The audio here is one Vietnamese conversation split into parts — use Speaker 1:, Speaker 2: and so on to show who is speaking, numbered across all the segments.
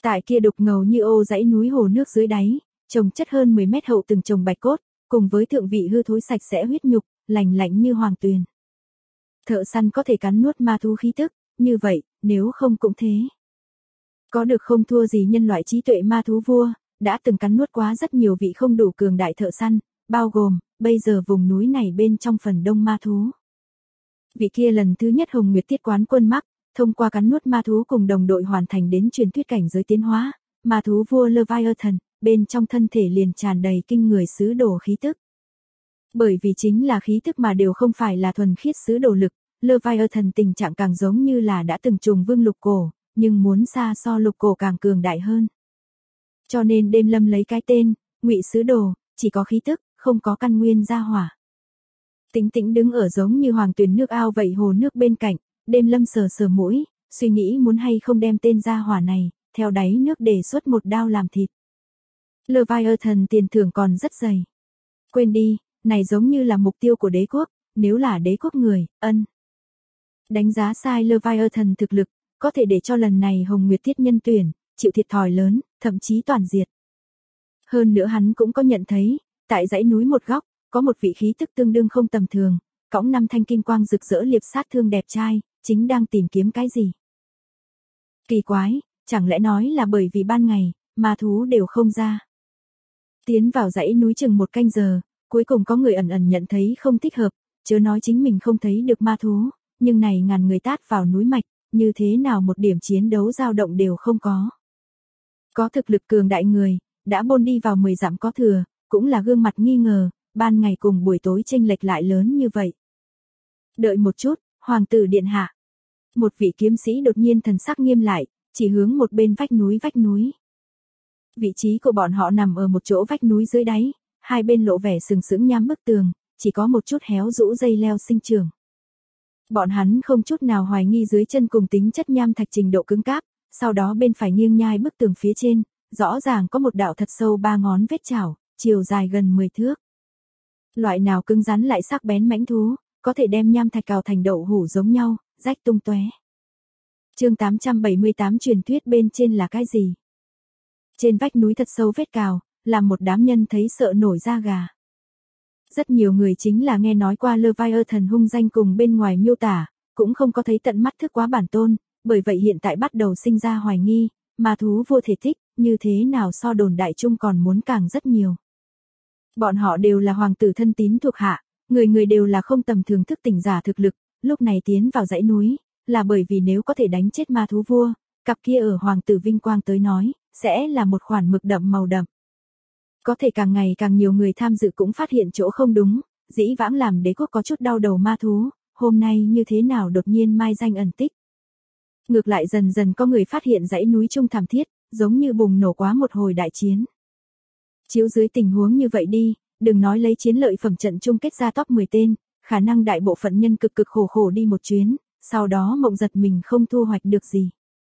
Speaker 1: Tại kia đục ngầu như ô dãy núi hồ nước dưới đáy, trồng chất hơn 10 mét hậu từng chồng bạch cốt, cùng với thượng vị hư thối sạch sẽ huyết nhục, lành lạnh như hoàng tuyền. Thợ săn có thể cắn nuốt ma thú khí tức, như vậy, nếu không cũng thế. Có được không thua gì nhân loại trí tuệ ma thú vua, đã từng cắn nuốt quá rất nhiều vị không đủ cường đại thợ săn, bao gồm, bây giờ vùng núi này bên trong phần đông ma thú. Vị kia lần thứ nhất Hồng Nguyệt Tiết quán quân mắc, thông qua cắn nuốt ma thú cùng đồng đội hoàn thành đến truyền thuyết cảnh giới tiến hóa, ma thú vua Leviathan, bên trong thân thể liền tràn đầy kinh người sứ đồ khí tức. Bởi vì chính là khí tức mà đều không phải là thuần khiết sứ đồ lực, Leviathan tình trạng càng giống như là đã từng trùng vương lục cổ, nhưng muốn xa so lục cổ càng cường đại hơn. Cho nên đêm lâm lấy cái tên, Ngụy Sứ Đồ, chỉ có khí tức, không có căn nguyên gia hỏa. Tĩnh Tĩnh đứng ở giống như hoàng tuyền nước ao vậy hồ nước bên cạnh, đêm lâm sờ sờ mũi, suy nghĩ muốn hay không đem tên gia hỏa này, theo đáy nước đề xuất một đao làm thịt. Leviathan tiền thưởng còn rất dày. Quên đi, này giống như là mục tiêu của đế quốc, nếu là đế quốc người, đánh giá sai Leviathan thực lực, có thể để cho lần này Hồng Nguyệt Tiết nhân tuyển, chịu thiệt thòi lớn, thậm chí toàn diệt. Hơn nữa hắn cũng có nhận thấy, tại dãy núi một góc, có một vị khí tức tương đương không tầm thường, cõng 5 thanh kim quang rực rỡ liệp sát thương đẹp trai, chính đang tìm kiếm cái gì. Kỳ quái, chẳng lẽ nói là bởi vì ban ngày, ma thú đều không ra. Tiến vào dãy núi chừng 1 canh giờ, cuối cùng có người ẩn ẩn nhận thấy không thích hợp, chớ nói chính mình không thấy được ma thú, nhưng này ngàn người tát vào núi mạch, như thế nào một điểm chiến đấu dao động đều không có. Có thực lực cường đại người, đã bôn đi vào 10 dặm có thừa, cũng là gương mặt nghi ngờ, ban ngày cùng buổi tối chênh lệch lại lớn như vậy. Đợi một chút, hoàng tử điện hạ. Một vị kiếm sĩ đột nhiên thần sắc nghiêm lại, chỉ hướng một bên vách núi. Vị trí của bọn họ nằm ở một chỗ vách núi dưới đáy, hai bên lộ vẻ sừng sững nham bức tường, chỉ có một chút héo rũ dây leo sinh trưởng. Bọn hắn không chút nào hoài nghi dưới chân cùng tính chất nham thạch trình độ cứng cáp, sau đó bên phải nghiêng nhai bức tường phía trên, rõ ràng có một đạo thật sâu 3 ngón vết chảo, chiều dài gần 10 thước. Loại nào cứng rắn lại sắc bén mãnh thú, có thể đem nham thạch cào thành đậu hũ giống nhau, rách tung tóe. Chương 878 truyền thuyết bên trên là cái gì? Trên vách núi thật sâu vết cào, làm một đám nhân thấy sợ nổi da gà. Rất nhiều người chính là nghe nói qua Leviathan hung danh cùng bên ngoài miêu tả, cũng không có thấy tận mắt thức quá bản tôn, bởi vậy hiện tại bắt đầu sinh ra hoài nghi, ma thú vua thể tích, như thế nào so đồn đại chung còn muốn càng rất nhiều. Bọn họ đều là hoàng tử thân tín thuộc hạ, người người đều là không tầm thường thức tỉnh giả thực lực, lúc này tiến vào dãy núi, là bởi vì nếu có thể đánh chết ma thú vua, cặp kia ở hoàng tử vinh quang tới nói, sẽ là một khoản mực đậm màu đậm. Có thể càng ngày càng nhiều người tham dự cũng phát hiện chỗ không đúng, dĩ vãng làm đế quốc có chút đau đầu ma thú, hôm nay như thế nào đột nhiên mai danh ẩn tích. Ngược lại dần dần có người phát hiện dãy núi trung thảm thiết, giống như bùng nổ quá một hồi đại chiến. Chiếu dưới tình huống như vậy đi, đừng nói lấy chiến lợi phẩm trận chung kết ra top 10 tên, khả năng đại bộ phận nhân cực khổ đi một chuyến, sau đó mộng giật mình không thu hoạch được gì.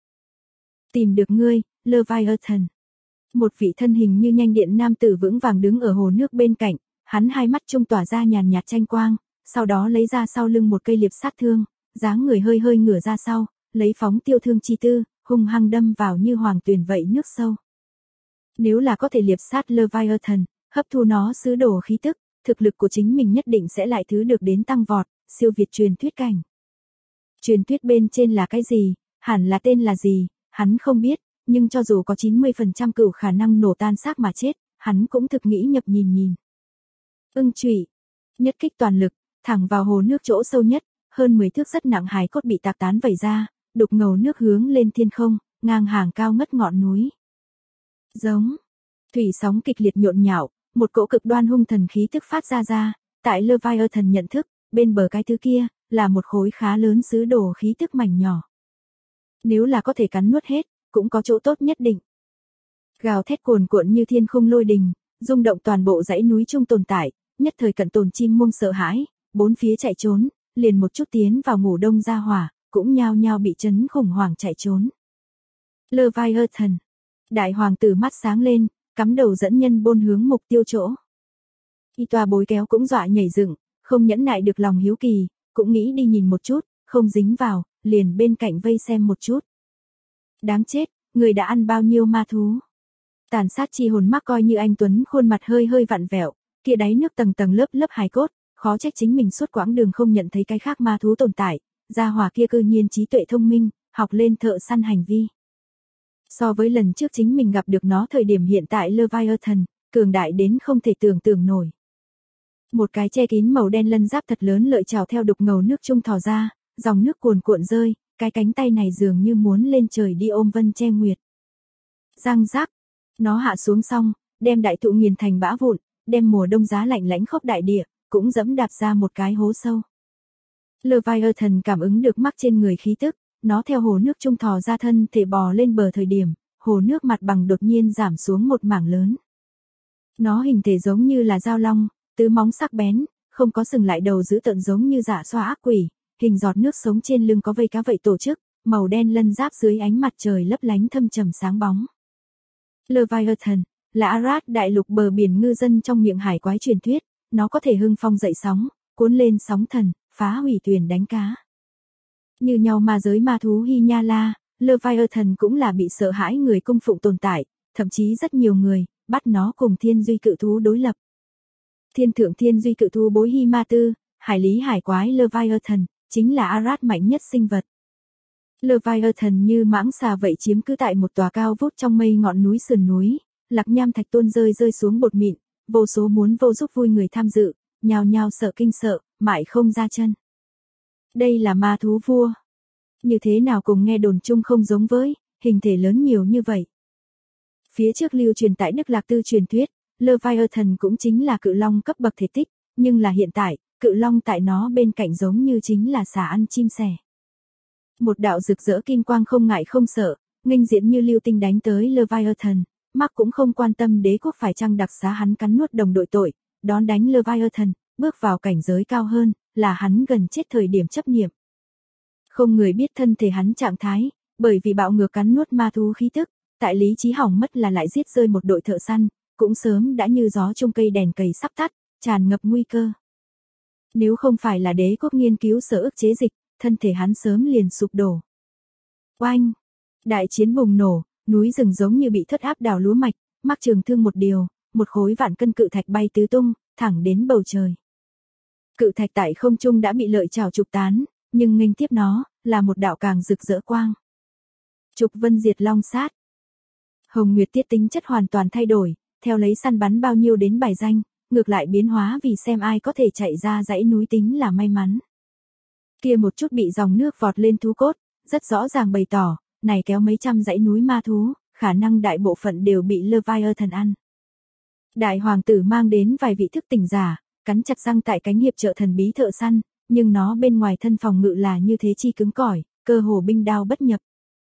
Speaker 1: Tìm được ngươi, Leviathan. Một vị thân hình như nhanh điện nam tử vững vàng đứng ở hồ nước bên cạnh, hắn hai mắt trung tỏa ra nhàn nhạt tranh quang, sau đó lấy ra sau lưng một cây liệp sát thương, dáng người hơi ngửa ra sau, lấy phóng tiêu thương chi tư, hung hăng đâm vào như hoàng tuyền vậy nước sâu. Nếu là có thể liệp sát Leviathan, hấp thu nó sứ đồ khí tức, thực lực của chính mình nhất định sẽ lại thứ được đến tăng vọt, siêu việt truyền thuyết cảnh. Truyền thuyết bên trên là cái gì, hẳn là tên là gì, hắn không biết, nhưng cho dù có 90% cửu khả năng nổ tan xác mà chết, hắn cũng thực nghĩ nhập nhìn. Ưng chủy, nhất kích toàn lực, thẳng vào hồ nước chỗ sâu nhất, hơn 10 thước rất nặng hài cốt bị tạc tán vẩy ra, đục ngầu nước hướng lên thiên không, ngang hàng cao ngất ngọn núi. Giống, thủy sóng kịch liệt nhộn nhạo, một cỗ cực đoan hung thần khí tức phát ra, tại Leviathan nhận thức, bên bờ cái thứ kia, là một khối khá lớn sứ đồ khí tức mảnh nhỏ. Nếu là có thể cắn nuốt hết, cũng có chỗ tốt nhất định. Gào thét cuồn cuộn như thiên khung lôi đình, rung động toàn bộ dãy núi trung tồn tại, nhất thời cận tồn chim muông sợ hãi, bốn phía chạy trốn, liền một chút tiến vào ngủ đông ra hỏa, cũng nhao nhao bị chấn khủng hoảng chạy trốn. Leviathan, đại hoàng tử mắt sáng lên, cắm đầu dẫn nhân bôn hướng mục tiêu chỗ. Y tòa bối kéo cũng dọa nhảy dựng, không nhẫn nại được lòng hiếu kỳ, cũng nghĩ đi nhìn một chút, không dính vào, liền bên cạnh vây xem một chút. Đáng chết, người đã ăn bao nhiêu ma thú? Tàn sát chi hồn mắc coi như anh Tuấn khuôn mặt hơi hơi vặn vẹo, kia đáy nước tầng tầng lớp lớp hài cốt, khó trách chính mình suốt quãng đường không nhận thấy cái khác ma thú tồn tại, gia hỏa kia cư nhiên trí tuệ thông minh, học lên thợ săn hành vi. So với lần trước chính mình gặp được nó thời điểm hiện tại Leviathan, cường đại đến không thể tưởng tượng nổi. Một cái che kín màu đen lân giáp thật lớn lợi chảo theo đục ngầu nước trung thò ra, dòng nước cuồn cuộn rơi, cái cánh tay này dường như muốn lên trời đi ôm vân che nguyệt. Răng rắc, nó hạ xuống xong, đem đại thụ nghiền thành bã vụn, đem mùa đông giá lạnh lãnh khốc đại địa, cũng dẫm đạp ra một cái hố sâu. Leviathan cảm ứng được mắc trên người khí tức, nó theo hồ nước trung thò ra thân thể bò lên bờ thời điểm, hồ nước mặt bằng đột nhiên giảm xuống một mảng lớn. Nó hình thể giống như là dao long, tứ móng sắc bén, không có sừng lại đầu dữ tợn giống như dạ xoa ác quỷ, hình giọt nước sống trên lưng có vây cá vậy tổ chức, màu đen lân giáp dưới ánh mặt trời lấp lánh thâm trầm sáng bóng. Leviathan là Arad đại lục bờ biển ngư dân trong miệng hải quái truyền thuyết, nó có thể hưng phong dậy sóng, cuốn lên sóng thần, phá hủy thuyền đánh cá. Như nhau ma giới ma thú Hinyala, Leviathan cũng là bị sợ hãi người cung phụng tồn tại, thậm chí rất nhiều người bắt nó cùng thiên duy cự thú đối lập. Thiên thượng thiên duy cự thú bối Hy Ma Tư, hải lý hải quái Leviathan, chính là Arad mạnh nhất sinh vật. Leviathan như mãng xà vậy chiếm cứ tại một tòa cao vút trong mây ngọn núi sườn núi, lạc nham thạch tuôn rơi rơi xuống bột mịn, vô số muốn vô giúp vui người tham dự, nhào nhào sợ kinh sợ, mãi không ra chân. Đây là ma thú vua. Như thế nào cùng nghe đồn chung không giống với, hình thể lớn nhiều như vậy. Phía trước lưu truyền tại Đức Lạc Tư truyền thuyết, Leviathan cũng chính là cự long cấp bậc thể tích, nhưng là hiện tại, cự long tại nó bên cạnh giống như chính là xà ăn chim sẻ. Một đạo rực rỡ kim quang không ngại không sợ, nghênh diện như lưu tinh đánh tới Leviathan, Mark cũng không quan tâm đế quốc phải chăng đặc xá hắn cắn nuốt đồng đội tội, đón đánh Leviathan, bước vào cảnh giới cao hơn, là hắn gần chết thời điểm chấp niệm. Không người biết thân thể hắn trạng thái, bởi vì bạo ngược cắn nuốt ma thú khí tức, tại lý trí hỏng mất là lại giết rơi một đội thợ săn, cũng sớm đã như gió trong cây đèn cầy sắp tắt, tràn ngập nguy cơ. Nếu không phải là đế quốc nghiên cứu sở ức chế dịch, thân thể hắn sớm liền sụp đổ. Oanh! Đại chiến bùng nổ, núi rừng giống như bị thất áp đào lúa mạch, Mắc Trường Thương một điều, một khối vạn cân cự thạch bay tứ tung, thẳng đến bầu trời. Cự thạch tại không trung đã bị lợi chảo trục tán, nhưng nghênh tiếp nó, là một đạo càng rực rỡ quang. Trục vân diệt long sát. Hồng Nguyệt tiết tính chất hoàn toàn thay đổi, theo lấy săn bắn bao nhiêu đến bài danh, ngược lại biến hóa vì xem ai có thể chạy ra dãy núi tính là may mắn. Kia một chút bị dòng nước vọt lên thú cốt, rất rõ ràng bày tỏ, này kéo mấy trăm dãy núi ma thú, khả năng đại bộ phận đều bị Leviathan ăn. Đại hoàng tử mang đến vài vị thức tỉnh giả, cắn chặt răng tại cánh hiệp trợ thần bí thợ săn, nhưng nó bên ngoài thân phòng ngự là như thế chi cứng cỏi, cơ hồ binh đao bất nhập.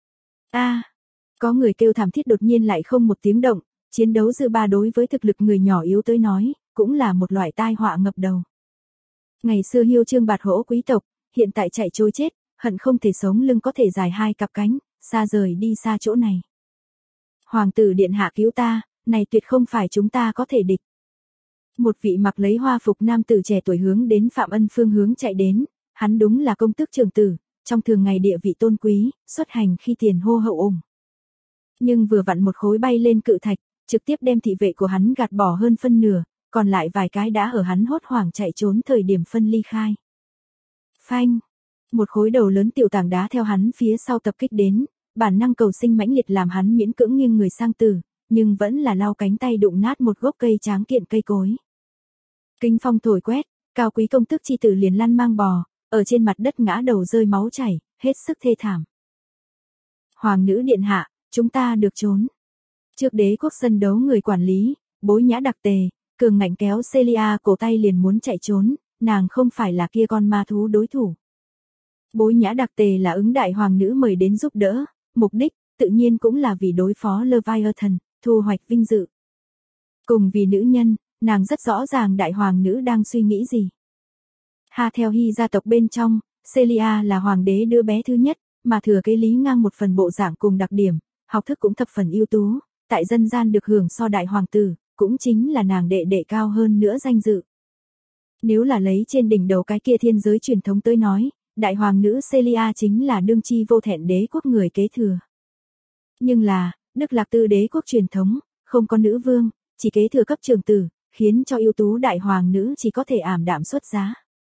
Speaker 1: Có người kêu thảm thiết đột nhiên lại không một tiếng động, chiến đấu dư ba đối với thực lực người nhỏ yếu tới nói, cũng là một loại tai họa ngập đầu. Ngày xưa hiêu trương bạt hỗ quý tộc, hiện tại chạy trối chết, hận không thể sống lưng có thể dài hai cặp cánh, xa rời đi xa chỗ này. Hoàng tử điện hạ cứu ta, này tuyệt không phải chúng ta có thể địch. Một vị mặc lấy hoa phục nam tử trẻ tuổi hướng đến Phạm Ân phương hướng chạy đến, hắn đúng là công tước trưởng tử, trong thường ngày địa vị tôn quý, xuất hành khi tiền hô hậu ủng. Nhưng vừa vặn một khối bay lên cự thạch, trực tiếp đem thị vệ của hắn gạt bỏ hơn phân nửa, còn lại vài cái đã ở hắn hốt hoảng chạy trốn thời điểm phân ly khai. Phanh! Một khối đầu lớn tiểu tảng đá theo hắn phía sau tập kích đến, bản năng cầu sinh mãnh liệt làm hắn miễn cưỡng nghiêng người sang tử, nhưng vẫn là lau cánh tay đụng nát một gốc cây tráng kiện cây cối. Kinh phong thổi quét, cao quý công tước chi tử liền lăn mang bò, ở trên mặt đất ngã đầu rơi máu chảy, hết sức thê thảm. Hoàng nữ điện hạ, chúng ta được trốn. Trước đế quốc sân đấu người quản lý, Bối Nhã Đặc Tề, cường ngạnh kéo Celia cổ tay liền muốn chạy trốn, nàng không phải là kia con ma thú đối thủ. Bối Nhã Đặc Tề là ứng đại hoàng nữ mời đến giúp đỡ, mục đích, tự nhiên cũng là vì đối phó Leviathan, thu hoạch vinh dự. Cùng vì nữ nhân, nàng rất rõ ràng đại hoàng nữ đang suy nghĩ gì. Theo Hy gia tộc bên trong, Celia là hoàng đế đứa bé thứ nhất, mà thừa kế lý ngang một phần bộ dạng cùng đặc điểm, học thức cũng thập phần ưu tú, tại dân gian được hưởng so đại hoàng tử, cũng chính là nàng đệ đệ cao hơn nữa danh dự. Nếu là lấy trên đỉnh đầu cái kia thiên giới truyền thống tới nói, đại hoàng nữ Celia chính là đương chi vô thẹn đế quốc người kế thừa. Nhưng là, Đức Lạc Tư đế quốc truyền thống, không có nữ vương, chỉ kế thừa cấp trường tử, khiến cho ưu tú đại hoàng nữ chỉ có thể ảm đạm xuất giá.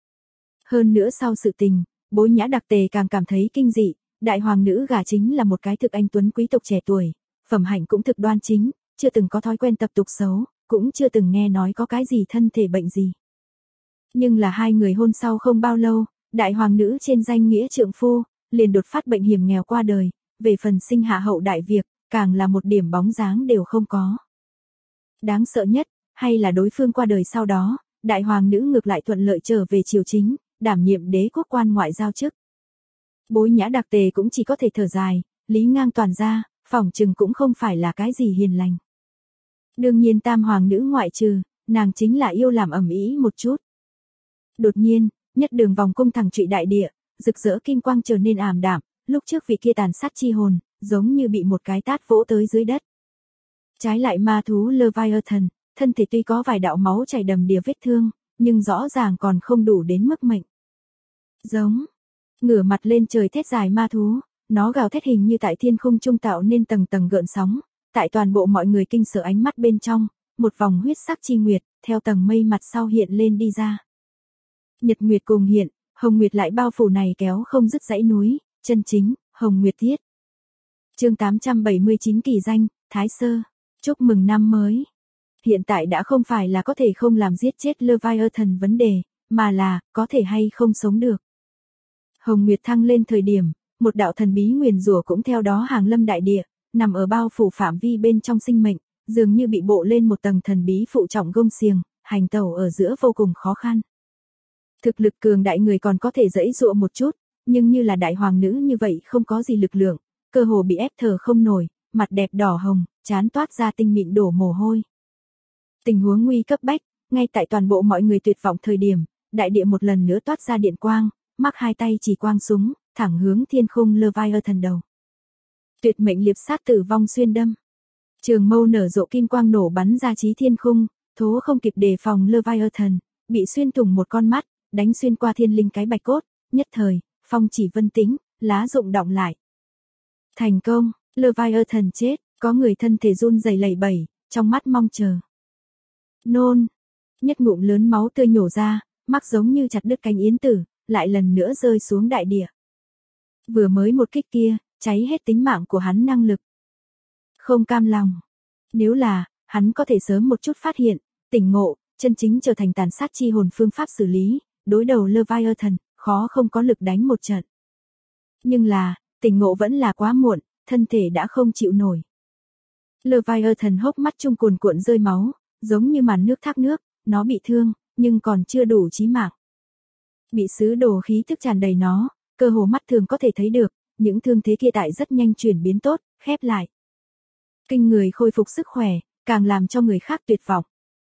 Speaker 1: Hơn nữa sau sự tình, Bối Nhã Đặc Tề càng cảm thấy kinh dị, đại hoàng nữ gả chính là một cái thực anh tuấn quý tộc trẻ tuổi, phẩm hạnh cũng thực đoan chính, chưa từng có thói quen tập tục xấu, cũng chưa từng nghe nói có cái gì thân thể bệnh gì. Nhưng là hai người hôn sau không bao lâu, đại hoàng nữ trên danh nghĩa trượng phu, liền đột phát bệnh hiểm nghèo qua đời, về phần sinh hạ hậu đại việc, càng là một điểm bóng dáng đều không có. Đáng sợ nhất, hay là đối phương qua đời sau đó, đại hoàng nữ ngược lại thuận lợi trở về triều chính, đảm nhiệm đế quốc quan ngoại giao chức. Bối Nhã Đặc Tề cũng chỉ có thể thở dài, Lý Ngang toàn ra, phỏng chừng cũng không phải là cái gì hiền lành. Đương nhiên tam hoàng nữ ngoại trừ, nàng chính là yêu làm ầm ĩ một chút. Đột nhiên, nhất đường vòng cung thẳng trụy đại địa, rực rỡ kim quang trở nên ảm đạm, lúc trước vị kia tàn sát chi hồn, giống như bị một cái tát vỗ tới dưới đất. Trái lại ma thú Leviathan, thân thể tuy có vài đạo máu chảy đầm đìa vết thương, nhưng rõ ràng còn không đủ đến mức mệnh. Giống, ngửa mặt lên trời thét dài ma thú, nó gào thét hình như tại thiên khung trung tạo nên tầng tầng gợn sóng, tại toàn bộ mọi người kinh sợ ánh mắt bên trong, một vòng huyết sắc chi nguyệt, theo tầng mây mặt sau hiện lên đi ra. Nhật nguyệt cùng hiện, hồng nguyệt lại bao phủ này kéo không dứt dãy núi, chân chính, hồng nguyệt thiết. Chương 879 kỳ danh, Thái Sơ, chúc mừng năm mới. Hiện tại đã không phải là có thể không làm giết chết Leviathan vấn đề, mà là, có thể hay không sống được. Hồng nguyệt thăng lên thời điểm, một đạo thần bí nguyền rủa cũng theo đó hàng lâm đại địa, nằm ở bao phủ phạm vi bên trong sinh mệnh, dường như bị bộ lên một tầng thần bí phụ trọng gông xiềng, hành tẩu ở giữa vô cùng khó khăn. Thực lực cường đại người còn có thể giãy giụa một chút, nhưng như là đại hoàng nữ như vậy không có gì lực lượng, cơ hồ bị ép thở không nổi, mặt đẹp đỏ hồng, trán toát ra tinh mịn đổ mồ hôi. Tình huống nguy cấp bách, ngay tại toàn bộ mọi người tuyệt vọng thời điểm, đại địa một lần nữa toát ra điện quang, mắc hai tay chỉ quang súng, thẳng hướng thiên khung Leviathan đầu. Tuyệt mệnh liệp sát tử vong xuyên đâm. Trường mâu nở rộ kim quang nổ bắn ra chí thiên khung, thố không kịp đề phòng Leviathan, bị xuyên thủng một con mắt, đánh xuyên qua thiên linh cái bạch cốt, nhất thời, phong chỉ vân tĩnh, lá rụng đọng lại. Thành công, Leviathan chết, có người thân thể run rẩy lẩy bẩy, trong mắt mong chờ. Nôn, nhất ngụm lớn máu tươi nhổ ra, mắc giống như chặt đứt cánh yến tử, lại lần nữa rơi xuống đại địa. Vừa mới một kích kia, cháy hết tính mạng của hắn năng lực. Không cam lòng. Nếu là, hắn có thể sớm một chút phát hiện, tỉnh ngộ, chân chính trở thành tàn sát chi hồn phương pháp xử lý, đối đầu Leviathan, khó không có lực đánh một trận. Nhưng là, tỉnh ngộ vẫn là quá muộn, thân thể đã không chịu nổi. Leviathan hốc mắt trung cuồn cuộn rơi máu, giống như màn nước thác nước, nó bị thương, nhưng còn chưa đủ chí mạng. Bị sứ đồ khí thức tràn đầy nó, cơ hồ mắt thường có thể thấy được, những thương thế kia tại rất nhanh chuyển biến tốt, khép lại. Kinh người khôi phục sức khỏe, càng làm cho người khác tuyệt vọng.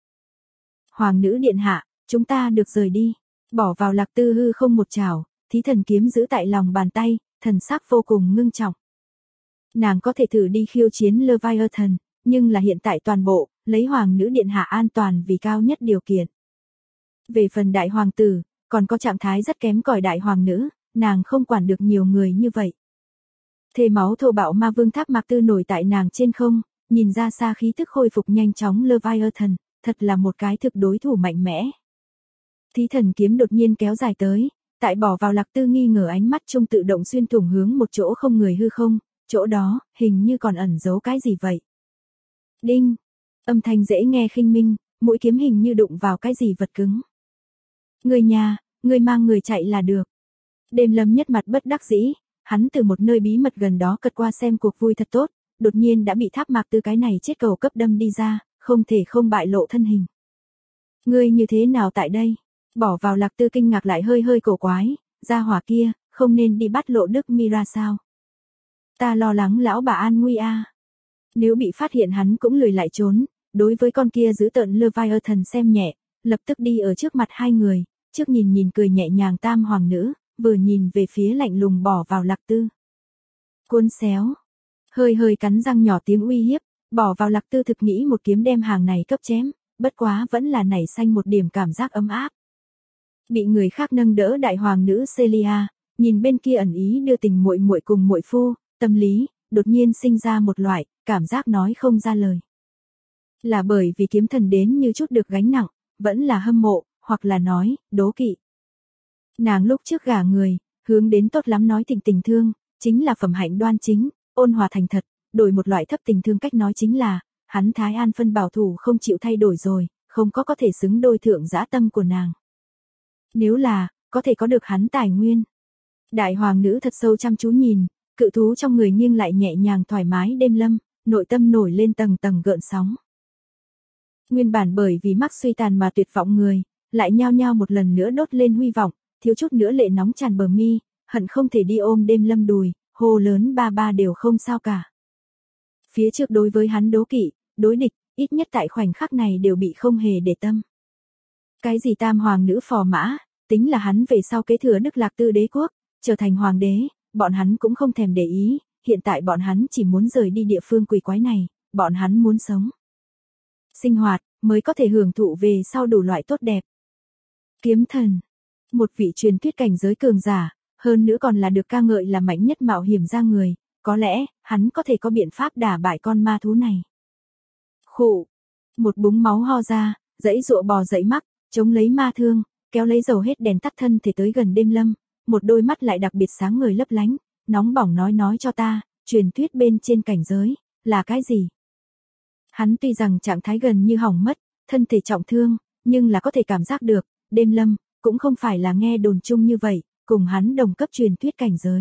Speaker 1: Hoàng nữ điện hạ, chúng ta được rời đi, bỏ vào Lạc Tư hư không một chảo, thí thần kiếm giữ tại lòng bàn tay, thần sắc vô cùng ngưng trọng. Nàng có thể thử đi khiêu chiến Leviathan, nhưng là hiện tại toàn bộ, lấy hoàng nữ điện hạ an toàn vì cao nhất điều kiện. Về phần đại hoàng tử, còn có trạng thái rất kém cỏi đại hoàng nữ, nàng không quản được nhiều người như vậy. Thề máu thô bạo ma vương Tháp Mạc Tư nổi tại nàng trên không, nhìn ra xa khí thức khôi phục nhanh chóng Leviathan, thật là một cái thực đối thủ mạnh mẽ. Thí thần kiếm đột nhiên kéo dài tới, tại bỏ vào Lạc Tư nghi ngờ ánh mắt trung tự động xuyên thủng hướng một chỗ không người hư không, chỗ đó, hình như còn ẩn giấu cái gì vậy. Đinh, âm thanh dễ nghe khinh minh, mũi kiếm hình như đụng vào cái gì vật cứng. Người nhà, người mang người chạy là được. Đêm Lâm nhất mặt bất đắc dĩ, hắn từ một nơi bí mật gần đó cất qua xem cuộc vui thật tốt, đột nhiên đã bị Tháp Mạc Tư cái này chết cầu cấp đâm đi ra, không thể không bại lộ thân hình. Ngươi như thế nào tại đây? Bỏ vào Lạc Tư kinh ngạc lại hơi hơi cổ quái, gia hỏa kia, không nên đi bắt Lộ Đức Mira sao? Ta lo lắng lão bà an nguy a. Nếu bị phát hiện hắn cũng lười lại trốn, đối với con kia giữ tợn Leviathan xem nhẹ, lập tức đi ở trước mặt hai người, trước nhìn cười nhẹ nhàng tam hoàng nữ, vừa nhìn về phía lạnh lùng bỏ vào Lạc Tư. Cuốn xéo, hơi hơi cắn răng nhỏ tiếng uy hiếp, bỏ vào Lạc Tư thực nghĩ một kiếm đem hàng này cấp chém, bất quá vẫn là nảy xanh một điểm cảm giác ấm áp. Bị người khác nâng đỡ đại hoàng nữ Celia, nhìn bên kia ẩn ý đưa tình muội muội cùng muội phu, tâm lý đột nhiên sinh ra một loại cảm giác nói không ra lời. Là bởi vì kiếm thần đến như chút được gánh nặng, vẫn là hâm mộ, hoặc là nói, đố kỵ. Nàng lúc trước gả người, hướng đến tốt lắm nói tình thương, chính là phẩm hạnh đoan chính, ôn hòa thành thật, đổi một loại thấp tình thương cách nói chính là, hắn Thái An phân bảo thủ không chịu thay đổi rồi, không có thể xứng đôi thượng dã tâm của nàng. Nếu là, có thể có được hắn tài nguyên. Đại hoàng nữ thật sâu chăm chú nhìn, cự thú trong người nghiêng lại nhẹ nhàng thoải mái đêm lâm, nội tâm nổi lên tầng tầng gợn sóng. Nguyên bản bởi vì mắc suy tàn mà tuyệt vọng người, lại nhao nhao một lần nữa đốt lên huy vọng, thiếu chút nữa lệ nóng tràn bờ mi, hận không thể đi ôm đêm lâm đùi, hô lớn ba ba đều không sao cả. Phía trước đối với hắn đố kỵ, đối địch, ít nhất tại khoảnh khắc này đều bị không hề để tâm. Cái gì tam hoàng nữ phò mã, tính là hắn về sau kế thừa Đức Lạc Tư đế quốc, trở thành hoàng đế, bọn hắn cũng không thèm để ý, hiện tại bọn hắn chỉ muốn rời đi địa phương quỷ quái này, bọn hắn muốn sống. Sinh hoạt, mới có thể hưởng thụ về sau đủ loại tốt đẹp. Kiếm thần, một vị truyền thuyết cảnh giới cường giả, hơn nữa còn là được ca ngợi là mạnh nhất mạo hiểm ra người, có lẽ, hắn có thể có biện pháp đả bại con ma thú này. Khụ, một búng máu ho ra, dãy dụa bò dậy mắc, chống lấy ma thương, kéo lấy dầu hết đèn tắt thân thể tới gần đêm lâm, một đôi mắt lại đặc biệt sáng ngời lấp lánh, nóng bỏng nói cho ta, truyền thuyết bên trên cảnh giới, là cái gì? Hắn tuy rằng trạng thái gần như hỏng mất, thân thể trọng thương, nhưng là có thể cảm giác được, đêm lâm, cũng không phải là nghe đồn chung như vậy, cùng hắn đồng cấp truyền thuyết cảnh giới.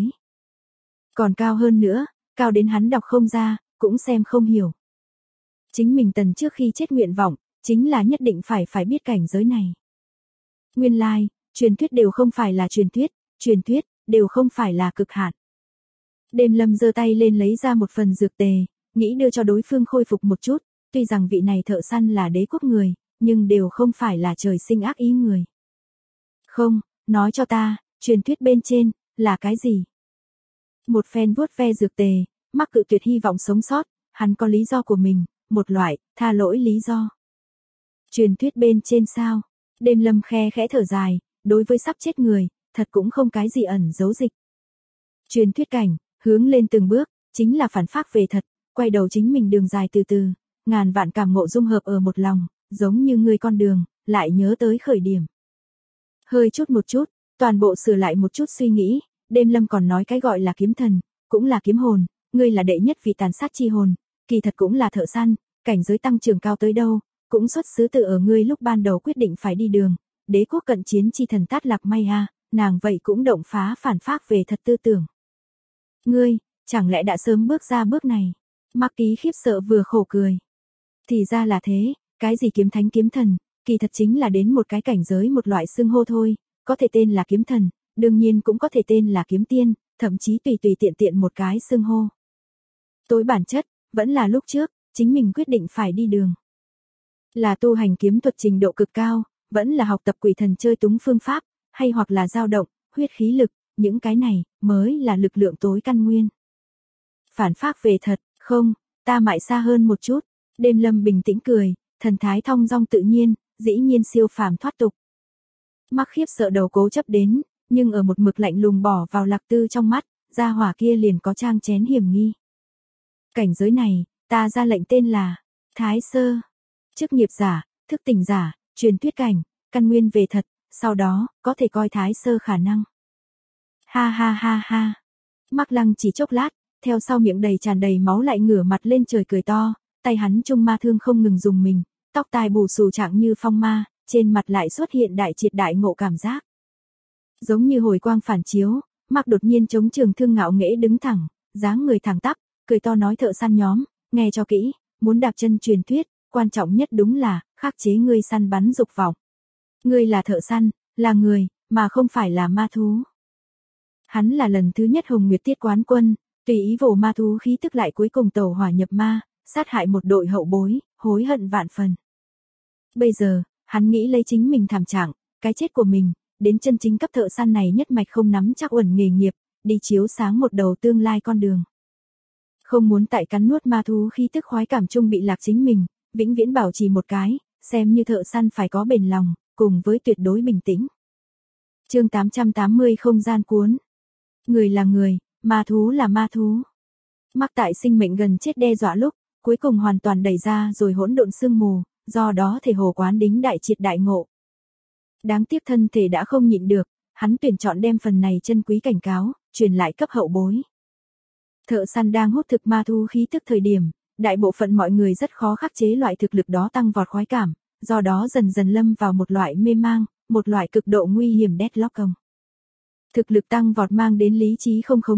Speaker 1: Còn cao hơn nữa, cao đến hắn đọc không ra, cũng xem không hiểu. Chính mình tần trước khi chết nguyện vọng, chính là nhất định phải biết cảnh giới này. Nguyên lai, truyền thuyết đều không phải là truyền thuyết, đều không phải là cực hạn. Đêm lâm giơ tay lên lấy ra một phần dược tề, nghĩ đưa cho đối phương khôi phục một chút, tuy rằng vị này thợ săn là đế quốc người, nhưng đều không phải là trời sinh ác ý người. Không, nói cho ta, truyền thuyết bên trên, là cái gì? Một phen vuốt ve dược tề, mắc cự tuyệt hy vọng sống sót, hắn có lý do của mình, một loại, tha lỗi lý do. Truyền thuyết bên trên sao? Đêm lâm khe khẽ thở dài, đối với sắp chết người, thật cũng không cái gì ẩn giấu dịch. Truyền thuyết cảnh, hướng lên từng bước, chính là phản phác về thật, quay đầu chính mình đường dài từ từ, ngàn vạn cảm ngộ dung hợp ở một lòng, giống như người con đường, lại nhớ tới khởi điểm. Hơi chút một chút, toàn bộ sửa lại một chút suy nghĩ, đêm lâm còn nói cái gọi là kiếm thần, cũng là kiếm hồn, ngươi là đệ nhất vị tàn sát chi hồn, kỳ thật cũng là thợ săn, cảnh giới tăng trưởng cao tới đâu, cũng xuất xứ từ ở ngươi lúc ban đầu quyết định phải đi đường, đế quốc cận chiến chi thần Tát Lạc May ha, nàng vậy cũng động phá phản phác về thật tư tưởng. Ngươi, chẳng lẽ đã sớm bước ra bước này? Mạc Ký khiếp sợ vừa khổ cười. Thì ra là thế, cái gì kiếm thánh kiếm thần, kỳ thật chính là đến một cái cảnh giới một loại xưng hô thôi, có thể tên là kiếm thần, đương nhiên cũng có thể tên là kiếm tiên, thậm chí tùy tiện một cái xưng hô. Tối bản chất, vẫn là lúc trước, chính mình quyết định phải đi đường. Là tu hành kiếm thuật trình độ cực cao, vẫn là học tập quỷ thần chơi túng phương pháp, hay hoặc là dao động, huyết khí lực, những cái này, mới là lực lượng tối căn nguyên. Phản phác về thật, không, ta mại xa hơn một chút, đêm lâm bình tĩnh cười, thần thái thong dong tự nhiên, dĩ nhiên siêu phàm thoát tục. Mắc khiếp sợ đầu cố chấp đến, nhưng ở một mực lạnh lùng bỏ vào Lạc Tư trong mắt, gia hỏa kia liền có trang chén hiểm nghi. Cảnh giới này, ta ra lệnh tên là Thái Sơ, chức nghiệp giả, thức tỉnh giả, truyền thuyết cảnh, căn nguyên về thật, sau đó, có thể coi Thái Sơ khả năng. Ha ha ha ha. Mắc Lăng chỉ chốc lát, theo sau miệng tràn đầy máu lại ngửa mặt lên trời cười to, tay hắn trung ma thương không ngừng dùng mình, tóc tai bù xù trạng như phong ma, trên mặt lại xuất hiện đại triệt đại ngộ cảm giác. Giống như hồi quang phản chiếu, Mạc đột nhiên chống trường thương ngạo nghễ đứng thẳng, dáng người thẳng tắp, cười to nói thợ săn nhóm, nghe cho kỹ, muốn đạp chân truyền thuyết, quan trọng nhất đúng là, khắc chế ngươi săn bắn dục vọng. Ngươi là thợ săn, là người, mà không phải là ma thú. Hắn là lần thứ nhất Hồng Nguyệt Tiết quán quân, tùy ý vồ ma thú khí tức lại cuối cùng tẩu hỏa nhập ma, sát hại một đội hậu bối, hối hận vạn phần. Bây giờ, hắn nghĩ lấy chính mình thảm trạng, cái chết của mình, đến chân chính cấp thợ săn này nhất mạch không nắm chắc uẩn nghề nghiệp, đi chiếu sáng một đầu tương lai con đường. Không muốn tại cắn nuốt ma thú khí tức khoái cảm chung bị lạc chính mình, vĩnh viễn bảo trì một cái, xem như thợ săn phải có bền lòng, cùng với tuyệt đối bình tĩnh. Chương 880 không gian cuốn. Người là người, ma thú là ma thú. Mắc tại sinh mệnh gần chết đe dọa lúc, cuối cùng hoàn toàn đẩy ra rồi hỗn độn sương mù, do đó thể hồ quán đính đại triệt đại ngộ. Đáng tiếc thân thể đã không nhịn được, hắn tuyển chọn đem phần này chân quý cảnh cáo, truyền lại cấp hậu bối. Thợ săn đang hút thực ma thú khí tức thời điểm, đại bộ phận mọi người rất khó khắc chế loại thực lực đó tăng vọt khoái cảm, do đó dần dần lâm vào một loại mê mang, một loại cực độ nguy hiểm deadlock công. Thực lực tăng vọt mang đến lý trí không khống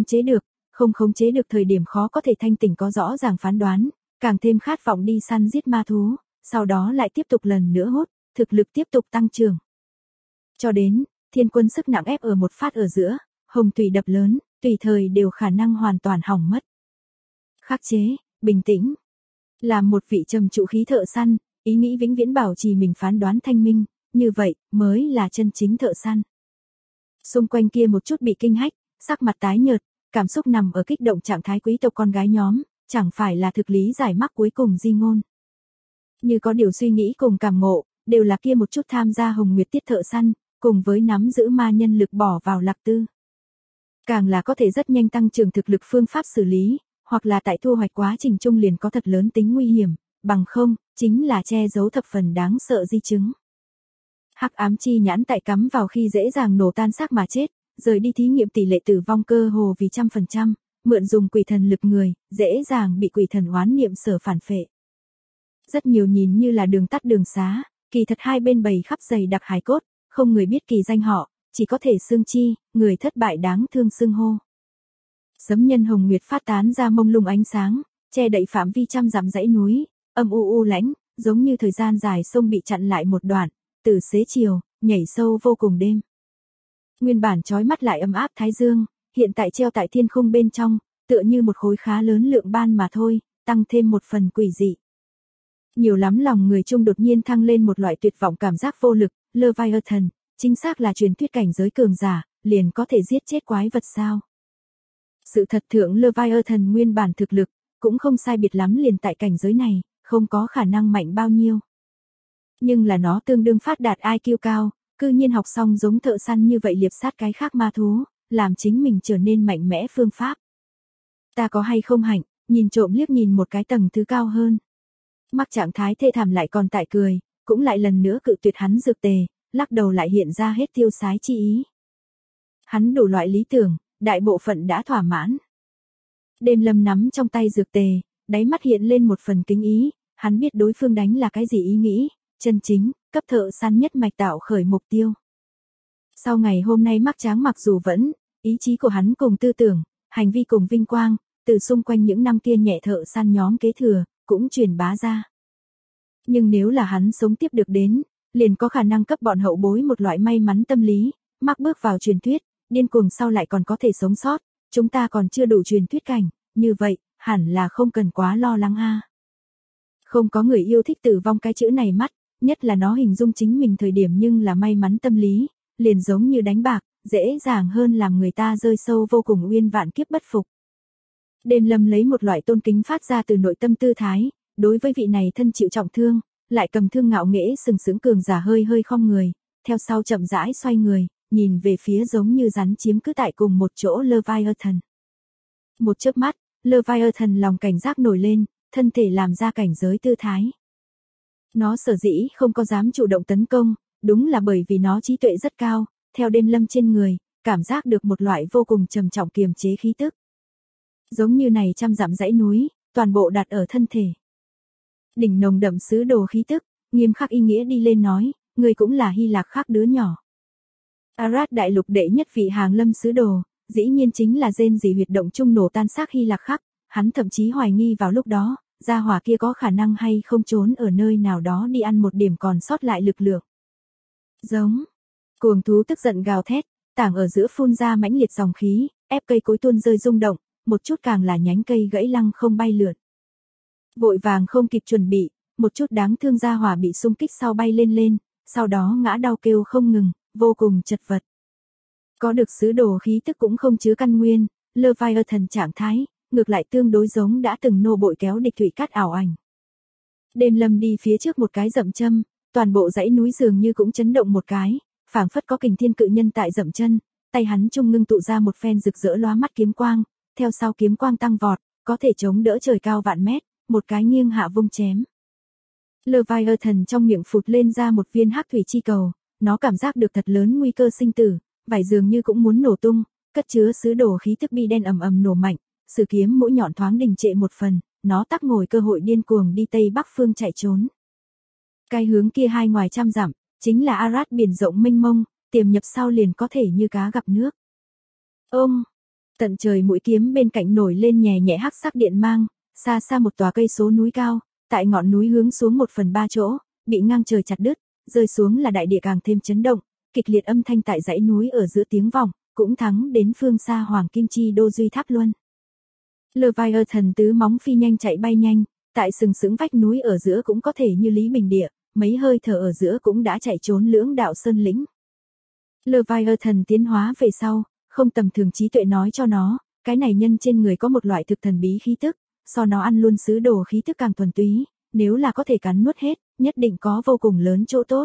Speaker 1: chế được thời điểm khó có thể thanh tỉnh có rõ ràng phán đoán, càng thêm khát vọng đi săn giết ma thú, sau đó lại tiếp tục lần nữa hút, thực lực tiếp tục tăng trưởng. Cho đến, thiên quân sức nặng ép ở một phát ở giữa, hồng thủy đập lớn, tùy thời đều khả năng hoàn toàn hỏng mất. Khắc chế, bình tĩnh. Làm một vị trầm trụ khí thợ săn, ý nghĩ vĩnh viễn bảo trì mình phán đoán thanh minh, như vậy mới là chân chính thợ săn. Xung quanh kia một chút bị kinh hách, sắc mặt tái nhợt, cảm xúc nằm ở kích động trạng thái quý tộc con gái nhóm, chẳng phải là thực lý giải mắc cuối cùng di ngôn. Như có điều suy nghĩ cùng cảm ngộ, đều là kia một chút tham gia hồng nguyệt tiết thợ săn, cùng với nắm giữ ma nhân lực bỏ vào lạc tư. Càng là có thể rất nhanh tăng trưởng thực lực phương pháp xử lý, hoặc là tại thu hoạch quá trình chung liền có thật lớn tính nguy hiểm, bằng không, chính là che giấu thập phần đáng sợ di chứng. Hắc ám chi nhãn tại cắm vào khi dễ dàng nổ tan xác mà chết, rời đi thí nghiệm tỷ lệ tử vong cơ hồ vì 100%, mượn dùng quỷ thần lực người, dễ dàng bị quỷ thần oán niệm sở phản phệ. Rất nhiều nhìn như là đường tắt đường xá, kỳ thật hai bên bầy khắp dày đặc hài cốt, không người biết kỳ danh họ, chỉ có thể xương chi, người thất bại đáng thương xưng hô. Sấm nhân hồng nguyệt phát tán ra mông lung ánh sáng, che đậy phạm vi trăm dặm dãy núi, âm u lãnh, giống như thời gian dài sông bị chặn lại một đoạn, từ xế chiều, nhảy sâu vô cùng đêm. Nguyên bản chói mắt lại ấm áp thái dương, hiện tại treo tại thiên khung bên trong, tựa như một khối khá lớn lượng ban mà thôi, tăng thêm một phần quỷ dị. Nhiều lắm lòng người chung đột nhiên thăng lên một loại tuyệt vọng cảm giác vô lực, Leviathan, chính xác là truyền thuyết cảnh giới cường giả, liền có thể giết chết quái vật sao. Sự thật thượng Leviathan nguyên bản thực lực, cũng không sai biệt lắm liền tại cảnh giới này, không có khả năng mạnh bao nhiêu. Nhưng là nó tương đương phát đạt IQ cao, cư nhiên học xong giống thợ săn như vậy liệp sát cái khác ma thú, làm chính mình trở nên mạnh mẽ phương pháp. Ta có hay không hạnh, nhìn trộm liếc nhìn một cái tầng thứ cao hơn. Mắc trạng thái thê thảm lại còn tại cười, cũng lại lần nữa cự tuyệt hắn dược tề, lắc đầu lại hiện ra hết tiêu sái chi ý. Hắn đủ loại lý tưởng, đại bộ phận đã thỏa mãn. Đêm Lâm nắm trong tay dược tề, đáy mắt hiện lên một phần kính ý, hắn biết đối phương đánh là cái gì ý nghĩ, chân chính, cấp thợ săn nhất mạch tạo khởi mục tiêu. Sau ngày hôm nay Mắc Tráng mặc dù vẫn, ý chí của hắn cùng tư tưởng, hành vi cùng vinh quang, từ xung quanh những năm kia nhẹ thợ săn nhóm kế thừa, cũng truyền bá ra. Nhưng nếu là hắn sống tiếp được đến, liền có khả năng cấp bọn hậu bối một loại may mắn tâm lý, Mắc bước vào truyền thuyết, điên cuồng sau lại còn có thể sống sót, chúng ta còn chưa đủ truyền thuyết cảnh, như vậy, hẳn là không cần quá lo lắng a. Không có người yêu thích tử vong cái chữ này mắt, nhất là nó hình dung chính mình thời điểm nhưng là may mắn tâm lý, liền giống như đánh bạc, dễ dàng hơn làm người ta rơi sâu vô cùng uyên vạn kiếp bất phục. Đêm Lâm lấy một loại tôn kính phát ra từ nội tâm tư thái, đối với vị này thân chịu trọng thương, lại cầm thương ngạo nghễ sừng sững cường giả hơi hơi khom người, theo sau chậm rãi xoay người, nhìn về phía giống như rắn chiếm cứ tại cùng một chỗ Leviathan. Một chớp mắt, Leviathan lòng cảnh giác nổi lên, thân thể làm ra cảnh giới tư thái. Nó sở dĩ không có dám chủ động tấn công, đúng là bởi vì nó trí tuệ rất cao, theo Đêm Lâm trên người, cảm giác được một loại vô cùng trầm trọng kiềm chế khí tức. Giống như này trăm dặm dãy núi, toàn bộ đặt ở thân thể. Đỉnh nồng đậm sứ đồ khí tức, nghiêm khắc ý nghĩa đi lên nói, người cũng là Hy Lạc khác đứa nhỏ. Arad đại lục đệ nhất vị hàng lâm sứ đồ, dĩ nhiên chính là rên rỉ huyệt động trung nổ tan xác Hy Lạc khắc, hắn thậm chí hoài nghi vào lúc đó, gia hỏa kia có khả năng hay không trốn ở nơi nào đó đi ăn một điểm còn sót lại lực lượng. Giống, cuồng thú tức giận gào thét, tảng ở giữa phun ra mãnh liệt dòng khí, ép cây cối tuôn rơi rung động, một chút càng là nhánh cây gãy lăng không bay lượn. Vội vàng không kịp chuẩn bị, một chút đáng thương gia hỏa bị xung kích sau bay lên, sau đó ngã đau kêu không ngừng, vô cùng chật vật. Có được sứ đồ khí tức cũng không chứa căn nguyên, Leviathan trạng thái, ngược lại tương đối giống đã từng nô bội kéo địch thủy cát ảo ảnh. Đêm Lâm đi phía trước một cái dậm châm, toàn bộ dãy núi dường như cũng chấn động một cái, phảng phất có kình thiên cự nhân tại dậm chân, tay hắn trung ngưng tụ ra một phen rực rỡ lóa mắt kiếm quang, theo sau kiếm quang tăng vọt, có thể chống đỡ trời cao vạn mét, một cái nghiêng hạ vung chém. Leviathan trong miệng phụt lên ra một viên hắc thủy chi cầu, nó cảm giác được thật lớn nguy cơ sinh tử, vải dường như cũng muốn nổ tung, cất chứa sứ đồ khí tức bi đen ầm ầm nổ mạnh, sử kiếm mũi nhọn thoáng đình trệ một phần, nó tắc ngồi cơ hội điên cuồng đi tây bắc phương chạy trốn. Cái hướng kia hai ngoài trăm dặm, chính là Arad biển rộng mênh mông, tiềm nhập sau liền có thể như cá gặp nước. Ông, tận trời mũi kiếm bên cạnh nổi lên nhẹ nhẹ hắc sắc điện mang, xa xa một tòa cây số núi cao, tại ngọn núi hướng xuống 1/3 chỗ, bị ngang trời chặt đứt, rơi xuống là đại địa càng thêm chấn động, kịch liệt âm thanh tại dãy núi ở giữa tiếng vọng, cũng thắng đến phương xa Hoàng Kim Chi Đô Duy Tháp Luân. Leviathan tứ móng phi nhanh chạy bay nhanh, tại sừng sững vách núi ở giữa cũng có thể như lý bình địa, mấy hơi thở ở giữa cũng đã chạy trốn lưỡng đạo sơn lĩnh. Leviathan tiến hóa về sau, không tầm thường trí tuệ nói cho nó, cái này nhân trên người có một loại thực thần bí khí tức, so nó ăn luôn sứ đồ khí tức càng thuần túy, nếu là có thể cắn nuốt hết, nhất định có vô cùng lớn chỗ tốt.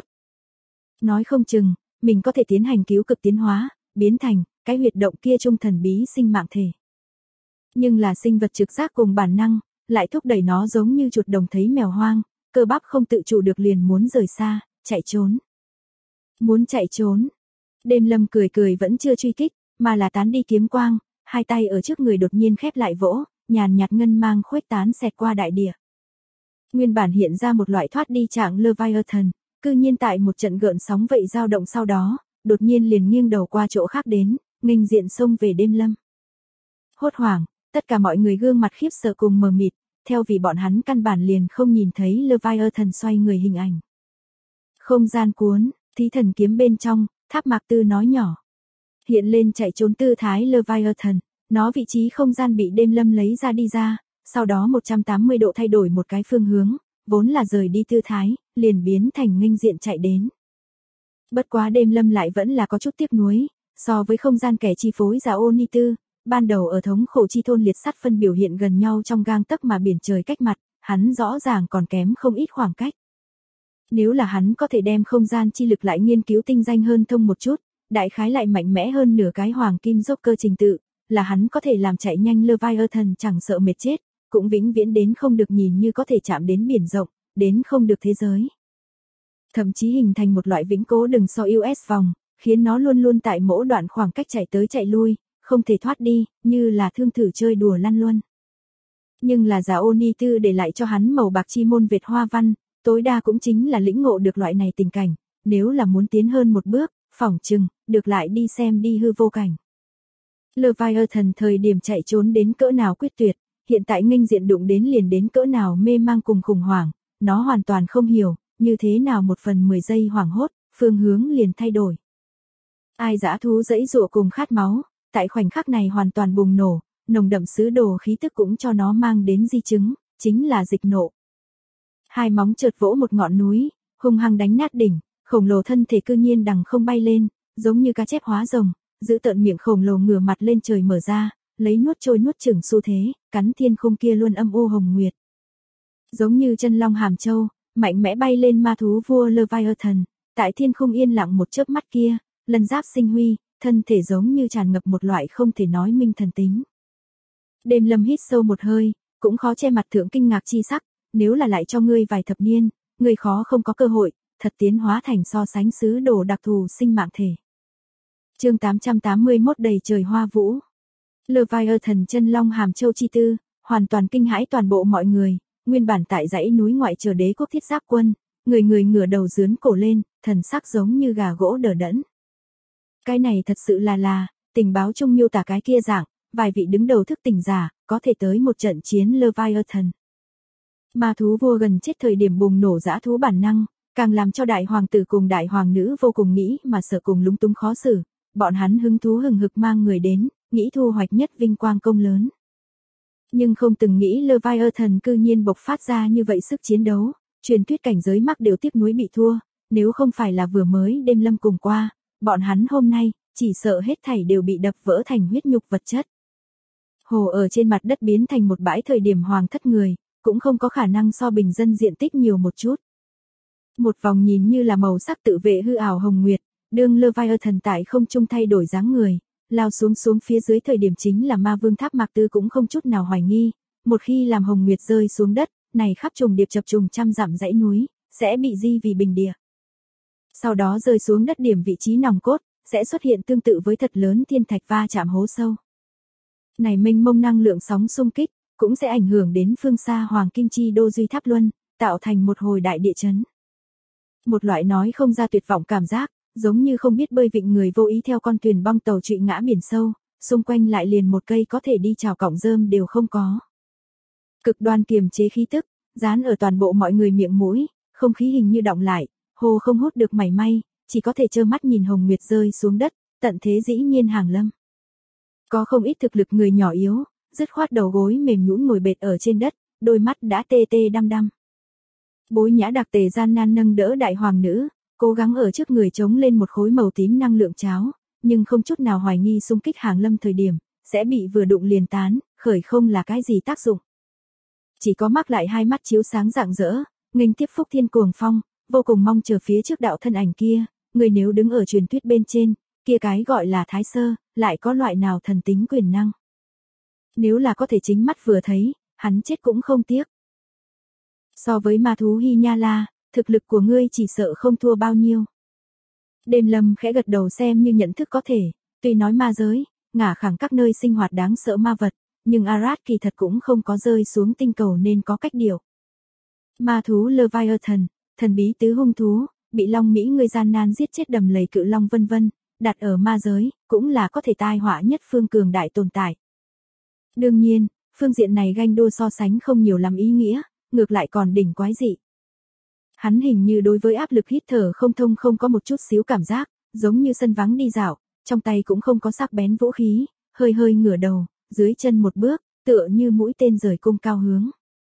Speaker 1: Nói không chừng, mình có thể tiến hành cứu cực tiến hóa, biến thành cái huyệt động kia trung thần bí sinh mạng thể. Nhưng là sinh vật trực giác cùng bản năng, lại thúc đẩy nó giống như chuột đồng thấy mèo hoang, cơ bắp không tự chủ được liền muốn rời xa, chạy trốn. Muốn chạy trốn. Đêm Lâm cười cười vẫn chưa truy kích, mà là tán đi kiếm quang, hai tay ở trước người đột nhiên khép lại vỗ, nhàn nhạt ngân mang khuếch tán xẹt qua đại địa. Nguyên bản hiện ra một loại thoát đi trạng Leviathan, cư nhiên tại một trận gợn sóng vậy dao động sau đó, đột nhiên liền nghiêng đầu qua chỗ khác đến, nghênh diện xông về Đêm Lâm. Hốt hoảng, tất cả mọi người gương mặt khiếp sợ cùng mờ mịt, theo vì bọn hắn căn bản liền không nhìn thấy Leviathan xoay người hình ảnh. Không gian cuốn, thí thần kiếm bên trong, Tháp Mạc Tư nói nhỏ. Hiện lên chạy trốn tư thái Leviathan, nó vị trí không gian bị Đêm Lâm lấy ra đi ra, sau đó 180 độ thay đổi một cái phương hướng, vốn là rời đi tư thái, liền biến thành nghênh diện chạy đến. Bất quá Đêm Lâm lại vẫn là có chút tiếc nuối, so với không gian kẻ chi phối giả Oni Tư, ban đầu ở thống khổ chi thôn liệt sắt phân biểu hiện gần nhau trong gang tấc mà biển trời cách mặt, hắn rõ ràng còn kém không ít khoảng cách. Nếu là hắn có thể đem không gian chi lực lại nghiên cứu tinh danh hơn thông một chút, đại khái lại mạnh mẽ hơn nửa cái hoàng kim Joker trình tự, là hắn có thể làm chạy nhanh Leviathan chẳng sợ mệt chết, cũng vĩnh viễn đến không được nhìn như có thể chạm đến biển rộng, đến không được thế giới. Thậm chí hình thành một loại vĩnh cố đừng so US vòng, khiến nó luôn luôn tại mỗi đoạn khoảng cách chạy tới chạy lui, không thể thoát đi, như là thương thử chơi đùa lăn luân. Nhưng là giả Oni Tư để lại cho hắn màu bạc chi môn Việt hoa văn, tối đa cũng chính là lĩnh ngộ được loại này tình cảnh, nếu là muốn tiến hơn một bước, phỏng chừng, được lại đi xem đi hư vô cảnh. Leviathan thời điểm chạy trốn đến cỡ nào quyết tuyệt, hiện tại nghênh diện đụng đến liền đến cỡ nào mê mang cùng khủng hoảng, nó hoàn toàn không hiểu, như thế nào 1/10 giây hoảng hốt, phương hướng liền thay đổi. Ai dã thú dãy dụa cùng khát máu, tại khoảnh khắc này hoàn toàn bùng nổ, nồng đậm sứ đồ khí tức cũng cho nó mang đến di chứng, chính là dịch nộ. Hai móng chợt vỗ một ngọn núi, hung hăng đánh nát đỉnh, khổng lồ thân thể cư nhiên đằng không bay lên, giống như cá chép hóa rồng, giữ tợn miệng khổng lồ ngửa mặt lên trời mở ra, lấy nuốt trôi nuốt chửng xu thế, cắn thiên khung kia luôn âm u hồng nguyệt. Giống như chân long hàm châu, mạnh mẽ bay lên ma thú vua Leviathan, tại thiên khung yên lặng một chớp mắt kia, lân giáp sinh huy, thân thể giống như tràn ngập một loại không thể nói minh thần tính. Đêm Lâm hít sâu một hơi, cũng khó che mặt thượng kinh ngạc chi sắc, nếu là lại cho ngươi vài thập niên, ngươi khó không có cơ hội, thật tiến hóa thành so sánh sứ đồ đặc thù sinh mạng thể. Chương 881 đầy trời hoa vũ. Leviathan chân long hàm châu chi tư, hoàn toàn kinh hãi toàn bộ mọi người, nguyên bản tại dãy núi ngoại chờ đế quốc thiết giáp quân, người ngửa đầu dướn cổ lên, thần sắc giống như gà gỗ đờ đẫn. Cái này thật sự là, tình báo chung miêu tả cái kia dạng, vài vị đứng đầu thức tỉnh giả, có thể tới một trận chiến Leviathan. Ma thú vua gần chết thời điểm bùng nổ dã thú bản năng, càng làm cho đại hoàng tử cùng đại hoàng nữ vô cùng nghĩ mà sợ cùng lúng túng khó xử, bọn hắn hứng thú hừng hực mang người đến, nghĩ thu hoạch nhất vinh quang công lớn. Nhưng không từng nghĩ Leviathan cư nhiên bộc phát ra như vậy sức chiến đấu, truyền thuyết cảnh giới mắc đều tiếc nuối bị thua, nếu không phải là vừa mới Đêm Lâm cùng qua, bọn hắn hôm nay, chỉ sợ hết thảy đều bị đập vỡ thành huyết nhục vật chất. Hồ ở trên mặt đất biến thành một bãi thời điểm hoàng thất người, cũng không có khả năng so bình dân diện tích nhiều một chút. Một vòng nhìn như là màu sắc tự vệ hư ảo hồng nguyệt, đương Leviathan tại không trung thay đổi dáng người, lao xuống phía dưới thời điểm chính là ma vương Tháp Mạc Tư cũng không chút nào hoài nghi, một khi làm Hồng Nguyệt rơi xuống đất, này khắp trùng điệp chập trùng trăm dặm dãy núi, sẽ bị di vì bình địa. Sau đó rơi xuống đất điểm vị trí nòng cốt, sẽ xuất hiện tương tự với thật lớn thiên thạch va chạm hố sâu. Này mênh mông năng lượng sóng xung kích, cũng sẽ ảnh hưởng đến phương xa Hoàng Kim Chi Đô Duy Tháp Luân, tạo thành một hồi đại địa chấn. Một loại nói không ra tuyệt vọng cảm giác, giống như không biết bơi vịnh người vô ý theo con thuyền bong tàu trụy ngã biển sâu, xung quanh lại liền một cây có thể đi chào cọng rơm đều không có. Cực đoan kiềm chế khí tức, dán ở toàn bộ mọi người miệng mũi, không khí hình như đọng lại, hồ không hút được mảy may, chỉ có thể trơ mắt nhìn Hồng Nguyệt rơi xuống đất, tận thế dĩ nhiên hàng lâm. Có không ít thực lực người nhỏ yếu, dứt khoát đầu gối mềm nhũn ngồi bệt ở trên đất, đôi mắt đã tê tê đăm đăm. Bối Nhã Đặc Tề gian nan nâng đỡ đại hoàng nữ, cố gắng ở trước người chống lên một khối màu tím năng lượng cháo, nhưng không chút nào hoài nghi xung kích hàng lâm thời điểm, sẽ bị vừa đụng liền tán, khởi không là cái gì tác dụng. Chỉ có mắc lại hai mắt chiếu sáng rạng rỡ, nghênh tiếp phúc thiên cuồng phong, vô cùng mong chờ phía trước đạo thân ảnh kia, người nếu đứng ở truyền thuyết bên trên, kia cái gọi là thái sơ, lại có loại nào thần tính quyền năng. Nếu là có thể chính mắt vừa thấy, hắn chết cũng không tiếc. So với ma thú Hy Nha La, thực lực của ngươi chỉ sợ không thua bao nhiêu. Đêm Lâm khẽ gật đầu xem như nhận thức có thể, tuy nói ma giới, ngả khẳng các nơi sinh hoạt đáng sợ ma vật, nhưng Arad kỳ thật cũng không có rơi xuống tinh cầu nên có cách điều. Ma thú Leviathan, thần bí tứ hung thú, bị Long Mỹ người gian nan giết chết đầm lầy cự long vân vân, đặt ở ma giới, cũng là có thể tai họa nhất phương cường đại tồn tại. Đương nhiên, phương diện này ganh đua so sánh không nhiều lắm ý nghĩa, ngược lại còn đỉnh quái dị. Hắn hình như đối với áp lực hít thở không thông không có một chút xíu cảm giác, giống như sân vắng đi dạo, trong tay cũng không có sắc bén vũ khí, hơi hơi ngửa đầu, dưới chân một bước, tựa như mũi tên rời cung cao hướng.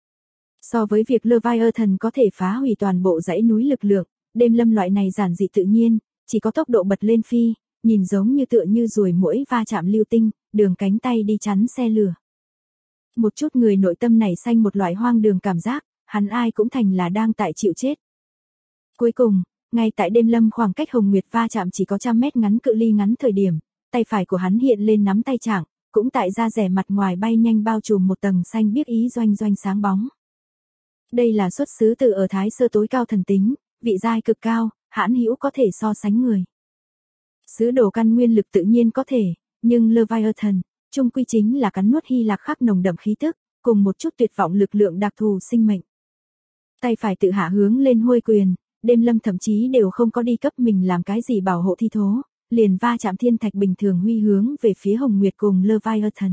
Speaker 1: So với việc Leviathan có thể phá hủy toàn bộ dãy núi lực lượng, Đêm Lâm loại này giản dị tự nhiên, chỉ có tốc độ bật lên phi, nhìn giống như tựa như ruồi muỗi va chạm lưu tinh, đường cánh tay đi chắn xe lửa. Một chút người nội tâm nảy sanh một loại hoang đường cảm giác, hắn ai cũng thành là đang tại chịu chết. Cuối cùng, ngay tại Đêm Lâm khoảng cách Hồng Nguyệt va chạm chỉ có 100 mét ngắn cự ly ngắn thời điểm, tay phải của hắn hiện lên nắm tay trạng, cũng tại da rẻ mặt ngoài bay nhanh bao trùm một tầng xanh biếc ý doanh doanh sáng bóng. Đây là xuất xứ từ ở Thái Sơ tối cao thần tính, vị giai cực cao, hãn hữu có thể so sánh người. Sứ đồ căn nguyên lực tự nhiên có thể, nhưng Leviathan, chung quy chính là cắn nuốt Hy Lạc khắc nồng đậm khí tức, cùng một chút tuyệt vọng lực lượng đặc thù sinh mệnh. Tay phải tự hạ hướng lên huôi quyền, Đêm Lâm thậm chí đều không có đi cấp mình làm cái gì bảo hộ thi thố, liền va chạm thiên thạch bình thường huy hướng về phía Hồng Nguyệt cùng Leviathan.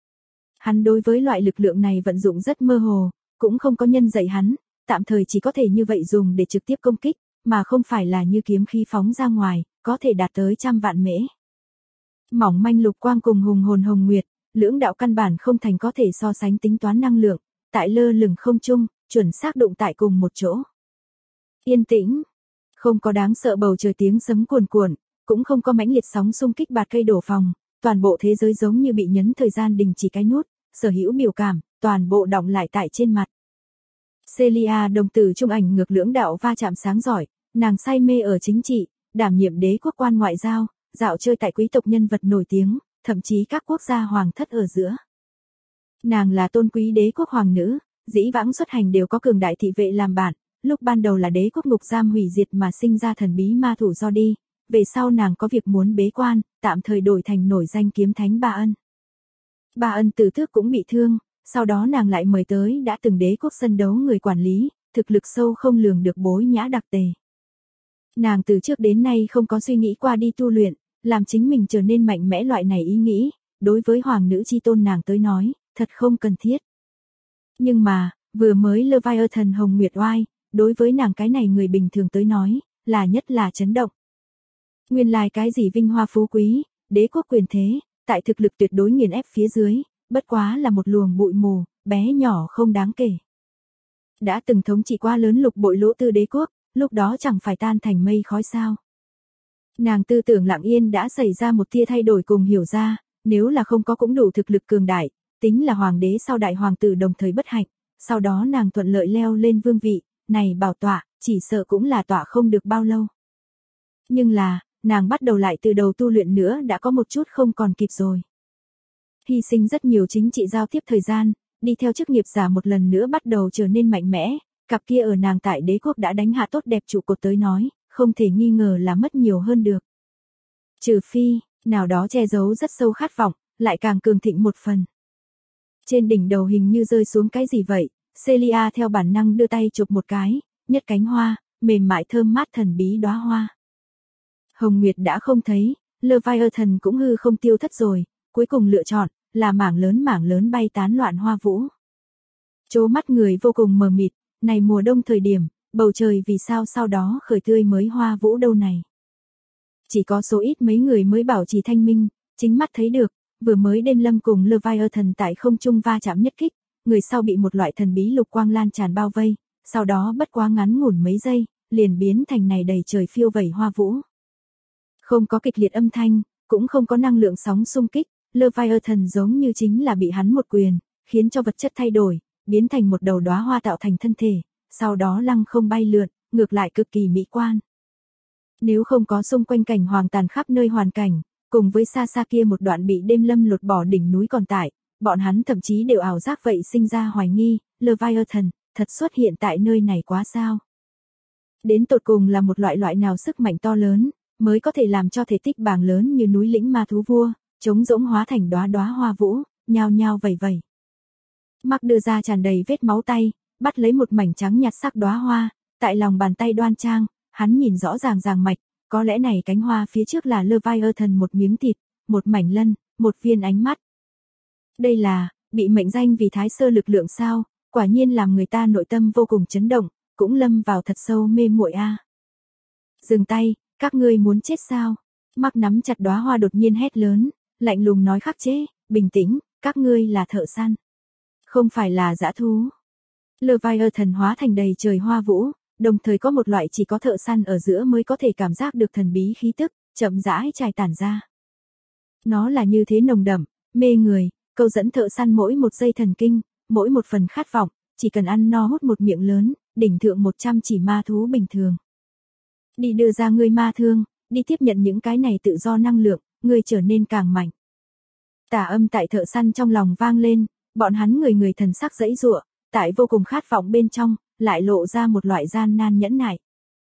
Speaker 1: Hắn đối với loại lực lượng này vận dụng rất mơ hồ, cũng không có nhân dạy hắn, tạm thời chỉ có thể như vậy dùng để trực tiếp công kích, mà không phải là như kiếm khí phóng ra ngoài, có thể đạt tới 100 vạn mễ. Mỏng manh lục quang cùng hùng hồn Hồng Nguyệt, lưỡng đạo căn bản không thành có thể so sánh tính toán năng lượng, tại lơ lửng không trung, chuẩn xác đụng tại cùng một chỗ. Yên tĩnh, không có đáng sợ bầu trời tiếng sấm cuồn cuộn, cũng không có mãnh liệt sóng xung kích bạt cây đổ phòng, toàn bộ thế giới giống như bị nhấn thời gian đình chỉ cái nút, sở hữu biểu cảm, toàn bộ đọng lại tại trên mặt. Celia đồng tử trung ảnh ngược lưỡng đạo va chạm sáng giỏi, nàng say mê ở chính trị, đảm nhiệm đế quốc quan ngoại giao, dạo chơi tại quý tộc nhân vật nổi tiếng, thậm chí các quốc gia hoàng thất ở giữa. Nàng là tôn quý đế quốc hoàng nữ, dĩ vãng xuất hành đều có cường đại thị vệ làm bạn, lúc ban đầu là đế quốc ngục giam hủy diệt mà sinh ra thần bí ma thủ do đi, về sau nàng có việc muốn bế quan, tạm thời đổi thành nổi danh kiếm thánh Ba Ân. Ba Ân tử tước cũng bị thương, sau đó nàng lại mời tới đã từng đế quốc sân đấu người quản lý, thực lực sâu không lường được Bối Nhã Đặc Tề. Nàng từ trước đến nay không có suy nghĩ qua đi tu luyện, làm chính mình trở nên mạnh mẽ loại này ý nghĩ, đối với hoàng nữ chi tôn nàng tới nói, thật không cần thiết. Nhưng mà, vừa mới Leviathan Hồng Nguyệt oai, đối với nàng cái này người bình thường tới nói, là nhất là chấn động. Nguyên lai cái gì vinh hoa phú quý, đế quốc quyền thế, tại thực lực tuyệt đối nghiền ép phía dưới, bất quá là một luồng bụi mù, bé nhỏ không đáng kể. Đã từng thống trị qua lớn lục bội lỗ tư đế quốc, lúc đó chẳng phải tan thành mây khói sao. Nàng tư tưởng lặng yên đã xảy ra một tia thay đổi cùng hiểu ra, nếu là không có cũng đủ thực lực cường đại, tính là hoàng đế sau đại hoàng tử đồng thời bất hạnh, sau đó nàng thuận lợi leo lên vương vị, này bảo tọa, chỉ sợ cũng là tọa không được bao lâu. Nhưng là, nàng bắt đầu lại từ đầu tu luyện nữa đã có một chút không còn kịp rồi. Hy sinh rất nhiều chính trị giao tiếp thời gian, đi theo chức nghiệp giả một lần nữa bắt đầu trở nên mạnh mẽ, cặp kia ở nàng tại đế quốc đã đánh hạ tốt đẹp trụ cột tới nói, không thể nghi ngờ là mất nhiều hơn được. Trừ phi, nào đó che giấu rất sâu khát vọng, lại càng cường thịnh một phần. Trên đỉnh đầu hình như rơi xuống cái gì vậy, Celia theo bản năng đưa tay chụp một cái, nhất cánh hoa, mềm mại thơm mát thần bí đóa hoa. Hồng Nguyệt đã không thấy, Leviathan cũng hư không tiêu thất rồi, cuối cùng lựa chọn là mảng lớn bay tán loạn hoa vũ. Chố mắt người vô cùng mờ mịt, này mùa đông thời điểm, bầu trời vì sao sau đó khởi tươi mới hoa vũ đâu này. Chỉ có số ít mấy người mới bảo trì thanh minh, chính mắt thấy được, vừa mới đêm lâm cùng Leviathan tại không trung va chạm nhất kích, người sau bị một loại thần bí lục quang lan tràn bao vây, sau đó bất quá ngắn ngủn mấy giây, liền biến thành này đầy trời phiêu vẩy hoa vũ. Không có kịch liệt âm thanh, cũng không có năng lượng sóng xung kích, Leviathan giống như chính là bị hắn một quyền, khiến cho vật chất thay đổi, biến thành một đầu đóa hoa tạo thành thân thể, sau đó lăng không bay lượn, ngược lại cực kỳ mỹ quan. Nếu không có xung quanh cảnh hoàng tàn khắp nơi hoàn cảnh, cùng với xa xa kia một đoạn bị đêm lâm lột bỏ đỉnh núi còn tại, bọn hắn thậm chí đều ảo giác vậy sinh ra hoài nghi, Leviathan, thật xuất hiện tại nơi này quá sao. Đến tột cùng là một loại nào sức mạnh to lớn, mới có thể làm cho thể tích bảng lớn như núi lĩnh ma thú vua, trống rỗng hóa thành đóa hoa vũ, nhao nhao vẩy vẩy. Mark đưa ra tràn đầy vết máu tay, bắt lấy một mảnh trắng nhạt sắc đóa hoa, tại lòng bàn tay đoan trang, hắn nhìn rõ ràng mạch, có lẽ này cánh hoa phía trước là Leviathan một miếng thịt, một mảnh lân, một viên ánh mắt. Đây là, bị mệnh danh vì thái sơ lực lượng sao, quả nhiên làm người ta nội tâm vô cùng chấn động, cũng lâm vào thật sâu mê muội a. Dừng tay, các ngươi muốn chết sao? Mark nắm chặt đóa hoa đột nhiên hét lớn, lạnh lùng nói khắc chế, bình tĩnh, các ngươi là thợ săn. Không phải là dã thú. Leviathan hóa thành đầy trời hoa vũ, đồng thời có một loại chỉ có thợ săn ở giữa mới có thể cảm giác được thần bí khí tức, chậm rãi trải tản ra. Nó là như thế nồng đậm, mê người, câu dẫn thợ săn mỗi một giây thần kinh, mỗi một phần khát vọng, chỉ cần ăn no hút một miệng lớn, đỉnh thượng 100 chỉ ma thú bình thường. Đi đưa ra ngươi ma thương, đi tiếp nhận những cái này tự do năng lượng, ngươi trở nên càng mạnh. Tà âm tại thợ săn trong lòng vang lên, bọn hắn người thần sắc dãy giụa, tại vô cùng khát vọng bên trong, lại lộ ra một loại gian nan nhẫn nại.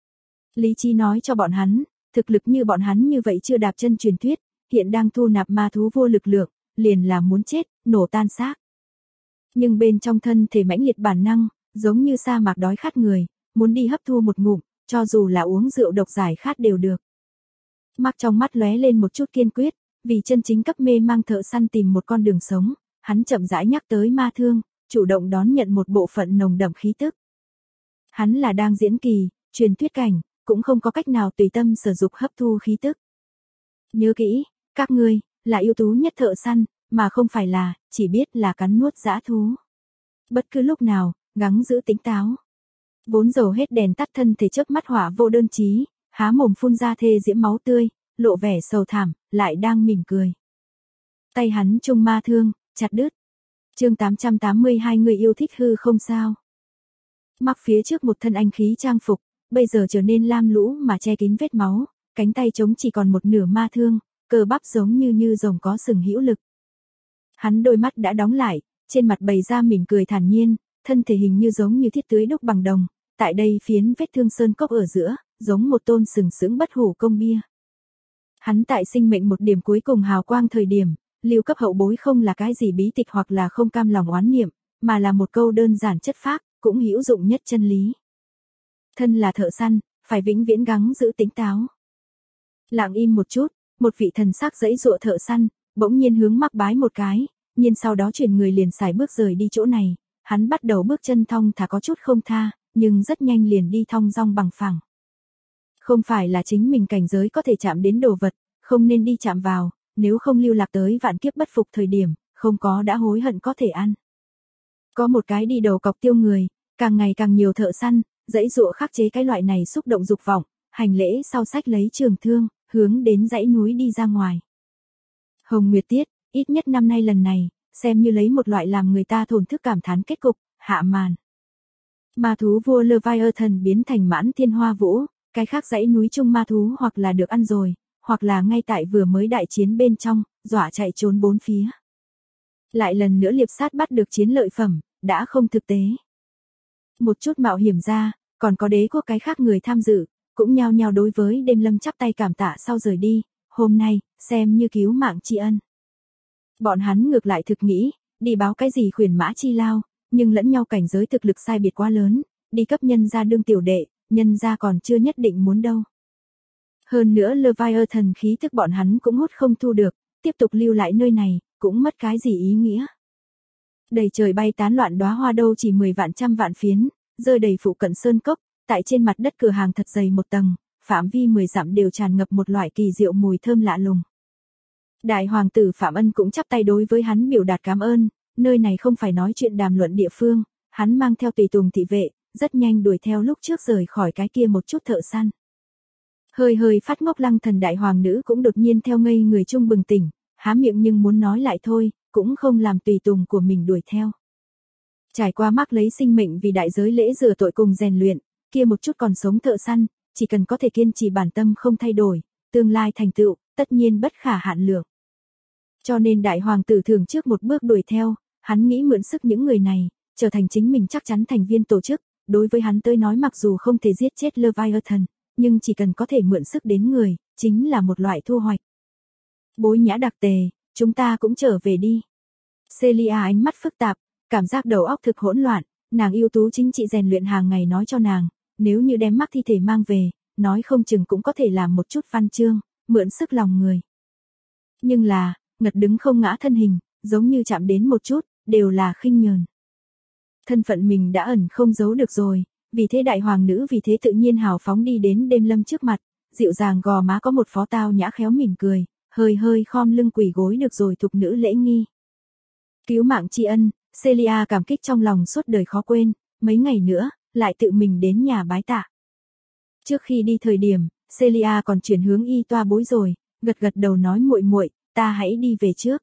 Speaker 1: Lý trí nói cho bọn hắn, thực lực như bọn hắn như vậy chưa đạp chân truyền thuyết, hiện đang thu nạp ma thú vô lực lượng, liền là muốn chết, nổ tan xác. Nhưng bên trong thân thể mãnh liệt bản năng, giống như sa mạc đói khát người, muốn đi hấp thu một ngụm, cho dù là uống rượu độc giải khát đều được. Mark trong mắt lóe lên một chút kiên quyết, vì chân chính cấp mê mang thợ săn tìm một con đường sống, hắn chậm rãi nhắc tới ma thương, chủ động đón nhận một bộ phận nồng đậm khí tức. Hắn là đang diễn kỳ, truyền thuyết cảnh, cũng không có cách nào tùy tâm sử dụng hấp thu khí tức. Nhớ kỹ, các ngươi, là ưu tú nhất thợ săn, mà không phải là, chỉ biết là cắn nuốt dã thú. Bất cứ lúc nào, gắng giữ tỉnh táo. Vốn dầu hết đèn tắt thân thể chớp mắt hỏa vô đơn chí, há mồm phun ra thê diễm máu tươi, lộ vẻ sầu thảm, lại đang mỉm cười. Tay hắn trung ma thương, chặt đứt. Chương 882 người yêu thích hư không sao. Mặc phía trước một thân anh khí trang phục, bây giờ trở nên lam lũ mà che kín vết máu, cánh tay trống chỉ còn một nửa ma thương, cơ bắp giống như rồng có sừng hữu lực. Hắn đôi mắt đã đóng lại, trên mặt bày ra mỉm cười thản nhiên, thân thể hình như giống như thiết tưới đúc bằng đồng, tại đây phiến vết thương sơn cốc ở giữa, giống một tôn sừng sững bất hủ công bia. Hắn tại sinh mệnh một điểm cuối cùng hào quang thời điểm, lưu cấp hậu bối không là cái gì bí tịch hoặc là không cam lòng oán niệm, mà là một câu đơn giản chất phác, cũng hữu dụng nhất chân lý. Thân là thợ săn, phải vĩnh viễn gắng giữ tỉnh táo. Lặng im một chút, một vị thần sắc dãy dụa thợ săn, bỗng nhiên hướng Mark bái một cái, nhưng sau đó chuyển người liền xài bước rời đi chỗ này, hắn bắt đầu bước chân thong thả có chút không tha, nhưng rất nhanh liền đi thong dong bằng phẳng. Không phải là chính mình cảnh giới có thể chạm đến đồ vật, không nên đi chạm vào, nếu không lưu lạc tới vạn kiếp bất phục thời điểm, không có đã hối hận có thể ăn. Có một cái đi đầu cọc tiêu người, càng ngày càng nhiều thợ săn, dãy dụa khắc chế cái loại này xúc động dục vọng, hành lễ sau sách lấy trường thương, hướng đến dãy núi đi ra ngoài. Hồng Nguyệt Tiết, ít nhất năm nay lần này, xem như lấy một loại làm người ta thổn thức cảm thán kết cục, hạ màn. Ma thú vua Leviathan biến thành mãn thiên hoa vũ, cái khác dãy núi chung ma thú hoặc là được ăn rồi, hoặc là ngay tại vừa mới đại chiến bên trong, dọa chạy trốn bốn phía. Lại lần nữa liệp sát bắt được chiến lợi phẩm, đã không thực tế. Một chút mạo hiểm ra, còn có đế quốc cái khác người tham dự, cũng nhao nhao đối với Đêm Lâm chắp tay cảm tạ sau rời đi, hôm nay, xem như cứu mạng tri ân. Bọn hắn ngược lại thực nghĩ, đi báo cái gì khuyển mã chi lao, nhưng lẫn nhau cảnh giới thực lực sai biệt quá lớn, đi cấp nhân ra đương tiểu đệ, nhân ra còn chưa nhất định muốn đâu. Hơn nữa Leviathan khí thức bọn hắn cũng hút không thu được, tiếp tục lưu lại nơi này, cũng mất cái gì ý nghĩa. Đầy trời bay tán loạn đóa hoa đâu chỉ 10 vạn trăm vạn phiến, rơi đầy phụ cận sơn cốc, tại trên mặt đất cửa hàng thật dày một tầng, phạm vi 10 dặm đều tràn ngập một loại kỳ diệu mùi thơm lạ lùng. Đại hoàng tử Phạm Ân cũng chắp tay đối với hắn biểu đạt cảm ơn, nơi này không phải nói chuyện đàm luận địa phương, hắn mang theo tùy tùng thị vệ, rất nhanh đuổi theo lúc trước rời khỏi cái kia một chút thợ săn. Hơi hơi phát ngốc Lăng Thần đại hoàng nữ cũng đột nhiên theo ngây người chung bừng tỉnh, há miệng nhưng muốn nói lại thôi, cũng không làm tùy tùng của mình đuổi theo. Trải qua mắc lấy sinh mệnh vì đại giới lễ rửa tội cùng rèn luyện, kia một chút còn sống thợ săn, chỉ cần có thể kiên trì bản tâm không thay đổi, tương lai thành tựu, tất nhiên bất khả hạn lượng. Cho nên đại hoàng tử thường trước một bước đuổi theo, hắn nghĩ mượn sức những người này, trở thành chính mình chắc chắn thành viên tổ chức, đối với hắn tới nói mặc dù không thể giết chết Leviathan, nhưng chỉ cần có thể mượn sức đến người, chính là một loại thu hoạch. Bối Nhã đặc tề, chúng ta cũng trở về đi. Celia ánh mắt phức tạp, cảm giác đầu óc thực hỗn loạn, nàng ưu tú chính trị rèn luyện hàng ngày nói cho nàng, nếu như đem mắc thi thể mang về, nói không chừng cũng có thể làm một chút văn chương, mượn sức lòng người. Nhưng là, ngật đứng không ngã thân hình, giống như chạm đến một chút, đều là khinh nhờn. Thân phận mình đã ẩn không giấu được rồi, vì thế đại hoàng nữ vì thế tự nhiên hào phóng đi đến Đêm Lâm trước mặt, dịu dàng gò má có một phó tao nhã khéo mỉm cười, hơi hơi khom lưng quỳ gối được rồi thục nữ lễ nghi. Cứu mạng tri ân, Celia cảm kích trong lòng suốt đời khó quên, mấy ngày nữa, lại tự mình đến nhà bái tạ. Trước khi đi thời điểm, Celia còn chuyển hướng y toa bối rồi, gật gật đầu nói muội muội, ta hãy đi về trước.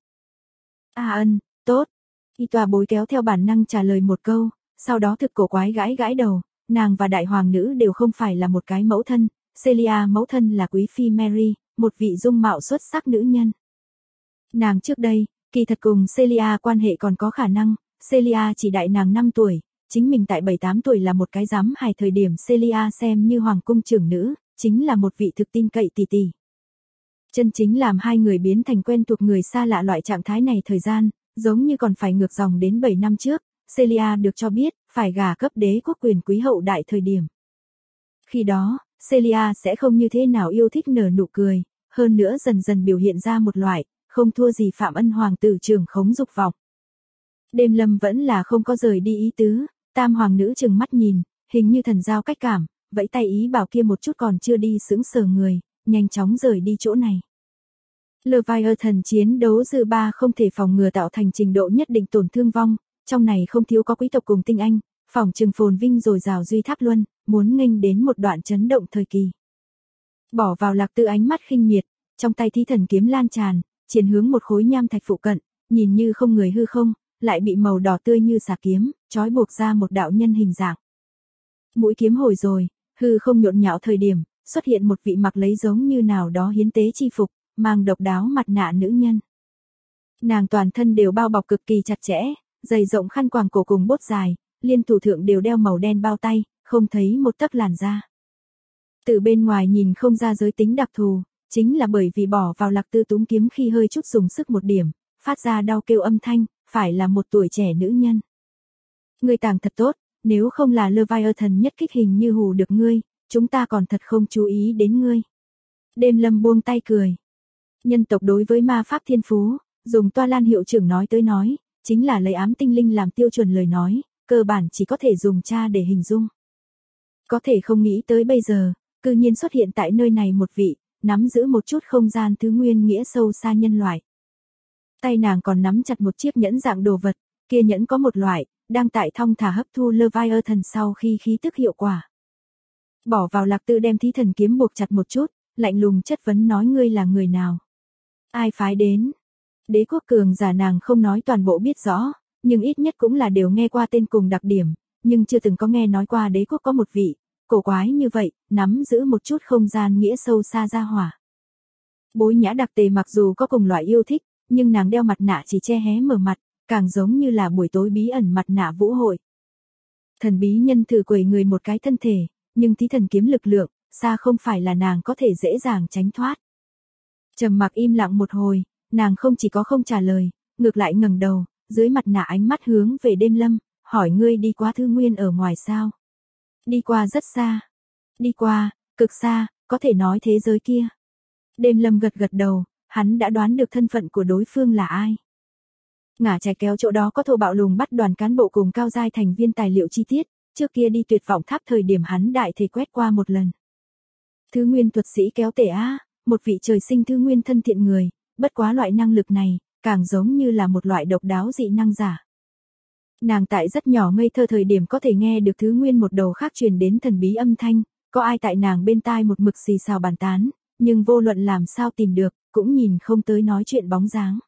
Speaker 1: Ân, tốt. Y toa bối kéo theo bản năng trả lời một câu, sau đó thực cổ quái gãi gãi đầu, nàng và đại hoàng nữ đều không phải là một cái mẫu thân, Celia mẫu thân là quý phi Mary, một vị dung mạo xuất sắc nữ nhân. Nàng trước đây, kỳ thật cùng Celia quan hệ còn có khả năng, Celia chỉ đại nàng 5 tuổi, chính mình tại 7-8 tuổi là một cái giám hài thời điểm Celia xem như hoàng cung trưởng nữ, chính là một vị thực tin cậy tỷ tỷ. Chân chính làm hai người biến thành quen thuộc người xa lạ loại trạng thái này thời gian, giống như còn phải ngược dòng đến 7 năm trước, Celia được cho biết, phải gả cấp đế quốc quyền quý hậu đại thời điểm. Khi đó, Celia sẽ không như thế nào yêu thích nở nụ cười, hơn nữa dần dần biểu hiện ra một loại, không thua gì Phạm Ân hoàng tử trưởng khống dục vọng. Đêm Lâm vẫn là không có rời đi ý tứ, tam hoàng nữ chừng mắt nhìn, hình như thần giao cách cảm, vẫy tay ý bảo kia một chút còn chưa đi sững sờ người, nhanh chóng rời đi chỗ này. Leviathan chiến đấu dư ba không thể phòng ngừa tạo thành trình độ nhất định tổn thương vong, trong này không thiếu có quý tộc cùng tinh anh, phòng trừng phồn vinh rồi rào duy tháp luân, muốn nghênh đến một đoạn chấn động thời kỳ. Bỏ vào Lạc Tư ánh mắt khinh miệt, trong tay thi thần kiếm lan tràn, chiến hướng một khối nham thạch phụ cận, nhìn như không người hư không, lại bị màu đỏ tươi như xà kiếm, trói buộc ra một đạo nhân hình dạng. Mũi kiếm hồi rồi, hư không nhộn nhạo thời điểm, xuất hiện một vị mặc lấy giống như nào đó hiến tế chi phục, mang độc đáo mặt nạ nữ nhân. Nàng toàn thân đều bao bọc cực kỳ chặt chẽ, dày rộng khăn quàng cổ cùng bốt dài, liên thủ thượng đều đeo màu đen bao tay, không thấy một tấc làn da. Từ bên ngoài nhìn không ra giới tính đặc thù, chính là bởi vì bỏ vào Lạc Tư túm kiếm khi hơi chút dùng sức một điểm, phát ra đau kêu âm thanh, phải là một tuổi trẻ nữ nhân. Ngươi tàng thật tốt, nếu không là Leviathan nhất kích hình như hù được ngươi, chúng ta còn thật không chú ý đến ngươi. Đêm Lâm buông tay cười. Nhân tộc đối với ma pháp thiên phú, dùng Toa Lan hiệu trưởng nói tới nói, chính là lấy ám tinh linh làm tiêu chuẩn lời nói, cơ bản chỉ có thể dùng cha để hình dung. Có thể không nghĩ tới bây giờ, cư nhiên xuất hiện tại nơi này một vị, nắm giữ một chút không gian thứ nguyên nghĩa sâu xa nhân loại. Tay nàng còn nắm chặt một chiếc nhẫn dạng đồ vật, kia nhẫn có một loại, đang tại thong thả hấp thu Leviathan sau khi khí tức hiệu quả. Bỏ vào Lạc Tư đem thí thần kiếm buộc chặt một chút, lạnh lùng chất vấn nói ngươi là người nào. Ai phái đến? Đế quốc cường giả nàng không nói toàn bộ biết rõ, nhưng ít nhất cũng là đều nghe qua tên cùng đặc điểm, nhưng chưa từng có nghe nói qua đế quốc có một vị, cổ quái như vậy, nắm giữ một chút không gian nghĩa sâu xa ra hỏa. Bối Nhã đặc tề mặc dù có cùng loại yêu thích, nhưng nàng đeo mặt nạ chỉ che hé mở mặt, càng giống như là buổi tối bí ẩn mặt nạ vũ hội. Thần bí nhân thử quẩy người một cái thân thể, nhưng thí thần kiếm lực lượng, xa không phải là nàng có thể dễ dàng tránh thoát. Trầm mặc im lặng một hồi, nàng không chỉ có không trả lời, ngược lại ngẩng đầu, dưới mặt nạ ánh mắt hướng về Đêm Lâm, hỏi ngươi đi qua Thư Nguyên ở ngoài sao? Đi qua rất xa. Đi qua, cực xa, có thể nói thế giới kia. Đêm Lâm gật gật đầu, hắn đã đoán được thân phận của đối phương là ai. Ngả Trạch kéo chỗ đó có thô bạo lùng bắt đoàn cán bộ cùng cao giai thành viên tài liệu chi tiết, trước kia đi Tuyệt Vọng Tháp thời điểm hắn đại thể quét qua một lần. Thứ Nguyên thuật sĩ Kéo Tể Á, một vị trời sinh Thứ Nguyên thân thiện người, bất quá loại năng lực này, càng giống như là một loại độc đáo dị năng giả. Nàng tại rất nhỏ ngây thơ thời điểm có thể nghe được Thứ Nguyên một đầu khác truyền đến thần bí âm thanh, có ai tại nàng bên tai một mực xì xào bàn tán, nhưng vô luận làm sao tìm được, cũng nhìn không tới nói chuyện bóng dáng.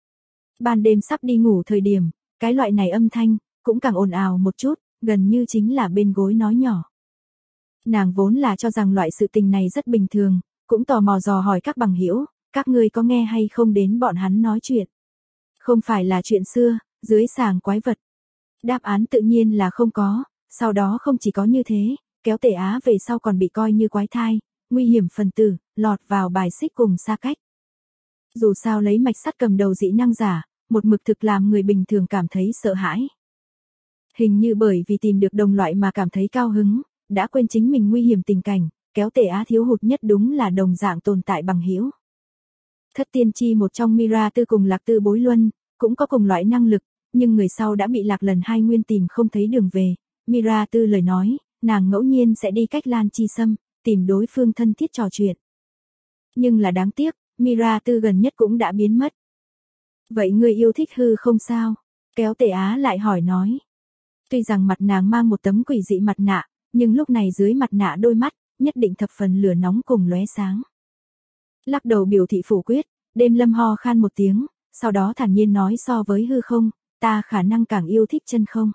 Speaker 1: Ban đêm sắp đi ngủ thời điểm, cái loại này âm thanh, cũng càng ồn ào một chút, gần như chính là bên gối nói nhỏ. Nàng vốn là cho rằng loại sự tình này rất bình thường, cũng tò mò dò hỏi các bằng hữu, các ngươi có nghe hay không đến bọn hắn nói chuyện. Không phải là chuyện xưa, dưới sàng quái vật. Đáp án tự nhiên là không có, sau đó không chỉ có như thế, Kéo Tể Á về sau còn bị coi như quái thai, nguy hiểm phần tử, lọt vào bài xích cùng xa cách. Dù sao lấy mạch sắt cầm đầu dị năng giả, một mực thực làm người bình thường cảm thấy sợ hãi. Hình như bởi vì tìm được đồng loại mà cảm thấy cao hứng, đã quên chính mình nguy hiểm tình cảnh, Kéo Tể Á thiếu hụt nhất đúng là đồng dạng tồn tại bằng hữu. Thất tiên tri một trong Mira Tư cùng Lạc Tư Bối Luân, cũng có cùng loại năng lực, nhưng người sau đã bị Lạc Lần Hai Nguyên tìm không thấy đường về. Mira Tư lời nói, nàng ngẫu nhiên sẽ đi cách Lan Chi Sâm, tìm đối phương thân thiết trò chuyện. Nhưng là đáng tiếc, Mira Tư gần nhất cũng đã biến mất. Vậy người yêu thích hư không sao? Kéo Tể Á lại hỏi nói. Tuy rằng mặt nàng mang một tấm quỷ dị mặt nạ, nhưng lúc này dưới mặt nạ đôi mắt, nhất định thập phần lửa nóng cùng lóe sáng. Lắc đầu biểu thị phủ quyết, Đêm Lâm ho khan một tiếng, sau đó thản nhiên nói so với hư không, ta khả năng càng yêu thích chân không.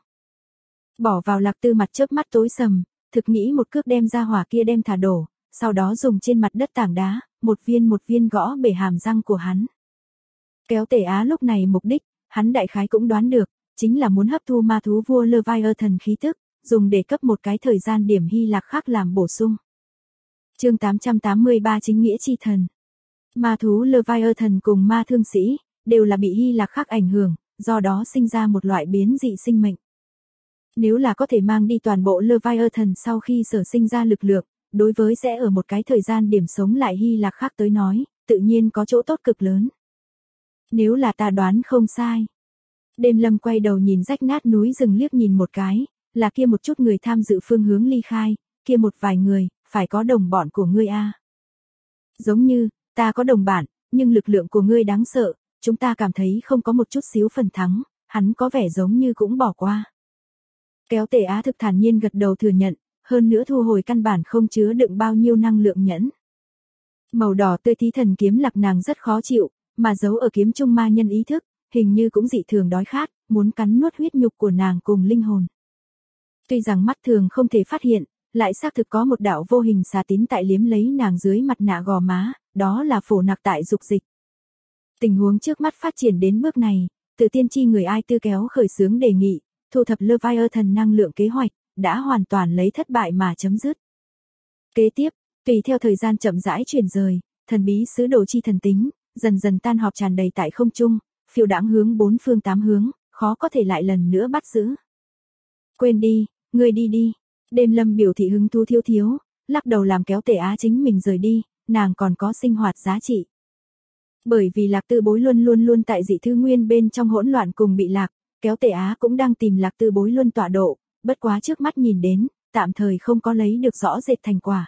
Speaker 1: Bỏ vào Lạc Tư mặt chớp mắt tối sầm, thực nghĩ một cước đem ra hỏa kia đem thả đổ, sau đó dùng trên mặt đất tảng đá, một viên gõ bể hàm răng của hắn. Kéo Tể Á lúc này mục đích, hắn đại khái cũng đoán được, chính là muốn hấp thu ma thú vua Leviathan khí tức, dùng để cấp một cái thời gian điểm Hy Lạc khác làm bổ sung. Chương 883 chính nghĩa chi thần. Ma thú Leviathan cùng ma thương sĩ, đều là bị Hy Lạc khác ảnh hưởng, do đó sinh ra một loại biến dị sinh mệnh. Nếu là có thể mang đi toàn bộ Leviathan sau khi sở sinh ra lực lượng, đối với sẽ ở một cái thời gian điểm sống lại Hy Lạc khác tới nói, tự nhiên có chỗ tốt cực lớn. Nếu là ta đoán không sai. Đêm Lâm quay đầu nhìn rách nát núi rừng liếc nhìn một cái, là kia một chút người tham dự phương hướng ly khai, kia một vài người, phải có đồng bọn của ngươi a. Giống như, ta có đồng bạn, nhưng lực lượng của ngươi đáng sợ, chúng ta cảm thấy không có một chút xíu phần thắng, hắn có vẻ giống như cũng bỏ qua. Kéo Tể Á thực thản nhiên gật đầu thừa nhận, hơn nữa thu hồi căn bản không chứa đựng bao nhiêu năng lượng nhẫn. Màu đỏ tươi thí thần kiếm Lạc nàng rất khó chịu, mà giấu ở kiếm trung ma nhân ý thức, hình như cũng dị thường đói khát, muốn cắn nuốt huyết nhục của nàng cùng linh hồn. Tuy rằng mắt thường không thể phát hiện, lại xác thực có một đạo vô hình xà tín tại liếm lấy nàng dưới mặt nạ gò má, đó là phổ nặc tại dục dịch. Tình huống trước mắt phát triển đến bước này, Tự tiên tri người ai tư kéo khởi xướng đề nghị, thu thập Leviathan năng lượng kế hoạch, đã hoàn toàn lấy thất bại mà chấm dứt. Kế tiếp, tùy theo thời gian chậm rãi chuyển rời, thần bí sứ đồ chi thần tính, dần dần tan họp tràn đầy tại không trung, phiêu đãng hướng bốn phương tám hướng, khó có thể lại lần nữa bắt giữ. Quên đi, ngươi đi đi. Đêm Lâm biểu thị hứng thú thiếu, lắc đầu làm Kéo Tể Á chính mình rời đi, nàng còn có sinh hoạt giá trị. Bởi vì Lạc Tư Bối Luân luôn luôn tại dị thư nguyên bên trong hỗn loạn cùng bị lạc, Kéo Tể Á cũng đang tìm Lạc Tư Bối Luân tọa độ, bất quá trước mắt nhìn đến, tạm thời không có lấy được rõ rệt thành quả.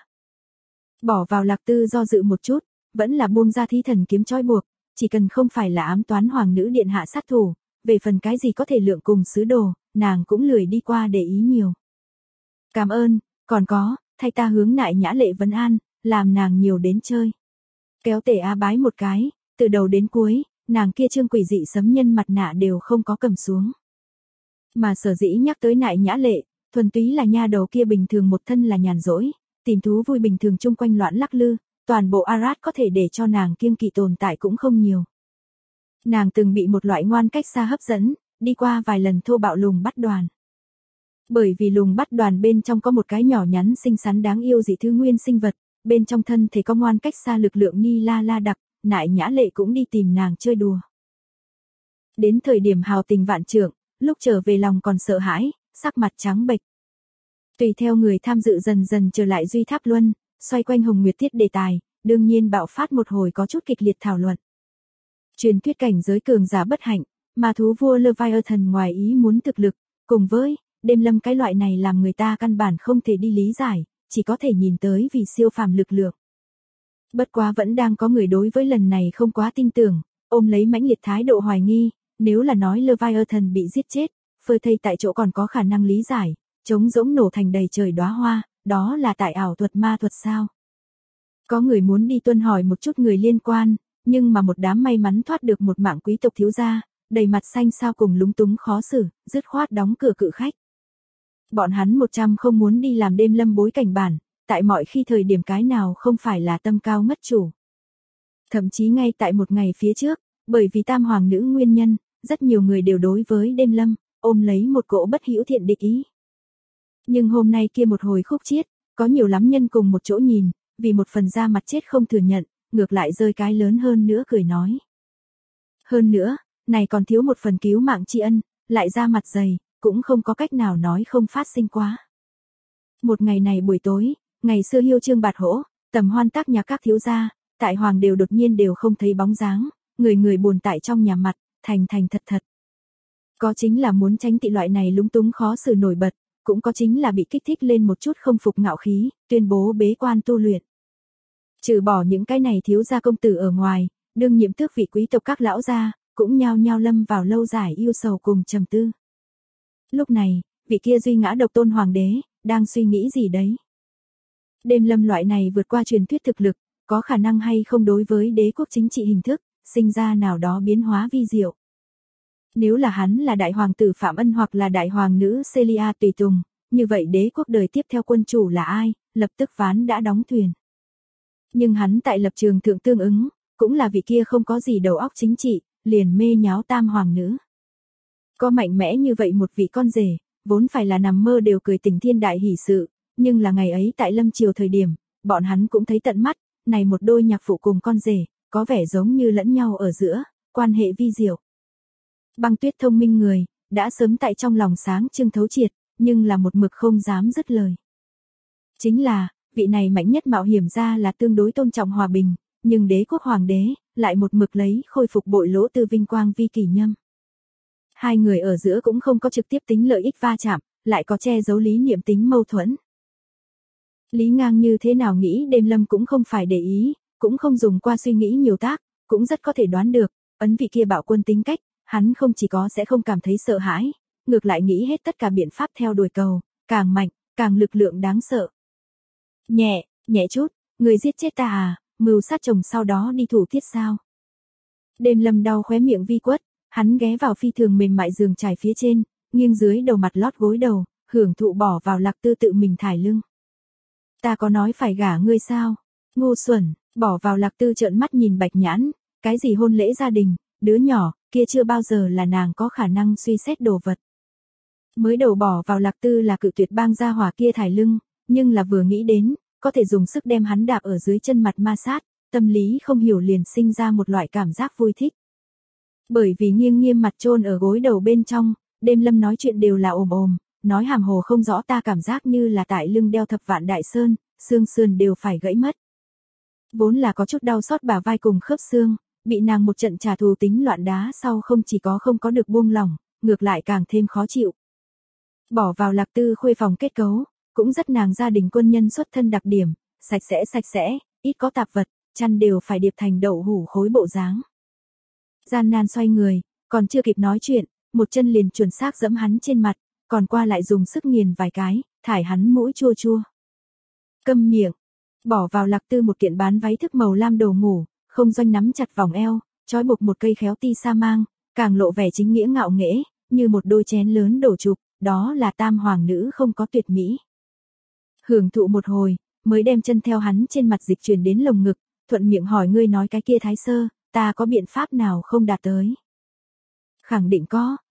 Speaker 1: Bỏ vào Lạc Tư do dự một chút, vẫn là buông ra thí thần kiếm trói buộc, chỉ cần không phải là ám toán hoàng nữ điện hạ sát thủ, về phần cái gì có thể lượng cùng sứ đồ, nàng cũng lười đi qua để ý nhiều. Cảm ơn, còn có, thay ta hướng Nại Nhã Lệ vấn an, làm nàng nhiều đến chơi. Kéo Tể Á bái một cái, từ đầu đến cuối, nàng kia trương quỷ dị sấm nhân mặt nạ đều không có cầm xuống. Mà sở dĩ nhắc tới Nại Nhã Lệ, thuần túy là nha đầu kia bình thường một thân là nhàn rỗi, tìm thú vui bình thường chung quanh loạn lắc lư, toàn bộ Arad có thể để cho nàng kiêng kỵ tồn tại cũng không nhiều. Nàng từng bị một loại ngoan cách xa hấp dẫn, đi qua vài lần thô bạo lùng bắt đoàn. Bởi vì lùng bắt đoàn bên trong có một cái nhỏ nhắn xinh xắn đáng yêu dị thứ nguyên sinh vật, bên trong thân thể có ngoan cách xa lực lượng Ni La La đặc, Nại Nhã Lệ cũng đi tìm nàng chơi đùa. Đến thời điểm hào tình vạn trượng, lúc trở về lòng còn sợ hãi, sắc mặt trắng bệch. Tùy theo người tham dự dần dần trở lại Duy Tháp Luân, xoay quanh Hồng Nguyệt Tiết đề tài, đương nhiên bạo phát một hồi có chút kịch liệt thảo luận. Truyền thuyết cảnh giới cường giả bất hạnh, mà thú vua Leviathan ngoài ý muốn thực lực, cùng với đêm lâm cái loại này làm người ta căn bản không thể đi lý giải, chỉ có thể nhìn tới vì siêu phàm lực lượng. Bất quá vẫn đang có người đối với lần này không quá tin tưởng, ôm lấy mãnh liệt thái độ hoài nghi, nếu là nói Leviathan bị giết chết, phơi thây tại chỗ còn có khả năng lý giải, trống rỗng nổ thành đầy trời đóa hoa, đó là tại ảo thuật ma thuật sao? Có người muốn đi tuân hỏi một chút người liên quan, nhưng mà một đám may mắn thoát được một mạng quý tộc thiếu gia, đầy mặt xanh xao cùng lúng túng khó xử, dứt khoát đóng cửa cự khách. Bọn hắn 100 không muốn đi làm đêm lâm bối cảnh bản, tại mọi khi thời điểm cái nào không phải là tâm cao ngất chủ. Thậm chí ngay tại một ngày phía trước, bởi vì tam hoàng nữ nguyên nhân, rất nhiều người đều đối với đêm lâm, ôm lấy một cỗ bất hữu thiện địch ý. Nhưng hôm nay kia một hồi khúc chiết, có nhiều lắm nhân cùng một chỗ nhìn, vì một phần da mặt chết không thừa nhận, ngược lại rơi cái lớn hơn nữa cười nói. Hơn nữa, này còn thiếu một phần cứu mạng tri ân, lại ra mặt dày, cũng không có cách nào nói không phát sinh quá. Một ngày này buổi tối, ngày xưa hiêu trương bạt hỗ, tầm hoan tác nhà các thiếu gia, tại hoàng đều đột nhiên đều không thấy bóng dáng, người người buồn tại trong nhà mặt, thành thật thật. Có chính là muốn tránh tị loại này lúng túng khó xử nổi bật, cũng có chính là bị kích thích lên một chút không phục ngạo khí, tuyên bố bế quan tu luyện. Trừ bỏ những cái này thiếu gia công tử ở ngoài, đương nhiệm tước vị quý tộc các lão gia, cũng nhao nhao lâm vào lâu dài yêu sầu cùng trầm tư. Lúc này, vị kia duy ngã độc tôn hoàng đế, đang suy nghĩ gì đấy? Đêm lâm loại này vượt qua truyền thuyết thực lực, có khả năng hay không đối với đế quốc chính trị hình thức, sinh ra nào đó biến hóa vi diệu. Nếu là hắn là đại hoàng tử Phạm Ân hoặc là đại hoàng nữ Celia tùy tùng, như vậy đế quốc đời tiếp theo quân chủ là ai, lập tức ván đã đóng thuyền. Nhưng hắn tại lập trường thượng tương ứng, cũng là vị kia không có gì đầu óc chính trị, liền mê nháo tam hoàng nữ. Có mạnh mẽ như vậy một vị con rể, vốn phải là nằm mơ đều cười tỉnh thiên đại hỷ sự, nhưng là ngày ấy tại lâm triều thời điểm, bọn hắn cũng thấy tận mắt, này một đôi nhạc phụ cùng con rể, có vẻ giống như lẫn nhau ở giữa, quan hệ vi diệu. Băng Tuyết thông minh người, đã sớm tại trong lòng sáng trưng thấu triệt, nhưng là một mực không dám dứt lời. Chính là, vị này mạnh nhất mạo hiểm ra là tương đối tôn trọng hòa bình, nhưng đế quốc hoàng đế, lại một mực lấy khôi phục bội lỗ tư vinh quang vi kỷ nhâm. Hai người ở giữa cũng không có trực tiếp tính lợi ích va chạm, lại có che giấu lý niệm tính mâu thuẫn. Lý Ngang như thế nào nghĩ đêm lâm cũng không phải để ý, cũng không dùng qua suy nghĩ nhiều tác, cũng rất có thể đoán được, ấn vị kia bạo quân tính cách, hắn không chỉ có sẽ không cảm thấy sợ hãi, ngược lại nghĩ hết tất cả biện pháp theo đuổi cầu, càng mạnh, càng lực lượng đáng sợ. Nhẹ chút, người giết chết ta à, mưu sát chồng sau đó đi thủ tiết sao. Đêm lâm đau khóe miệng vi quất, hắn ghé vào phi thường mềm mại giường trải phía trên, nghiêng dưới đầu mặt lót gối đầu, hưởng thụ bỏ vào Lạc Tư tự mình thải lưng. Ta có nói phải gả ngươi sao? Ngu xuẩn, bỏ vào Lạc Tư trợn mắt nhìn Bạch Nhãn, cái gì hôn lễ gia đình, đứa nhỏ, kia chưa bao giờ là nàng có khả năng suy xét đồ vật. Mới đầu bỏ vào Lạc Tư là cự tuyệt bang gia hỏa kia thải lưng, nhưng là vừa nghĩ đến, có thể dùng sức đem hắn đạp ở dưới chân mặt ma sát, tâm lý không hiểu liền sinh ra một loại cảm giác vui thích. Bởi vì nghiêng nghiêm mặt chôn ở gối đầu bên trong, đêm lâm nói chuyện đều là ồm, nói hàm hồ không rõ, ta cảm giác như là tại lưng đeo thập vạn đại sơn, xương sườn đều phải gãy mất. Vốn là có chút đau xót bả vai cùng khớp xương, bị nàng một trận trả thù tính loạn đá sau không chỉ có không có được buông lỏng, ngược lại càng thêm khó chịu. Bỏ vào Lạc Tư khuê phòng kết cấu, cũng rất nàng gia đình quân nhân xuất thân đặc điểm, sạch sẽ, ít có tạp vật, chăn đều phải điệp thành đậu hủ khối bộ dáng. Gian nan xoay người, còn chưa kịp nói chuyện, một chân liền chuẩn xác giẫm hắn trên mặt, còn qua lại dùng sức nghiền vài cái, thải hắn mũi chua chua. Câm miệng, bỏ vào Lạc Tư một kiện bán váy thức màu lam đồ ngủ, không doanh nắm chặt vòng eo, trói buộc một cây khéo ti sa mang, càng lộ vẻ chính nghĩa ngạo nghễ, như một đôi chén lớn đổ chụp, đó là tam hoàng nữ không có tuyệt mỹ. Hưởng thụ một hồi, mới đem chân theo hắn trên mặt dịch chuyển đến lồng ngực, thuận miệng hỏi ngươi nói cái kia thái sơ, ta có biện pháp nào không đạt tới? Khẳng định có,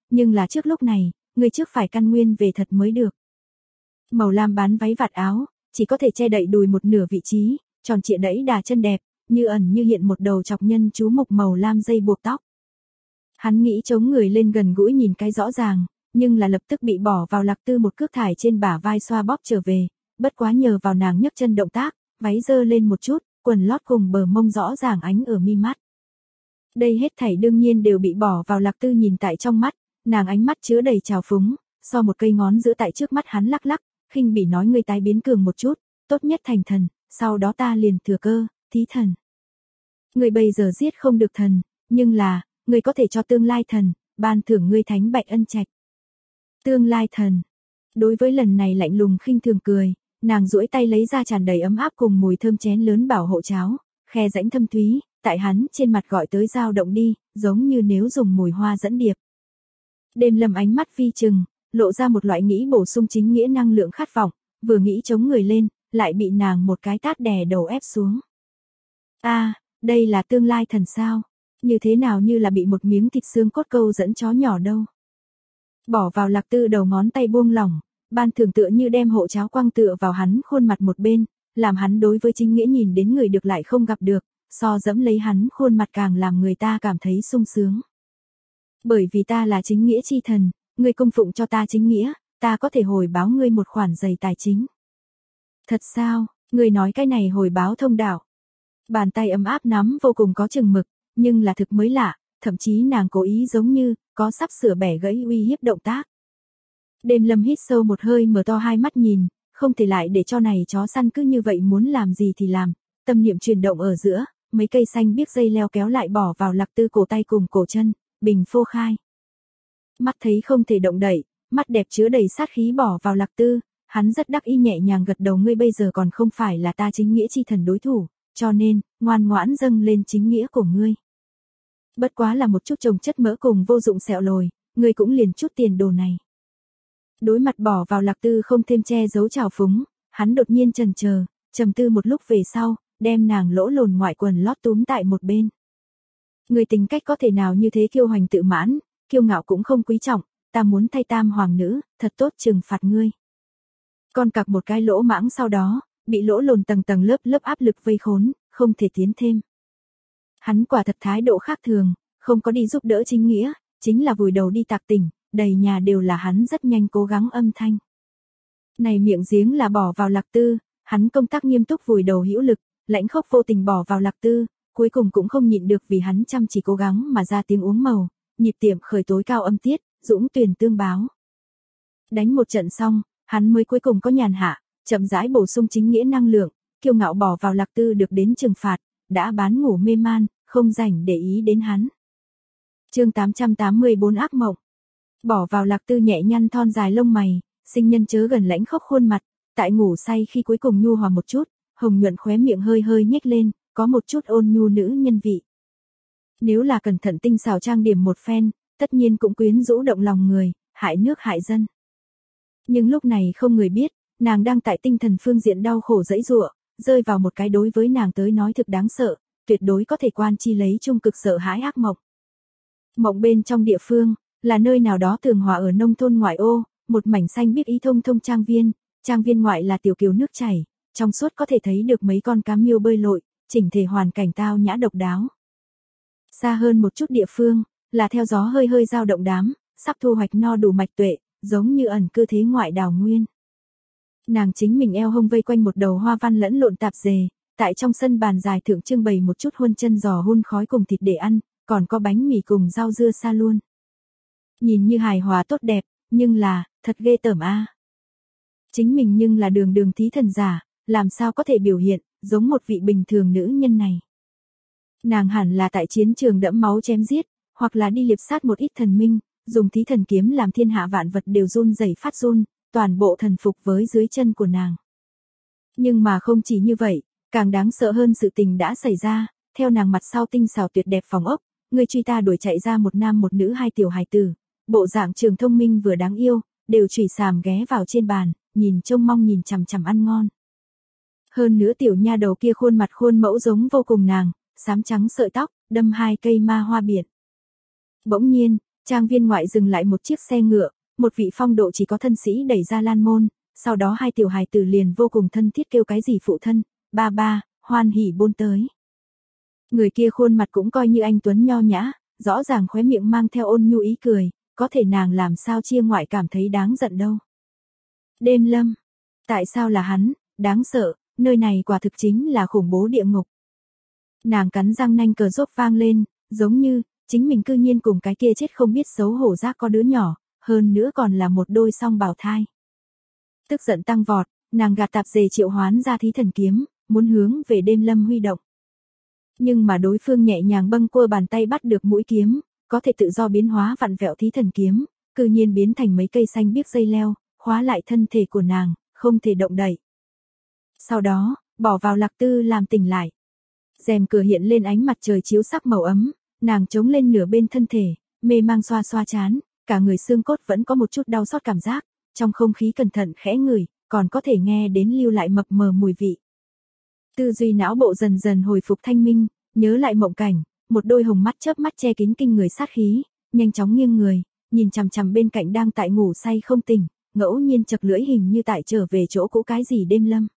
Speaker 1: nhưng là trước lúc này, ngươi trước phải căn nguyên về thật mới được. Màu lam bán váy vạt áo, chỉ có thể che đậy đùi một nửa vị trí, tròn trịa đẫy đà chân đẹp, như ẩn như hiện một đầu chọc nhân chú mục màu lam dây buộc tóc. Hắn nghĩ chống người lên gần gũi nhìn cái rõ ràng, nhưng là lập tức bị bỏ vào Lạc Tư một cước thải trên bả vai xoa bóp trở về, bất quá nhờ vào nàng nhấc chân động tác, váy dơ lên một chút, quần lót cùng bờ mông rõ ràng ánh ở mi mắt. Đây hết thảy đương nhiên đều bị bỏ vào Lạc Tư nhìn tại trong mắt, nàng ánh mắt chứa đầy trào phúng, so một cây ngón giữa tại trước mắt hắn lắc lắc, khinh bỉ nói ngươi tái biến cường một chút, tốt nhất thành thần, sau đó ta liền thừa cơ, thí thần. Ngươi bây giờ giết không được thần, nhưng là, ngươi có thể cho tương lai thần, ban thưởng ngươi thánh bạch ân trạch. Tương lai thần. Đối với lần này lạnh lùng khinh thường cười, nàng duỗi tay lấy ra tràn đầy ấm áp cùng mùi thơm chén lớn bảo hộ cháo, khe rãnh thâm thúy, tại hắn trên mặt gọi tới dao động đi, giống như nếu dùng mùi hoa dẫn điệp. Đêm Lâm ánh mắt vi trừng, lộ ra một loại nghĩ bổ sung chính nghĩa năng lượng khát vọng, vừa nghĩ chống người lên, lại bị nàng một cái tát đè đầu ép xuống. Đây là tương lai thần sao? Như thế nào như là bị một miếng thịt xương cốt câu dẫn chó nhỏ đâu. Bỏ vào Lạc Tư đầu ngón tay buông lỏng, ban thường tựa như đem hộ cháo quăng tựa vào hắn khuôn mặt một bên, làm hắn đối với chính nghĩa nhìn đến người được lại không gặp được, so dẫm lấy hắn khuôn mặt càng làm người ta cảm thấy sung sướng. Bởi vì ta là chính nghĩa chi thần, ngươi cung phụng cho ta chính nghĩa, ta có thể hồi báo ngươi một khoản giày tài chính. Thật sao, ngươi nói cái này hồi báo thông đạo. Bàn tay ấm áp nắm vô cùng có chừng mực, nhưng là thực mới lạ, thậm chí nàng cố ý giống như, có sắp sửa bẻ gãy uy hiếp động tác. Đêm Lâm hít sâu một hơi mở to hai mắt nhìn, không thể lại để cho này chó săn cứ như vậy muốn làm gì thì làm, tâm niệm chuyển động ở giữa, mấy cây xanh biếc dây leo kéo lại bỏ vào Lạc Tư cổ tay cùng cổ chân, bình phô khai. Mắt thấy không thể động đậy, mắt đẹp chứa đầy sát khí bỏ vào Lạc Tư, hắn rất đắc ý nhẹ nhàng gật đầu ngươi bây giờ còn không phải là ta chính nghĩa chi thần đối thủ, cho nên, ngoan ngoãn dâng lên chính nghĩa của ngươi. Bất quá là một chút trồng chất mỡ cùng vô dụng sẹo lồi, ngươi cũng liền chút tiền đồ này. Đối mặt bỏ vào Lạc Tư không thêm che giấu trào phúng, hắn đột nhiên chần chờ, trầm tư một lúc về sau, đem nàng lỗ lồn ngoại quần lót túm tại một bên. Ngươi tính cách có thể nào như thế kiêu hoành tự mãn, kiêu ngạo cũng không quý trọng, ta muốn thay tam hoàng nữ, thật tốt trừng phạt ngươi. Con cặc một cái lỗ mãng sau đó, bị lỗ lồn tầng tầng lớp lớp áp lực vây khốn, không thể tiến thêm. Hắn quả thật thái độ khác thường, không có đi giúp đỡ chính nghĩa, chính là vùi đầu đi tạc tỉnh, đầy nhà đều là hắn rất nhanh cố gắng âm thanh. Này miệng giếng là bỏ vào Lạc Tư, hắn công tác nghiêm túc vùi đầu hữu lực, lãnh khốc vô tình bỏ vào Lạc Tư, cuối cùng cũng không nhịn được vì hắn chăm chỉ cố gắng mà ra tiếng uống màu, nhịp tiệm khởi tối cao âm tiết, dũng tuyển tương báo. Đánh một trận xong, hắn mới cuối cùng có nhàn hạ, chậm rãi bổ sung chính nghĩa năng lượng, kiêu ngạo bỏ vào Lạc Tư được đến trừng phạt, đã bán ngủ mê man, không rảnh để ý đến hắn. Chương 884 ác mộng. Bỏ vào Lạc Tư nhẹ nhăn thon dài lông mày, sinh nhân chớ gần lãnh khốc khuôn mặt, tại ngủ say khi cuối cùng nhu hòa một chút, hồng nhuận khóe miệng hơi hơi nhếch lên, có một chút ôn nhu nữ nhân vị. Nếu là cẩn thận tinh xảo trang điểm một phen, tất nhiên cũng quyến rũ động lòng người, hại nước hại dân. Nhưng lúc này không người biết, nàng đang tại tinh thần phương diện đau khổ dẫy giụa, rơi vào một cái đối với nàng tới nói thực đáng sợ, tuyệt đối có thể quan chi lấy trung cực sợ hãi ác mộng. Mộng bên trong địa phương, là nơi nào đó tường hòa ở nông thôn ngoại ô, một mảnh xanh biếc ý thông thông trang viên ngoại là tiểu kiều nước chảy, trong suốt có thể thấy được mấy con cá miêu bơi lội, chỉnh thể hoàn cảnh tao nhã độc đáo. Xa hơn một chút địa phương, là theo gió hơi hơi dao động đám, sắp thu hoạch no đủ mạch tuệ, giống như ẩn cư thế ngoại đào nguyên. Nàng chính mình eo hông vây quanh một đầu hoa văn lẫn lộn tạp dề, tại trong sân bàn dài thượng trưng bày một chút huân chân giò hun khói cùng thịt để ăn, còn có bánh mì cùng rau dưa sa luôn. Nhìn như hài hòa tốt đẹp, nhưng là, thật ghê tởm a. Chính mình nhưng là đường đường thí thần giả, làm sao có thể biểu hiện, giống một vị bình thường nữ nhân này. Nàng hẳn là tại chiến trường đẫm máu chém giết, hoặc là đi liệp sát một ít thần minh, dùng thí thần kiếm làm thiên hạ vạn vật đều run rẩy phát run, toàn bộ thần phục với dưới chân của nàng. Nhưng mà không chỉ như vậy, càng đáng sợ hơn sự tình đã xảy ra, theo nàng mặt sau tinh xảo tuyệt đẹp phòng ốc, người truy ta đuổi chạy ra một nam một nữ hai tiểu hài tử, bộ dạng trường thông minh vừa đáng yêu, đều chủy sàm ghé vào trên bàn, nhìn trông mong nhìn chằm chằm ăn ngon. Hơn nữa tiểu nha đầu kia khuôn mặt khuôn mẫu giống vô cùng nàng, xám trắng sợi tóc, đâm hai cây ma hoa biển. Bỗng nhiên, Trang viên ngoại dừng lại một chiếc xe ngựa, một vị phong độ chỉ có thân sĩ đẩy ra lan môn, sau đó hai tiểu hài tử liền vô cùng thân thiết kêu cái gì phụ thân, ba ba, hoan hỉ bôn tới. Người kia khuôn mặt cũng coi như anh tuấn nho nhã, rõ ràng khóe miệng mang theo ôn nhu ý cười, có thể nàng làm sao chia ngoại cảm thấy đáng giận đâu. Đêm Lâm, tại sao là hắn, đáng sợ, nơi này quả thực chính là khủng bố địa ngục. Nàng cắn răng nanh cờ rốt vang lên, giống như, chính mình cư nhiên cùng cái kia chết không biết xấu hổ giác có đứa nhỏ, hơn nữa còn là một đôi song bào thai. Tức giận tăng vọt, nàng gạt tạp dề triệu hoán ra thí thần kiếm, muốn hướng về Đêm Lâm huy động. Nhưng mà đối phương nhẹ nhàng bâng quơ bàn tay bắt được mũi kiếm, có thể tự do biến hóa vặn vẹo thí thần kiếm, cư nhiên biến thành mấy cây xanh biếc dây leo, khóa lại thân thể của nàng, không thể động đậy. Sau đó, bỏ vào lạc tư làm tỉnh lại. Rèm cửa hiện lên ánh mặt trời chiếu sắc màu ấm, nàng chống lên nửa bên thân thể, mê mang xoa xoa chán, cả người xương cốt vẫn có một chút đau xót cảm giác, trong không khí cẩn thận khẽ ngửi, còn có thể nghe đến lưu lại mập mờ mùi vị. Tư duy não bộ dần dần hồi phục thanh minh, nhớ lại mộng cảnh, một đôi hồng mắt chớp mắt che kín kinh người sát khí, nhanh chóng nghiêng người, nhìn chằm chằm bên cạnh đang tại ngủ say không tỉnh, ngẫu nhiên chật lưỡi hình như tại trở về chỗ cũ cái gì Đêm Lâm.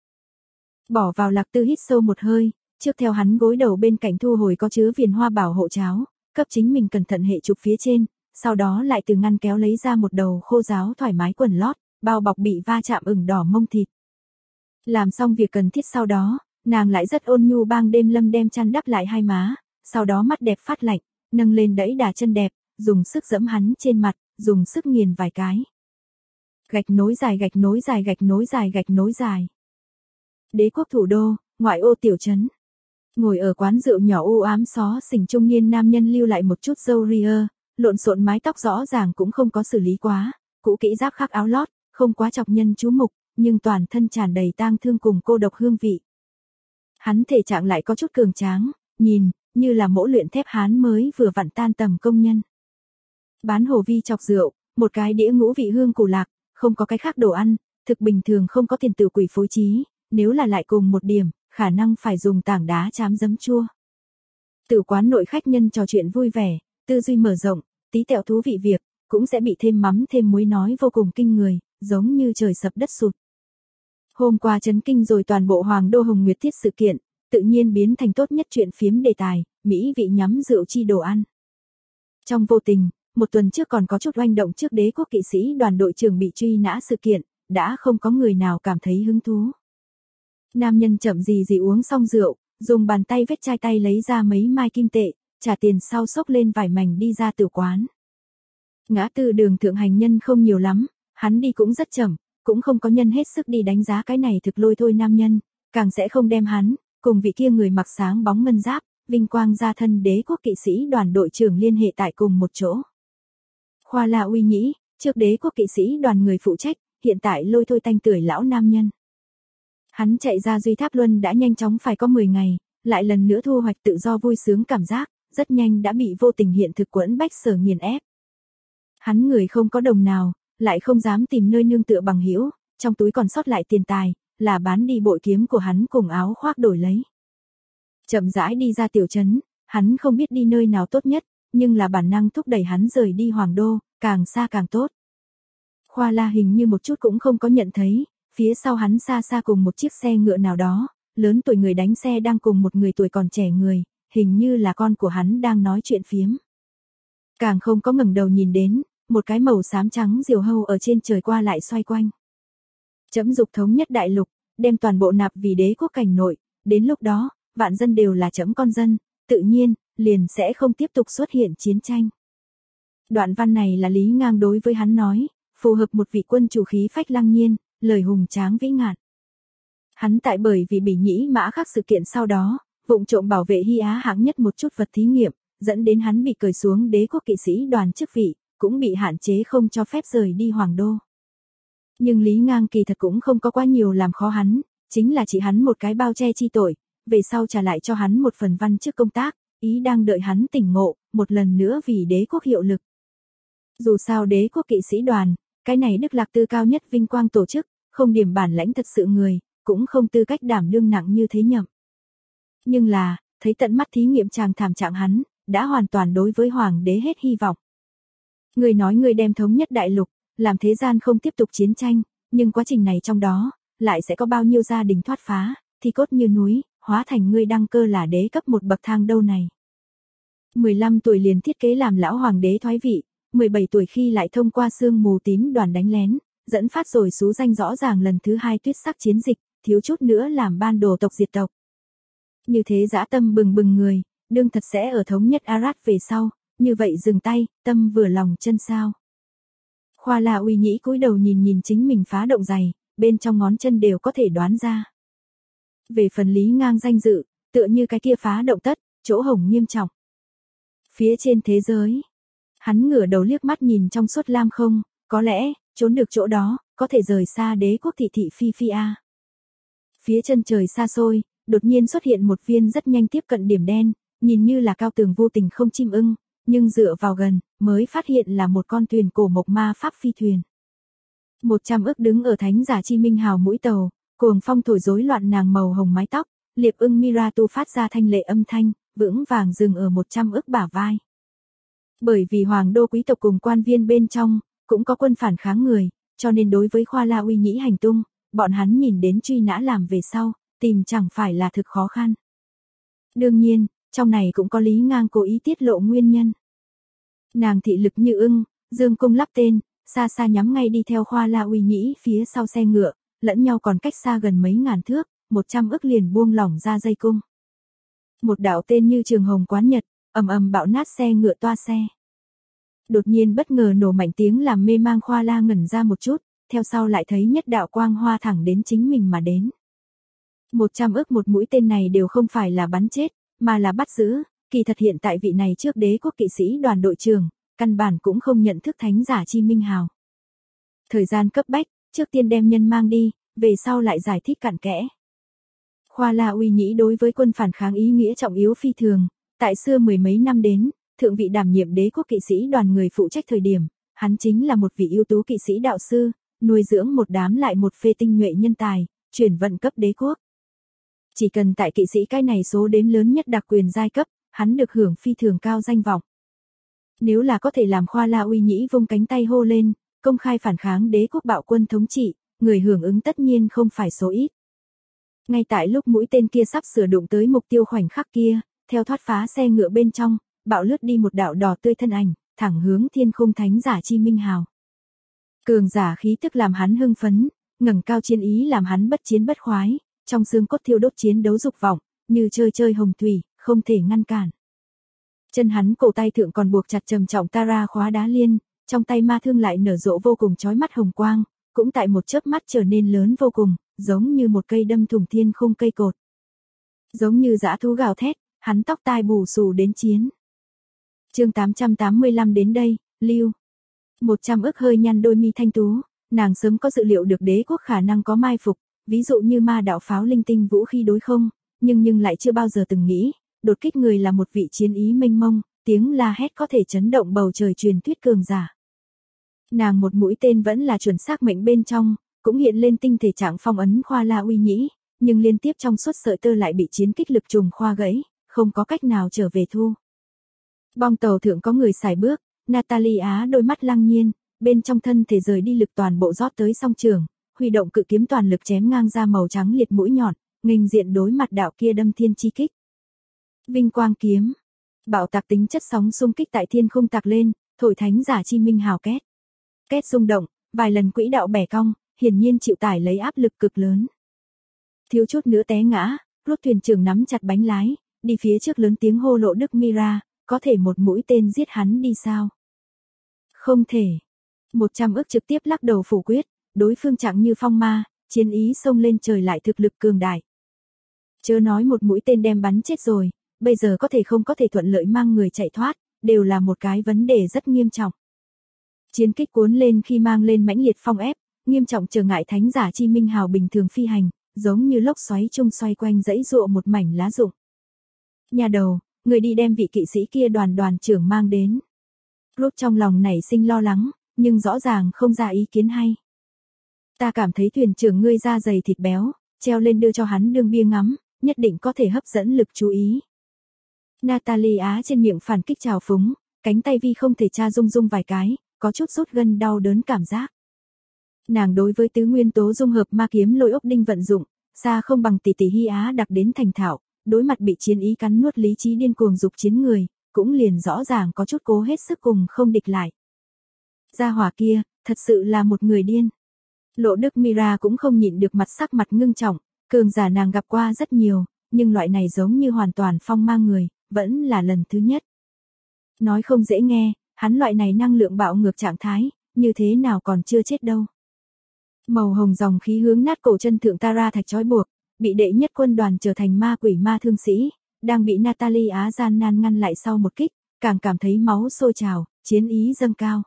Speaker 1: Bỏ vào lạc tư hít sâu một hơi, trước theo hắn gối đầu bên cạnh thu hồi có chứa viền hoa bảo hộ cháo, cấp chính mình cẩn thận hệ trục phía trên, sau đó lại từ ngăn kéo lấy ra một đầu khô ráo thoải mái quần lót, bao bọc bị va chạm ửng đỏ mông thịt. Làm xong việc cần thiết sau đó, nàng lại rất ôn nhu bang Đêm Lâm đem chăn đắp lại hai má, sau đó mắt đẹp phát lạnh, nâng lên đẫy đà chân đẹp, dùng sức giẫm hắn trên mặt, dùng sức nghiền vài cái. Gạch nối dài gạch nối dài gạch nối dài gạch nối dài. Đế quốc thủ đô, ngoại ô tiểu trấn. Ngồi ở quán rượu nhỏ u ám xó xỉnh trung niên nam nhân lưu lại một chút râu ria, lộn xộn mái tóc rõ ràng cũng không có xử lý quá, cũ kỹ giáp khắc áo lót, không quá chọc nhân chú mục, nhưng toàn thân tràn đầy tang thương cùng cô độc hương vị. Hắn thể trạng lại có chút cường tráng, nhìn, như là mỗ luyện thép hán mới vừa vặn tan tầm công nhân. Bán hồ vi chọc rượu, một cái đĩa ngũ vị hương củ lạc, không có cái khác đồ ăn, thực bình thường không có tiền tự quỷ phối trí, nếu là lại cùng một điểm, khả năng phải dùng tảng đá chám giấm chua. Tử quán nội khách nhân trò chuyện vui vẻ, tư duy mở rộng, tí tẹo thú vị việc, cũng sẽ bị thêm mắm thêm muối nói vô cùng kinh người, giống như trời sập đất sụt. Hôm qua chấn kinh rồi toàn bộ Hoàng đô Hồng Nguyệt Thiết sự kiện, tự nhiên biến thành tốt nhất chuyện phiếm đề tài, mỹ vị nhắm rượu chi đồ ăn. Trong vô tình, một tuần trước còn có chút oanh động trước đế quốc kỵ sĩ đoàn đội trưởng bị truy nã sự kiện, đã không có người nào cảm thấy hứng thú. Nam nhân chậm gì gì uống xong rượu, dùng bàn tay vết chai tay lấy ra mấy mai kim tệ, trả tiền sau xốc lên vài mảnh đi ra tử quán. Ngã tư đường thượng hành nhân không nhiều lắm, hắn đi cũng rất chậm, cũng không có nhân hết sức đi đánh giá cái này thực lôi thôi nam nhân, càng sẽ không đem hắn, cùng vị kia người mặc sáng bóng ngân giáp, vinh quang gia thân đế quốc kỵ sĩ đoàn đội trưởng liên hệ tại cùng một chỗ. Khoa La Uy Nhĩ, trước đế quốc kỵ sĩ đoàn người phụ trách, hiện tại lôi thôi tanh tưởi lão nam nhân. Hắn chạy ra Duy Tháp Luân đã nhanh chóng phải có 10 ngày, lại lần nữa thu hoạch tự do vui sướng cảm giác, rất nhanh đã bị vô tình hiện thực quẫn bách sở nghiền ép. Hắn người không có đồng nào, lại không dám tìm nơi nương tựa bằng hữu, trong túi còn sót lại tiền tài, là bán đi bội kiếm của hắn cùng áo khoác đổi lấy. Chậm rãi đi ra tiểu trấn, hắn không biết đi nơi nào tốt nhất, nhưng là bản năng thúc đẩy hắn rời đi Hoàng đô, càng xa càng tốt. Khoa La hình như một chút cũng không có nhận thấy, phía sau hắn xa xa cùng một chiếc xe ngựa nào đó, lớn tuổi người đánh xe đang cùng một người tuổi còn trẻ người, hình như là con của hắn đang nói chuyện phiếm. Càng không có ngẩng đầu nhìn đến, một cái màu xám trắng diều hâu ở trên trời qua lại xoay quanh. Chấm dục thống nhất đại lục, đem toàn bộ nạp vì đế quốc cảnh nội, đến lúc đó, vạn dân đều là chấm con dân, tự nhiên, liền sẽ không tiếp tục xuất hiện chiến tranh. Đoạn văn này là Lý Ngang đối với hắn nói, phù hợp một vị quân chủ khí phách lăng nhiên, lời hùng tráng vĩ ngạn. Hắn tại bởi vì Bỉ Nhĩ Mã Khắc sự kiện sau đó, vụng trộm bảo vệ Hy Á hạng nhất một chút vật thí nghiệm, dẫn đến hắn bị cởi xuống đế quốc kỵ sĩ đoàn chức vị, cũng bị hạn chế không cho phép rời đi Hoàng đô. Nhưng Lý Ngang kỳ thật cũng không có quá nhiều làm khó hắn, chính là chỉ hắn một cái bao che chi tội, về sau trả lại cho hắn một phần văn chức công tác, ý đang đợi hắn tỉnh ngộ, một lần nữa vì đế quốc hiệu lực. Dù sao đế quốc kỵ sĩ đoàn, cái này Đức Lạc Tư cao nhất vinh quang tổ chức, không điểm bản lãnh thật sự người, cũng không tư cách đảm đương nặng như thế nhậm. Nhưng là, thấy tận mắt thí nghiệm chàng thảm trạng hắn, đã hoàn toàn đối với hoàng đế hết hy vọng. Ngươi nói ngươi đem thống nhất đại lục, làm thế gian không tiếp tục chiến tranh, nhưng quá trình này trong đó, lại sẽ có bao nhiêu gia đình thoát phá, thi cốt như núi, hóa thành ngươi đăng cơ là đế cấp một bậc thang đâu này. 15 tuổi liền thiết kế làm lão hoàng đế thoái vị, 17 tuổi khi lại thông qua sương mù tím đoàn đánh lén, dẫn phát rồi xú danh rõ ràng lần thứ 2 tuyết sắc chiến dịch, thiếu chút nữa làm ban đồ tộc diệt tộc. Như thế dã tâm bừng bừng người, đương thật sẽ ở thống nhất Arad về sau, như vậy dừng tay, tâm vừa lòng chân sao. Khoa La Uy Nhĩ cúi đầu nhìn nhìn chính mình phá động giày, bên trong ngón chân đều có thể đoán ra. Về phần Lý Ngang danh dự, tựa như cái kia phá động tất, chỗ hổng nghiêm trọng. Phía trên thế giới, hắn ngửa đầu liếc mắt nhìn trong suốt lam không, có lẽ, trốn được chỗ đó, có thể rời xa đế quốc thị thị phi phi a. Phía chân trời xa xôi, đột nhiên xuất hiện một viên rất nhanh tiếp cận điểm đen, nhìn như là cao tường vô tình không chim ưng, nhưng dựa vào gần, mới phát hiện là một con thuyền cổ mộc ma pháp phi thuyền. 100 ức đứng ở thánh giả chi minh hào mũi tàu, cuồng phong thổi rối loạn nàng màu hồng mái tóc, liệp ưng Miratu phát ra thanh lệ âm thanh, vững vàng dừng ở 100 ức bả vai. Bởi vì hoàng đô quý tộc cùng quan viên bên trong, cũng có quân phản kháng người, cho nên đối với Khoa La Uy Nhĩ hành tung, bọn hắn nhìn đến truy nã làm về sau, tìm chẳng phải là thực khó khăn. Đương nhiên, trong này cũng có Lý Ngang cố ý tiết lộ nguyên nhân. Nàng thị lực như ưng, dương cung lắp tên, xa xa nhắm ngay đi theo Khoa La Uy Nhĩ phía sau xe ngựa, lẫn nhau còn cách xa gần mấy ngàn thước, 100 ức liền buông lỏng ra dây cung. Một đạo tên như Trường Hồng Quán Nhật, ầm ầm bạo nát xe ngựa toa xe. Đột nhiên bất ngờ nổ mạnh tiếng làm mê mang Khoa La ngẩn ra một chút, theo sau lại thấy nhất đạo quang hoa thẳng đến chính mình mà đến. 100 ức một mũi tên này đều không phải là bắn chết, mà là bắt giữ, kỳ thật hiện tại vị này trước đế quốc kỵ sĩ đoàn đội trưởng, căn bản cũng không nhận thức thánh giả chi minh hào. Thời gian cấp bách, trước tiên đem nhân mang đi, về sau lại giải thích cặn kẽ. Khoa La Uy Nhĩ đối với quân phản kháng ý nghĩa trọng yếu phi thường, tại xưa mười mấy năm đến, thượng vị đảm nhiệm đế quốc kỵ sĩ đoàn người phụ trách thời điểm, hắn chính là một vị ưu tú kỵ sĩ đạo sư, nuôi dưỡng một đám lại một phê tinh nhuệ nhân tài, chuyển vận cấp đế quốc. Chỉ cần tại kỵ sĩ cái này số đếm lớn nhất đặc quyền giai cấp, hắn được hưởng phi thường cao danh vọng. Nếu là có thể làm Khoa La Uy Nhĩ vung cánh tay hô lên, công khai phản kháng đế quốc bạo quân thống trị, người hưởng ứng tất nhiên không phải số ít. Ngay tại lúc mũi tên kia sắp sửa đụng tới mục tiêu khoảnh khắc kia, theo thoát phá xe ngựa bên trong, bạo lướt đi một đạo đỏ tươi thân ảnh, thẳng hướng thiên khung thánh giả chi minh hào. Cường giả khí tức làm hắn hưng phấn, ngẩng cao chiến ý làm hắn bất chiến bất khoái, trong xương cốt thiêu đốt chiến đấu dục vọng, như chơi chơi hồng thủy, không thể ngăn cản. Chân hắn cổ tay thượng còn buộc chặt trầm trọng Tara khóa đá liên, trong tay ma thương lại nở rộ vô cùng chói mắt hồng quang, cũng tại một chớp mắt trở nên lớn vô cùng, giống như một cây đâm thủng thiên khung cây cột. Giống như dã thú gào thét, hắn tóc tai bù xù đến chiến. Chương 885 đến đây, lưu. 100 ức hơi nhăn đôi mi thanh tú, nàng sớm có dự liệu được đế quốc khả năng có mai phục, ví dụ như ma đạo pháo linh tinh vũ khí đối không, nhưng lại chưa bao giờ từng nghĩ, đột kích người là một vị chiến ý mênh mông, tiếng la hét có thể chấn động bầu trời truyền thuyết cường giả. Nàng một mũi tên vẫn là chuẩn xác mệnh bên trong, cũng hiện lên tinh thể trạng phong ấn Khoa La Uy Nhĩ, nhưng liên tiếp trong suốt sợi tơ lại bị chiến kích lực trùng khoa gãy, không có cách nào trở về thu. Bong tàu thượng có người xài bước, Natalia đôi mắt lăng nhiên, bên trong thân thể rời đi lực toàn bộ rót tới song trường, huy động cự kiếm toàn lực chém ngang ra màu trắng liệt mũi nhọn, nghênh diện đối mặt đạo kia đâm thiên chi kích. Vinh quang kiếm, bạo tạc tính chất sóng xung kích tại thiên khung tạc lên, thổi thánh giả chi minh hào két. Két rung động, vài lần quỹ đạo bẻ cong, hiển nhiên chịu tải lấy áp lực cực lớn. Thiếu chút nữa té ngã, rốt thuyền trưởng nắm chặt bánh lái, đi phía trước lớn tiếng hô lộ Đức Mira, có thể một mũi tên giết hắn đi sao? Không thể. 100 ức trực tiếp lắc đầu phủ quyết, đối phương chẳng như phong ma, chiến ý xông lên trời lại thực lực cường đại. Chớ nói một mũi tên đem bắn chết rồi, bây giờ có thể thuận lợi mang người chạy thoát, đều là một cái vấn đề rất nghiêm trọng. Chiến kích cuốn lên khi mang lên mãnh liệt phong ép, nghiêm trọng trở ngại thánh giả chi minh hào bình thường phi hành, giống như lốc xoáy chung xoay quanh dãy dụa một mảnh lá rụng. Nhà đầu, người đi đem vị kỵ sĩ kia đoàn trưởng mang đến. Rốt trong lòng nảy sinh lo lắng, nhưng rõ ràng không ra ý kiến hay. Ta cảm thấy thuyền trưởng ngươi da dày thịt béo, treo lên đưa cho hắn đương bia ngắm, nhất định có thể hấp dẫn lực chú ý. Natalia trên miệng phản kích trào phúng, cánh tay Vi không thể tra rung rung vài cái, có chút rút gân đau đớn cảm giác. Nàng đối với tứ nguyên tố dung hợp ma kiếm lôi ốc đinh vận dụng, xa không bằng tỷ tỷ Hy Á đặc đến thành thạo, đối mặt bị chiến ý cắn nuốt lý trí điên cuồng dục chiến người, cũng liền rõ ràng có chút cố hết sức cùng không địch lại. Gia hỏa kia, thật sự là một người điên. Lộ Đức Mira cũng không nhịn được sắc mặt ngưng trọng, cường giả nàng gặp qua rất nhiều, nhưng loại này giống như hoàn toàn phong ma người, vẫn là lần thứ nhất. Nói không dễ nghe, hắn loại này năng lượng bạo ngược trạng thái, như thế nào còn chưa chết đâu. Màu hồng dòng khí hướng nát cổ chân thượng Tara thạch trói buộc, bị đệ nhất quân đoàn trở thành ma quỷ ma thương sĩ, đang bị Natalie Á gian nan ngăn lại sau một kích, càng cảm thấy máu sôi trào, chiến ý dâng cao.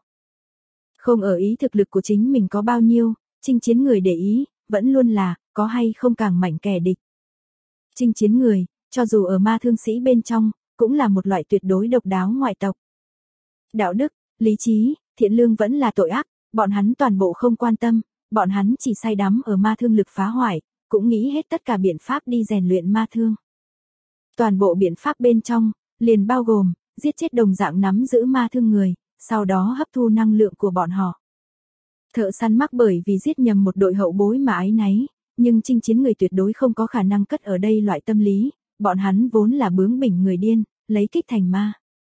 Speaker 1: Không ở ý thực lực của chính mình có bao nhiêu, chinh chiến người để ý, vẫn luôn là, có hay không càng mạnh kẻ địch. Chinh chiến người, cho dù ở ma thương sĩ bên trong, cũng là một loại tuyệt đối độc đáo ngoại tộc. Đạo đức, lý trí, thiện lương vẫn là tội ác, bọn hắn toàn bộ không quan tâm, bọn hắn chỉ say đắm ở ma thương lực phá hoại, cũng nghĩ hết tất cả biện pháp đi rèn luyện ma thương. Toàn bộ biện pháp bên trong, liền bao gồm, giết chết đồng dạng nắm giữ ma thương người, sau đó hấp thu năng lượng của bọn họ. Thợ săn mắc bởi vì giết nhầm một đội hậu bối mà áy náy, nhưng chinh chiến người tuyệt đối không có khả năng cất ở đây loại tâm lý, bọn hắn vốn là bướng bỉnh người điên, lấy kích thành ma.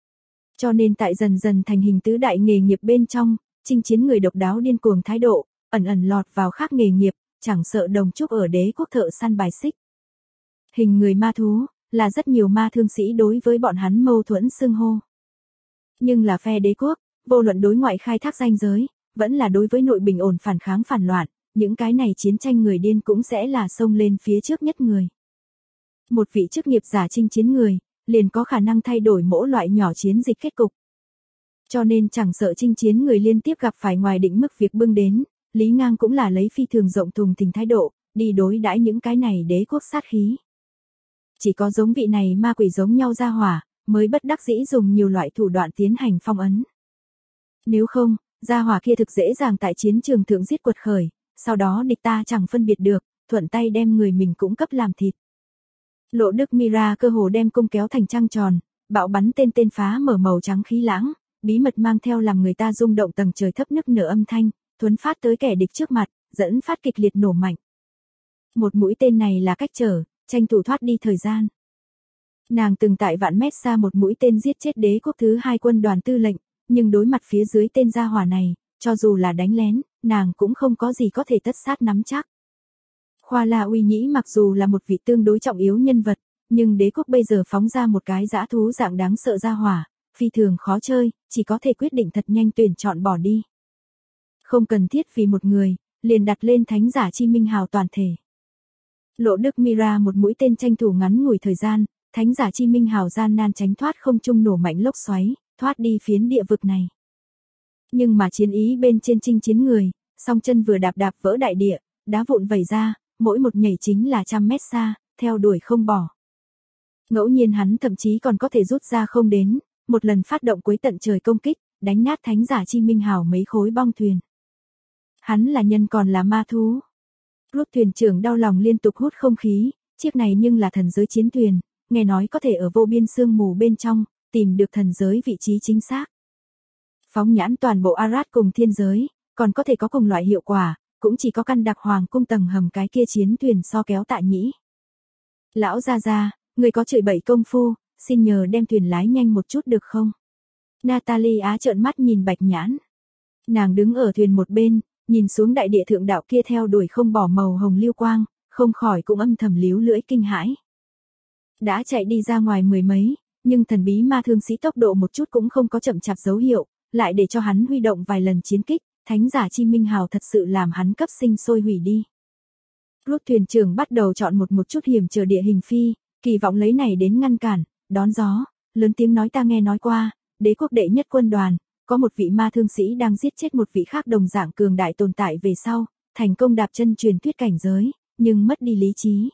Speaker 1: Cho nên tại dần dần thành hình tứ đại nghề nghiệp bên trong, chinh chiến người độc đáo điên cuồng thái độ, ẩn ẩn lọt vào khác nghề nghiệp, chẳng sợ đồng trúc ở đế quốc thợ săn bài xích. Hình người ma thú, là rất nhiều ma thương sĩ đối với bọn hắn mâu thuẫn xưng hô. Nhưng là phe đế quốc, vô luận đối ngoại khai thác ranh giới, vẫn là đối với nội bình ổn phản kháng phản loạn, những cái này chiến tranh người điên cũng sẽ là xông lên phía trước nhất người. Một vị chức nghiệp giả chinh chiến người, liền có khả năng thay đổi mỗi loại nhỏ chiến dịch kết cục. Cho nên chẳng sợ chinh chiến người liên tiếp gặp phải ngoài định mức việc bưng đến, Lý Ngang cũng là lấy phi thường rộng thùng thình thái độ, đi đối đãi những cái này đế quốc sát khí. Chỉ có giống vị này ma quỷ giống nhau ra hỏa, mới bất đắc dĩ dùng nhiều loại thủ đoạn tiến hành phong ấn. Nếu không, gia hỏa kia thực dễ dàng tại chiến trường thượng giết quật khởi, sau đó địch ta chẳng phân biệt được, thuận tay đem người mình cũng cấp làm thịt. Lộ Đức Mira cơ hồ đem cung kéo thành trăng tròn, bạo bắn tên phá mở màu trắng khí lãng, bí mật mang theo làm người ta rung động tầng trời thấp nức nở âm thanh, thuấn phát tới kẻ địch trước mặt, dẫn phát kịch liệt nổ mạnh. Một mũi tên này là cách trở, tranh thủ thoát đi thời gian. Nàng từng tại vạn mét xa một mũi tên giết chết đế quốc thứ 2 quân đoàn tư lệnh, nhưng đối mặt phía dưới tên gia hỏa này, cho dù là đánh lén, nàng cũng không có gì có thể tất sát nắm chắc. Khoa La Uy Nhĩ mặc dù là một vị tương đối trọng yếu nhân vật, nhưng đế quốc bây giờ phóng ra một cái dã thú dạng đáng sợ gia hỏa, phi thường khó chơi, chỉ có thể quyết định thật nhanh tuyển chọn bỏ đi. Không cần thiết vì một người, liền đặt lên thánh giả chi minh hào toàn thể. Lộ Đức Mira một mũi tên tranh thủ ngắn ngủi thời gian, thánh giả chi minh hào gian nan tránh thoát không trung nổ mạnh lốc xoáy, thoát đi phiến địa vực này. Nhưng mà chiến ý bên trên chinh chiến người, song chân vừa đạp vỡ đại địa, đá vụn vẩy ra, mỗi một nhảy chính là 100 mét xa, theo đuổi không bỏ. Ngẫu nhiên hắn thậm chí còn có thể rút ra không đến, một lần phát động cuối tận trời công kích, đánh nát thánh giả chi minh hào mấy khối bong thuyền. Hắn là nhân còn là ma thú. Rút thuyền trưởng đau lòng liên tục hút không khí, chiếc này nhưng là thần giới chiến thuyền, nghe nói có thể ở vô biên sương mù bên trong, tìm được thần giới vị trí chính xác. Phóng nhãn toàn bộ Arad cùng thiên giới, còn có thể có cùng loại hiệu quả, cũng chỉ có căn đặc hoàng cung tầng hầm cái kia chiến thuyền so kéo Tạ Nhĩ. Lão gia, người có chửi bậy công phu, xin nhờ đem thuyền lái nhanh một chút được không? Natalie Á trợn mắt nhìn Bạch Nhãn. Nàng đứng ở thuyền một bên, nhìn xuống đại địa thượng đạo kia theo đuổi không bỏ màu hồng lưu quang, không khỏi cũng âm thầm líu lưỡi kinh hãi. Đã chạy đi ra ngoài mười mấy, nhưng thần bí ma thương sĩ tốc độ một chút cũng không có chậm chạp dấu hiệu, lại để cho hắn huy động vài lần chiến kích, thánh giả chi minh hào thật sự làm hắn cấp sinh sôi hủy đi. Rút thuyền trưởng bắt đầu chọn một chút hiểm trở địa hình phi, kỳ vọng lấy này đến ngăn cản, đón gió, lớn tiếng nói ta nghe nói qua, đế quốc đệ nhất quân đoàn, có một vị ma thương sĩ đang giết chết một vị khác đồng dạng cường đại tồn tại về sau, thành công đạp chân truyền thuyết cảnh giới, nhưng mất đi lý trí.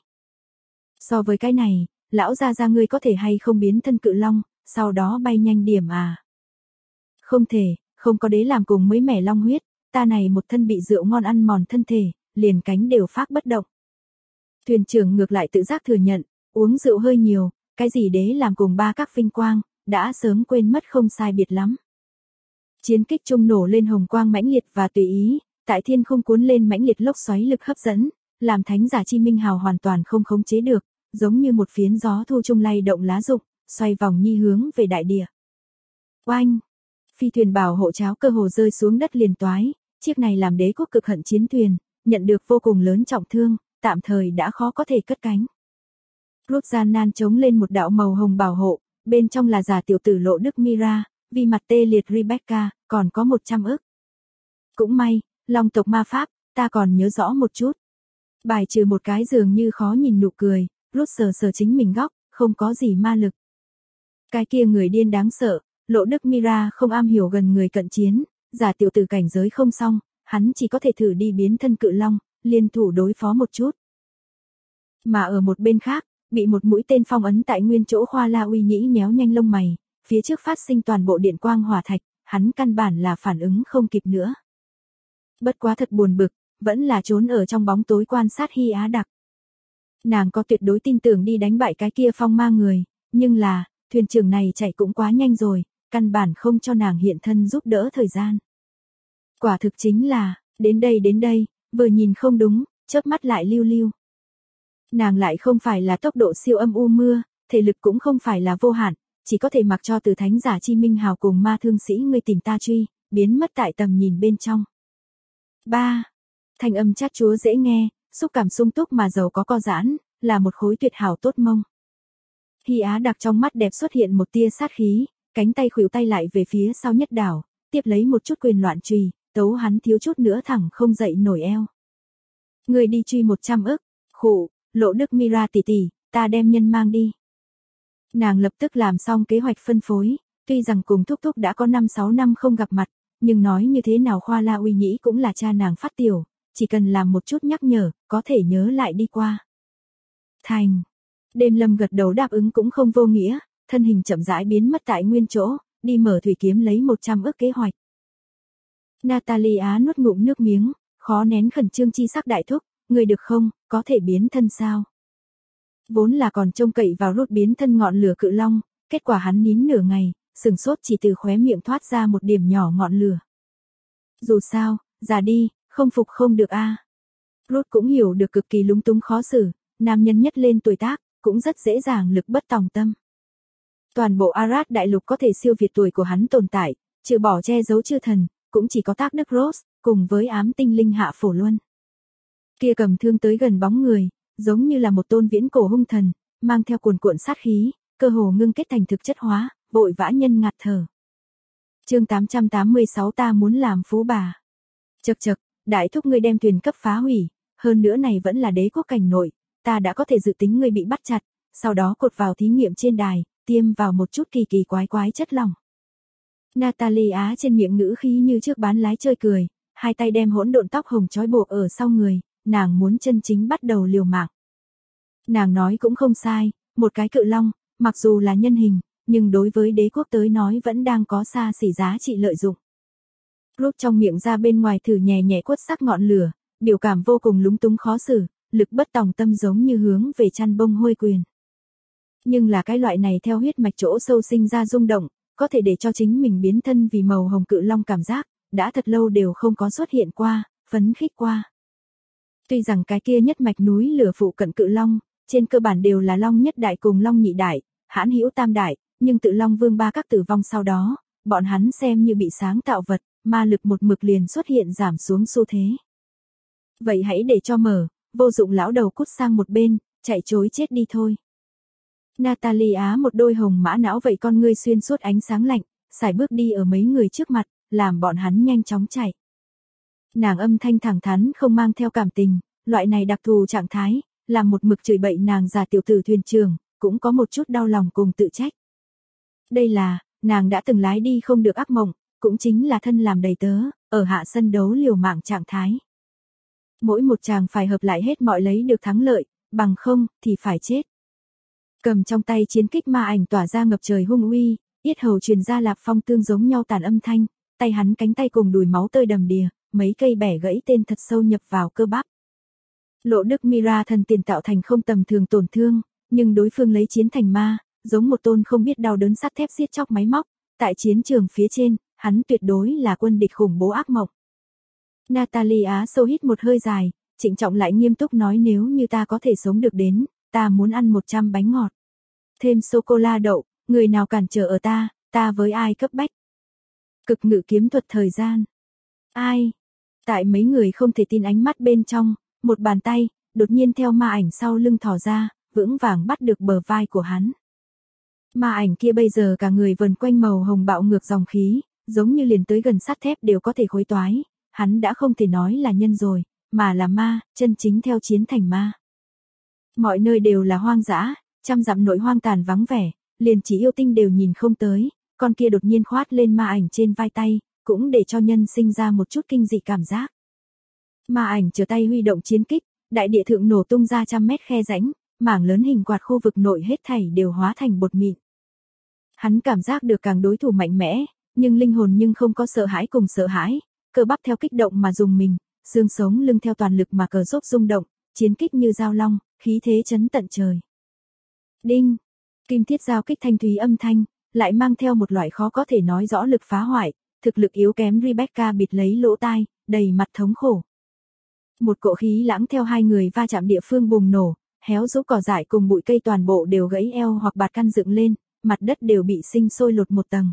Speaker 1: So với cái này, lão gia ngươi có thể hay không biến thân cự long, sau đó bay nhanh điểm à? Không thể, không có đế làm cùng mới mẻ long huyết, ta này một thân bị rượu ngon ăn mòn thân thể, liền cánh đều phác bất động. Thuyền trưởng ngược lại tự giác thừa nhận, uống rượu hơi nhiều, cái gì đế làm cùng ba các vinh quang, đã sớm quên mất không sai biệt lắm. Chiến kích trung nổ lên hồng quang mãnh liệt và tùy ý, tại thiên không cuốn lên mãnh liệt lốc xoáy lực hấp dẫn, làm thánh giả Chi Minh Hào hoàn toàn không khống chế được, giống như một phiến gió thu trung lay động lá rụng, xoay vòng nhi hướng về đại địa. Oanh! Phi thuyền bảo hộ cháo cơ hồ rơi xuống đất liền toái, chiếc này làm đế quốc cực hận chiến thuyền, nhận được vô cùng lớn trọng thương, tạm thời đã khó có thể cất cánh. Rút gian nan chống lên một đạo màu hồng bảo hộ, bên trong là giả tiểu tử Lộ Đức Mira, vì mặt tê liệt Rebecca, còn có 100 ức. Cũng may, long tộc ma pháp, ta còn nhớ rõ một chút. Bài trừ một cái dường như khó nhìn nụ cười, rút sờ sờ chính mình góc, không có gì ma lực. Cái kia người điên đáng sợ, Lộ Đức Mira không am hiểu gần người cận chiến, giả tiểu tử cảnh giới không xong, hắn chỉ có thể thử đi biến thân cự long, liên thủ đối phó một chút. Mà ở một bên khác, bị một mũi tên phong ấn tại nguyên chỗ Khoa La Uy nhĩ nhéo nhanh lông mày, phía trước phát sinh toàn bộ điện quang hỏa thạch, hắn căn bản là phản ứng không kịp nữa. Bất quá thật buồn bực, vẫn là trốn ở trong bóng tối quan sát Hy Á Đặc. Nàng có tuyệt đối tin tưởng đi đánh bại cái kia phong ma người, nhưng là, thuyền trưởng này chạy cũng quá nhanh rồi, căn bản không cho nàng hiện thân giúp đỡ thời gian. Quả thực chính là, đến đây, vừa nhìn không đúng, chớp mắt lại lưu lưu. Nàng lại không phải là tốc độ siêu âm u mưa, thể lực cũng không phải là vô hạn, chỉ có thể mặc cho từ thánh giả Chi Minh Hào cùng ma thương sĩ người tìm ta truy, biến mất tại tầm nhìn bên trong. 3. Thanh âm chát chúa dễ nghe, xúc cảm sung túc mà giàu có co giãn, là một khối tuyệt hảo tốt mông. Hy Á Đặc trong mắt đẹp xuất hiện một tia sát khí, cánh tay khuỷu tay lại về phía sau nhất đảo, tiếp lấy một chút quyền loạn chùy, tấu hắn thiếu chút nữa thẳng không dậy nổi eo. Người đi truy 100 ức, khụ, Lộ Đức Mira tỷ tỷ, ta đem nhân mang đi. Nàng lập tức làm xong kế hoạch phân phối, tuy rằng cùng thúc thúc đã có 5-6 năm không gặp mặt, nhưng nói như thế nào Khoa La Uy nhĩ cũng là cha nàng phát tiểu, chỉ cần làm một chút nhắc nhở, có thể nhớ lại đi qua. Thành. Đêm Lâm gật đầu đáp ứng cũng không vô nghĩa, thân hình chậm rãi biến mất tại nguyên chỗ, đi mở thủy kiếm lấy 100 ức kế hoạch. Natalia nuốt ngụm nước miếng, khó nén khẩn trương chi sắc đại thúc, người được không, có thể biến thân sao? Vốn là còn trông cậy vào rút biến thân ngọn lửa cự long, kết quả hắn nín nửa ngày, sừng sốt chỉ từ khóe miệng thoát ra một điểm nhỏ ngọn lửa. Dù sao, già đi, không phục không được a. Rút cũng hiểu được cực kỳ lúng túng khó xử, nam nhân nhất lên tuổi tác, cũng rất dễ dàng lực bất tòng tâm. Toàn bộ Arad đại lục có thể siêu việt tuổi của hắn tồn tại, trừ bỏ che giấu chư thần, cũng chỉ có Tác Đức Rose, cùng với ám tinh linh Hạ Phổ Luân. Kia cầm thương tới gần bóng người, giống như là một tôn viễn cổ hung thần, mang theo cuồn cuộn sát khí, cơ hồ ngưng kết thành thực chất hóa, vội vã nhân ngạt thở. Chương 886 ta muốn làm phú bà. Chậc chậc, đại thúc ngươi đem thuyền cấp phá hủy, hơn nữa này vẫn là đế quốc cảnh nội, ta đã có thể dự tính ngươi bị bắt chặt, sau đó cột vào thí nghiệm trên đài, tiêm vào một chút kỳ kỳ quái chất lỏng. Natalia trên miệng ngữ khí như trước bán lái chơi cười, hai tay đem hỗn độn tóc hồng trói buộc ở sau người, nàng muốn chân chính bắt đầu liều mạng. Nàng nói cũng không sai, một cái cự long, mặc dù là nhân hình, nhưng đối với đế quốc tới nói vẫn đang có xa xỉ giá trị lợi dụng. Rút trong miệng ra bên ngoài thử nhẹ nhẹ quất sắc ngọn lửa, biểu cảm vô cùng lúng túng khó xử, lực bất tòng tâm giống như hướng về chăn bông hôi quyền. Nhưng là cái loại này theo huyết mạch chỗ sâu sinh ra rung động, có thể để cho chính mình biến thân vì màu hồng cự long cảm giác, đã thật lâu đều không có xuất hiện qua, phấn khích qua. Tuy rằng cái kia nhất mạch núi lửa phụ cận cự long, trên cơ bản đều là long nhất đại cùng long nhị đại, hãn hữu tam đại, nhưng tự long vương ba các tử vong sau đó, bọn hắn xem như bị sáng tạo vật, ma lực một mực liền xuất hiện giảm xuống xu thế. Vậy hãy để cho mở, vô dụng lão đầu cút sang một bên, chạy chối chết đi thôi. Natalia một đôi hồng mã não vậy con ngươi xuyên suốt ánh sáng lạnh, sải bước đi ở mấy người trước mặt, làm bọn hắn nhanh chóng chạy. Nàng âm thanh thẳng thắn không mang theo cảm tình, loại này đặc thù trạng thái, làm một mực chửi bậy nàng già tiểu tử thuyền trưởng, cũng có một chút đau lòng cùng tự trách. Đây là, nàng đã từng lái đi không được ác mộng, cũng chính là thân làm đầy tớ, ở hạ sân đấu liều mạng trạng thái. Mỗi một chàng phải hợp lại hết mọi lấy được thắng lợi, bằng không, thì phải chết. Cầm trong tay chiến kích ma ảnh tỏa ra ngập trời hung uy, yết hầu truyền ra lạp phong tương giống nhau tàn âm thanh, tay hắn cánh tay cùng đùi máu tơi đầm đìa, mấy cây bẻ gãy tên thật sâu nhập vào cơ bắp. Lộ Đức Mira thần tiền tạo thành không tầm thường tổn thương, nhưng đối phương lấy chiến thành ma, giống một tôn không biết đau đớn sắt thép giết chóc máy móc, tại chiến trường phía trên, hắn tuyệt đối là quân địch khủng bố ác mộng. Natalia sâu hít một hơi dài, trịnh trọng lại nghiêm túc nói nếu như ta có thể sống được đến, ta muốn ăn 100 bánh ngọt. Thêm sô-cô-la đậu, người nào cản trở ở ta với ai cấp bách. Cực ngự kiếm thuật thời gian. Ai? Tại mấy người không thể tin ánh mắt bên trong, một bàn tay, đột nhiên theo ma ảnh sau lưng thò ra, vững vàng bắt được bờ vai của hắn. Ma ảnh kia bây giờ cả người vần quanh màu hồng bạo ngược dòng khí, giống như liền tới gần sắt thép đều có thể khối toái, hắn đã không thể nói là nhân rồi, mà là ma, chân chính theo chiến thành ma. Mọi nơi đều là hoang dã, trăm dặm nội hoang tàn vắng vẻ, liền chỉ yêu tinh đều nhìn không tới, con kia đột nhiên khoát lên ma ảnh trên vai tay, cũng để cho nhân sinh ra một chút kinh dị cảm giác. Ma ảnh trở tay huy động chiến kích, đại địa thượng nổ tung ra trăm mét khe rãnh, mảng lớn hình quạt khu vực nội hết thảy đều hóa thành bột mịn. Hắn cảm giác được càng đối thủ mạnh mẽ, nhưng linh hồn nhưng không có sợ hãi cùng sợ hãi, cơ bắp theo kích động mà dùng mình, xương sống lưng theo toàn lực mà cờ rốt rung động, chiến kích như dao long, khí thế chấn tận trời. Đinh, kim thiết giao kích thanh thúy âm thanh, lại mang theo một loại khó có thể nói rõ lực phá hoại, thực lực yếu kém Rebecca bịt lấy lỗ tai, đầy mặt thống khổ. Một cỗ khí lãng theo hai người va chạm địa phương bùng nổ, héo rũ cỏ dại cùng bụi cây toàn bộ đều gãy eo hoặc bạt căn dựng lên, mặt đất đều bị sinh sôi lột một tầng.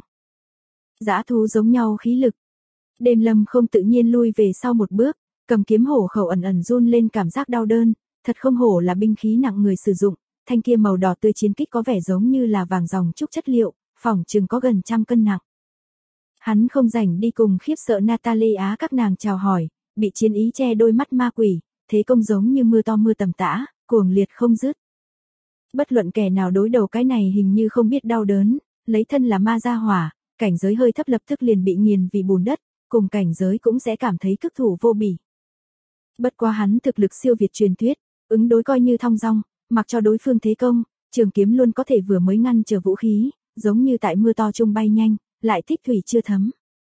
Speaker 1: Dã thú giống nhau khí lực. Đêm Lâm không tự nhiên lui về sau một bước, cầm kiếm hổ khẩu ẩn ẩn run lên cảm giác đau đớn, thật không hổ là binh khí nặng người sử dụng, thanh kia màu đỏ tươi chiến kích có vẻ giống như là vàng ròng trúc chất liệu, phỏng chừng có gần 100 cân nặng. Hắn không rảnh đi cùng khiếp sợ Natalia các nàng chào hỏi, bị chiến ý che đôi mắt ma quỷ, thế công giống như mưa to mưa tầm tã, cuồng liệt không dứt. Bất luận kẻ nào đối đầu cái này hình như không biết đau đớn, lấy thân là ma gia hỏa, cảnh giới hơi thấp lập tức liền bị nghiền vì bùn đất, cùng cảnh giới cũng sẽ cảm thấy cức thủ vô bỉ. Bất quá hắn thực lực siêu việt truyền thuyết, ứng đối coi như thong dong, mặc cho đối phương thế công, trường kiếm luôn có thể vừa mới ngăn trở vũ khí, giống như tại mưa to trung bay nhanh, lại tích thủy chưa thấm.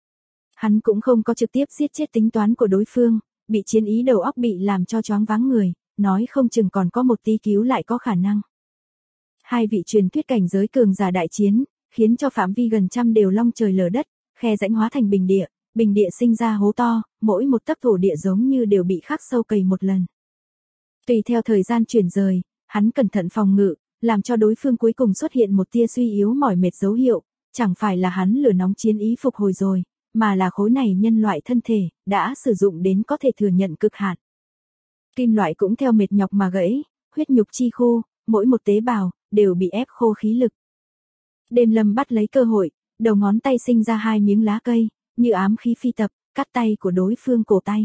Speaker 1: Hắn cũng không có trực tiếp giết chết tính toán của đối phương, bị chiến ý đầu óc bị làm cho choáng váng người, nói không chừng còn có một tí cứu lại có khả năng. Hai vị truyền thuyết cảnh giới cường giả đại chiến, khiến cho phạm vi gần trăm đều long trời lở đất, khe rãnh hóa thành bình địa sinh ra hố to, mỗi một tấc thổ địa giống như đều bị khắc sâu cày một lần. Tùy theo thời gian chuyển rời, hắn cẩn thận phòng ngự, làm cho đối phương cuối cùng xuất hiện một tia suy yếu mỏi mệt dấu hiệu, chẳng phải là hắn lửa nóng chiến ý phục hồi rồi, mà là khối này nhân loại thân thể, đã sử dụng đến có thể thừa nhận cực hạn. Kim loại cũng theo mệt nhọc mà gãy, huyết nhục chi khu, mỗi một tế bào, đều bị ép khô khí lực. Đêm Lâm bắt lấy cơ hội, đầu ngón tay sinh ra hai miếng lá cây, như ám khí phi tập, cắt tay của đối phương cổ tay.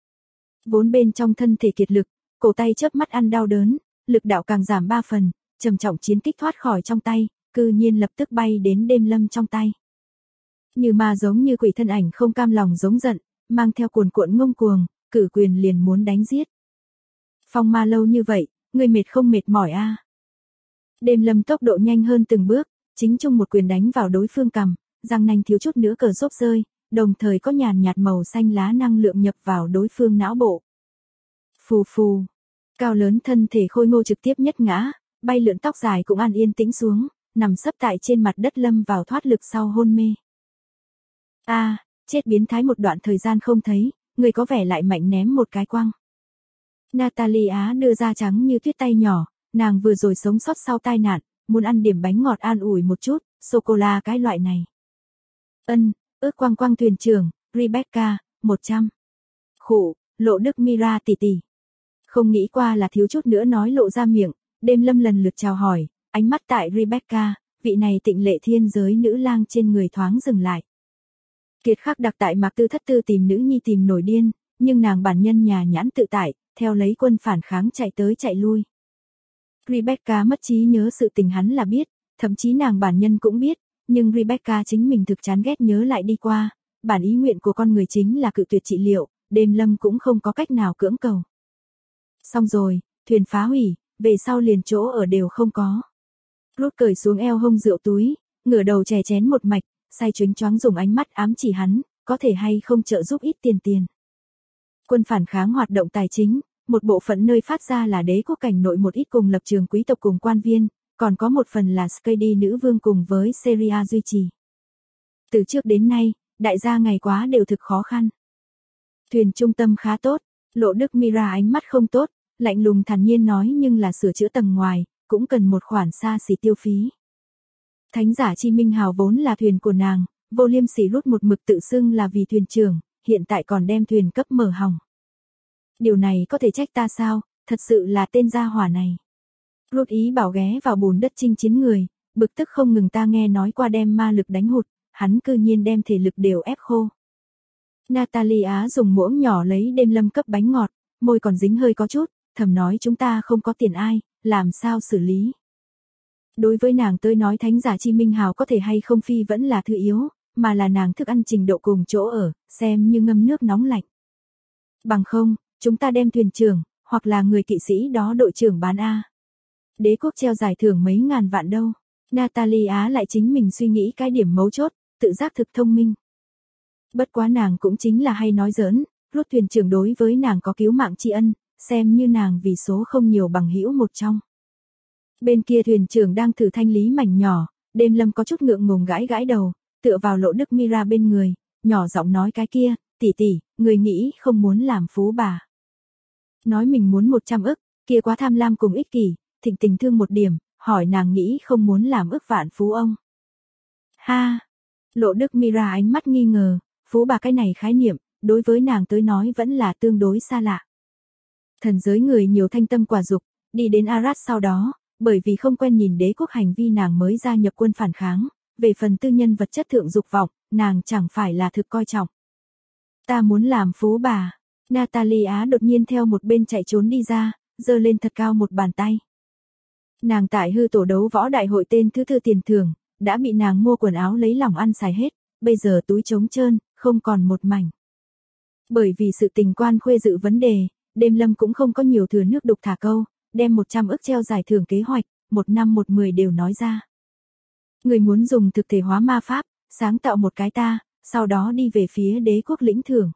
Speaker 1: Vốn bên trong thân thể kiệt lực, cổ tay chớp mắt ăn đau đớn, lực đạo càng giảm 3 phần, trầm trọng chiến kích thoát khỏi trong tay, cư nhiên lập tức bay đến Đêm Lâm trong tay. Như ma giống như quỷ thân ảnh không cam lòng giống giận, mang theo cuồn cuộn ngông cuồng, cử quyền liền muốn đánh giết. Phong ma lâu như vậy, người mệt không mệt mỏi a? Đêm Lâm tốc độ nhanh hơn từng bước, chính chung một quyền đánh vào đối phương cằm, răng nanh thiếu chút nữa cờ rốp rơi, đồng thời có nhàn nhạt màu xanh lá năng lượng nhập vào đối phương não bộ. Phù phù, cao lớn thân thể khôi ngô trực tiếp nhất ngã, bay lượn tóc dài cũng an yên tĩnh xuống, nằm sấp tại trên mặt đất lâm vào thoát lực sau hôn mê. Chết biến thái một đoạn thời gian không thấy, người có vẻ lại mạnh ném một cái quăng. Natalia đưa ra trắng như tuyết tay nhỏ, nàng vừa rồi sống sót sau tai nạn, muốn ăn điểm bánh ngọt an ủi một chút, sô-cô-la cái loại này. Ước quăng quăng thuyền trưởng, Rebecca, 100. Khụ, Lộ Đức Mira tỷ tỷ. Không nghĩ qua là thiếu chút nữa nói lộ ra miệng, Đêm Lâm lần lượt chào hỏi, ánh mắt tại Rebecca, vị này tịnh lệ thiên giới nữ lang trên người thoáng dừng lại. Kiệt khắc đặc tại Mạc Tư Thất Tư tìm nữ nhi tìm nổi điên, nhưng nàng bản nhân nhà nhãn tự tại, theo lấy quân phản kháng chạy tới chạy lui. Rebecca mất trí nhớ sự tình hắn là biết, thậm chí nàng bản nhân cũng biết, nhưng Rebecca chính mình thực chán ghét nhớ lại đi qua, bản ý nguyện của con người chính là cự tuyệt trị liệu, Đêm Lâm cũng không có cách nào cưỡng cầu. Xong rồi, thuyền phá hủy, về sau liền chỗ ở đều không có. Rút cởi xuống eo hông rượu túi, ngửa đầu chè chén một mạch, say choáng choáng dùng ánh mắt ám chỉ hắn, có thể hay không trợ giúp ít tiền. Quân phản kháng hoạt động tài chính, một bộ phận nơi phát ra là đế quốc cảnh nội một ít cùng lập trường quý tộc cùng quan viên, còn có một phần là Skady nữ vương cùng với Seria duy trì. Từ trước đến nay, đại gia ngày quá đều thực khó khăn. Thuyền trung tâm khá tốt, Lộ Đức Mira ánh mắt không tốt, lạnh lùng thản nhiên nói nhưng là sửa chữa tầng ngoài, cũng cần một khoản xa xỉ tiêu phí. Thánh giả Chi Minh Hào vốn là thuyền của nàng, Vô Liêm Sỉ rút một mực tự xưng là vì thuyền trưởng, hiện tại còn đem thuyền cấp mở hỏng. Điều này có thể trách ta sao, thật sự là tên gia hỏa này. Rút ý bảo ghé vào bùn đất chinh chiến người, bực tức không ngừng ta nghe nói qua đem ma lực đánh hụt, hắn cư nhiên đem thể lực đều ép khô. Natalia dùng muỗng nhỏ lấy Đêm Lâm cấp bánh ngọt, môi còn dính hơi có chút, thầm nói chúng ta không có tiền ai, làm sao xử lý. Đối với nàng tới nói thánh giả Chi Minh Hào có thể hay không phi vẫn là thứ yếu, mà là nàng thức ăn trình độ cùng chỗ ở, xem như ngâm nước nóng lạnh. Bằng không, chúng ta đem thuyền trưởng, hoặc là người kỵ sĩ đó đội trưởng bán A. Đế quốc treo giải thưởng mấy ngàn vạn đâu. Natalia lại chính mình suy nghĩ cái điểm mấu chốt, tự giác thực thông minh. Bất quá nàng cũng chính là hay nói giỡn, rút thuyền trưởng đối với nàng có cứu mạng tri ân, xem như nàng vì số không nhiều bằng hữu một trong. Bên kia thuyền trưởng đang thử thanh lý mảnh nhỏ, Đêm Lâm có chút ngượng ngùng gãi gãi đầu, tựa vào Lộ Đức Mira bên người, nhỏ giọng nói cái kia, tỷ tỷ, người nghĩ không muốn làm phú bà. Nói mình muốn 100 ức, kia quá tham lam cùng ích kỷ, thịnh tình thương một điểm, hỏi nàng nghĩ không muốn làm ức vạn phú ông. Ha! Lộ Đức Mira ánh mắt nghi ngờ, phú bà cái này khái niệm, đối với nàng tới nói vẫn là tương đối xa lạ. Thần giới người nhiều thanh tâm quả dục, đi đến Arad sau đó, bởi vì không quen nhìn đế quốc hành vi nàng mới gia nhập quân phản kháng, về phần tư nhân vật chất thượng dục vọng, nàng chẳng phải là thực coi trọng. Ta muốn làm phú bà. Natalia đột nhiên theo một bên chạy trốn đi ra, giơ lên thật cao một bàn tay. Nàng tại hư tổ đấu võ đại hội tên thứ tư tiền thưởng, đã bị nàng mua quần áo lấy lòng ăn xài hết, bây giờ túi trống trơn, không còn một mảnh. Bởi vì sự tình quan khuê dự vấn đề, Đêm Lâm cũng không có nhiều thừa nước đục thả câu, đem 100 ức treo giải thưởng kế hoạch, 1 năm 1 10 đều nói ra. Người muốn dùng thực thể hóa ma pháp, sáng tạo một cái ta, sau đó đi về phía đế quốc lĩnh thưởng.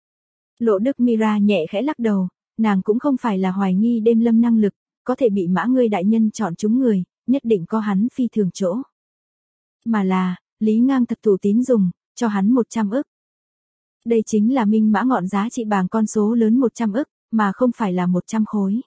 Speaker 1: Lộ Đức Mira nhẹ khẽ lắc đầu, nàng cũng không phải là hoài nghi Đêm Lâm năng lực, có thể bị Mã Ngươi đại nhân chọn chúng người, nhất định có hắn phi thường chỗ. Mà là, Lý Ngang thật thủ tín dùng, cho hắn 100 ức. Đây chính là minh mã ngọn giá trị bằng con số lớn 100 ức, mà không phải là 100 khối.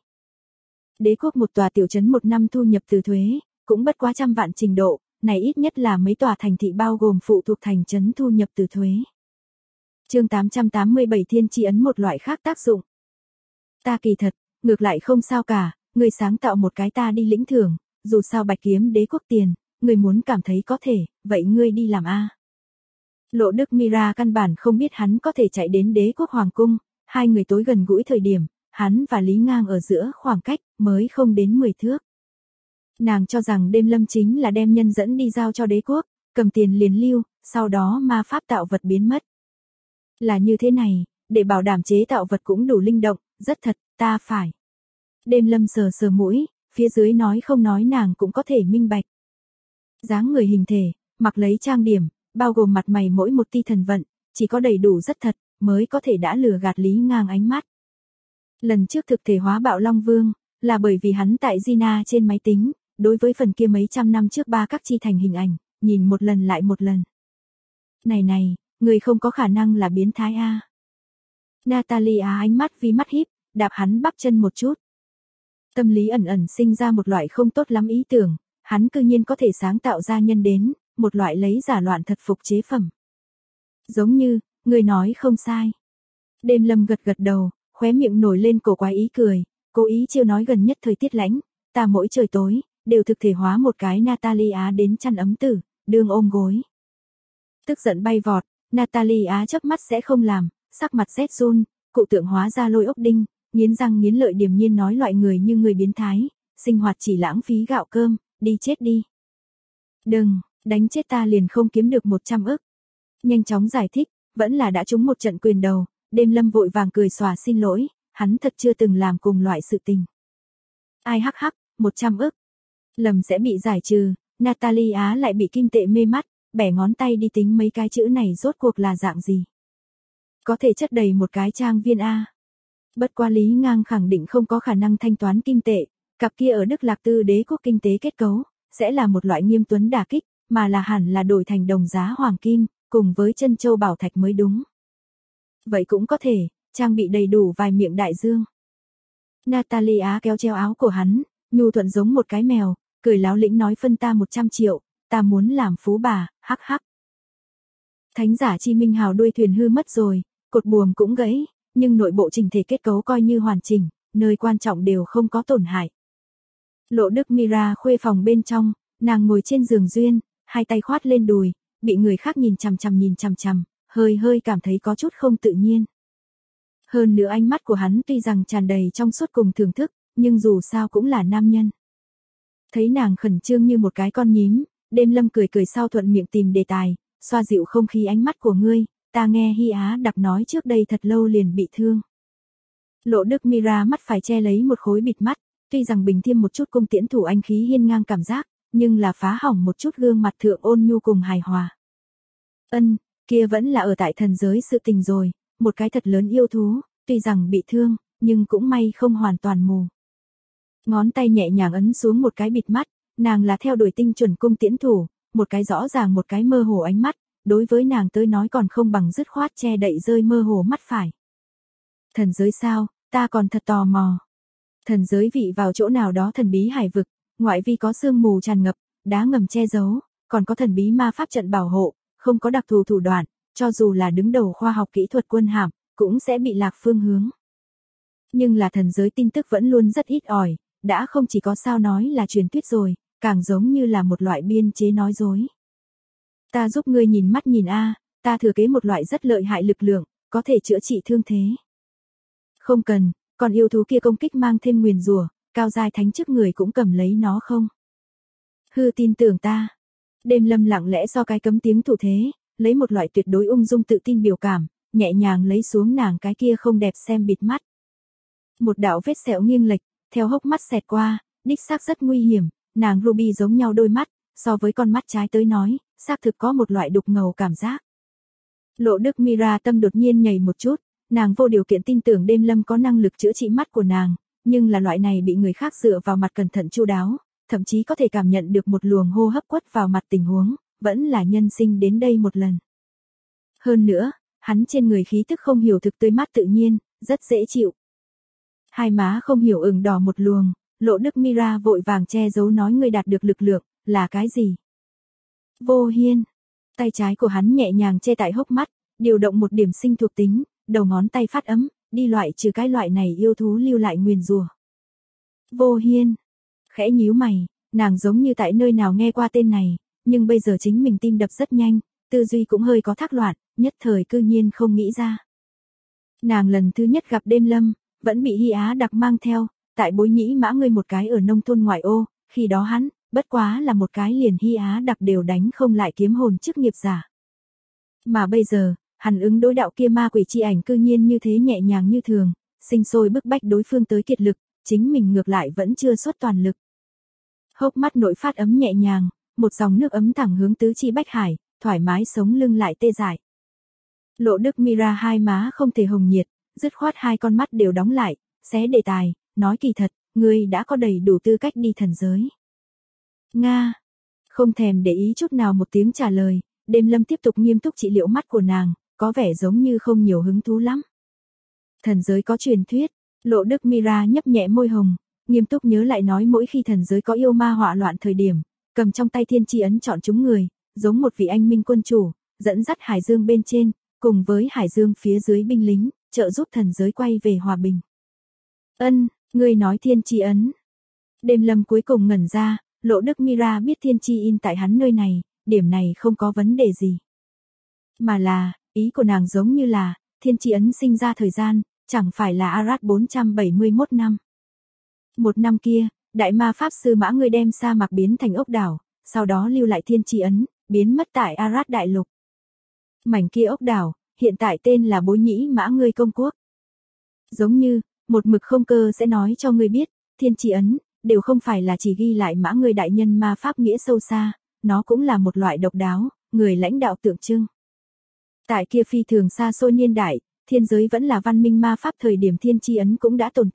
Speaker 1: Đế quốc một tòa tiểu trấn một năm thu nhập từ thuế, cũng bất quá trăm vạn trình độ, này ít nhất là mấy tòa thành thị bao gồm phụ thuộc thành trấn thu nhập từ thuế. Chương 887 Thiên tri ấn một loại khác tác dụng. Ta kỳ thật, ngược lại không sao cả, người sáng tạo một cái ta đi lĩnh thưởng, dù sao bạch kiếm đế quốc tiền, người muốn cảm thấy có thể, vậy ngươi đi làm A. Lộ Đức Mira căn bản không biết hắn có thể chạy đến đế quốc hoàng cung, hai người tối gần gũi thời điểm, hắn và Lý Ngang ở giữa khoảng cách, mới không đến 10 thước. Nàng cho rằng Đêm Lâm chính là đem nhân dẫn đi giao cho đế quốc, cầm tiền liền lưu, sau đó ma pháp tạo vật biến mất. Là như thế này, để bảo đảm chế tạo vật cũng đủ linh động, rất thật, ta phải. Đêm Lâm sờ sờ mũi, phía dưới nói không nói nàng cũng có thể minh bạch. Dáng người hình thể, mặc lấy trang điểm, bao gồm mặt mày mỗi một ti thần vận, chỉ có đầy đủ rất thật, mới có thể đã lừa gạt Lý Ngang ánh mắt. Lần trước thực thể hóa Bạo Long Vương, là bởi vì hắn tại Gina trên máy tính, đối với phần kia mấy trăm năm trước ba các chi thành hình ảnh, nhìn một lần lại một lần. Này, người không có khả năng là biến thái a. Natalia ánh mắt vì mắt híp, đạp hắn bắp chân một chút. Tâm lý ẩn ẩn sinh ra một loại không tốt lắm ý tưởng, hắn cư nhiên có thể sáng tạo ra nhân đến, một loại lấy giả loạn thật phục chế phẩm. Giống như, người nói không sai. Đêm Lâm gật gật đầu, khóe miệng nổi lên cổ quái ý cười, cố ý trêu nói gần nhất thời tiết lạnh, ta mỗi trời tối, đều thực thể hóa một cái Natalia đến chăn ấm tử, đương ôm gối. Tức giận bay vọt, Natalia chớp mắt sẽ không làm, sắc mặt rét run, cụ tượng hóa ra Lôi Ốc Đinh, nghiến răng nghiến lợi điềm nhiên nói loại người như người biến thái, sinh hoạt chỉ lãng phí gạo cơm, đi chết đi. Đừng, đánh chết ta liền không kiếm được 100 ức. Nhanh chóng giải thích, vẫn là đã trúng một trận quyền đầu, Đêm Lâm vội vàng cười xòa xin lỗi, hắn thật chưa từng làm cùng loại sự tình. Ai hắc hắc, 100 ức. Lầm sẽ bị giải trừ, Natalia lại bị kim tệ mê mắt, bẻ ngón tay đi tính mấy cái chữ này rốt cuộc là dạng gì. Có thể chất đầy một cái trang viên A. Bất quá Lý Ngang khẳng định không có khả năng thanh toán kim tệ, Cặp kia ở Đức Lạc Tư đế quốc kinh tế kết cấu, sẽ là một loại nghiêm tuấn đả kích, mà là hẳn là đổi thành đồng giá hoàng kim, cùng với chân châu bảo thạch mới đúng. Vậy cũng có thể, trang bị đầy đủ vài miệng đại dương. Natalia kéo treo áo của hắn, nhu thuận giống một cái mèo, cười láo lĩnh nói phân ta 100 triệu, ta muốn làm phú bà, hắc hắc. Thánh giả Chi Minh Hào đuôi thuyền hư mất rồi, cột buồm cũng gãy, nhưng nội bộ trình thể kết cấu coi như hoàn chỉnh, nơi quan trọng đều không có tổn hại. Lộ Đức Mira khuê phòng bên trong, nàng ngồi trên giường duyên, hai tay khoát lên đùi, bị người khác nhìn chằm chằm, hơi cảm thấy có chút không tự nhiên. Hơn nữa ánh mắt của hắn tuy rằng tràn đầy trong suốt cùng thưởng thức, nhưng dù sao cũng là nam nhân. Thấy nàng khẩn trương như một cái con nhím, Đêm Lâm cười sau thuận miệng tìm đề tài, xoa dịu không khí ánh mắt của ngươi, ta nghe Hy Á đặc nói trước đây thật lâu liền bị thương. Lộ Đức Mira mắt phải che lấy một khối bịt mắt, tuy rằng bình thêm một chút cung tiễn thủ anh khí hiên ngang cảm giác, nhưng là phá hỏng một chút gương mặt thượng ôn nhu cùng hài hòa. Kia vẫn là ở tại thần giới sự tình rồi, một cái thật lớn yêu thú, tuy rằng bị thương, nhưng cũng may không hoàn toàn mù. Ngón tay nhẹ nhàng ấn xuống một cái bịt mắt, nàng là theo đuổi tinh chuẩn cung tiễn thủ, một cái rõ ràng một cái mơ hồ ánh mắt, đối với nàng tới nói còn không bằng dứt khoát che đậy rơi mơ hồ mắt phải. Thần giới sao, ta còn thật tò mò. Thần giới vị vào chỗ nào đó thần bí hải vực, ngoại vi có sương mù tràn ngập, đá ngầm che giấu, còn có thần bí ma pháp trận bảo hộ, không có đặc thù thủ đoạn, cho dù là đứng đầu khoa học kỹ thuật quân hàm, cũng sẽ bị lạc phương hướng. Nhưng là thần giới tin tức vẫn luôn rất ít ỏi, đã không chỉ có sao nói là truyền thuyết rồi, càng giống như là một loại biên chế nói dối. Ta giúp ngươi nhìn mắt nhìn a, ta thừa kế một loại rất lợi hại lực lượng, có thể chữa trị thương thế. Không cần, còn yêu thú kia công kích mang thêm nguyền rủa, cao giai thánh chức người cũng cầm lấy nó không? Hư tin tưởng ta. Đêm Lâm lặng lẽ so cái cấm tiếng thủ thế, lấy một loại tuyệt đối ung dung tự tin biểu cảm, nhẹ nhàng lấy xuống nàng cái kia không đẹp xem bịt mắt. Một đạo vết sẹo nghiêng lệch, theo hốc mắt xẹt qua, đích xác rất nguy hiểm, nàng Ruby giống nhau đôi mắt, so với con mắt trái tới nói, xác thực có một loại đục ngầu cảm giác. Lộ Đức Mira tâm đột nhiên nhảy một chút, nàng vô điều kiện tin tưởng Đêm Lâm có năng lực chữa trị mắt của nàng, nhưng là loại này bị người khác dựa vào mặt cẩn thận chu đáo, thậm chí có thể cảm nhận được một luồng hô hấp quất vào mặt tình huống, vẫn là nhân sinh đến đây một lần. Hơn nữa, hắn trên người khí tức không hiểu thực tươi mát tự nhiên, rất dễ chịu. Hai má không hiểu ửng đỏ một luồng, Lộ Đức Mira vội vàng che giấu nói ngươi đạt được lực lượng, là cái gì? Vô Hiên. Tay trái của hắn nhẹ nhàng che tại hốc mắt, điều động một điểm sinh thuộc tính, đầu ngón tay phát ấm, đi loại trừ cái loại này yêu thú lưu lại nguyền rủa. Vô Hiên. Khẽ nhíu mày, nàng giống như tại nơi nào nghe qua tên này, nhưng bây giờ chính mình tim đập rất nhanh, tư duy cũng hơi có thác loạn, nhất thời cư nhiên không nghĩ ra. Nàng lần thứ nhất gặp Đêm Lâm, vẫn bị Hy Á đặc mang theo, tại Bối Nhĩ Mã ngươi một cái ở nông thôn ngoại ô, khi đó hắn, bất quá là một cái liền Hy Á đặc đều đánh không lại kiếm hồn chức nghiệp giả. Mà bây giờ, hắn ứng đối đạo kia ma quỷ chi ảnh cư nhiên như thế nhẹ nhàng như thường, sinh sôi bức bách đối phương tới kiệt lực, chính mình ngược lại vẫn chưa xuất toàn lực. Hốc mắt nội phát ấm nhẹ nhàng, một dòng nước ấm thẳng hướng tứ chi bách hải, thoải mái sống lưng lại tê dại. Lộ Đức Mira hai má không thể hồng nhiệt, dứt khoát hai con mắt đều đóng lại, xé đề tài, nói kỳ thật, ngươi đã có đầy đủ tư cách đi thần giới. Nga. Không thèm để ý chút nào một tiếng trả lời, Đêm Lâm tiếp tục nghiêm túc trị liệu mắt của nàng, có vẻ giống như không nhiều hứng thú lắm. Thần giới có truyền thuyết, Lộ Đức Mira nhấp nhẹ môi hồng, nghiêm túc nhớ lại nói mỗi khi thần giới có yêu ma họa loạn thời điểm, cầm trong tay thiên chi ấn chọn chúng người, giống một vị anh minh quân chủ, dẫn dắt hải dương bên trên, cùng với hải dương phía dưới binh lính, trợ giúp thần giới quay về hòa bình. Ngươi nói thiên chi ấn. Đêm Lâm cuối cùng ngẩn ra, Lộ Đức Mira biết thiên chi in tại hắn nơi này, điểm này không có vấn đề gì. Mà là, ý của nàng giống như là, thiên chi ấn sinh ra thời gian, chẳng phải là Arad 471 năm. Một năm kia, đại ma pháp sư Mã ngươi đem sa mạc biến thành ốc đảo, sau đó lưu lại thiên chi ấn, biến mất tại Arad đại lục. Mảnh kia ốc đảo, hiện tại tên là Bối Nhĩ Mã ngươi công quốc. Giống như, một mực không cơ sẽ nói cho ngươi biết, thiên chi ấn, đều không phải là chỉ ghi lại Mã ngươi đại nhân ma pháp nghĩa sâu xa, nó cũng là một loại độc đáo, người lãnh đạo tượng trưng. Tại kia phi thường xa xôi niên đại, thiên giới vẫn là văn minh ma pháp thời điểm thiên chi ấn cũng đã tồn tại,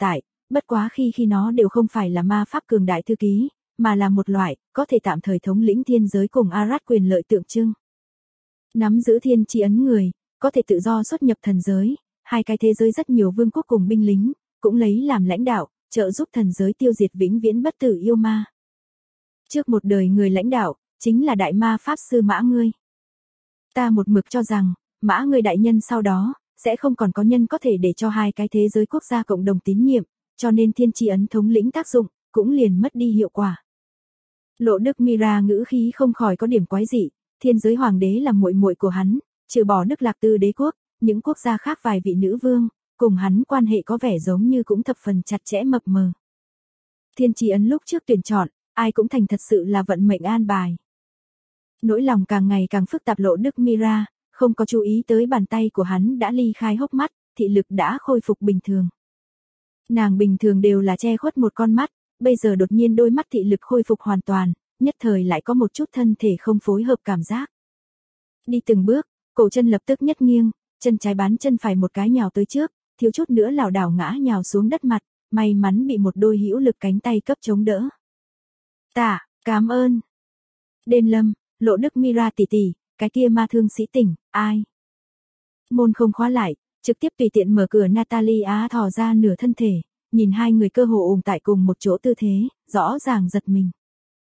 Speaker 1: bất quá khi nó đều không phải là ma pháp cường đại thư ký, mà là một loại, có thể tạm thời thống lĩnh thiên giới cùng Arad quyền lợi tượng trưng. Nắm giữ thiên chi ấn người, có thể tự do xuất nhập thần giới, hai cái thế giới rất nhiều vương quốc cùng binh lính, cũng lấy làm lãnh đạo, trợ giúp thần giới tiêu diệt vĩnh viễn bất tử yêu ma. Trước một đời người lãnh đạo, chính là đại ma pháp sư Mã Ngươi. Ta một mực cho rằng, Mã Ngươi đại nhân sau đó, sẽ không còn có nhân có thể để cho hai cái thế giới quốc gia cộng đồng tín nhiệm, cho nên thiên chi ấn thống lĩnh tác dụng, cũng liền mất đi hiệu quả. Lộ Đức Mira ngữ khí không khỏi có điểm quái dị, thiên giới hoàng đế là muội muội của hắn, trừ bỏ Đức Lạc Tư đế quốc, những quốc gia khác vài vị nữ vương, cùng hắn quan hệ có vẻ giống như cũng thập phần chặt chẽ mập mờ. Thiên chi ấn lúc trước tuyển chọn, ai cũng thành thật sự là vận mệnh an bài. Nỗi lòng càng ngày càng phức tạp Lộ Đức Mira, không có chú ý tới bàn tay của hắn đã ly khai hốc mắt, thị lực đã khôi phục bình thường. Nàng bình thường đều là che khuất một con mắt, bây giờ đột nhiên đôi mắt thị lực khôi phục hoàn toàn, nhất thời lại có một chút thân thể không phối hợp cảm giác. Đi từng bước, cổ chân lập tức nhất nghiêng, chân trái bán chân phải một cái nhào tới trước, thiếu chút nữa lảo đảo ngã nhào xuống đất mặt, may mắn bị một đôi hữu lực cánh tay cấp chống đỡ. Tạ, cảm ơn. Đêm Lâm, Lộ Đức Mira tỷ tỷ, cái kia ma thương sĩ tỉnh, ai? Môn không khóa lại, trực tiếp tùy tiện mở cửa Natalia thò ra nửa thân thể, nhìn hai người cơ hồ ôm tại cùng một chỗ tư thế, rõ ràng giật mình.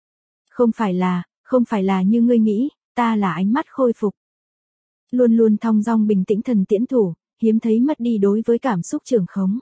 Speaker 1: Không phải là như ngươi nghĩ, ta là ánh mắt khôi phục. Luôn luôn thong dong bình tĩnh thần tiễn thủ, hiếm thấy mất đi đối với cảm xúc trường khống.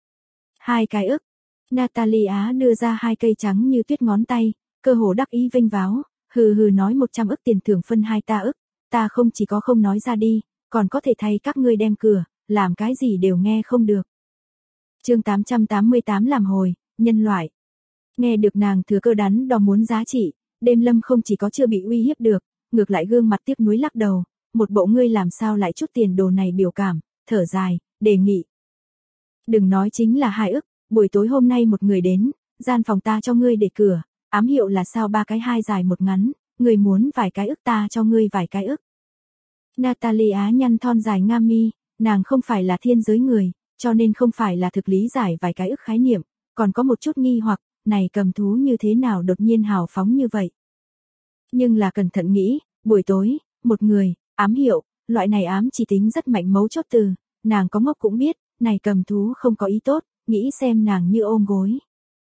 Speaker 1: 2 cái ức. Natalia đưa ra 2 cây trắng như tuyết ngón tay, cơ hồ đắc ý vênh váo, hừ hừ nói 100 ức tiền thưởng phân 2 ta ức, ta không chỉ có không nói ra đi, còn có thể thay các ngươi đem cửa, làm cái gì đều nghe không được. Chương 888 làm hồi, nhân loại. Nghe được nàng thừa cơ đắn đo muốn giá trị, Đêm Lâm không chỉ có chưa bị uy hiếp được, ngược lại gương mặt tiếc nuối lắc đầu, một bộ ngươi làm sao lại chút tiền đồ này biểu cảm, thở dài, đề nghị. Đừng nói chính là 2 ức, buổi tối hôm nay một người đến, gian phòng ta cho ngươi để cửa, ám hiệu là sao 3 cái 2 dài 1 ngắn, ngươi muốn vài cái ức ta cho ngươi vài cái ức. Natalia nhăn thon dài nga mi, nàng không phải là thiên giới người, cho nên không phải là thực lý giải vài cái ức khái niệm, còn có một chút nghi hoặc, này cầm thú như thế nào đột nhiên hào phóng như vậy. Nhưng là cẩn thận nghĩ, buổi tối, một người, ám hiệu, loại này ám chỉ tính rất mạnh mấu chốt từ, nàng có ngốc cũng biết, này cầm thú không có ý tốt, nghĩ xem nàng như ôm gối.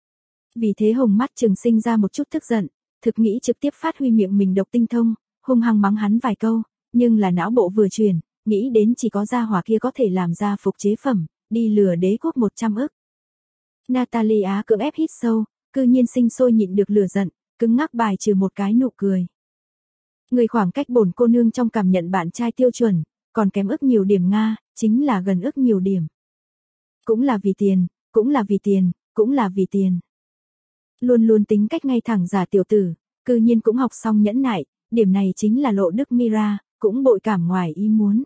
Speaker 1: Vì thế hồng mắt Trường sinh ra một chút tức giận, thực nghĩ trực tiếp phát huy miệng mình độc tinh thông, hung hăng mắng hắn vài câu, nhưng là não bộ vừa chuyển, nghĩ đến chỉ có gia hỏa kia có thể làm ra phục chế phẩm, đi lừa đế quốc 100 ức. Natalia cưỡng ép hít sâu, cư nhiên sinh sôi nhịn được lửa giận, cứng ngắc bài trừ một cái nụ cười. Người khoảng cách bổn cô nương trong cảm nhận bạn trai tiêu chuẩn, còn kém ức nhiều điểm Nga, chính là gần ức nhiều điểm. Cũng là vì tiền, cũng là vì tiền, cũng là vì tiền. Luôn luôn tính cách ngay thẳng giả tiểu tử, cư nhiên cũng học xong nhẫn nại, điểm này chính là Lộ Đức Mira, cũng bội cảm ngoài ý muốn.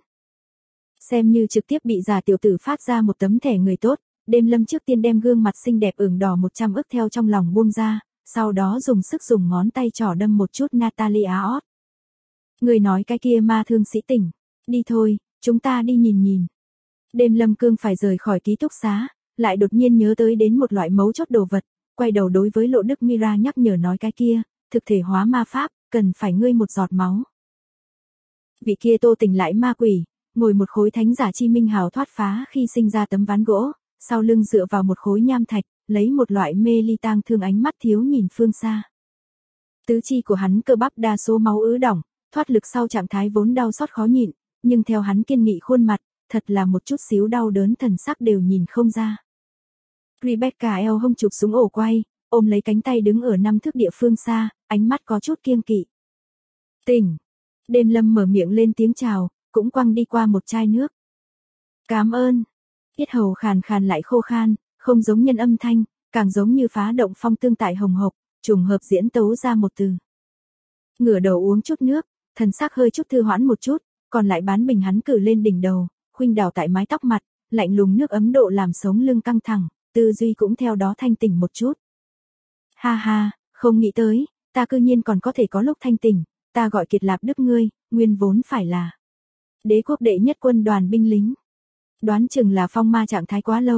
Speaker 1: Xem như trực tiếp bị giả tiểu tử phát ra một tấm thẻ người tốt, Đêm Lâm trước tiên đem gương mặt xinh đẹp ửng đỏ 100 ức theo trong lòng buông ra, sau đó dùng sức dùng ngón tay trỏ đâm một chút Natalia ót. Người nói cái kia ma thương sĩ tỉnh, đi thôi, chúng ta đi nhìn nhìn. Đêm Lâm cương phải rời khỏi ký túc xá, lại đột nhiên nhớ tới đến một loại mấu chốt đồ vật, quay đầu đối với Lộ Đức Mira nhắc nhở nói cái kia, thực thể hóa ma pháp, cần phải ngươi một giọt máu. Vị kia Tô Tình lại ma quỷ, ngồi một khối thánh giả chi minh hào thoát phá khi sinh ra tấm ván gỗ, sau lưng dựa vào một khối nham thạch, lấy một loại mê ly tang thương ánh mắt thiếu nhìn phương xa. Tứ chi của hắn cơ bắp đa số máu ứ đỏng, thoát lực sau trạng thái vốn đau xót khó nhịn, nhưng theo hắn kiên nghị khuôn mặt, thật là một chút xíu đau đớn thần sắc đều nhìn không ra. Rebecca eo hông chụp xuống ổ quay, ôm lấy cánh tay đứng ở 5 thước địa phương xa, ánh mắt có chút kiêng kỵ. Tỉnh. Đêm Lâm mở miệng lên tiếng chào, cũng quăng đi qua một chai nước. Cảm ơn. Yết hầu khàn khàn lại khô khan, không giống nhân âm thanh, càng giống như phá động phong tương tại hồng hộc, trùng hợp diễn tấu ra một từ. Ngửa đầu uống chút nước, thần sắc hơi chút thư hoãn một chút, còn lại bán bình hắn cử lên đỉnh đầu, khuynh đảo tại mái tóc mặt, lạnh lùng nước ấm độ làm sống lưng căng thẳng, tư duy cũng theo đó thanh tỉnh một chút. Ha ha, không nghĩ tới, ta cư nhiên còn có thể có lúc thanh tỉnh, ta gọi Kiệt Lạp Đức ngươi, nguyên vốn phải là đế quốc đệ nhất quân đoàn binh lính. Đoán chừng là phong ma trạng thái quá lâu,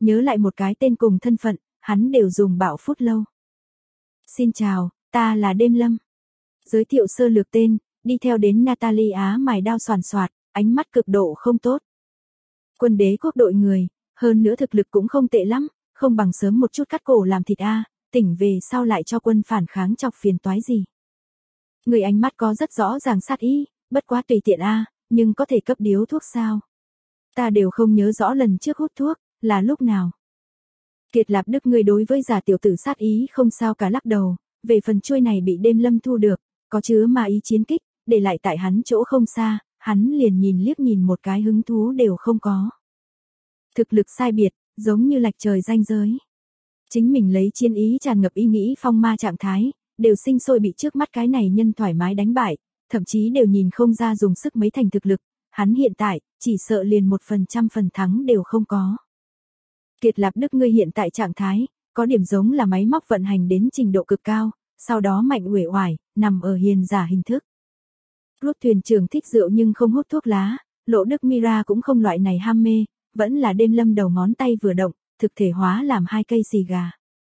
Speaker 1: nhớ lại một cái tên cùng thân phận, hắn đều dùng bạo phút lâu. Xin chào, ta là Đêm Lâm. Giới thiệu sơ lược tên, đi theo đến Natalie Á mài đao xoàn xoạt, ánh mắt cực độ không tốt. Quân đế quốc đội người, hơn nữa thực lực cũng không tệ lắm, không bằng sớm một chút cắt cổ làm thịt tỉnh về sau lại cho quân phản kháng chọc phiền toái gì. Người ánh mắt có rất rõ ràng sát ý, bất quá tùy tiện nhưng có thể cấp điếu thuốc sao? Ta đều không nhớ rõ lần trước hút thuốc, là lúc nào. Kiệt Lạp Đức người đối với giả tiểu tử sát ý không sao cả lắc đầu, về phần chuôi này bị Đêm Lâm thu được, có chứa ma ý chiến kích, để lại tại hắn chỗ không xa, hắn liền nhìn liếc nhìn một cái hứng thú đều không có. Thực lực sai biệt, giống như lệch trời ranh giới. Chính mình lấy chiến ý tràn ngập ý nghĩ phong ma trạng thái, đều sinh sôi bị trước mắt cái này nhân thoải mái đánh bại, thậm chí đều nhìn không ra dùng sức mấy thành thực lực, hắn hiện tại, chỉ sợ liền 1% phần thắng đều không có. Kiệt Lạp Đức ngươi hiện tại trạng thái, có điểm giống là máy móc vận hành đến trình độ cực cao, sau đó mạnh uể oải, nằm ở hiền giả hình thức. Rút thuyền trưởng thích rượu nhưng không hút thuốc lá, Lộ Đức Mira cũng không loại này ham mê, vẫn là Đêm Lâm đầu ngón tay vừa động, thực thể hóa làm 2 cây xì gà.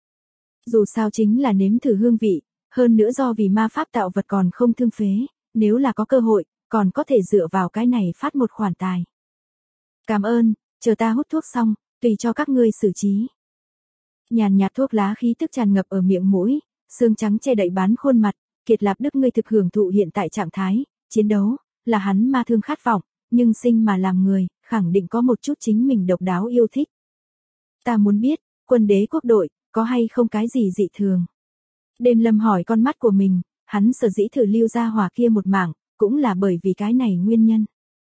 Speaker 1: Dù sao chính là nếm thử hương vị, hơn nữa do vì ma pháp tạo vật còn không thương phế, nếu là có cơ hội, còn có thể dựa vào cái này phát một khoản tài. Cảm ơn, chờ ta hút thuốc xong, tùy cho các ngươi xử trí. Nhàn nhạt thuốc lá khí tức tràn ngập ở miệng mũi, xương trắng che đậy bán khuôn mặt, Kiệt Lạp Đức ngươi thực hưởng thụ hiện tại trạng thái, chiến đấu, là hắn ma thương khát vọng, nhưng sinh mà làm người, khẳng định có một chút chính mình độc đáo yêu thích. Ta muốn biết, quân đế quốc đội, có hay không cái gì dị thường? Đêm Lâm hỏi con mắt của mình, hắn sở dĩ thử lưu ra hỏa kia một mảng, cũng là bởi vì cái này nguyên nhân.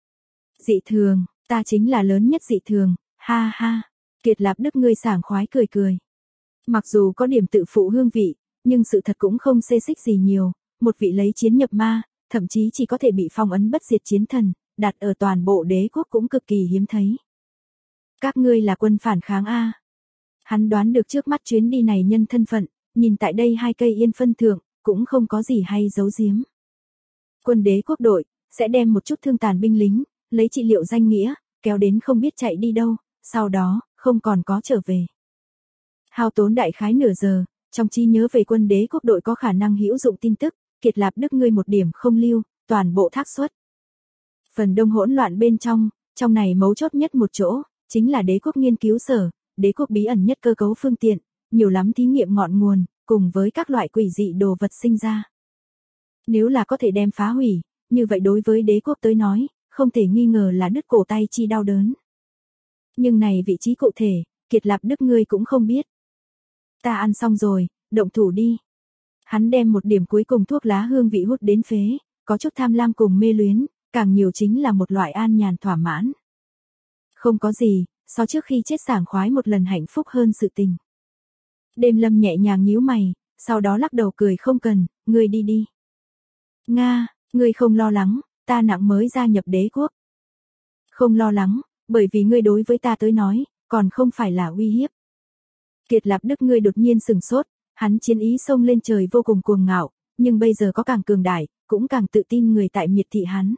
Speaker 1: Dị thường, ta chính là lớn nhất dị thường, ha ha. Kiệt Lạp Đức ngươi sảng khoái cười cười. Mặc dù có điểm tự phụ hương vị, nhưng sự thật cũng không xê xích gì nhiều, một vị lấy chiến nhập ma, thậm chí chỉ có thể bị phong ấn bất diệt chiến thần, đặt ở toàn bộ đế quốc cũng cực kỳ hiếm thấy. Các ngươi là quân phản kháng Hắn đoán được trước mắt chuyến đi này nhân thân phận, nhìn tại đây 2 cây yên phân thượng, cũng không có gì hay giấu giếm. Quân đế quốc đội, sẽ đem một chút thương tàn binh lính, lấy trị liệu danh nghĩa, kéo đến không biết chạy đi đâu, sau đó, không còn có trở về. Hao tốn đại khái nửa giờ, trong trí nhớ về quân đế quốc đội có khả năng hữu dụng tin tức, Kiệt Lạp Đức ngươi một điểm không lưu, toàn bộ thác xuất. Phần đông hỗn loạn bên trong này mấu chốt nhất một chỗ, chính là đế quốc nghiên cứu sở, đế quốc bí ẩn nhất cơ cấu phương tiện, nhiều lắm thí nghiệm ngọn nguồn, cùng với các loại quỷ dị đồ vật sinh ra. Nếu là có thể đem phá hủy, như vậy đối với đế quốc tới nói, không thể nghi ngờ là đứt cổ tay chi đau đớn. Nhưng này vị trí cụ thể, Kiệt Lạp Đức ngươi cũng không biết. Ta ăn xong rồi, động thủ đi. Hắn đem một điểm cuối cùng thuốc lá hương vị hút đến phế, có chút tham lam cùng mê luyến, càng nhiều chính là một loại an nhàn thỏa mãn. Không có gì, so trước khi chết sảng khoái một lần hạnh phúc hơn sự tình. Đêm Lâm nhẹ nhàng nhíu mày, sau đó lắc đầu cười không cần, ngươi đi đi. Nga, ngươi không lo lắng, ta nặng mới gia nhập đế quốc. Không lo lắng, bởi vì ngươi đối với ta tới nói, còn không phải là uy hiếp. Kiệt Lạp Đức ngươi đột nhiên sừng sốt, hắn chiến ý xông lên trời vô cùng cuồng ngạo, nhưng bây giờ có càng cường đại, cũng càng tự tin người tại miệt thị hắn.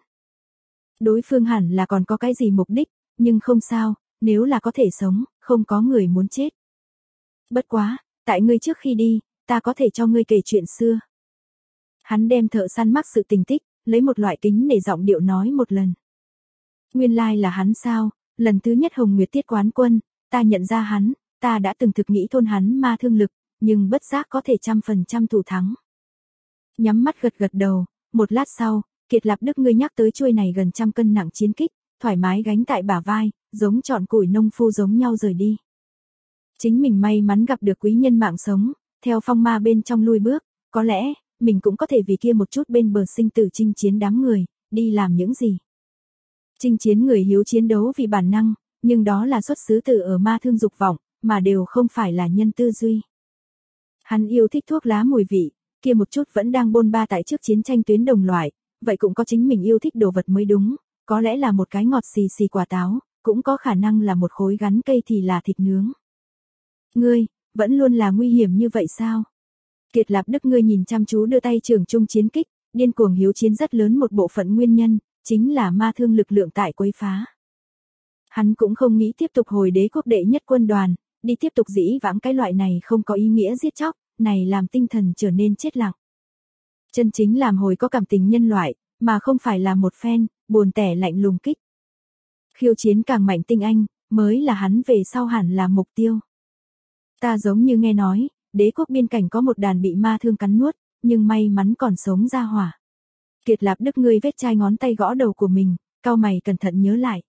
Speaker 1: Đối phương hẳn là còn có cái gì mục đích, nhưng không sao, nếu là có thể sống, không có người muốn chết. Bất quá, tại ngươi trước khi đi, ta có thể cho ngươi kể chuyện xưa. Hắn đem thợ săn mắc sự tình tích, lấy một loại kính để giọng điệu nói một lần. Nguyên lai là hắn sao, lần thứ nhất Hồng Nguyệt Tiết quán quân, ta nhận ra hắn, ta đã từng thực nghĩ thôn hắn ma thương lực, nhưng bất giác có thể 100% thủ thắng. Nhắm mắt gật gật đầu, một lát sau, Kiệt Lạp Đức ngươi nhắc tới chuôi này gần 100 cân nặng chiến kích, thoải mái gánh tại bả vai, giống trọn củi nông phu giống nhau rời đi. Chính mình may mắn gặp được quý nhân mạng sống, theo phong ma bên trong lui bước, có lẽ, mình cũng có thể vì kia một chút bên bờ sinh tử chinh chiến đám người, đi làm những gì. Chinh chiến người hiếu chiến đấu vì bản năng, nhưng đó là xuất xứ từ ở ma thương dục vọng, mà đều không phải là nhân tư duy. Hắn yêu thích thuốc lá mùi vị, kia một chút vẫn đang bôn ba tại trước chiến tranh tuyến đồng loại, vậy cũng có chính mình yêu thích đồ vật mới đúng, có lẽ là một cái ngọt xì xì quả táo, cũng có khả năng là một khối gắn cây thì là thịt nướng. Ngươi, vẫn luôn là nguy hiểm như vậy sao? Kiệt Lạp Đức ngươi nhìn chăm chú đưa tay trường trung chiến kích, điên cuồng hiếu chiến rất lớn một bộ phận nguyên nhân, chính là ma thương lực lượng tại quấy phá. Hắn cũng không nghĩ tiếp tục hồi đế quốc đệ nhất quân đoàn, đi tiếp tục dĩ vãng cái loại này không có ý nghĩa giết chóc, này làm tinh thần trở nên chết lặng. Chân chính làm hồi có cảm tình nhân loại, mà không phải là một phen, buồn tẻ lạnh lùng kích. Khiêu chiến càng mạnh tinh anh, mới là hắn về sau hẳn là mục tiêu. Ta giống như nghe nói, đế quốc biên cảnh có một đàn bị ma thương cắn nuốt, nhưng may mắn còn sống ra hỏa. Kiệt Lạp Đức ngươi vết chai ngón tay gõ đầu của mình, cau mày cẩn thận nhớ lại.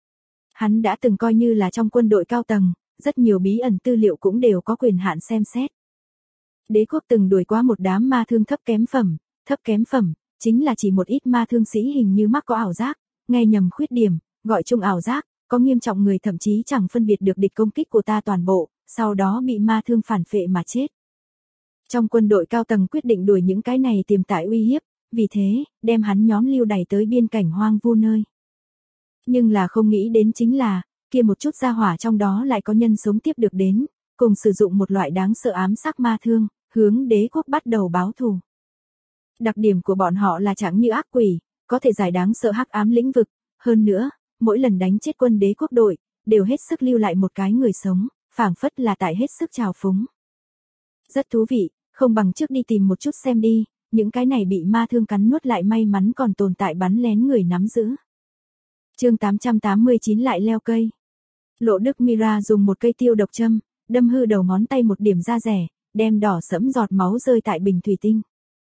Speaker 1: Hắn đã từng coi như là trong quân đội cao tầng, rất nhiều bí ẩn tư liệu cũng đều có quyền hạn xem xét. Đế quốc từng đuổi qua một đám ma thương thấp kém phẩm, chính là chỉ một ít ma thương sĩ hình như mắc có ảo giác, nghe nhầm khuyết điểm, gọi chung ảo giác, có nghiêm trọng người thậm chí chẳng phân biệt được địch công kích của ta toàn bộ, sau đó bị ma thương phản phệ mà chết. Trong quân đội cao tầng quyết định đuổi những cái này tiềm tại uy hiếp, vì thế, đem hắn nhóm lưu đày tới biên cảnh hoang vu nơi. Nhưng là không nghĩ đến chính là, kia một chút gia hỏa trong đó lại có nhân sống tiếp được đến, cùng sử dụng một loại đáng sợ ám sắc ma thương, hướng đế quốc bắt đầu báo thù. Đặc điểm của bọn họ là chẳng như ác quỷ, có thể giải đáng sợ hắc ám lĩnh vực, hơn nữa, mỗi lần đánh chết quân đế quốc đội, đều hết sức lưu lại một cái người sống, phảng phất là tại hết sức trào phúng. Rất thú vị, không bằng trước đi tìm một chút xem đi, những cái này bị ma thương cắn nuốt lại may mắn còn tồn tại bắn lén người nắm giữ. Chương 889 lại leo cây. Lộ Đức Mira dùng một cây tiêu độc châm, đâm hư đầu ngón tay một điểm da rẻ, đem đỏ sẫm giọt máu rơi tại bình thủy tinh.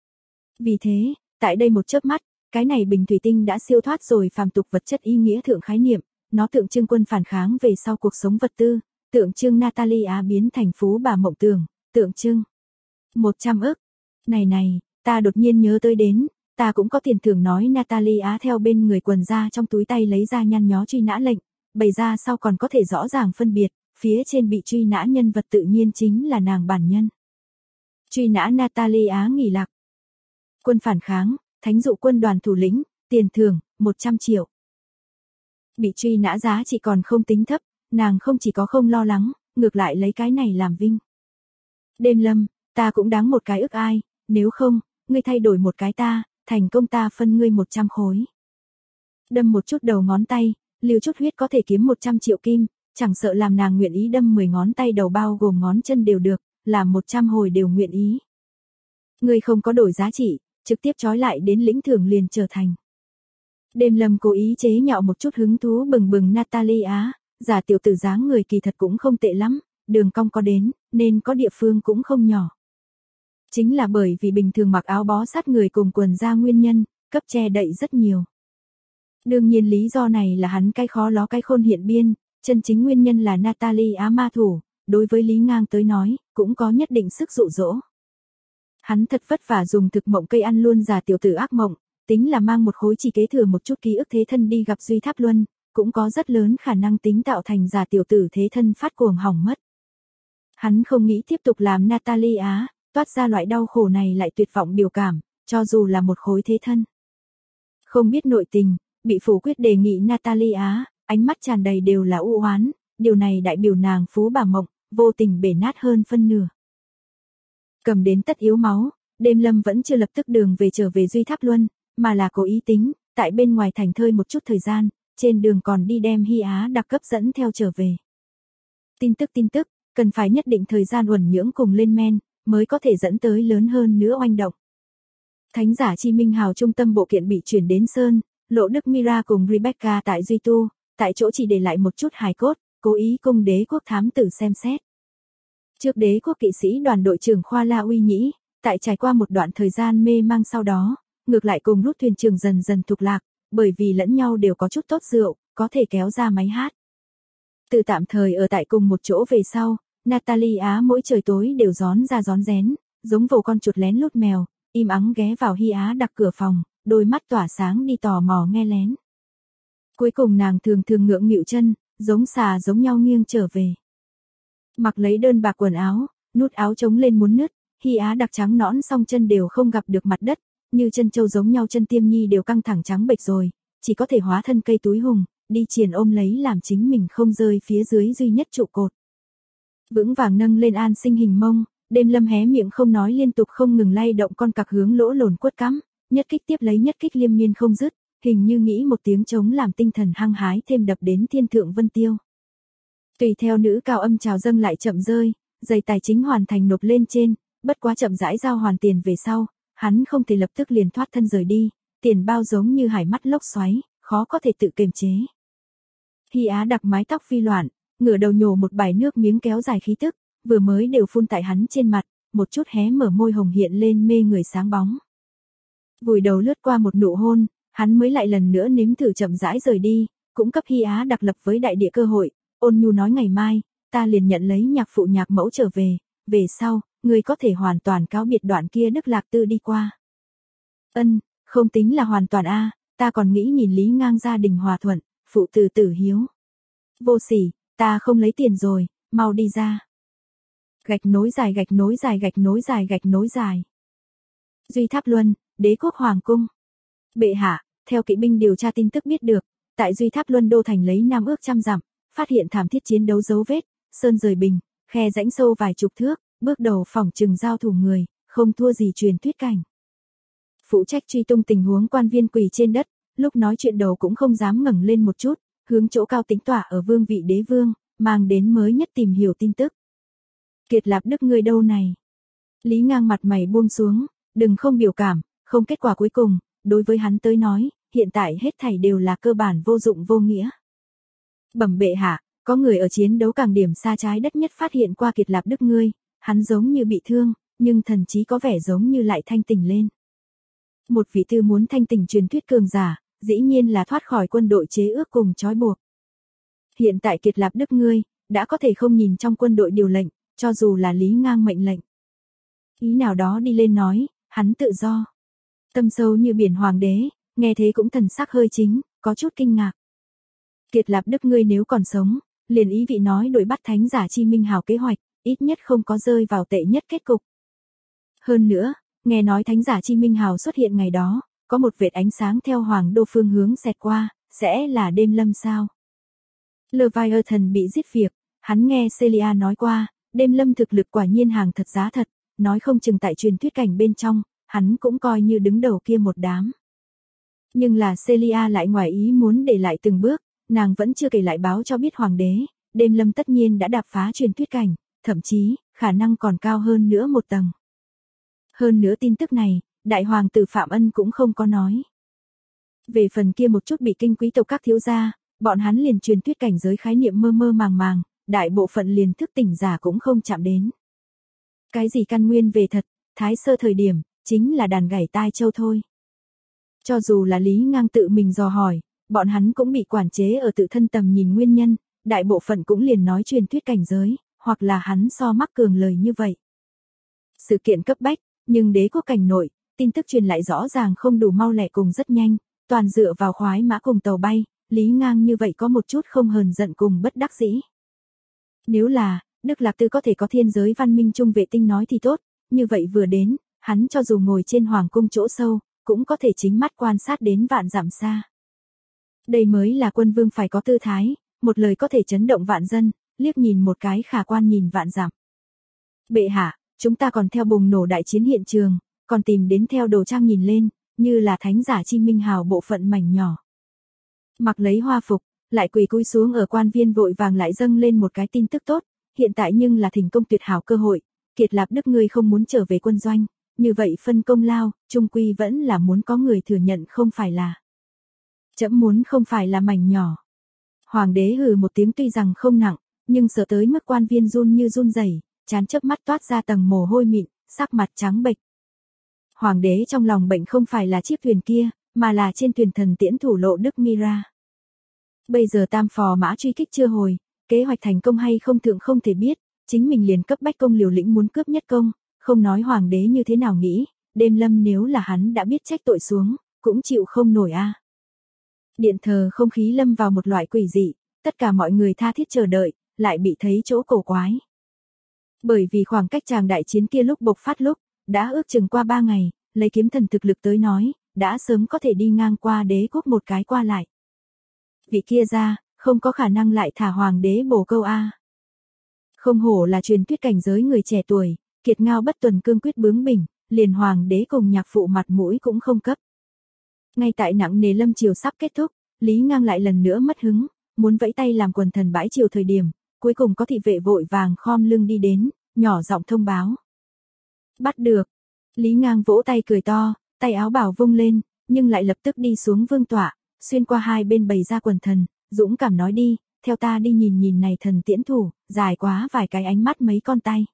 Speaker 1: Vì thế, tại đây một chớp mắt, cái này bình thủy tinh đã siêu thoát rồi phàm tục vật chất ý nghĩa thượng khái niệm, nó tượng trưng quân phản kháng về sau cuộc sống vật tư, tượng trưng Natalia biến thành phú bà mộng tưởng, tượng trưng 100 ức. Này, ta đột nhiên nhớ tới đến, ta cũng có tiền thưởng nói Natalia theo bên người quần ra trong túi tay lấy ra nhăn nhó truy nã lệnh, bày ra sau còn có thể rõ ràng phân biệt, phía trên bị truy nã nhân vật tự nhiên chính là nàng bản nhân. Truy nã Natalia nghỉ lạc. Quân phản kháng, thánh dụ quân đoàn thủ lĩnh, tiền thưởng, 100 triệu. Bị truy nã giá trị còn không tính thấp, nàng không chỉ có không lo lắng, ngược lại lấy cái này làm vinh. Đêm Lâm, ta cũng đáng một cái ức ai, nếu không, ngươi thay đổi một cái ta, thành công ta phân ngươi 100 khối. Đâm một chút đầu ngón tay, lưu chút huyết có thể kiếm 100 triệu kim, chẳng sợ làm nàng nguyện ý đâm 10 ngón tay đầu bao gồm ngón chân đều được, làm 100 hồi đều nguyện ý. Ngươi không có đổi giá trị, trực tiếp trói lại đến lĩnh thưởng liền trở thành. Đêm Lâm cố ý chế nhạo một chút hứng thú bừng Natalia, giả tiểu tử dáng người kỳ thật cũng không tệ lắm, đường cong có đến, nên có địa phương cũng không nhỏ. Chính là bởi vì bình thường mặc áo bó sát người cùng quần ra nguyên nhân, cấp che đậy rất nhiều. Đương nhiên lý do này là hắn cái khó ló cái khôn hiện biên, chân chính nguyên nhân là Natalia ma thủ, đối với Lý Ngang tới nói, cũng có nhất định sức dụ dỗ. Hắn thật vất vả dùng thực mộng cây ăn luôn giả tiểu tử ác mộng, tính là mang một khối chỉ kế thừa một chút ký ức thế thân đi gặp Duy Tháp Luân, cũng có rất lớn khả năng tính tạo thành giả tiểu tử thế thân phát cuồng hỏng mất. Hắn không nghĩ tiếp tục làm Natalia, toát ra loại đau khổ này lại tuyệt vọng biểu cảm, cho dù là một khối thế thân. Không biết nội tình, bị phủ quyết đề nghị Natalia, ánh mắt tràn đầy đều là u oán, điều này đại biểu nàng phú bà mộng, vô tình bể nát hơn phân nửa. Cầm đến tất yếu máu, Đêm Lâm vẫn chưa lập tức đường về trở về Duy Tháp Luân, mà là cố ý tính, tại bên ngoài thành thơi một chút thời gian, trên đường còn đi đem Hy Á đặc cấp dẫn theo trở về. Tin tức, cần phải nhất định thời gian uẩn nhưỡng cùng lên men, mới có thể dẫn tới lớn hơn nữa oanh động. Thánh giả Chi Minh Hào trung tâm bộ kiện bị chuyển đến Sơn, Lộ Đức Mira cùng Rebecca tại Duy Tu, tại chỗ chỉ để lại một chút hài cốt, cố ý cung đế quốc thám tử xem xét. Trước đế quốc kỵ sĩ đoàn đội trưởng Khoa La Uy Nhĩ, tại trải qua một đoạn thời gian mê mang sau đó, ngược lại cùng rút thuyền trưởng dần dần thục lạc, bởi vì lẫn nhau đều có chút tốt rượu, có thể kéo ra máy hát. Từ tạm thời ở tại cùng một chỗ về sau, Natalia mỗi trời tối đều rón ra rón rén, giống vồ con chuột lén lút mèo, im ắng ghé vào Hy Á đặc cửa phòng, đôi mắt tỏa sáng đi tò mò nghe lén. Cuối cùng nàng thường ngượng nghịu chân, giống xà giống nhau nghiêng trở về. Mặc lấy đơn bạc quần áo, nút áo trống lên muốn nứt, Hy Á đặc trắng nõn song chân đều không gặp được mặt đất, như chân trâu giống nhau chân tiêm nhi đều căng thẳng trắng bệch rồi, chỉ có thể hóa thân cây túi hùng, đi triền ôm lấy làm chính mình không rơi phía dưới duy nhất trụ cột. Vững vàng nâng lên an sinh hình mông, Đêm Lâm hé miệng không nói liên tục không ngừng lay động con cặc hướng lỗ lồn quất cắm, nhất kích tiếp lấy nhất kích liêm miên không dứt, hình như nghĩ một tiếng trống làm tinh thần hăng hái thêm đập đến thiên thượng vân tiêu. Tùy theo nữ cao âm trào dâng lại chậm rơi, giày tài chính hoàn thành nộp lên trên, bất quá chậm rãi giao hoàn tiền về sau, hắn không thể lập tức liền thoát thân rời đi, tiền bao giống như hải mắt lốc xoáy, khó có thể tự kiềm chế. Hy Á đặc mái tóc phi loạn, ngửa đầu nhổ một bài nước miếng kéo dài khí tức, vừa mới đều phun tại hắn trên mặt, một chút hé mở môi hồng hiện lên mê người sáng bóng. Vùi đầu lướt qua một nụ hôn, hắn mới lại lần nữa nếm thử chậm rãi rời đi, cũng cấp Hy Á đặc lập với đại địa cơ hội, ôn nhu nói ngày mai, ta liền nhận lấy nhạc phụ nhạc mẫu trở về sau, ngươi có thể hoàn toàn cáo biệt đoạn kia Đức Lạc Tư đi qua. Ân, không tính là hoàn toàn a, ta còn nghĩ nhìn Lý Ngang gia đình hòa thuận, phụ tử tử hiếu. Vô sỉ, ta không lấy tiền rồi, mau đi ra. Gạch nối dài gạch nối dài gạch nối dài gạch nối dài. Duy Tháp Luân, Đế quốc Hoàng cung. Bệ hạ, theo kỵ binh điều tra tin tức biết được, tại Duy Tháp Luân đô thành lấy Nam ước trăm dặm, phát hiện thảm thiết chiến đấu dấu vết, sơn rời bình, khe rãnh sâu vài chục thước, bước đầu phỏng chừng giao thủ người, không thua gì truyền thuyết cảnh. Phụ trách truy tung tình huống quan viên quỳ trên đất, lúc nói chuyện đầu cũng không dám ngẩng lên một chút, hướng chỗ cao tính tỏa ở vương vị đế vương, mang đến mới nhất tìm hiểu tin tức. Kiệt Lạp Đức ngươi đâu này? Lý Ngang mặt mày buông xuống, đừng không biểu cảm, không kết quả cuối cùng, đối với hắn tới nói, hiện tại hết thảy đều là cơ bản vô dụng vô nghĩa. Bẩm bệ hạ, có người ở chiến đấu càng điểm xa trái đất nhất phát hiện qua Kiệt Lạp Đức ngươi, hắn giống như bị thương, nhưng thần trí có vẻ giống như lại thanh tỉnh lên. Một vị tư muốn thanh tỉnh truyền thuyết cường giả, dĩ nhiên là thoát khỏi quân đội chế ước cùng trói buộc. Hiện tại Kiệt Lạp Đức ngươi, đã có thể không nhìn trong quân đội điều lệnh, cho dù là Lý Ngang mệnh lệnh. Ý nào đó đi lên nói, hắn tự do. Tâm sâu như biển hoàng đế, nghe thế cũng thần sắc hơi chính, có chút kinh ngạc. Kiệt Lạp Đức ngươi nếu còn sống, liền ý vị nói đuổi bắt thánh giả Chi Minh Hào kế hoạch, ít nhất không có rơi vào tệ nhất kết cục. Hơn nữa, nghe nói thánh giả Chi Minh Hào xuất hiện ngày đó, có một vệt ánh sáng theo hoàng đô phương hướng xẹt qua, sẽ là đêm lâm sao. Leviathan bị giết việc, hắn nghe Celia nói qua, đêm lâm thực lực quả nhiên hàng thật giá thật, nói không chừng tại truyền thuyết cảnh bên trong, hắn cũng coi như đứng đầu kia một đám. Nhưng là Celia lại ngoài ý muốn để lại từng bước, nàng vẫn chưa kể lại báo cho biết hoàng đế, đêm lâm tất nhiên đã đạp phá truyền thuyết cảnh, thậm chí, khả năng còn cao hơn nữa một tầng. Hơn nữa tin tức này, đại hoàng tử Phạm Ân cũng không có nói. Về phần kia một chút bị kinh quý tộc các thiếu gia, bọn hắn liền truyền thuyết cảnh giới khái niệm mơ mơ màng màng, đại bộ phận liền thức tỉnh giả cũng không chạm đến. Cái gì căn nguyên về thật, thái sơ thời điểm, chính là đàn gảy tai châu thôi. Cho dù là Lý Ngang tự mình dò hỏi, bọn hắn cũng bị quản chế ở tự thân tầm nhìn nguyên nhân, đại bộ phận cũng liền nói truyền thuyết cảnh giới, hoặc là hắn so mắc cường lời như vậy. Sự kiện cấp bách, nhưng đế quốc cảnh nội, tin tức truyền lại rõ ràng không đủ mau lẹ cùng rất nhanh, toàn dựa vào khoái mã cùng tàu bay, Lý Ngang như vậy có một chút không hờn giận cùng bất đắc dĩ. Nếu là, Đức Lạc Tư có thể có thiên giới văn minh trung vệ tinh nói thì tốt, như vậy vừa đến, hắn cho dù ngồi trên hoàng cung chỗ sâu, cũng có thể chính mắt quan sát đến vạn dặm xa. Đây mới là quân vương phải có tư thái, một lời có thể chấn động vạn dân, liếc nhìn một cái khả quan nhìn vạn dặm. Bệ hạ, chúng ta còn theo bùng nổ đại chiến hiện trường, còn tìm đến theo đồ trang nhìn lên, như là thánh giả Chi Minh Hào bộ phận mảnh nhỏ. Mặc lấy hoa phục, lại quỳ cúi xuống ở quan viên vội vàng lại dâng lên một cái tin tức tốt, hiện tại nhưng là thành công tuyệt hảo cơ hội, Kiệt Lạp Đức ngươi không muốn trở về quân doanh, như vậy phân công lao, trung quy vẫn là muốn có người thừa nhận không phải là. Trẫm muốn không phải là mảnh nhỏ. Hoàng đế hừ một tiếng tuy rằng không nặng, nhưng sợ tới mức quan viên run như run rẩy, trán chớp mắt toát ra tầng mồ hôi mịn, sắc mặt trắng bệch. Hoàng đế trong lòng bệnh không phải là chiếc thuyền kia, mà là trên thuyền thần tiễn thủ Lộ Đức Mira. Bây giờ tam phò mã truy kích chưa hồi, kế hoạch thành công hay không thượng không thể biết, chính mình liền cấp bách công liều lĩnh muốn cướp nhất công, không nói hoàng đế như thế nào nghĩ, đêm lâm nếu là hắn đã biết trách tội xuống, cũng chịu không nổi a. Điện thờ không khí lâm vào một loại quỷ dị, tất cả mọi người tha thiết chờ đợi, lại bị thấy chỗ cổ quái. Bởi vì khoảng cách tràng đại chiến kia lúc bộc phát lúc, đã ước chừng qua 3 ngày, lấy kiếm thần thực lực tới nói, đã sớm có thể đi ngang qua đế quốc một cái qua lại. Vị kia ra, không có khả năng lại thả hoàng đế bổ câu a. Không hổ là truyền thuyết cảnh giới người trẻ tuổi, kiệt ngao bất tuần cương quyết bướng bỉnh, liền hoàng đế cùng nhạc phụ mặt mũi cũng không cấp. Ngay tại nặng nề lâm triều sắp kết thúc, Lý Ngang lại lần nữa mất hứng, muốn vẫy tay làm quần thần bãi triều thời điểm, cuối cùng có thị vệ vội vàng khom lưng đi đến, nhỏ giọng thông báo. Bắt được. Lý Ngang vỗ tay cười to, tay áo bào vung lên, nhưng lại lập tức đi xuống vương tọa, xuyên qua hai bên bày ra quần thần, dũng cảm nói đi, theo ta đi nhìn nhìn này thần tiễn thủ, dài quá vài cái ánh mắt mấy con tay.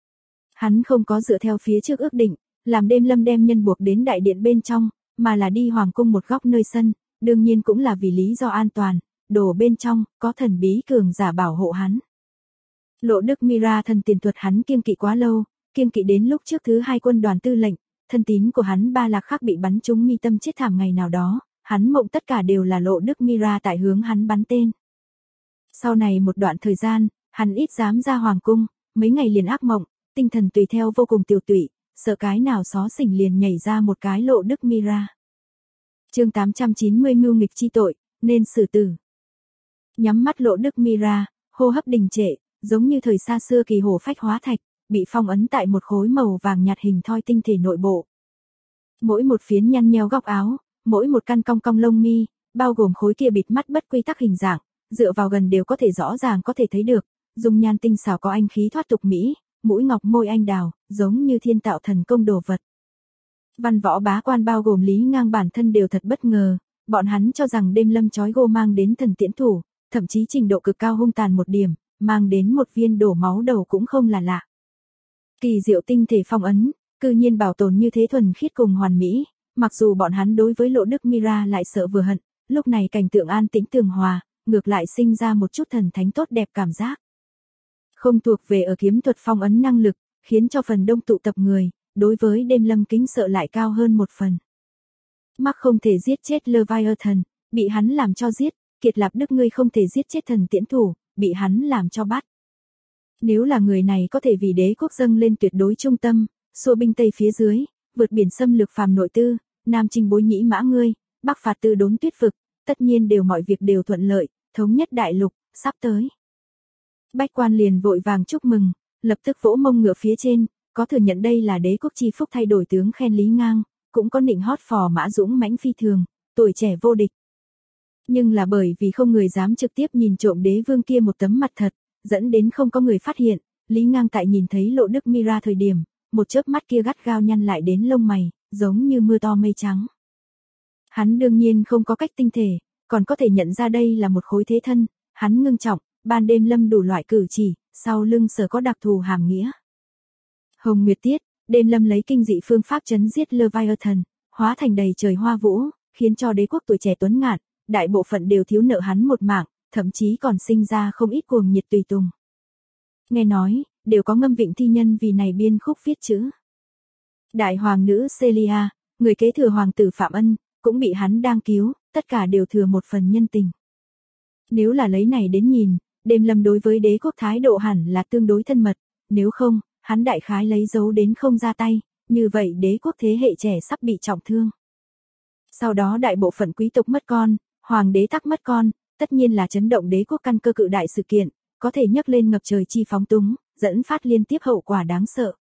Speaker 1: Hắn không có dựa theo phía trước ước định, làm Đêm Lâm đem nhân buộc đến đại điện bên trong, mà là đi hoàng cung một góc nơi sân, đương nhiên cũng là vì lý do an toàn, đồ bên trong, có thần bí cường giả bảo hộ hắn. Lộ Đức Mira thần tiền thuật hắn kiêng kỵ quá lâu, kiêng kỵ đến lúc trước thứ hai quân đoàn tư lệnh, thân tín của hắn Ba Lạc Khắc bị bắn trúng mi tâm chết thảm ngày nào đó, hắn mộng tất cả đều là Lộ Đức Mira tại hướng hắn bắn tên. Sau này một đoạn thời gian, hắn ít dám ra hoàng cung, mấy ngày liền ác mộng, tinh thần tùy theo vô cùng tiêu tụy, sợ cái nào xó xỉnh liền nhảy ra một cái Lộ Đức Mira. Chương 890 mưu nghịch chi tội, nên xử tử. Nhắm mắt Lộ Đức Mira, hô hấp đình trệ, giống như thời xa xưa kỳ hổ phách hóa thạch, bị phong ấn tại một khối màu vàng nhạt hình thoi tinh thể nội bộ. Mỗi một phiến nhăn nheo góc áo, mỗi một căn cong cong lông mi, bao gồm khối kia bịt mắt bất quy tắc hình dạng, dựa vào gần đều có thể rõ ràng có thể thấy được, dung nhan tinh xảo có anh khí thoát tục mỹ, mũi ngọc môi anh đào, giống như thiên tạo thần công đồ vật. Văn võ bá quan bao gồm Lý Ngang bản thân đều thật bất ngờ, bọn hắn cho rằng Đêm Lâm chói gô mang đến thần tiễn thủ, thậm chí trình độ cực cao hung tàn một điểm, mang đến một viên đổ máu đầu cũng không là lạ. Kỳ diệu tinh thể phong ấn, cư nhiên bảo tồn như thế thuần khiết cùng hoàn mỹ, mặc dù bọn hắn đối với Lộ Đức Mira lại sợ vừa hận, lúc này cảnh tượng an tĩnh tường hòa, ngược lại sinh ra một chút thần thánh tốt đẹp cảm giác. Không thuộc về ở kiếm thuật phong ấn năng lực, khiến cho phần đông tụ tập người, đối với Đêm Lâm kính sợ lại cao hơn một phần. Mắc không thể giết chết Leviathan, bị hắn làm cho giết, Kiệt Lạp Đức ngươi không thể giết chết thần tiễn thủ, bị hắn làm cho bắt. Nếu là người này có thể vì đế quốc dâng lên tuyệt đối trung tâm, xua binh Tây phía dưới, vượt biển xâm lược phàm nội tư, Nam chinh bối nhĩ mã ngươi, Bắc phạt tư đốn tuyết vực, tất nhiên mọi việc đều thuận lợi, thống nhất đại lục, sắp tới. Bách quan liền vội vàng chúc mừng, lập tức vỗ mông ngựa phía trên, có thừa nhận đây là đế quốc chi phúc thay đổi tướng khen Lý Ngang, cũng có nịnh hót phò mã dũng mãnh phi thường, tuổi trẻ vô địch. Nhưng là bởi vì không người dám trực tiếp nhìn trộm đế vương kia một tấm mặt thật, dẫn đến không có người phát hiện, Lý Ngang tại nhìn thấy Lộ Đức Mira thời điểm, một chớp mắt kia gắt gao nhăn lại đến lông mày, giống như mưa to mây trắng. Hắn đương nhiên không có cách tinh thể, còn có thể nhận ra đây là một khối thế thân, hắn ngưng trọng, ban đêm Lâm đủ loại cử chỉ, sau lưng sở có đặc thù hàm nghĩa. Hồng Nguyệt Tiết, Đêm Lâm lấy kinh dị phương pháp trấn giết Leviathan, hóa thành đầy trời hoa vũ, khiến cho đế quốc tuổi trẻ tuấn ngạn, đại bộ phận đều thiếu nợ hắn một mạng, thậm chí còn sinh ra không ít cuồng nhiệt tùy tùng. Nghe nói, đều có ngâm vịnh thi nhân vì này biên khúc viết chữ. Đại hoàng nữ Celia, người kế thừa hoàng tử Phạm Ân, cũng bị hắn đang cứu, tất cả đều thừa một phần nhân tình. Nếu là lấy này đến nhìn, Đêm Lâm đối với đế quốc thái độ hẳn là tương đối thân mật, nếu không, hắn đại khái lấy dấu đến không ra tay, như vậy đế quốc thế hệ trẻ sắp bị trọng thương. Sau đó đại bộ phận quý tộc mất con, hoàng đế tắc mất con, tất nhiên là chấn động đế quốc căn cơ cự đại sự kiện, có thể nhấc lên ngập trời chi phóng túng, dẫn phát liên tiếp hậu quả đáng sợ.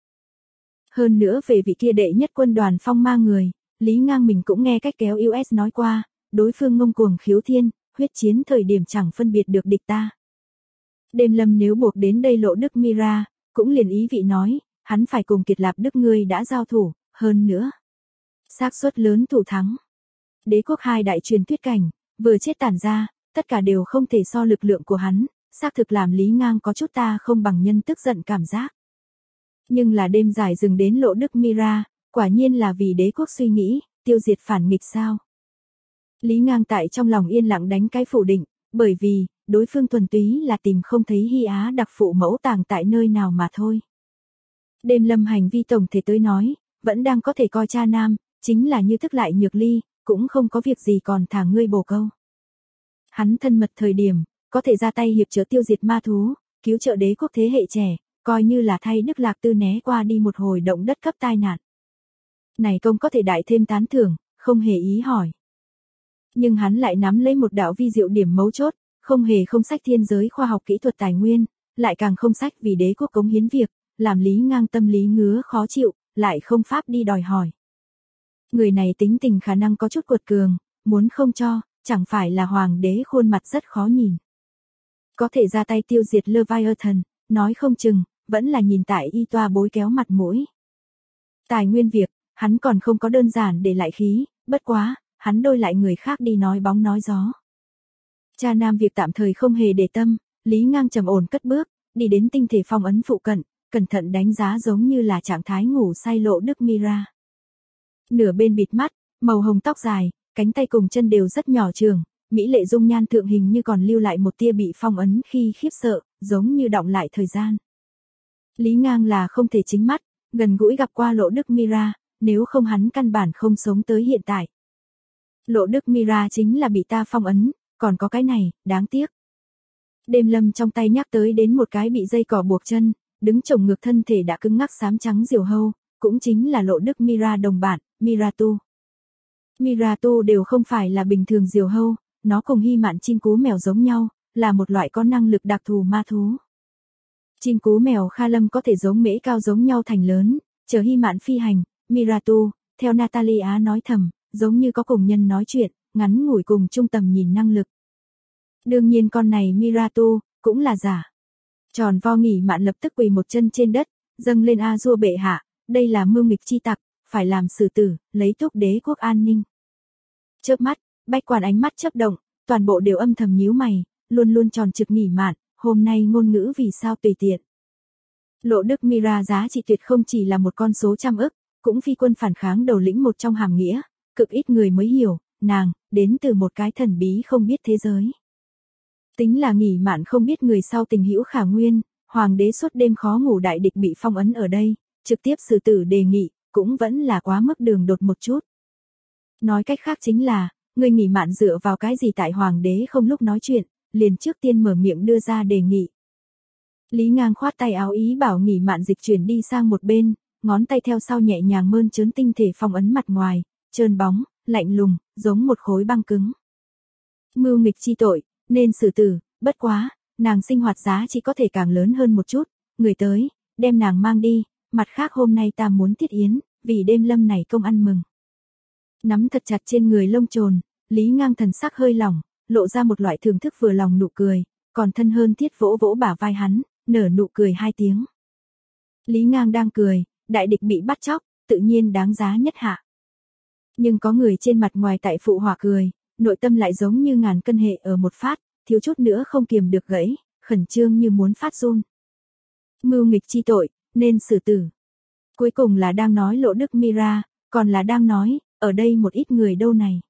Speaker 1: Hơn nữa về vị kia đệ nhất quân đoàn phong ma người, Lý Ngang mình cũng nghe cách kéo US nói qua, đối phương ngông cuồng khiếu thiên, huyết chiến thời điểm chẳng phân biệt được địch ta. Đêm Lâm nếu buộc đến đây Lộ Đức Mira, cũng liền ý vị nói, hắn phải cùng Kiệt Lạp Đức ngươi đã giao thủ, hơn nữa. Xác suất lớn thủ thắng. Đế quốc hai đại truyền thuyết cảnh, vừa chết tản ra, tất cả đều không thể so lực lượng của hắn, xác thực làm Lý Ngang có chút ta không bằng nhân tức giận cảm giác. Nhưng là đêm dài dừng đến Lộ Đức Mira, quả nhiên là vì đế quốc suy nghĩ, tiêu diệt phản nghịch sao. Lý Ngang tại trong lòng yên lặng đánh cái phủ định, bởi vì, đối phương thuần túy là tìm không thấy Hy Á đặc phụ mẫu tàng tại nơi nào mà thôi. Đêm Lâm hành vi tổng thể tới nói, vẫn đang có thể coi cha nam, chính là như thức lại nhược ly, cũng không có việc gì còn thả ngươi bồ câu. Hắn thân mật thời điểm, có thể ra tay hiệp trợ tiêu diệt ma thú, cứu trợ đế quốc thế hệ trẻ, coi như là thay Đức Lạc Tư né qua đi một hồi động đất cấp tai nạn. Này công có thể đại thêm tán thưởng, không hề ý hỏi. Nhưng hắn lại nắm lấy một đạo vi diệu điểm mấu chốt, không hề không sách thiên giới khoa học kỹ thuật tài nguyên, lại càng không sách vì đế quốc cống hiến việc, làm Lý Ngang tâm lý ngứa khó chịu, lại không pháp đi đòi hỏi. Người này tính tình khả năng có chút cuột cường, muốn không cho, chẳng phải là hoàng đế khuôn mặt rất khó nhìn. Có thể ra tay tiêu diệt Leviathan, nói không chừng, vẫn là nhìn tại y toa bối kéo mặt mũi. Tài nguyên việc, hắn còn không có đơn giản để lại khí, bất quá, hắn đôi lại người khác đi nói bóng nói gió. Cha nam việc tạm thời không hề để tâm, Lý Ngang trầm ổn cất bước, đi đến tinh thể phong ấn phụ cận, cẩn thận đánh giá giống như là trạng thái ngủ say Lộ Đức Mira. Nửa bên bịt mắt, màu hồng tóc dài, cánh tay cùng chân đều rất nhỏ trường, mỹ lệ dung nhan thượng hình như còn lưu lại một tia bị phong ấn khi khiếp sợ, giống như đọng lại thời gian. Lý Ngang là không thể chính mắt, gần gũi gặp qua Lộ Đức Mira, nếu không hắn căn bản không sống tới hiện tại. Lộ Đức Mira chính là bị ta phong ấn, còn có cái này, đáng tiếc. Đêm Lâm trong tay nhắc tới đến một cái bị dây cỏ buộc chân, đứng chồng ngược thân thể đã cứng ngắc xám trắng diều hâu, cũng chính là Lộ Đức Mira đồng bản, Miratu. Miratu đều không phải là bình thường diều hâu, nó cùng hy mạn chim cú mèo giống nhau, là một loại có năng lực đặc thù ma thú. Chim cú mèo Kha Lâm có thể giống mễ cao giống nhau thành lớn, chờ hy mạn phi hành, Miratu, theo Natalia nói thầm, giống như có cùng nhân nói chuyện, ngắn ngủi cùng trung tầm nhìn năng lực. Đương nhiên con này Miratu, cũng là giả. Tròn vo nghỉ mạn lập tức quỳ một chân trên đất, dâng lên A Dua bệ hạ, đây là mưu nghịch chi tặc, phải làm xử tử, lấy thúc đế quốc an ninh. Chớp mắt, bách quan ánh mắt chớp động, toàn bộ đều âm thầm nhíu mày, luôn luôn tròn trực nghỉ mạn, hôm nay ngôn ngữ vì sao tùy tiện. Lộ Đức Mira giá trị tuyệt không chỉ là một con số trăm ức, cũng phi quân phản kháng đầu lĩnh một trong hàm nghĩa, cực ít người mới hiểu, nàng, đến từ một cái thần bí không biết thế giới. Tính là nghỉ mạn không biết người sau tình hữu khả nguyên, hoàng đế suốt đêm khó ngủ đại địch bị phong ấn ở đây, trực tiếp xử tử đề nghị, cũng vẫn là quá mức đường đột một chút. Nói cách khác chính là, người nghỉ mạn dựa vào cái gì tại hoàng đế không lúc nói chuyện, liền trước tiên mở miệng đưa ra đề nghị. Lý Ngang khoát tay áo ý bảo nghỉ mạn dịch chuyển đi sang một bên, ngón tay theo sau nhẹ nhàng mơn trớn tinh thể phong ấn mặt ngoài, trơn bóng, lạnh lùng, giống một khối băng cứng. Mưu nghịch chi tội, nên xử tử, bất quá, nàng sinh hoạt giá chỉ có thể càng lớn hơn một chút, người tới, đem nàng mang đi, mặt khác hôm nay ta muốn thiết yến, vì đêm Lâm này công ăn mừng. Nắm thật chặt trên người lông trồn, Lý Ngang thần sắc hơi lỏng, lộ ra một loại thưởng thức vừa lòng nụ cười, còn thân hơn thiết vỗ vỗ bả vai hắn, nở nụ cười 2 tiếng. Lý Ngang đang cười, đại địch bị bắt chóc, tự nhiên đáng giá nhất hạ. Nhưng có người trên mặt ngoài tại phụ họa cười, nội tâm lại giống như ngàn cân hệ ở một phát, thiếu chút nữa không kiềm được gãy, khẩn trương như muốn phát run. Mưu nghịch chi tội, nên xử tử. Cuối cùng là đang nói Lộ Đức Mira, còn là đang nói, ở đây một ít người đâu này.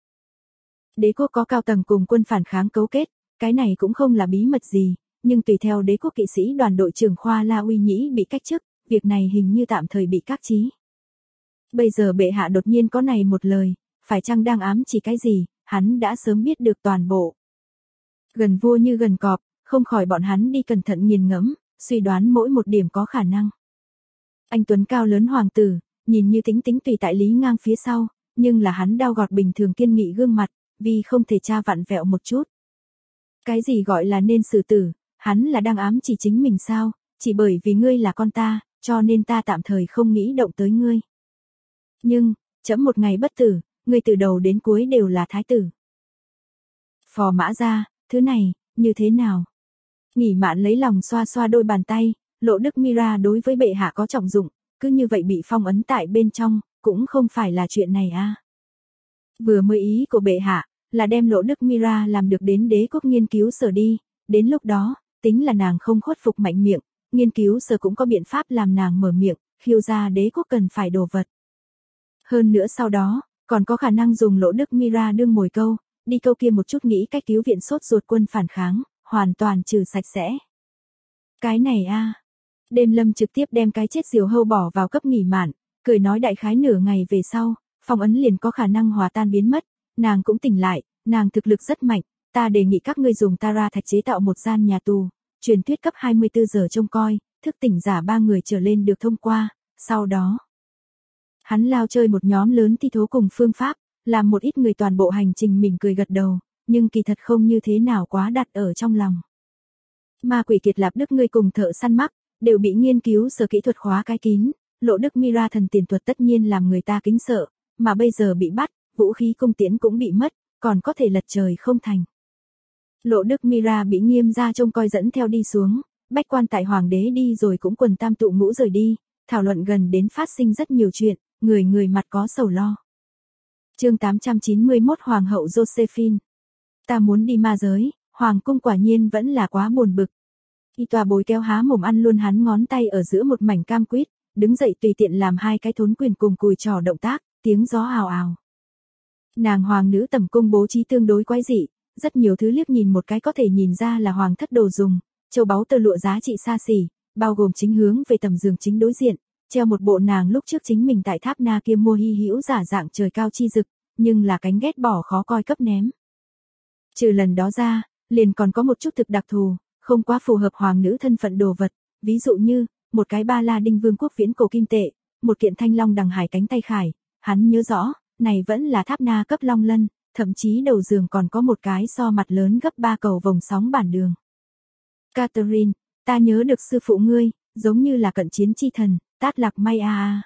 Speaker 1: Đế quốc có cao tầng cùng quân phản kháng cấu kết, cái này cũng không là bí mật gì, nhưng tùy theo đế quốc kỵ sĩ đoàn đội trưởng Khoa La Uy Nhĩ bị cách chức, việc này hình như tạm thời bị các trí. Bây giờ bệ hạ đột nhiên có này một lời, phải chăng đang ám chỉ cái gì, hắn đã sớm biết được toàn bộ. Gần vua như gần cọp, không khỏi bọn hắn đi cẩn thận nghiền ngẫm, suy đoán mỗi một điểm có khả năng. Anh tuấn cao lớn hoàng tử, nhìn như tính tính tùy tại Lý Ngang phía sau, nhưng là hắn đao gọt bình thường kiên nghị gương mặt, vì không thể tra vặn vẹo một chút. Cái gì gọi là nên xử tử, hắn là đang ám chỉ chính mình sao, chỉ bởi vì ngươi là con ta, cho nên ta tạm thời không nghĩ động tới ngươi. Nhưng, chẫm một ngày bất tử, ngươi từ đầu đến cuối đều là thái tử. Phò mã ra, thứ này, như thế nào? Nghỉ mạn lấy lòng xoa xoa đôi bàn tay, Lộ Đức Mira đối với bệ hạ có trọng dụng, cứ như vậy bị phong ấn tại bên trong, cũng không phải là chuyện này a. Vừa mới ý của bệ hạ, là đem Lộ Đức Mira làm được đến đế quốc nghiên cứu sở đi, đến lúc đó, tính là nàng không khuất phục mạnh miệng, nghiên cứu sở cũng có biện pháp làm nàng mở miệng, khiêu ra đế quốc cần phải đồ vật. Hơn nữa sau đó, còn có khả năng dùng Lộ Đức Mira đương mồi câu, đi câu kia một chút nghĩ cách cứu viện sốt ruột quân phản kháng, hoàn toàn trừ sạch sẽ. Cái này a. Đêm Lâm trực tiếp đem cái chết diều hâu bỏ vào cấp nghỉ mạn, cười nói đại khái nửa ngày về sau, phong ấn liền có khả năng hòa tan biến mất, nàng cũng tỉnh lại, nàng thực lực rất mạnh, ta đề nghị các ngươi dùng Tara thạch chế tạo một gian nhà tù, truyền thuyết cấp 24 giờ trông coi, thức tỉnh giả 3 người trở lên được thông qua, sau đó. Hắn lao chơi một nhóm lớn thi thố cùng phương pháp, làm một ít người toàn bộ hành trình mình cười gật đầu, nhưng kỳ thật không như thế nào quá đặt ở trong lòng. Ma quỷ kiệt Lạp Đức ngươi cùng thợ săn mắc, đều bị nghiên cứu sở kỹ thuật khóa cái kín, Lộ Đức Mira thần tiền thuật tất nhiên làm người ta kính sợ, mà bây giờ bị bắt, vũ khí cung tiễn cũng bị mất, còn có thể lật trời không thành. Lộ Đức Mira bị Nghiêm gia trông coi dẫn theo đi xuống, bách quan tại hoàng đế đi rồi cũng quần tam tụ ngũ rời đi, thảo luận gần đến phát sinh rất nhiều chuyện, người người mặt có sầu lo. Chương 891 Hoàng hậu Josephine. Ta muốn đi ma giới, hoàng cung quả nhiên vẫn là quá buồn bực. Y tòa bối kéo há mồm ăn luôn hắn ngón tay ở giữa một mảnh cam quýt, đứng dậy tùy tiện làm hai cái thốn quyền cùng cùi trò động tác, tiếng gió ào ào. Nàng hoàng nữ tẩm cung bố trí tương đối quái dị, rất nhiều thứ liếc nhìn một cái có thể nhìn ra là hoàng thất đồ dùng, châu báu tơ lụa giá trị xa xỉ, bao gồm chính hướng về tầm giường chính đối diện, treo một bộ nàng lúc trước chính mình tại tháp Na kia mua hy hữu giả dạng trời cao chi dực, nhưng là cánh ghét bỏ khó coi cấp ném. Trừ lần đó ra, liền còn có một chút thực đặc thù, không quá phù hợp hoàng nữ thân phận đồ vật, ví dụ như, một cái ba la đinh vương quốc viễn cổ kim tệ, một kiện thanh long đằng hải cánh tay khải, hắn nhớ rõ, này vẫn là tháp Na cấp long lân, thậm chí đầu giường còn có một cái so mặt lớn gấp 3 cầu vồng sóng bản đường. Catherine, ta nhớ được sư phụ ngươi, giống như là cận chiến chi thần, Tát Lạc May a.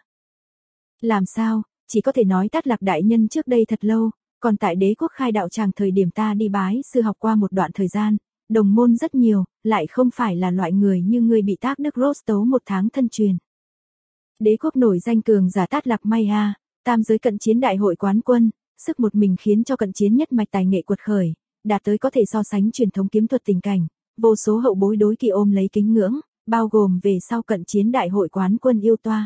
Speaker 1: Làm sao, chỉ có thể nói Tát Lạc đại nhân trước đây thật lâu, còn tại đế quốc khai đạo tràng thời điểm ta đi bái sư học qua một đoạn thời gian, đồng môn rất nhiều, lại không phải là loại người như ngươi bị Tác Đức Rose tấu một tháng thân truyền. Đế quốc nổi danh cường giả Tát Lạc May a, tam giới cận chiến đại hội quán quân, sức một mình khiến cho cận chiến nhất mạch tài nghệ quật khởi, đạt tới có thể so sánh truyền thống kiếm thuật tình cảnh, vô số hậu bối đối kỳ ôm lấy kính ngưỡng, bao gồm về sau cận chiến đại hội quán quân yêu toa.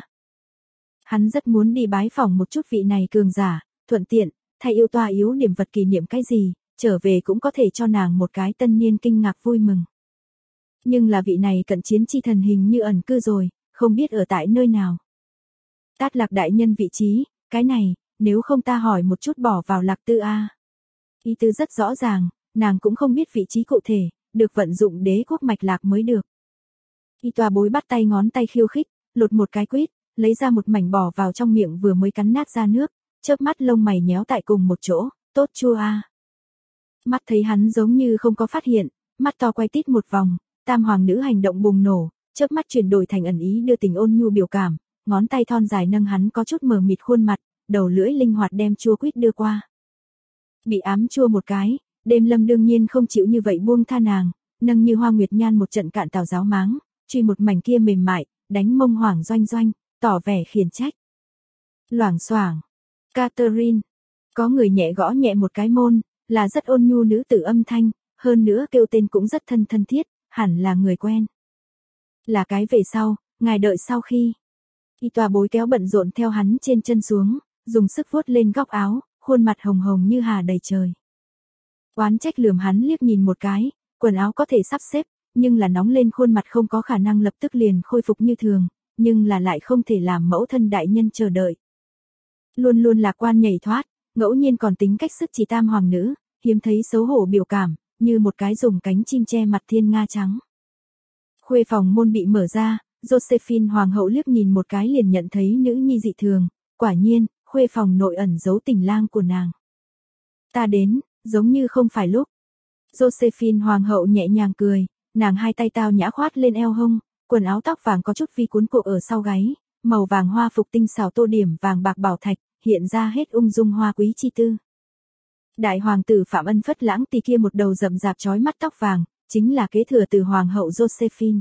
Speaker 1: Hắn rất muốn đi bái phỏng một chút vị này cường giả, thuận tiện, thay yêu toa yếu điểm vật kỷ niệm cái gì, trở về cũng có thể cho nàng một cái tân niên kinh ngạc vui mừng. Nhưng là vị này cận chiến chi thần hình như ẩn cư rồi, không biết ở tại nơi nào. Tát Lạc đại nhân vị trí, cái này, nếu không ta hỏi một chút bỏ vào Lạc Tư a. Ý tứ rất rõ ràng, nàng cũng không biết vị trí cụ thể, được vận dụng đế quốc mạch lạc mới được. Y tòa bối bắt tay ngón tay khiêu khích, lột một cái quýt, lấy ra một mảnh bỏ vào trong miệng vừa mới cắn nát ra nước, chớp mắt lông mày nhéo tại cùng một chỗ, tốt chua a. Mắt thấy hắn giống như không có phát hiện, mắt to quay tít một vòng, tam hoàng nữ hành động bùng nổ, chớp mắt chuyển đổi thành ẩn ý đưa tình ôn nhu biểu cảm, ngón tay thon dài nâng hắn có chút mờ mịt khuôn mặt, đầu lưỡi linh hoạt đem chua quýt đưa qua. Bị ám chua một cái, Đêm Lâm đương nhiên không chịu như vậy buông tha nàng, nâng như hoa nguyệt nhan một trận cạn tào giáo máng, truy một mảnh kia mềm mại, đánh mông hoảng doanh doanh, tỏ vẻ khiển trách. Loảng xoảng, Catherine, có người nhẹ gõ nhẹ một cái môn, là rất ôn nhu nữ tử âm thanh, hơn nữa kêu tên cũng rất thân thiết, hẳn là người quen. Là cái về sau, ngài đợi sau khi. Y tòa bối kéo bận rộn theo hắn trên chân xuống, dùng sức vuốt lên góc áo, khuôn mặt hồng hồng như hà đầy trời. Oán trách lườm hắn liếc nhìn một cái, quần áo có thể sắp xếp, nhưng là nóng lên khuôn mặt không có khả năng lập tức liền khôi phục như thường, nhưng là lại không thể làm mẫu thân đại nhân chờ đợi. Luôn luôn lạc quan nhảy thoát, ngẫu nhiên còn tính cách sức chỉ tam hoàng nữ, hiếm thấy xấu hổ biểu cảm, như một cái dùng cánh chim che mặt thiên nga trắng. Khuê phòng môn bị mở ra, Josephine hoàng hậu liếc nhìn một cái liền nhận thấy nữ nhi dị thường, quả nhiên, khuê phòng nội ẩn giấu tình lang của nàng. Ta đến, giống như không phải lúc. Josephine hoàng hậu nhẹ nhàng cười, nàng hai tay tao nhã khoát lên eo hông, quần áo tóc vàng có chút vi cuốn cộ ở sau gáy, màu vàng hoa phục tinh xảo tô điểm vàng bạc bảo thạch, hiện ra hết ung dung hoa quý chi tư. Đại hoàng tử Phạm Ân phất lãng tì kia một đầu rậm rạp chói mắt tóc vàng, chính là kế thừa từ hoàng hậu Josephine.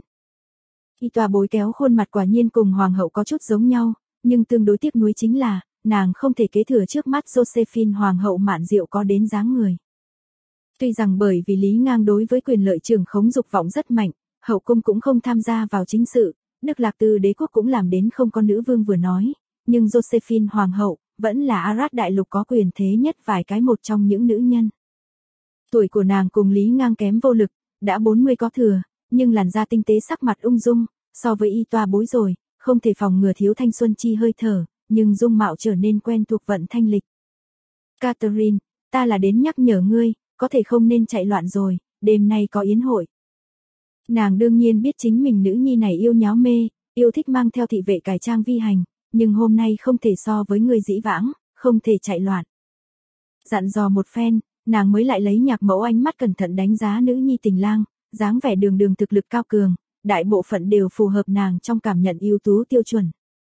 Speaker 1: Y tòa bối kéo khuôn mặt quả nhiên cùng hoàng hậu có chút giống nhau, nhưng tương đối tiếc nuối chính là, nàng không thể kế thừa trước mắt Josephine hoàng hậu mạn diệu có đến dáng người. Tuy rằng bởi vì Lý Ngang đối với quyền lợi trưởng khống dục vọng rất mạnh, hậu cung cũng không tham gia vào chính sự, Đức Lạc Tư đế quốc cũng làm đến không có nữ vương vừa nói, nhưng Josephine hoàng hậu vẫn là Arad đại lục có quyền thế nhất vài cái một trong những nữ nhân. Tuổi của nàng cùng Lý Ngang kém vô lực, đã 40 có thừa, nhưng làn da tinh tế sắc mặt ung dung, so với y toa bối rồi, không thể phòng ngừa thiếu thanh xuân chi hơi thở, nhưng dung mạo trở nên quen thuộc vận thanh lịch. Catherine, ta là đến nhắc nhở ngươi, có thể không nên chạy loạn rồi, đêm nay có yến hội. Nàng đương nhiên biết chính mình nữ nhi này yêu nháo mê, yêu thích mang theo thị vệ cải trang vi hành, nhưng hôm nay không thể so với người dĩ vãng, không thể chạy loạn. Dặn dò một phen, nàng mới lại lấy nhạc mẫu ánh mắt cẩn thận đánh giá nữ nhi tình lang, dáng vẻ đường đường thực lực cao cường, đại bộ phận đều phù hợp nàng trong cảm nhận ưu tú tiêu chuẩn.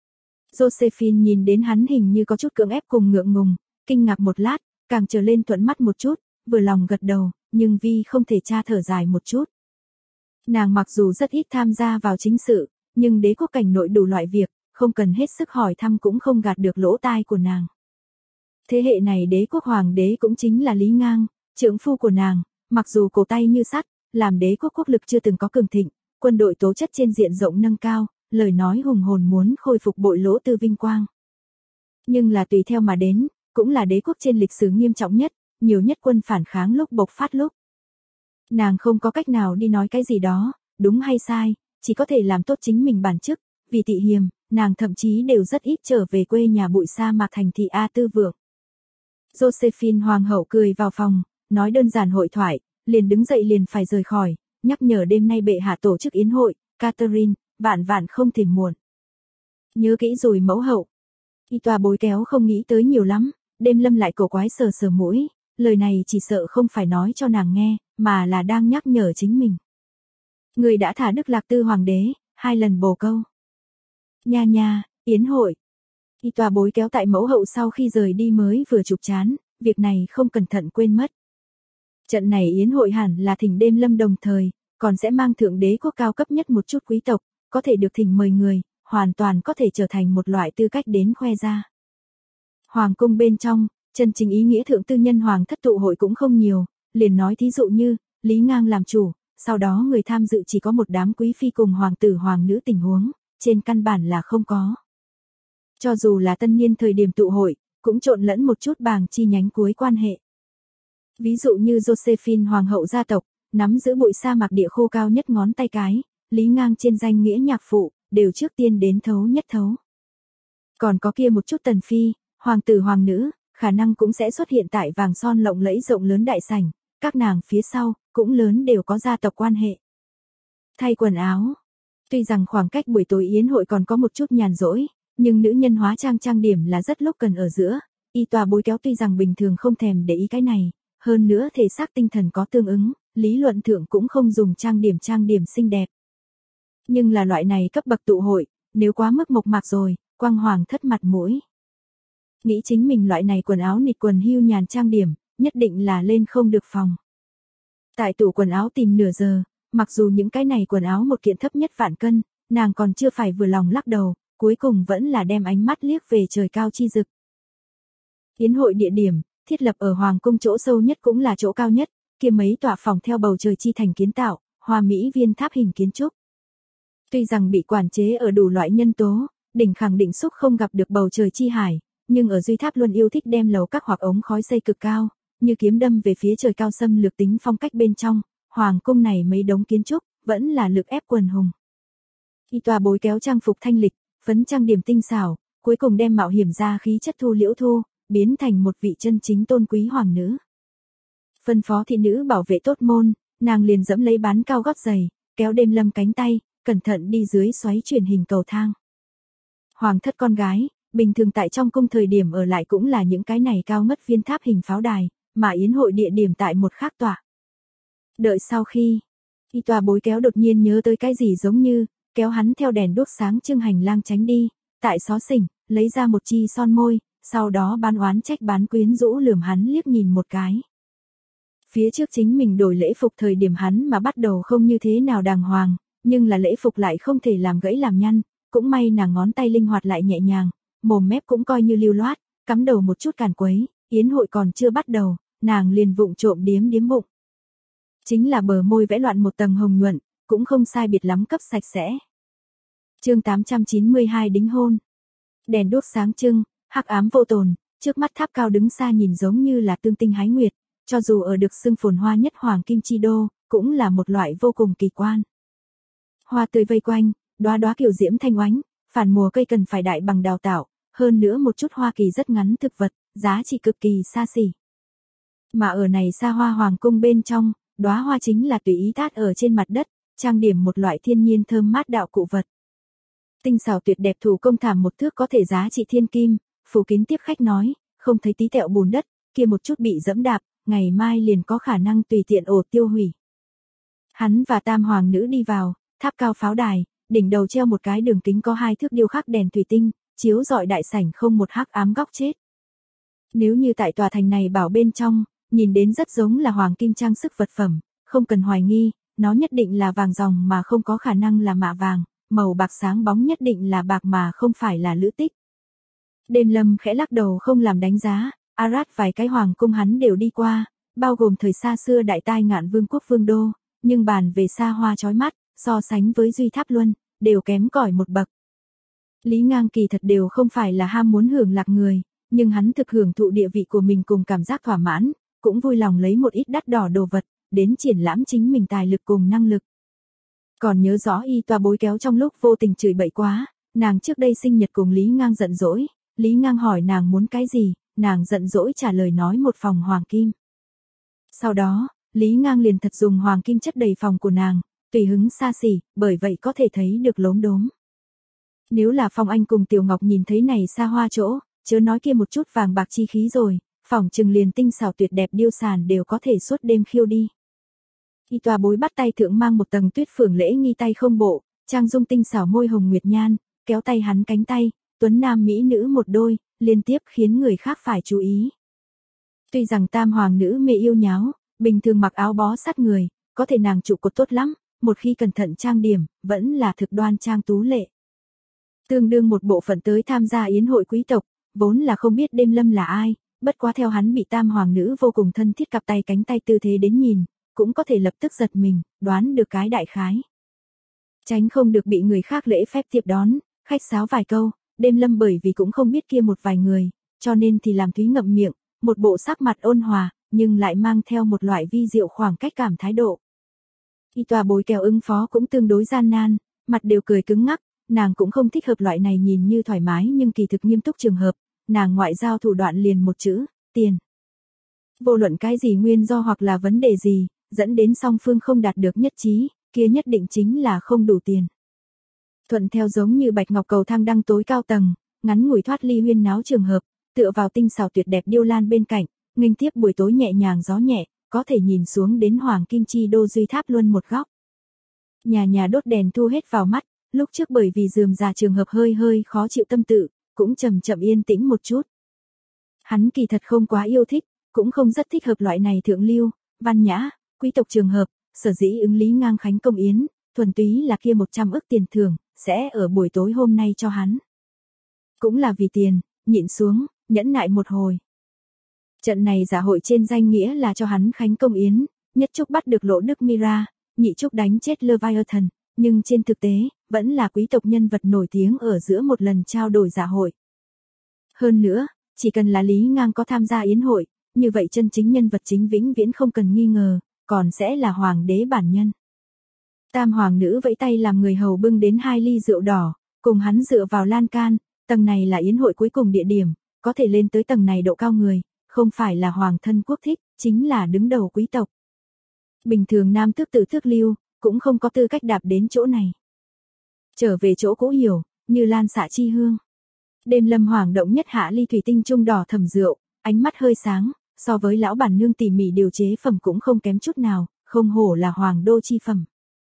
Speaker 1: Josephine nhìn đến hắn hình như có chút cưỡng ép cùng ngượng ngùng, kinh ngạc một lát, càng trở lên thuận mắt một chút, vừa lòng gật đầu, nhưng Vi không thể tra thở dài một chút. Nàng mặc dù rất ít tham gia vào chính sự, nhưng đế quốc cảnh nội đủ loại việc, không cần hết sức hỏi thăm cũng không gạt được lỗ tai của nàng. Thế hệ này đế quốc hoàng đế cũng chính là Lý Ngang, trượng phu của nàng, mặc dù cổ tay như sắt, làm đế quốc quốc lực chưa từng có cường thịnh, quân đội tố chất trên diện rộng nâng cao, lời nói hùng hồn muốn khôi phục bội lỗ tư vinh quang. Nhưng là tùy theo mà đến, cũng là đế quốc trên lịch sử nghiêm trọng nhất, nhiều nhất quân phản kháng lúc bộc phát lúc. Nàng không có cách nào đi nói cái gì đó, đúng hay sai, chỉ có thể làm tốt chính mình bản chức, vì tị hiềm, nàng thậm chí đều rất ít trở về quê nhà bụi sa mạc thành thị A Tư Vượng. Josephine hoàng hậu cười vào phòng, nói đơn giản hội thoại, liền đứng dậy liền phải rời khỏi, nhắc nhở đêm nay bệ hạ tổ chức yến hội, Catherine, vạn vạn không thể muộn. Nhớ kỹ rồi mẫu hậu. Y tòa bối kéo không nghĩ tới nhiều lắm, đêm lâm lại cổ quái sờ sờ mũi, lời này chỉ sợ không phải nói cho nàng nghe, mà là đang nhắc nhở chính mình. Người đã thả Đức Lạc Tư hoàng đế, 2 lần bồ câu. Nha nha, yến hội. Y tòa bối kéo tại mẫu hậu sau khi rời đi mới vừa chụp chán, việc này không cẩn thận quên mất. Trận này yến hội hẳn là thỉnh đêm lâm đồng thời, còn sẽ mang thượng đế quốc cao cấp nhất một chút quý tộc, có thể được thỉnh mời người, hoàn toàn có thể trở thành một loại tư cách đến khoe ra. Hoàng cung bên trong, chân chính ý nghĩa thượng tư nhân hoàng thất tụ hội cũng không nhiều, liền nói thí dụ như, Lý Ngang làm chủ, sau đó người tham dự chỉ có một đám quý phi cùng hoàng tử hoàng nữ tình huống, trên căn bản là không có. Cho dù là tân niên thời điểm tụ hội, cũng trộn lẫn một chút bàng chi nhánh cuối quan hệ. Ví dụ như Josephine hoàng hậu gia tộc, nắm giữ bụi sa mạc địa khu cao nhất ngón tay cái, Lý Ngang trên danh nghĩa nhạc phụ, đều trước tiên đến thấu nhất thấu. Còn có kia một chút tần phi, hoàng tử hoàng nữ, khả năng cũng sẽ xuất hiện tại vàng son lộng lẫy rộng lớn đại sảnh, các nàng phía sau, cũng lớn đều có gia tộc quan hệ. Thay quần áo. Tuy rằng khoảng cách buổi tối yến hội còn có một chút nhàn rỗi, nhưng nữ nhân hóa trang điểm là rất lúc cần ở giữa, y tòa bối kéo tuy rằng bình thường không thèm để ý cái này, hơn nữa thể xác tinh thần có tương ứng, lý luận thượng cũng không dùng trang điểm xinh đẹp. Nhưng là loại này cấp bậc tụ hội, nếu quá mức mộc mạc rồi, quang hoàng thất mặt mũi. Nghĩ chính mình loại này quần áo nịt quần hưu nhàn trang điểm, nhất định là lên không được phòng. Tại tủ quần áo tìm nửa giờ, mặc dù những cái này quần áo một kiện thấp nhất vạn cân, nàng còn chưa phải vừa lòng lắc đầu, cuối cùng vẫn là đem ánh mắt liếc về trời cao chi rực. Yến hội địa điểm, thiết lập ở hoàng cung chỗ sâu nhất cũng là chỗ cao nhất, kia mấy tòa phòng theo bầu trời chi thành kiến tạo, hoa mỹ viên tháp hình kiến trúc. Tuy rằng bị quản chế ở đủ loại nhân tố, đỉnh khẳng định xúc không gặp được bầu trời chi hải, nhưng ở duy tháp luôn yêu thích đem lầu các hoặc ống khói xây cực cao, như kiếm đâm về phía trời cao xâm lược tính phong cách bên trong, hoàng cung này mấy đống kiến trúc, vẫn là lực ép quần hùng. Y tòa bối kéo trang phục thanh lịch, phấn trang điểm tinh xảo, cuối cùng đem mạo hiểm ra khí chất Thu Liễu Thu, biến thành một vị chân chính tôn quý hoàng nữ. Phân phó thị nữ bảo vệ tốt môn, nàng liền dẫm lấy bán cao gót giày, kéo đêm lâm cánh tay, cẩn thận đi dưới xoáy truyền hình cầu thang. Hoàng thất con gái, bình thường tại trong cung thời điểm ở lại cũng là những cái này cao ngất viên tháp hình pháo đài, mà yến hội địa điểm tại một khác tòa. Đợi sau khi, y tòa bối kéo đột nhiên nhớ tới cái gì giống như, kéo hắn theo đèn đuốc sáng trưng hành lang tránh đi, tại xó xỉnh, lấy ra một chi son môi, sau đó bán oán trách bán quyến rũ lườm hắn liếc nhìn một cái. Phía trước chính mình đổi lễ phục thời điểm hắn mà bắt đầu không như thế nào đàng hoàng, nhưng là lễ phục lại không thể làm gãy làm nhăn, cũng may nàng ngón tay linh hoạt lại nhẹ nhàng, mồm mép cũng coi như lưu loát, cắm đầu một chút càn quấy, yến hội còn chưa bắt đầu, nàng liền vụng trộm điếm bụng. Chính là bờ môi vẽ loạn một tầng hồng nhuận, cũng không sai biệt lắm cấp sạch sẽ. Chương 892 đính hôn. Đèn đuốc sáng trưng, hắc ám vô tồn, trước mắt tháp cao đứng xa nhìn giống như là tương tinh hái nguyệt, cho dù ở được xưng phồn hoa nhất hoàng kim chi đô, cũng là một loại vô cùng kỳ quan. Hoa tươi vây quanh, đóa đóa kiểu diễm thanh oánh, phản mùa cây cần phải đại bằng đào tạo, hơn nữa một chút hoa kỳ rất ngắn thực vật, giá trị cực kỳ xa xỉ. Mà ở này xa hoa hoàng cung bên trong, đóa hoa chính là tùy ý tát ở trên mặt đất, trang điểm một loại thiên nhiên thơm mát đạo cụ vật. Tinh xảo tuyệt đẹp thủ công thảm một thước có thể giá trị thiên kim, phủ kín tiếp khách nói, không thấy tí tẹo bùn đất, kia một chút bị dẫm đạp, ngày mai liền có khả năng tùy tiện ổ tiêu hủy. Hắn và tam hoàng nữ đi vào, tháp cao pháo đài, đỉnh đầu treo một cái đường kính có 2 thước điêu khắc đèn thủy tinh, chiếu rọi đại sảnh không một hắc ám góc chết. Nếu như tại tòa thành này bảo bên trong, nhìn đến rất giống là hoàng kim trang sức vật phẩm, không cần hoài nghi, nó nhất định là vàng ròng mà không có khả năng là mạ vàng, màu bạc sáng bóng nhất định là bạc mà không phải là lữ tích. Đêm Lâm khẽ lắc đầu không làm đánh giá, Arad vài cái hoàng cung hắn đều đi qua, bao gồm thời xa xưa đại tai ngạn vương quốc vương đô, nhưng bàn về xa hoa chói mắt, so sánh với Duy Tháp Luân, đều kém cỏi một bậc. Lý Ngang kỳ thật đều không phải là ham muốn hưởng lạc người, nhưng hắn thực hưởng thụ địa vị của mình cùng cảm giác thỏa mãn, cũng vui lòng lấy một ít đắt đỏ đồ vật, đến triển lãm chính mình tài lực cùng năng lực. Còn nhớ rõ y toa bối kéo trong lúc vô tình chửi bậy quá, nàng trước đây sinh nhật cùng Lý Ngang giận dỗi, Lý Ngang hỏi nàng muốn cái gì, nàng giận dỗi trả lời nói một phòng hoàng kim. Sau đó, Lý Ngang liền thật dùng hoàng kim chất đầy phòng của nàng, tùy hứng xa xỉ, bởi vậy có thể thấy được lốm đốm. Nếu là Phong Anh cùng Tiểu Ngọc nhìn thấy này xa hoa chỗ, chớ nói kia một chút vàng bạc chi khí rồi, phỏng chừng liền tinh xảo tuyệt đẹp điêu sàn đều có thể suốt đêm khiêu đi. Y toa bối bắt tay thượng mang một tầng tuyết phượng lễ nghi tay không bộ, trang dung tinh xảo môi hồng nguyệt nhan, kéo tay hắn cánh tay, tuấn nam mỹ nữ một đôi, liên tiếp khiến người khác phải chú ý. Tuy rằng tam hoàng nữ mê yêu nháo, bình thường mặc áo bó sát người, có thể nàng trụ cột tốt lắm, một khi cẩn thận trang điểm, vẫn là thực đoan trang tú lệ. Tương đương một bộ phận tới tham gia yến hội quý tộc, vốn là không biết Đêm Lâm là ai, bất quá theo hắn bị tam hoàng nữ vô cùng thân thiết cặp tay cánh tay tư thế đến nhìn, cũng có thể lập tức giật mình, đoán được cái đại khái. Tránh không được bị người khác lễ phép tiếp đón, khách sáo vài câu, Đêm Lâm bởi vì cũng không biết kia một vài người, cho nên thì làm Thúy ngậm miệng, một bộ sắc mặt ôn hòa, nhưng lại mang theo một loại vi diệu khoảng cách cảm thái độ. Y toa bối kèo ứng phó cũng tương đối gian nan, mặt đều cười cứng ngắc, nàng cũng không thích hợp loại này nhìn như thoải mái nhưng kỳ thực nghiêm túc trường hợp, nàng ngoại giao thủ đoạn liền một chữ, tiền. Vô luận cái gì nguyên do hoặc là vấn đề gì, dẫn đến song phương không đạt được nhất trí, kia nhất định chính là không đủ tiền. Thuận theo giống như bạch ngọc cầu thang đăng tối cao tầng, ngắn ngủi thoát ly huyên náo trường hợp, tựa vào tinh xảo tuyệt đẹp điêu lan bên cạnh, nghênh tiếp buổi tối nhẹ nhàng gió nhẹ, có thể nhìn xuống đến hoàng kim chi đô Duy Tháp Luân một góc. Nhà nhà đốt đèn thu hết vào mắt, lúc trước bởi vì rườm rà trường hợp hơi hơi khó chịu tâm tự, cũng chậm chậm yên tĩnh một chút. Hắn kỳ thật không quá yêu thích, cũng không rất thích hợp loại này thượng lưu, văn nhã, quý tộc trường hợp, sở dĩ ứng Lý Ngang khánh công yến, thuần túy là kia 100 ức tiền thưởng, sẽ ở buổi tối hôm nay cho hắn. Cũng là vì tiền, nhịn xuống, nhẫn nại một hồi. Trận này giả hội trên danh nghĩa là cho hắn khánh công yến, nhất trúc bắt được Lỗ Đức Mira, nhị trúc đánh chết Leviathan, nhưng trên thực tế, vẫn là quý tộc nhân vật nổi tiếng ở giữa một lần trao đổi giả hội. Hơn nữa, chỉ cần là Lý Ngang có tham gia yến hội, như vậy chân chính nhân vật chính vĩnh viễn không cần nghi ngờ, còn sẽ là hoàng đế bản nhân. Tam hoàng nữ vẫy tay làm người hầu bưng đến 2 ly rượu đỏ, cùng hắn dựa vào lan can, tầng này là yến hội cuối cùng địa điểm, có thể lên tới tầng này độ cao người, không phải là hoàng thân quốc thích, chính là đứng đầu quý tộc. Bình thường nam tước tử tước lưu, cũng không có tư cách đạp đến chỗ này. Trở về chỗ cũ hiểu, như lan xạ chi hương. Đêm Lâm Hoàng động nhất hạ ly thủy tinh trung đỏ thầm rượu, ánh mắt hơi sáng, so với lão bản nương tỉ mỉ điều chế phẩm cũng không kém chút nào, không hổ là hoàng đô chi phẩm.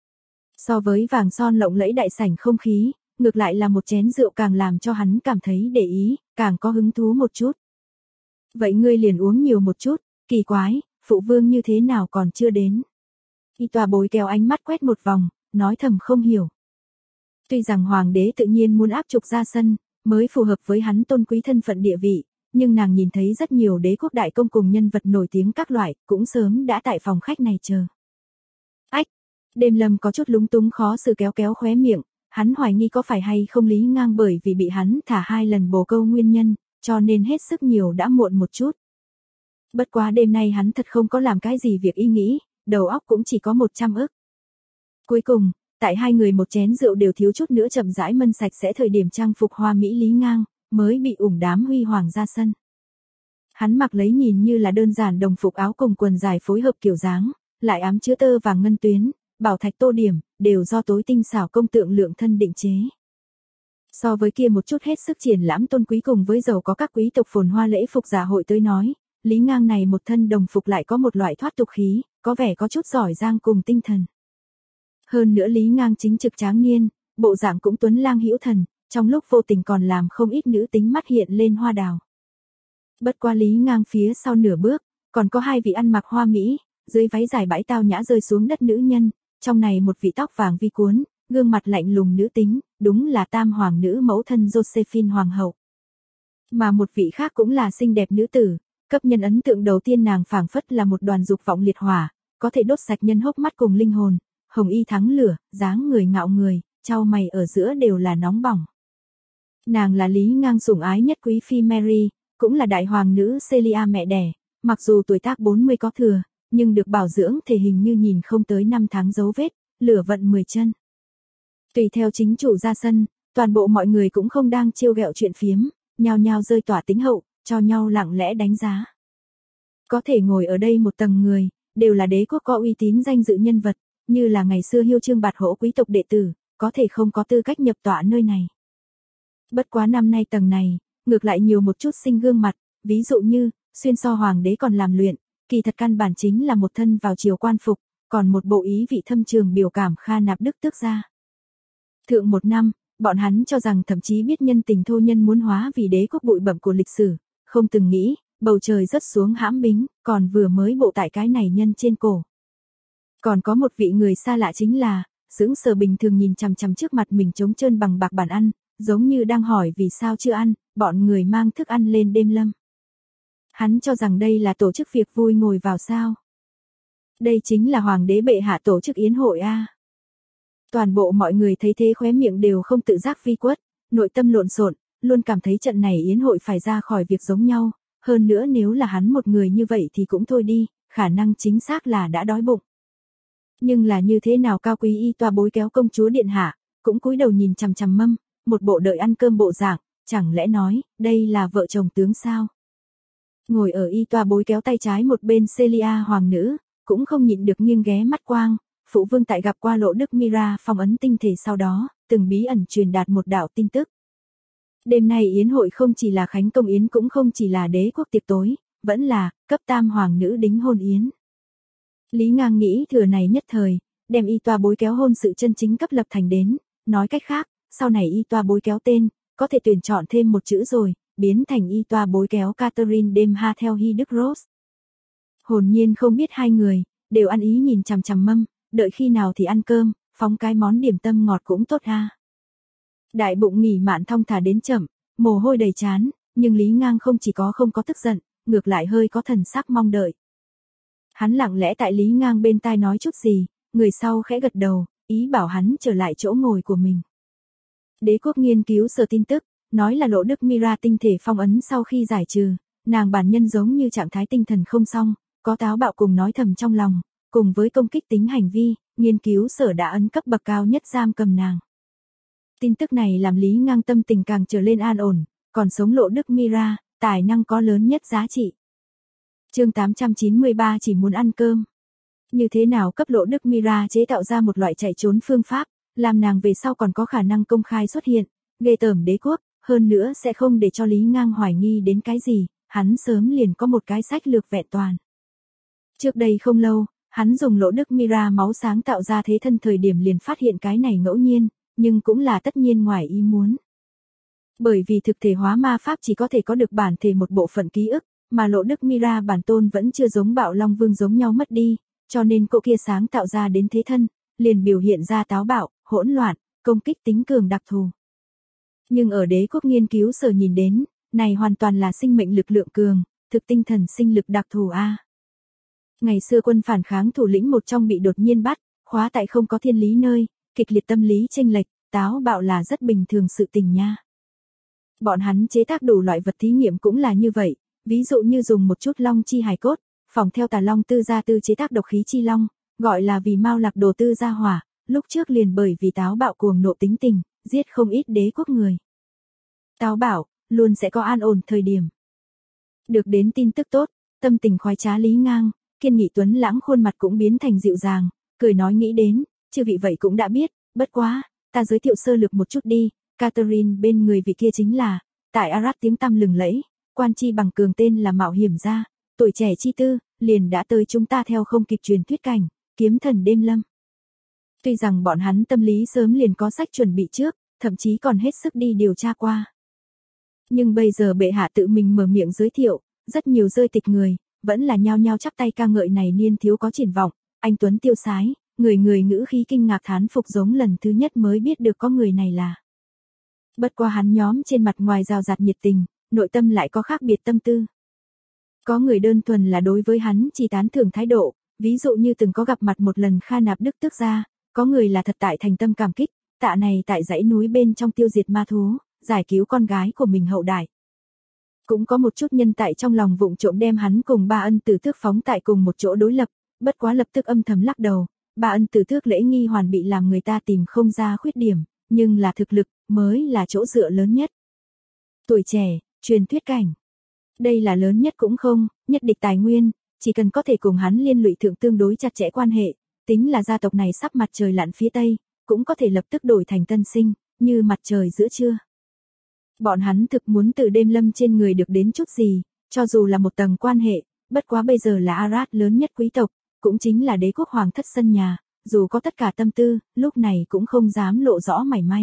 Speaker 1: So với vàng son lộng lẫy đại sảnh không khí, ngược lại là một chén rượu càng làm cho hắn cảm thấy để ý, càng có hứng thú một chút. Vậy ngươi liền uống nhiều một chút, kỳ quái, phụ vương như thế nào còn chưa đến. Y toa bối kéo ánh mắt quét một vòng, nói thầm không hiểu. Tuy rằng hoàng đế tự nhiên muốn áp trục ra sân, mới phù hợp với hắn tôn quý thân phận địa vị, nhưng nàng nhìn thấy rất nhiều đế quốc đại công cùng nhân vật nổi tiếng các loại, cũng sớm đã tại phòng khách này chờ. Ách, Đêm Lâm có chút lúng túng khó xử kéo kéo khóe miệng, hắn hoài nghi có phải hay không Lý Ngang bởi vì bị hắn thả 2 lần bồ câu nguyên nhân, cho nên hết sức nhiều đã muộn một chút. Bất quá đêm nay hắn thật không có làm cái gì việc ý nghĩ, đầu óc cũng chỉ có 100 ức. Cuối cùng, tại 2 người một chén rượu đều thiếu chút nữa chậm rãi mân sạch sẽ thời điểm trang phục hoa mỹ Lý Ngang, mới bị ủng đám huy hoàng ra sân. Hắn mặc lấy nhìn như là đơn giản đồng phục áo cùng quần dài phối hợp kiểu dáng, lại ám chứa tơ vàng ngân tuyến, bảo thạch tô điểm, đều do tối tinh xảo công tượng lượng thân định chế. So với kia một chút hết sức triển lãm tôn quý cùng với giàu có các quý tộc phồn hoa lễ phục giả hội tới nói, Lý Ngang này một thân đồng phục lại có một loại thoát tục khí, có vẻ có chút giỏi giang cùng tinh thần. Hơn nữa Lý Ngang chính trực tráng niên, bộ dạng cũng tuấn lang hữu thần, trong lúc vô tình còn làm không ít nữ tính mắt hiện lên hoa đào. Bất qua Lý Ngang phía sau nửa bước, còn có hai vị ăn mặc hoa mỹ, dưới váy dài bãi tao nhã rơi xuống đất nữ nhân, trong này một vị tóc vàng vi cuốn, gương mặt lạnh lùng nữ tính, đúng là tam hoàng nữ mẫu thân Josephine hoàng hậu. Mà một vị khác cũng là xinh đẹp nữ tử, cấp nhân ấn tượng đầu tiên nàng phảng phất là một đoàn dục vọng liệt hỏa, có thể đốt sạch nhân hốc mắt cùng linh hồn, hồng y thắng lửa, dáng người ngạo người, chau mày ở giữa đều là nóng bỏng. Nàng là Lý Ngang sủng ái nhất quý phi Mary, cũng là đại hoàng nữ Celia mẹ đẻ, mặc dù tuổi tác 40 có thừa, nhưng được bảo dưỡng thể hình như nhìn không tới 5 tháng dấu vết, lửa vận 10 chân. Tùy theo chính chủ ra sân, toàn bộ mọi người cũng không đang trêu ghẹo chuyện phiếm, nhao nhao rơi tỏa tính hậu, cho nhau lặng lẽ đánh giá. Có thể ngồi ở đây một tầng người, đều là đế quốc có uy tín danh dự nhân vật, như là ngày xưa hiêu trương bạt hỗ quý tộc đệ tử, có thể không có tư cách nhập tọa nơi này. Bất quá năm nay tầng này, ngược lại nhiều một chút sinh gương mặt, ví dụ như, xuyên so hoàng đế còn làm luyện, kỳ thật căn bản chính là một thân vào triều quan phục, còn một bộ ý vị thâm trường biểu cảm Kha Nạp Đức tước ra. Thượng một năm, bọn hắn cho rằng thậm chí biết nhân tình thô nhân muốn hóa vì đế quốc bụi bặm của lịch sử, không từng nghĩ, bầu trời rớt xuống hãm bính, còn vừa mới bộ tại cái này nhân trên cổ. Còn có một vị người xa lạ chính là, sững sờ bình thường nhìn chằm chằm trước mặt mình trống trơn bằng bạc bàn ăn, giống như đang hỏi vì sao chưa ăn, bọn người mang thức ăn lên đêm lâm. Hắn cho rằng đây là tổ chức việc vui ngồi vào sao. Đây chính là hoàng đế bệ hạ tổ chức yến hội a. Toàn bộ mọi người thấy thế khóe miệng đều không tự giác vi quất, nội tâm lộn xộn, luôn cảm thấy trận này yến hội phải ra khỏi việc giống nhau, hơn nữa nếu là hắn một người như vậy thì cũng thôi đi, khả năng chính xác là đã đói bụng. Nhưng là như thế nào cao quý y toa bối kéo công chúa điện hạ, cũng cúi đầu nhìn chằm chằm mâm, một bộ đợi ăn cơm bộ dạng, chẳng lẽ nói, đây là vợ chồng tướng sao? Ngồi ở y toa bối kéo tay trái một bên Celia hoàng nữ, cũng không nhịn được nghiêng ghé mắt quang, phụ vương tại gặp qua Lộ Đức Mira phong ấn tinh thể sau đó, từng bí ẩn truyền đạt một đạo tin tức. Đêm nay yến hội không chỉ là khánh công yến cũng không chỉ là đế quốc tiệc tối, vẫn là cấp tam hoàng nữ đính hôn yến. Lý Ngang nghĩ thừa này nhất thời, đem y toa bối kéo hôn sự chân chính cấp lập thành đến, nói cách khác, sau này y toa bối kéo tên, có thể tuyển chọn thêm một chữ rồi, biến thành y toa bối kéo Catherine Demha theo Hy Đức Rose. Hồn nhiên không biết hai người, đều ăn ý nhìn chằm chằm mâm, đợi khi nào thì ăn cơm, phóng cái món điểm tâm ngọt cũng tốt ha. Đại bụng nghỉ mạn thong thả đến chậm, mồ hôi đầy trán, nhưng Lý Ngang không chỉ có không có tức giận, ngược lại hơi có thần sắc mong đợi. Hắn lặng lẽ tại Lý Ngang bên tai nói chút gì, người sau khẽ gật đầu, ý bảo hắn trở lại chỗ ngồi của mình. Đế quốc nghiên cứu sở tin tức, nói là Lộ Đức Mira tinh thể phong ấn sau khi giải trừ, nàng bản nhân giống như trạng thái tinh thần không xong, có táo bạo cùng nói thầm trong lòng, cùng với công kích tính hành vi, nghiên cứu sở đã ấn cấp bậc cao nhất giam cầm nàng. Tin tức này làm Lý Ngang tâm tình càng trở lên an ổn, còn sống Lộ Đức Mira, tài năng có lớn nhất giá trị. Chương 893 chỉ muốn ăn cơm. Như thế nào cấp Lộ Đức Mira chế tạo ra một loại chạy trốn phương pháp, làm nàng về sau còn có khả năng công khai xuất hiện, ghê tởm đế quốc, hơn nữa sẽ không để cho Lý Ngang hoài nghi đến cái gì, hắn sớm liền có một cái sách lược vẹn toàn. Trước đây không lâu, hắn dùng Lộ Đức Mira máu sáng tạo ra thế thân thời điểm liền phát hiện cái này ngẫu nhiên, nhưng cũng là tất nhiên ngoài ý muốn. Bởi vì thực thể hóa ma pháp chỉ có thể có được bản thể một bộ phận ký ức, mà Lộ Đức Mira bản tôn vẫn chưa giống Bạo Long Vương giống nhau mất đi, cho nên cô kia sáng tạo ra đến thế thân, liền biểu hiện ra táo bạo, hỗn loạn, công kích tính cường đặc thù. Nhưng ở đế quốc nghiên cứu sở nhìn đến, này hoàn toàn là sinh mệnh lực lượng cường, thực tinh thần sinh lực đặc thù a. Ngày xưa quân phản kháng thủ lĩnh một trong bị đột nhiên bắt, khóa tại không có thiên lý nơi, kịch liệt tâm lý chênh lệch, táo bạo là rất bình thường sự tình nha. Bọn hắn chế tác đủ loại vật thí nghiệm cũng là như vậy, ví dụ như dùng một chút long chi hài cốt, phỏng theo Tà Long Tư Gia Tư chế tác độc khí chi long, gọi là vì Mao Lạc Đồ Tư Gia Hỏa, lúc trước liền bởi vì táo bạo cuồng nộ tính tình, giết không ít đế quốc người. Táo bạo, luôn sẽ có an ổn thời điểm. Được đến tin tức tốt, tâm tình khoái trá Lý Ngang, kiên nghị tuấn lãng khuôn mặt cũng biến thành dịu dàng, cười nói nghĩ đến, chư vị vậy cũng đã biết, bất quá, ta giới thiệu sơ lược một chút đi, Catherine bên người vị kia chính là, tại Arad tiếng tăm lừng lẫy, quan chi bằng cường tên là mạo hiểm gia, tuổi trẻ chi tư, liền đã tới chúng ta theo không kịp truyền thuyết cảnh, kiếm thần đêm lâm. Tuy rằng bọn hắn tâm lý sớm liền có sách chuẩn bị trước, thậm chí còn hết sức đi điều tra qua. Nhưng bây giờ bệ hạ tự mình mở miệng giới thiệu, rất nhiều rơi tịch người, vẫn là nhao nhao chắp tay ca ngợi này niên thiếu có triển vọng, anh tuấn tiêu sái, người người ngữ khí kinh ngạc thán phục giống lần thứ nhất mới biết được có người này là. Bất qua hắn nhóm trên mặt ngoài rào rạt nhiệt tình, nội tâm lại có khác biệt tâm tư. Có người đơn thuần là đối với hắn chỉ tán thưởng thái độ, ví dụ như từng có gặp mặt một lần Kha Nạp Đức tước gia, có người là thật tại thành tâm cảm kích, tạ này tại dãy núi bên trong tiêu diệt ma thú, giải cứu con gái của mình hậu đại. Cũng có một chút nhân tại trong lòng vụng trộm đem hắn cùng Ba Ân Tử Tước phóng tại cùng một chỗ đối lập, bất quá lập tức âm thầm lắc đầu, Ba Ân Tử Tước lễ nghi hoàn bị làm người ta tìm không ra khuyết điểm, nhưng là thực lực mới là chỗ dựa lớn nhất. Tuổi trẻ, truyền thuyết cảnh. Đây là lớn nhất cũng không, nhất địch tài nguyên, chỉ cần có thể cùng hắn liên lụy thượng tương đối chặt chẽ quan hệ, tính là gia tộc này sắp mặt trời lặn phía tây, cũng có thể lập tức đổi thành tân sinh, như mặt trời giữa trưa. Bọn hắn thực muốn từ Đêm Lâm trên người được đến chút gì, cho dù là một tầng quan hệ, bất quá bây giờ là Arad lớn nhất quý tộc, cũng chính là đế quốc hoàng thất sân nhà, dù có tất cả tâm tư, lúc này cũng không dám lộ rõ mảy may.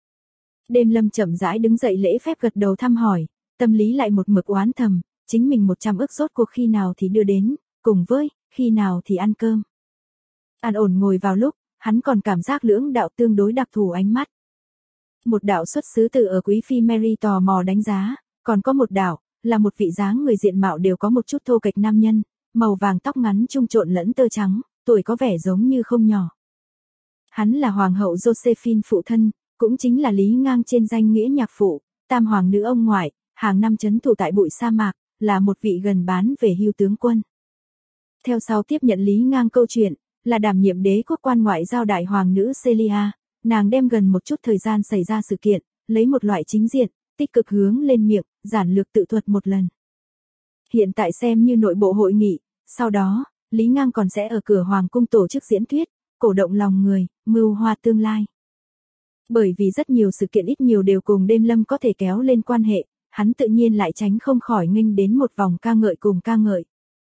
Speaker 1: Đêm Lâm chậm rãi đứng dậy lễ phép gật đầu thăm hỏi, tâm lý lại một mực oán thầm, chính mình 100 ức rốt cuộc khi nào thì đưa đến, cùng với, khi nào thì ăn cơm. An ổn ngồi vào lúc, hắn còn cảm giác lưỡng đạo tương đối đặc thù ánh mắt. Một đạo xuất xứ từ ở quý phi Mary tò mò đánh giá, còn có một đạo, là một vị dáng người diện mạo đều có một chút thô kệch nam nhân, màu vàng tóc ngắn trung trộn lẫn tơ trắng, tuổi có vẻ giống như không nhỏ. Hắn là hoàng hậu Josephine phụ thân, cũng chính là Lý Ngang trên danh nghĩa nhạc phụ, tam hoàng nữ ông ngoại, hàng năm trấn thủ tại bụi sa mạc, là một vị gần bán về hưu tướng quân. Theo sau tiếp nhận Lý Ngang câu chuyện, là đảm nhiệm đế quốc quan ngoại giao đại hoàng nữ Celia, nàng đem gần một chút thời gian xảy ra sự kiện, lấy một loại chính diện, tích cực hướng lên miệng, giản lược tự thuật một lần. Hiện tại xem như nội bộ hội nghị, sau đó, Lý Ngang còn sẽ ở cửa hoàng cung tổ chức diễn thuyết, cổ động lòng người, mưu hoa tương lai. Bởi vì rất nhiều sự kiện ít nhiều đều cùng Đêm Lâm có thể kéo lên quan hệ, hắn tự nhiên lại tránh không khỏi nghênh đến một vòng ca ngợi cùng ca ngợi.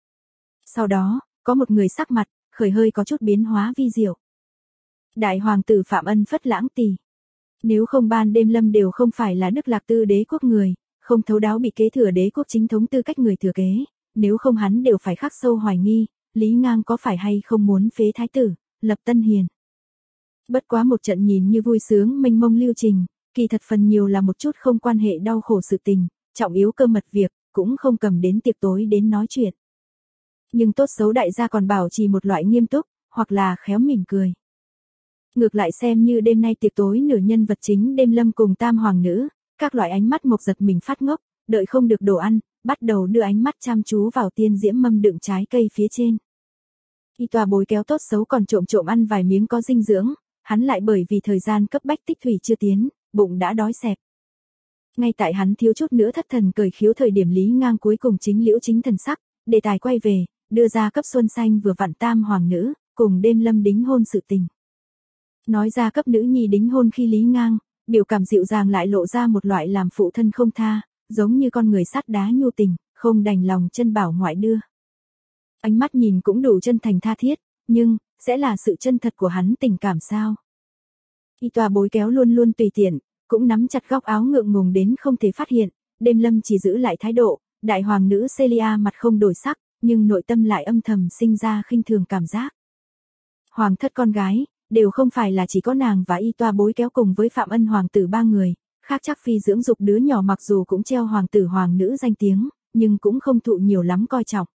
Speaker 1: Sau đó, có một người sắc mặt, khởi hơi có chút biến hóa vi diệu. Đại hoàng tử Phạm Ân Phất Lãng Tỳ. Nếu không ban Đêm Lâm đều không phải là Đức Lạc Tư đế quốc người, không thấu đáo bị kế thừa đế quốc chính thống tư cách người thừa kế, nếu không hắn đều phải khắc sâu hoài nghi, Lý Ngang có phải hay không muốn phế thái tử, lập Tân Hiền. Bất quá một trận nhìn như vui sướng mênh mông lưu trình, kỳ thật phần nhiều là một chút không quan hệ đau khổ sự tình, trọng yếu cơ mật việc, cũng không cầm đến tiệc tối đến nói chuyện. Nhưng tốt xấu đại gia còn bảo trì một loại nghiêm túc, hoặc là khéo mỉm cười. Ngược lại xem như đêm nay tiệc tối nửa nhân vật chính Đêm Lâm cùng tam hoàng nữ, các loại ánh mắt mộc giật mình phát ngốc, đợi không được đồ ăn, bắt đầu đưa ánh mắt chăm chú vào tiên diễm mâm đựng trái cây phía trên. Y tòa bối kéo tốt xấu còn trộm trộm ăn vài miếng có dinh dưỡng, hắn lại bởi vì thời gian cấp bách tích thủy chưa tiến, bụng đã đói xẹp. Ngay tại hắn thiếu chút nữa thất thần cởi khiếu thời điểm Lý Ngang cuối cùng chính liễu chính thần sắc, đề tài quay về, đưa ra cấp Xuân Xanh vừa vặn tam hoàng nữ, cùng Đêm Lâm đính hôn sự tình. Nói ra cấp nữ nhi đính hôn khi Lý Ngang, biểu cảm dịu dàng lại lộ ra một loại làm phụ thân không tha, giống như con người sắt đá nhu tình, không đành lòng chân bảo ngoại đưa. Ánh mắt nhìn cũng đủ chân thành tha thiết, nhưng, sẽ là sự chân thật của hắn tình cảm sao? Y tòa bối kéo luôn luôn tùy tiện, cũng nắm chặt góc áo ngượng ngùng đến không thể phát hiện, Đêm Lâm chỉ giữ lại thái độ, đại hoàng nữ Celia mặt không đổi sắc, nhưng nội tâm lại âm thầm sinh ra khinh thường cảm giác. Hoàng thất con gái, đều không phải là chỉ có nàng và y tòa bối kéo cùng với Phạm Ân hoàng tử ba người, khác chắc phi dưỡng dục đứa nhỏ mặc dù cũng treo hoàng tử hoàng nữ danh tiếng, nhưng cũng không thụ nhiều lắm coi trọng.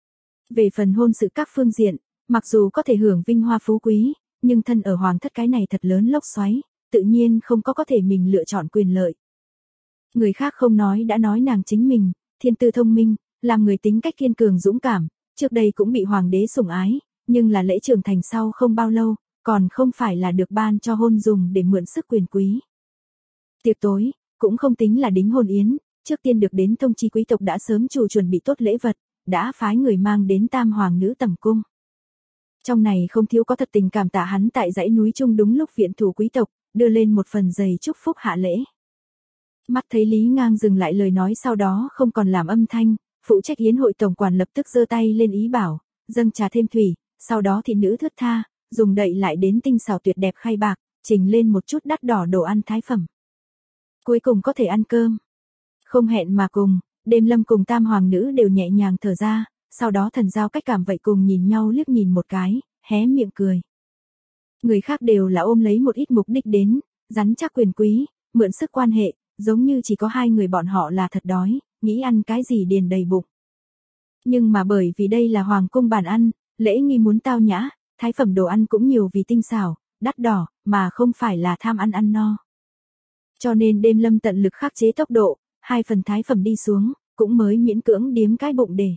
Speaker 1: Về phần hôn sự các phương diện, mặc dù có thể hưởng vinh hoa phú quý, nhưng thân ở hoàng thất cái này thật lớn lốc xoáy, tự nhiên không có thể mình lựa chọn quyền lợi. Người khác không nói đã nói nàng chính mình, thiên tư thông minh, làm người tính cách kiên cường dũng cảm, trước đây cũng bị hoàng đế sủng ái, nhưng là lễ trưởng thành sau không bao lâu, còn không phải là được ban cho hôn dùng để mượn sức quyền quý. Tiệc tối, cũng không tính là đính hôn yến, trước tiên được đến thông chi quý tộc đã sớm chủ chuẩn bị tốt lễ vật, đã phái người mang đến tam hoàng nữ tẩm cung. Trong này không thiếu có thật tình cảm tạ hắn tại dãy núi trung đúng lúc viện thủ quý tộc, đưa lên một phần giày chúc phúc hạ lễ. Mắt thấy Lý Ngang dừng lại lời nói sau đó không còn làm âm thanh, phụ trách yến hội tổng quản lập tức giơ tay lên ý bảo, dâng trà thêm thủy, sau đó thị nữ thướt tha, dùng đậy lại đến tinh xảo tuyệt đẹp khay bạc, trình lên một chút đắt đỏ đồ ăn thái phẩm. Cuối cùng có thể ăn cơm. Không hẹn mà cùng, Đêm Lâm cùng tam hoàng nữ đều nhẹ nhàng thở ra, sau đó thần giao cách cảm vậy cùng nhìn nhau liếc nhìn một cái, hé miệng cười. Người khác đều là ôm lấy một ít mục đích đến, rắn chắc quyền quý, mượn sức quan hệ, giống như chỉ có hai người bọn họ là thật đói, nghĩ ăn cái gì điền đầy bụng. Nhưng mà bởi vì đây là hoàng cung bàn ăn, lễ nghi muốn tao nhã, thái phẩm đồ ăn cũng nhiều vì tinh xảo, đắt đỏ, mà không phải là tham ăn ăn no. Cho nên Đêm Lâm tận lực khắc chế tốc độ, 2 phần thái phẩm đi xuống, cũng mới miễn cưỡng điếm cái bụng để.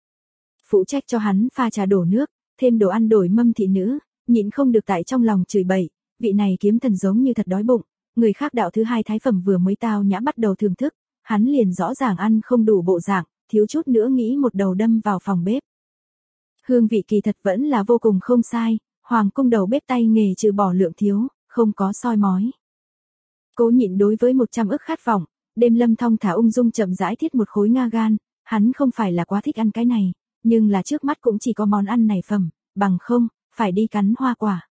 Speaker 1: Phụ trách cho hắn pha trà đổ nước, thêm đồ ăn đổi mâm thị nữ, nhịn không được tại trong lòng chửi bậy, vị này kiếm thần giống như thật đói bụng, người khác đạo thứ 2 thái phẩm vừa mới tao nhã bắt đầu thưởng thức, hắn liền rõ ràng ăn không đủ bộ dạng, thiếu chút nữa nghĩ một đầu đâm vào phòng bếp. Hương vị kỳ thật vẫn là vô cùng không sai, hoàng cung đầu bếp tay nghề trừ bỏ lượng thiếu, không có soi mói. Cố nhịn đối với 100 ức khát vọng, Đêm Lâm thong thả ung dung chậm rãi thiết một khối nga gan, hắn không phải là quá thích ăn cái này, nhưng là trước mắt cũng chỉ có món ăn này phẩm, bằng không, phải đi cắn hoa quả.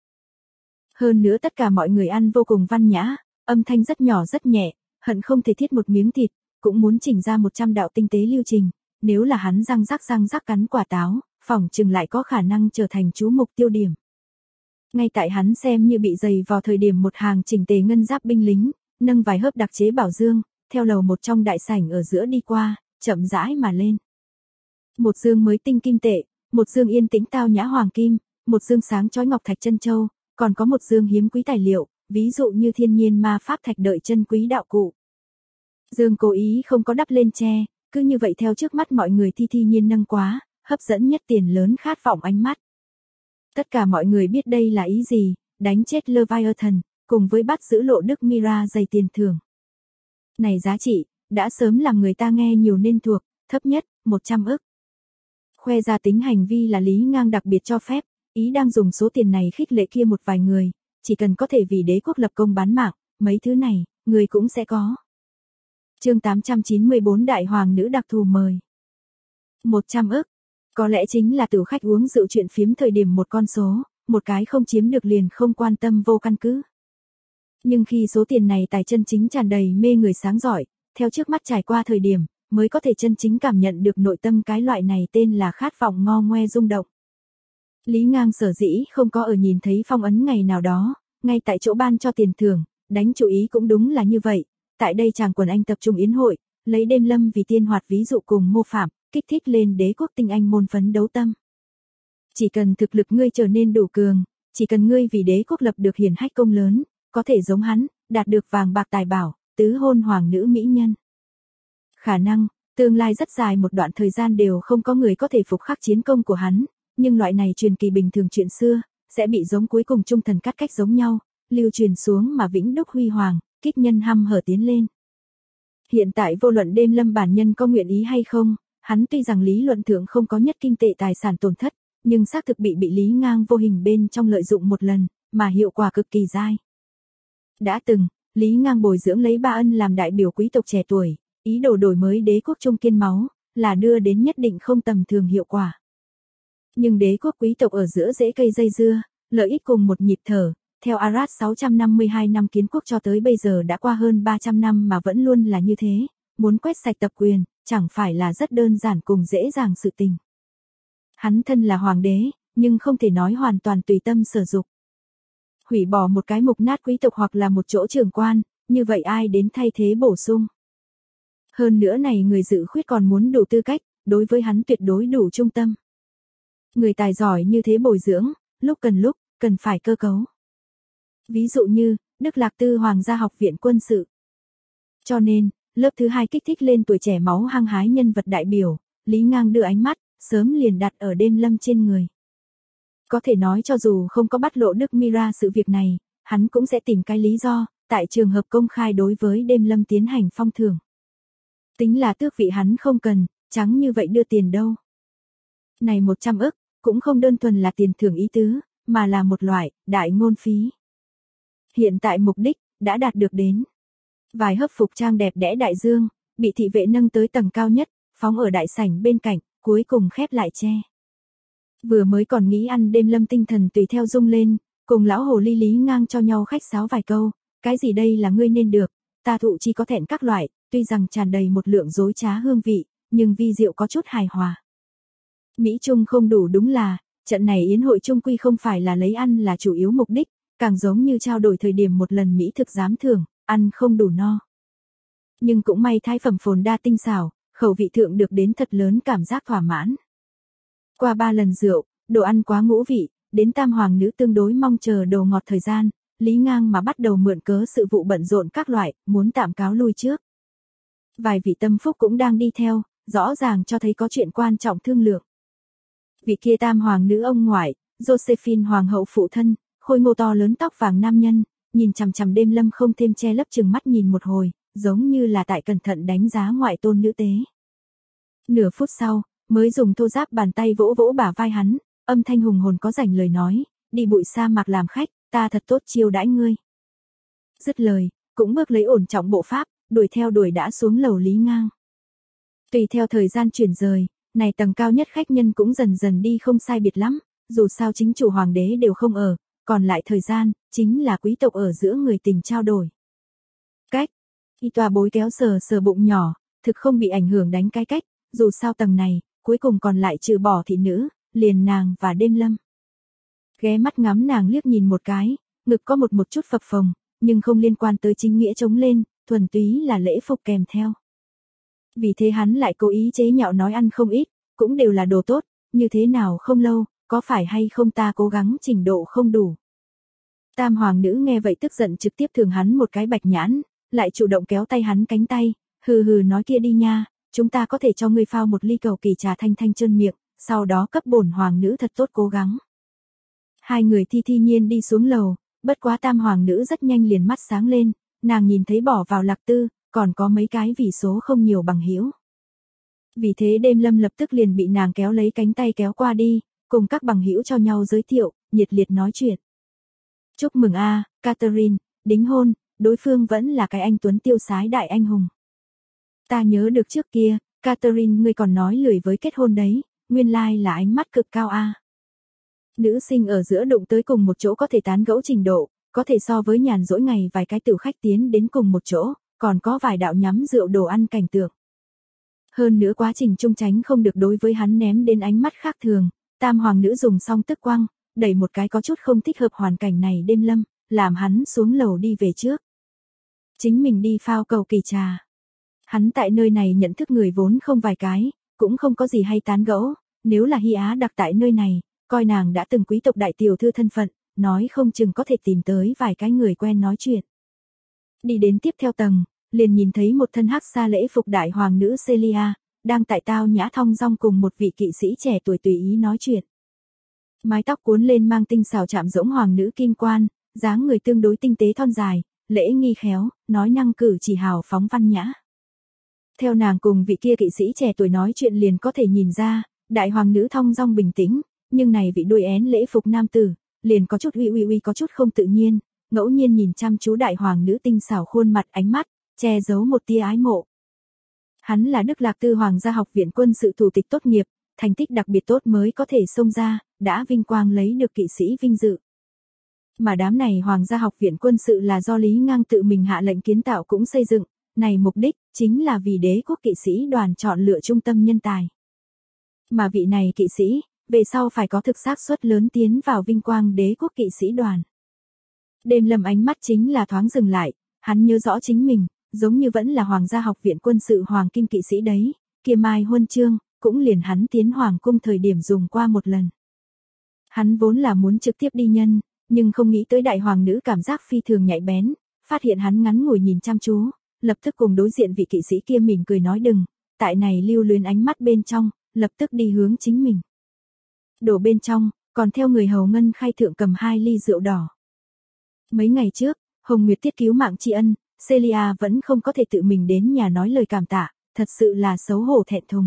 Speaker 1: Hơn nữa tất cả mọi người ăn vô cùng văn nhã, âm thanh rất nhỏ rất nhẹ, hận không thể thiết một miếng thịt, cũng muốn chỉnh ra 100 đạo tinh tế lưu trình, nếu là hắn răng rắc cắn quả táo, phỏng chừng lại có khả năng trở thành chú mục tiêu điểm. Ngay tại hắn xem như bị dày vào thời điểm một hàng chỉnh tề ngân giáp binh lính, nâng vài hớp đặc chế bảo dương, theo lầu một trong đại sảnh ở giữa đi qua, chậm rãi mà lên. Một dương mới tinh kim tệ, một dương yên tĩnh tao nhã hoàng kim, một dương sáng chói ngọc thạch chân châu, còn có một dương hiếm quý tài liệu, ví dụ như thiên nhiên ma pháp thạch đợi chân quý đạo cụ. Dương cố ý không có đắp lên tre, cứ như vậy theo trước mắt mọi người thi nhiên nâng quá, hấp dẫn nhất tiền lớn khát vọng ánh mắt. Tất cả mọi người biết đây là ý gì, đánh chết Leviathan, cùng với bắt giữ lộ đức Mira dày tiền thưởng. Này giá trị, đã sớm làm người ta nghe nhiều nên thuộc, thấp nhất, 100 ức. Khoe ra tính hành vi là Lý Ngang đặc biệt cho phép, ý đang dùng số tiền này khích lệ kia một vài người, chỉ cần có thể vì đế quốc lập công bán mạng, mấy thứ này, người cũng sẽ có. Chương 894 Đại Hoàng nữ đặc thù mời. 100 ức. Có lẽ chính là tử khách uống rượu chuyện phiếm thời điểm một con số, một cái không chiếm được liền không quan tâm vô căn cứ. Nhưng khi số tiền này tài chân chính tràn đầy mê người sáng giỏi, theo trước mắt trải qua thời điểm, mới có thể chân chính cảm nhận được nội tâm cái loại này tên là khát vọng ngo ngoe rung động. Lý Ngang sở dĩ không có ở nhìn thấy phong ấn ngày nào đó, ngay tại chỗ ban cho tiền thưởng, đánh chú ý cũng đúng là như vậy. Tại đây chàng quần anh tập trung yến hội, lấy Đêm Lâm vì tiên hoạt ví dụ cùng mô phạm, kích thích lên đế quốc tinh anh môn phấn đấu tâm. Chỉ cần thực lực ngươi trở nên đủ cường, chỉ cần ngươi vì đế quốc lập được hiển hách công lớn, có thể giống hắn, đạt được vàng bạc tài bảo, tứ hôn hoàng nữ mỹ nhân. Khả năng, tương lai rất dài một đoạn thời gian đều không có người có thể phục khắc chiến công của hắn, nhưng loại này truyền kỳ bình thường chuyện xưa, sẽ bị giống cuối cùng trung thần cắt cách giống nhau, lưu truyền xuống mà vĩnh đúc huy hoàng, kích nhân hăm hở tiến lên. Hiện tại vô luận Đêm Lâm bản nhân có nguyện ý hay không, hắn tuy rằng lý luận thượng không có nhất kim tệ tài sản tổn thất, nhưng xác thực bị Lý Ngang vô hình bên trong lợi dụng một lần, mà hiệu quả cực kỳ dai. Đã từng, Lý Ngang bồi dưỡng lấy Ba Ân làm đại biểu quý tộc trẻ tuổi, ý đồ đổi mới đế quốc trung kiên máu, là đưa đến nhất định không tầm thường hiệu quả. Nhưng đế quốc quý tộc ở giữa rễ cây dây dưa, lợi ích cùng một nhịp thở, theo Arad 652 năm kiến quốc cho tới bây giờ đã qua hơn 300 năm mà vẫn luôn là như thế, muốn quét sạch tập quyền, chẳng phải là rất đơn giản cùng dễ dàng sự tình. Hắn thân là hoàng đế, nhưng không thể nói hoàn toàn tùy tâm sở dục. Hủy bỏ một cái mục nát quý tộc hoặc là một chỗ trưởng quan, như vậy ai đến thay thế bổ sung. Hơn nữa này người dự khuyết còn muốn đủ tư cách, đối với hắn tuyệt đối đủ trung tâm. Người tài giỏi như thế bồi dưỡng, lúc, cần phải cơ cấu. Ví dụ như, Đức Lạc Tư Hoàng gia học viện quân sự. Cho nên, lớp thứ 2 kích thích lên tuổi trẻ máu hăng hái nhân vật đại biểu, Lý Ngang đưa ánh mắt, sớm liền đặt ở Đêm Lâm trên người. Có thể nói cho dù không có bắt lộ Đức Mira sự việc này, hắn cũng sẽ tìm cái lý do, tại trường hợp công khai đối với Đêm Lâm tiến hành phong thưởng. Tính là tước vị hắn không cần, trắng như vậy đưa tiền đâu. Này 100 ức, cũng không đơn thuần là tiền thưởng ý tứ, mà là một loại, đại ngôn phí. Hiện tại mục đích, đã đạt được đến. Vài hấp phục trang đẹp đẽ đại dương, bị thị vệ nâng tới tầng cao nhất, phóng ở đại sảnh bên cạnh, cuối cùng khép lại che. Vừa mới còn nghĩ ăn Đêm Lâm tinh thần tùy theo rung lên, Cùng lão hồ ly Lý Ngang cho nhau khách sáo vài câu, cái gì đây là ngươi nên được, ta thụ chi có thẹn các loại, tuy rằng tràn đầy một lượng dối trá hương vị, nhưng vi diệu có chút hài hòa. Mỹ Trung không đủ đúng là, trận này yến hội chung quy không phải là lấy ăn là chủ yếu mục đích, càng giống như trao đổi thời điểm một lần Mỹ thực giám thưởng, ăn không đủ no. Nhưng cũng may thái phẩm phồn đa tinh xảo, khẩu vị thượng được đến thật lớn cảm giác thỏa mãn. Qua 3 lần rượu, đồ ăn quá ngũ vị, đến tam hoàng nữ tương đối mong chờ đồ ngọt thời gian, Lý Ngang mà bắt đầu mượn cớ sự vụ bận rộn các loại, muốn tạm cáo lui trước. Vài vị tâm phúc cũng đang đi theo, rõ ràng cho thấy có chuyện quan trọng thương lượng. Vị kia tam hoàng nữ ông ngoại, Josephine hoàng hậu phụ thân, khôi ngô to lớn tóc vàng nam nhân, nhìn chằm chằm Đêm Lâm không thêm che lấp chừng mắt nhìn một hồi, giống như là tại cẩn thận đánh giá ngoại tôn nữ tế. Nửa phút sau, mới dùng thô giáp bàn tay vỗ vỗ bả vai hắn, âm thanh hùng hồn có rảnh lời nói, đi bụi sa mạc làm khách, ta thật tốt chiêu đãi ngươi. Dứt lời, cũng bước lấy ổn trọng bộ pháp, đuổi đã xuống lầu Lý Ngang. Tùy theo thời gian chuyển rời, này tầng cao nhất khách nhân cũng dần dần đi không sai biệt lắm, dù sao chính chủ hoàng đế đều không ở, còn lại thời gian, chính là quý tộc ở giữa người tình trao đổi. Cách, y tòa bối kéo sờ bụng nhỏ, thực không bị ảnh hưởng đánh cái cách, dù sao tầng này, cuối cùng còn lại trừ bỏ thị nữ, liền nàng và Đêm Lâm. Ghé mắt ngắm nàng liếc nhìn một cái, ngực có một chút phập phồng, nhưng không liên quan tới chính nghĩa chống lên, thuần túy là lễ phục kèm theo. Vì thế hắn lại cố ý chế nhạo nói ăn không ít, cũng đều là đồ tốt, như thế nào không lâu, có phải hay không ta cố gắng trình độ không đủ. Tam hoàng nữ nghe vậy tức giận trực tiếp thường hắn một cái bạch nhãn, lại chủ động kéo tay hắn cánh tay, hừ hừ nói kia đi nha, chúng ta có thể cho ngươi phao một ly cầu kỳ trà thanh thanh trơn miệng, sau đó cấp bổn hoàng nữ thật tốt cố gắng. Hai người thi nhiên đi xuống lầu, bất quá tam hoàng nữ rất nhanh liền mắt sáng lên, nàng nhìn thấy bỏ vào lạc tư, còn có mấy cái vì số không nhiều bằng hữu. Vì thế Đêm Lâm lập tức liền bị nàng kéo lấy cánh tay kéo qua đi, cùng các bằng hữu cho nhau giới thiệu, nhiệt liệt nói chuyện. Chúc mừng a, Catherine, đính hôn, đối phương vẫn là cái anh tuấn tiêu sái đại anh hùng. Ta nhớ được trước kia, Catherine ngươi còn nói lười với kết hôn đấy, nguyên lai là ánh mắt cực cao a. Nữ sinh ở giữa đụng tới cùng một chỗ có thể tán gẫu trình độ, có thể so với nhàn rỗi ngày vài cái tiểu khách tiến đến cùng một chỗ, còn có vài đạo nhắm rượu đồ ăn cảnh tượng. Hơn nữa quá trình trung tránh không được đối với hắn ném đến ánh mắt khác thường, tam hoàng nữ dùng xong tức quăng, đẩy một cái có chút không thích hợp hoàn cảnh này Đêm Lâm, làm hắn xuống lầu đi về trước. Chính mình đi phao cầu kỳ trà. Hắn tại nơi này nhận thức người vốn không vài cái, cũng không có gì hay tán gẫu, nếu là Hy Á đặc tại nơi này, coi nàng đã từng quý tộc đại tiểu thư thân phận, nói không chừng có thể tìm tới vài cái người quen nói chuyện. Đi đến tiếp theo tầng, liền nhìn thấy một thân hắc sa lễ phục đại hoàng nữ Celia, đang tại tao nhã thong dong cùng một vị kỵ sĩ trẻ tuổi tùy ý nói chuyện. Mái tóc cuốn lên mang tinh xảo chạm rỗng hoàng nữ kim quan, dáng người tương đối tinh tế thon dài, lễ nghi khéo, nói năng cử chỉ hào phóng văn nhã. Theo nàng cùng vị kia kỵ sĩ trẻ tuổi nói chuyện liền có thể nhìn ra, đại hoàng nữ thong dong bình tĩnh, nhưng này vị đuôi én lễ phục nam tử, liền có chút uy có chút không tự nhiên, ngẫu nhiên nhìn chăm chú đại hoàng nữ tinh xảo khuôn mặt ánh mắt, che giấu một tia ái mộ. Hắn là Đức Lạc Tư Hoàng gia học viện quân sự thủ tịch tốt nghiệp, thành tích đặc biệt tốt mới có thể xông ra, đã vinh quang lấy được kỵ sĩ vinh dự. Mà đám này Hoàng gia học viện quân sự là do Lý Ngang tự mình hạ lệnh kiến tạo cũng xây dựng, này mục đích chính là vì đế quốc kỵ sĩ đoàn chọn lựa trung tâm nhân tài. Mà vị này kỵ sĩ, về sau phải có thực xác suất lớn tiến vào vinh quang đế quốc kỵ sĩ đoàn. Đêm Lâm ánh mắt chính là thoáng dừng lại, hắn nhớ rõ chính mình, giống như vẫn là Hoàng gia học viện quân sự Hoàng kim kỵ sĩ đấy, kia mai huân chương, cũng liền hắn tiến Hoàng cung thời điểm dùng qua một lần. Hắn vốn là muốn trực tiếp đi nhân, nhưng không nghĩ tới đại hoàng nữ cảm giác phi thường nhạy bén, phát hiện hắn ngắn ngồi nhìn chăm chú, lập tức cùng đối diện vị kỵ sĩ kia mỉm cười nói đừng, tại này lưu luyến ánh mắt bên trong, lập tức đi hướng chính mình. Đổ bên trong, còn theo người hầu ngân khai thượng cầm 2 ly rượu đỏ. Mấy ngày trước, Hồng Nguyệt Tiết cứu mạng tri ân, Celia vẫn không có thể tự mình đến nhà nói lời cảm tạ, thật sự là xấu hổ thẹn thùng.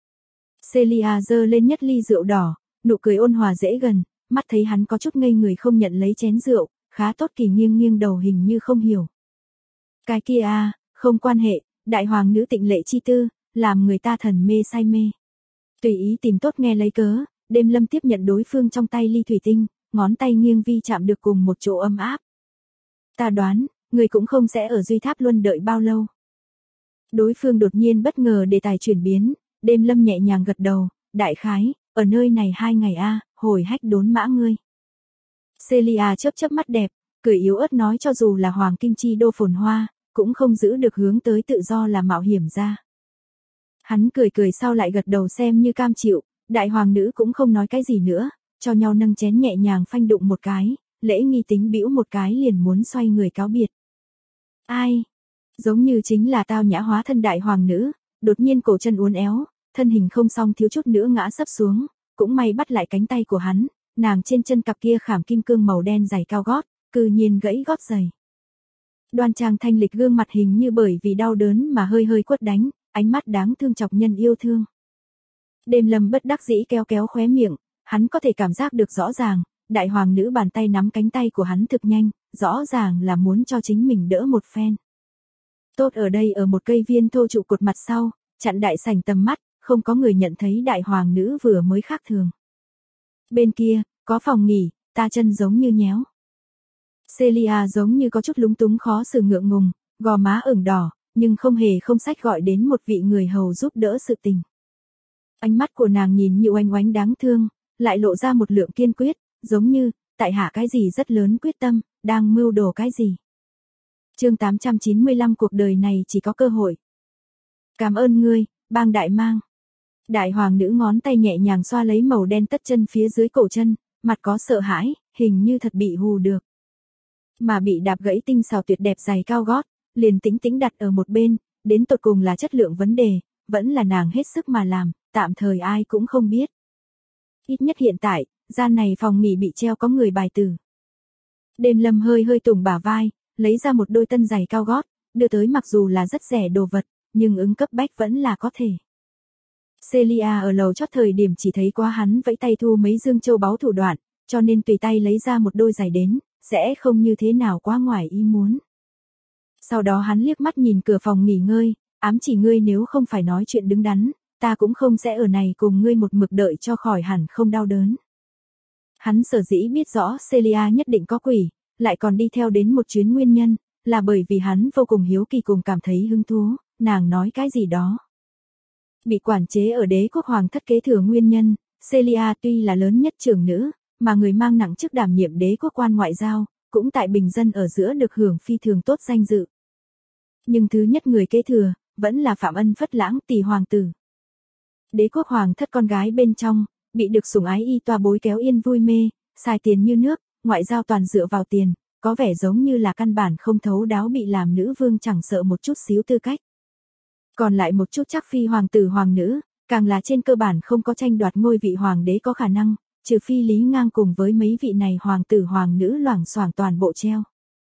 Speaker 1: Celia giơ lên nhất ly rượu đỏ, nụ cười ôn hòa dễ gần, mắt thấy hắn có chút ngây người không nhận lấy chén rượu, khá tốt kỳ nghiêng đầu hình như không hiểu. Cái kia à, không quan hệ, đại hoàng nữ tịnh lệ chi tư, làm người ta thần mê say mê. Tùy ý tìm tốt nghe lấy cớ, Đêm Lâm tiếp nhận đối phương trong tay ly thủy tinh, ngón tay nghiêng vi chạm được cùng một chỗ ấm áp. Ta đoán, người cũng không sẽ ở Duy Tháp Luân đợi bao lâu. Đối phương đột nhiên bất ngờ đề tài chuyển biến, Đêm Lâm nhẹ nhàng gật đầu, đại khái, ở nơi này 2 ngày hồi hách đốn mã ngươi. Celia chớp chớp mắt đẹp, cười yếu ớt nói cho dù là Hoàng Kim Chi đô phồn hoa, cũng không giữ được hướng tới tự do là mạo hiểm ra. Hắn cười cười sau lại gật đầu xem như cam chịu, đại hoàng nữ cũng không nói cái gì nữa, cho nhau nâng chén nhẹ nhàng phanh đụng một cái, lễ nghi tính bĩu một cái liền muốn xoay người cáo biệt. Ai? Giống như chính là tao nhã hóa thân đại hoàng nữ, đột nhiên cổ chân uốn éo, thân hình không xong thiếu chút nữa ngã sấp xuống, cũng may bắt lại cánh tay của hắn, nàng trên chân cặp kia khảm kim cương màu đen giày cao gót, cư nhiên gãy gót giày. Đoan trang thanh lịch gương mặt hình như bởi vì đau đớn mà hơi hơi quất đánh, ánh mắt đáng thương chọc nhân yêu thương. Đêm Lâm bất đắc dĩ kéo kéo khóe miệng, hắn có thể cảm giác được rõ ràng, đại hoàng nữ bàn tay nắm cánh tay của hắn thực nhanh, rõ ràng là muốn cho chính mình đỡ một phen. Tốt ở đây ở một cây viên thô trụ cột mặt sau, chặn đại sảnh tầm mắt, không có người nhận thấy đại hoàng nữ vừa mới khác thường. Bên kia, có phòng nghỉ, ta chân giống như nhéo. Celia giống như có chút lúng túng khó xử ngượng ngùng, gò má ửng đỏ, nhưng không hề không sách gọi đến một vị người hầu giúp đỡ sự tình. Ánh mắt của nàng nhìn như oanh oánh đáng thương, lại lộ ra một lượng kiên quyết, giống như, tại hạ cái gì rất lớn quyết tâm, đang mưu đồ cái gì. Chương 895 cuộc đời này chỉ có cơ hội. Cảm ơn ngươi, bang đại mang. Đại hoàng nữ ngón tay nhẹ nhàng xoa lấy màu đen tất chân phía dưới cổ chân, mặt có sợ hãi, hình như thật bị hù được. Mà bị đạp gãy tinh xảo tuyệt đẹp giày cao gót, liền tĩnh tĩnh đặt ở một bên, đến tột cùng là chất lượng vấn đề, vẫn là nàng hết sức mà làm, tạm thời ai cũng không biết. Ít nhất hiện tại, gian này phòng nghỉ bị treo có người bài tử. Đêm Lâm hơi hơi tùng bả vai, lấy ra một đôi tân giày cao gót, đưa tới mặc dù là rất rẻ đồ vật, nhưng ứng cấp bách vẫn là có thể. Celia ở lầu chót thời điểm chỉ thấy qua hắn vẫy tay thu mấy dương châu báu thủ đoạn, cho nên tùy tay lấy ra một đôi giày đến, sẽ không như thế nào quá ngoài ý muốn. Sau đó hắn liếc mắt nhìn cửa phòng nghỉ ngơi, ám chỉ ngươi nếu không phải nói chuyện đứng đắn, ta cũng không sẽ ở này cùng ngươi một mực đợi cho khỏi hẳn không đau đớn. Hắn sở dĩ biết rõ Celia nhất định có quỷ, lại còn đi theo đến một chuyến nguyên nhân, là bởi vì hắn vô cùng hiếu kỳ cùng cảm thấy hứng thú, nàng nói cái gì đó. Bị quản chế ở đế quốc hoàng thất kế thừa nguyên nhân, Celia tuy là lớn nhất trưởng nữ, mà người mang nặng chức đảm nhiệm đế quốc quan ngoại giao, cũng tại bình dân ở giữa được hưởng phi thường tốt danh dự. Nhưng thứ nhất người kế thừa, vẫn là Phạm Ân Phất Lãng tỷ hoàng tử. Đế quốc hoàng thất con gái bên trong, bị được sủng ái y toa bối kéo yên vui mê, xài tiền như nước, ngoại giao toàn dựa vào tiền, có vẻ giống như là căn bản không thấu đáo bị làm nữ vương chẳng sợ một chút xíu tư cách. Còn lại một chút chắc phi hoàng tử hoàng nữ, càng là trên cơ bản không có tranh đoạt ngôi vị hoàng đế có khả năng, trừ phi Lý Ngang cùng với mấy vị này hoàng tử hoàng nữ loảng xoảng toàn bộ treo.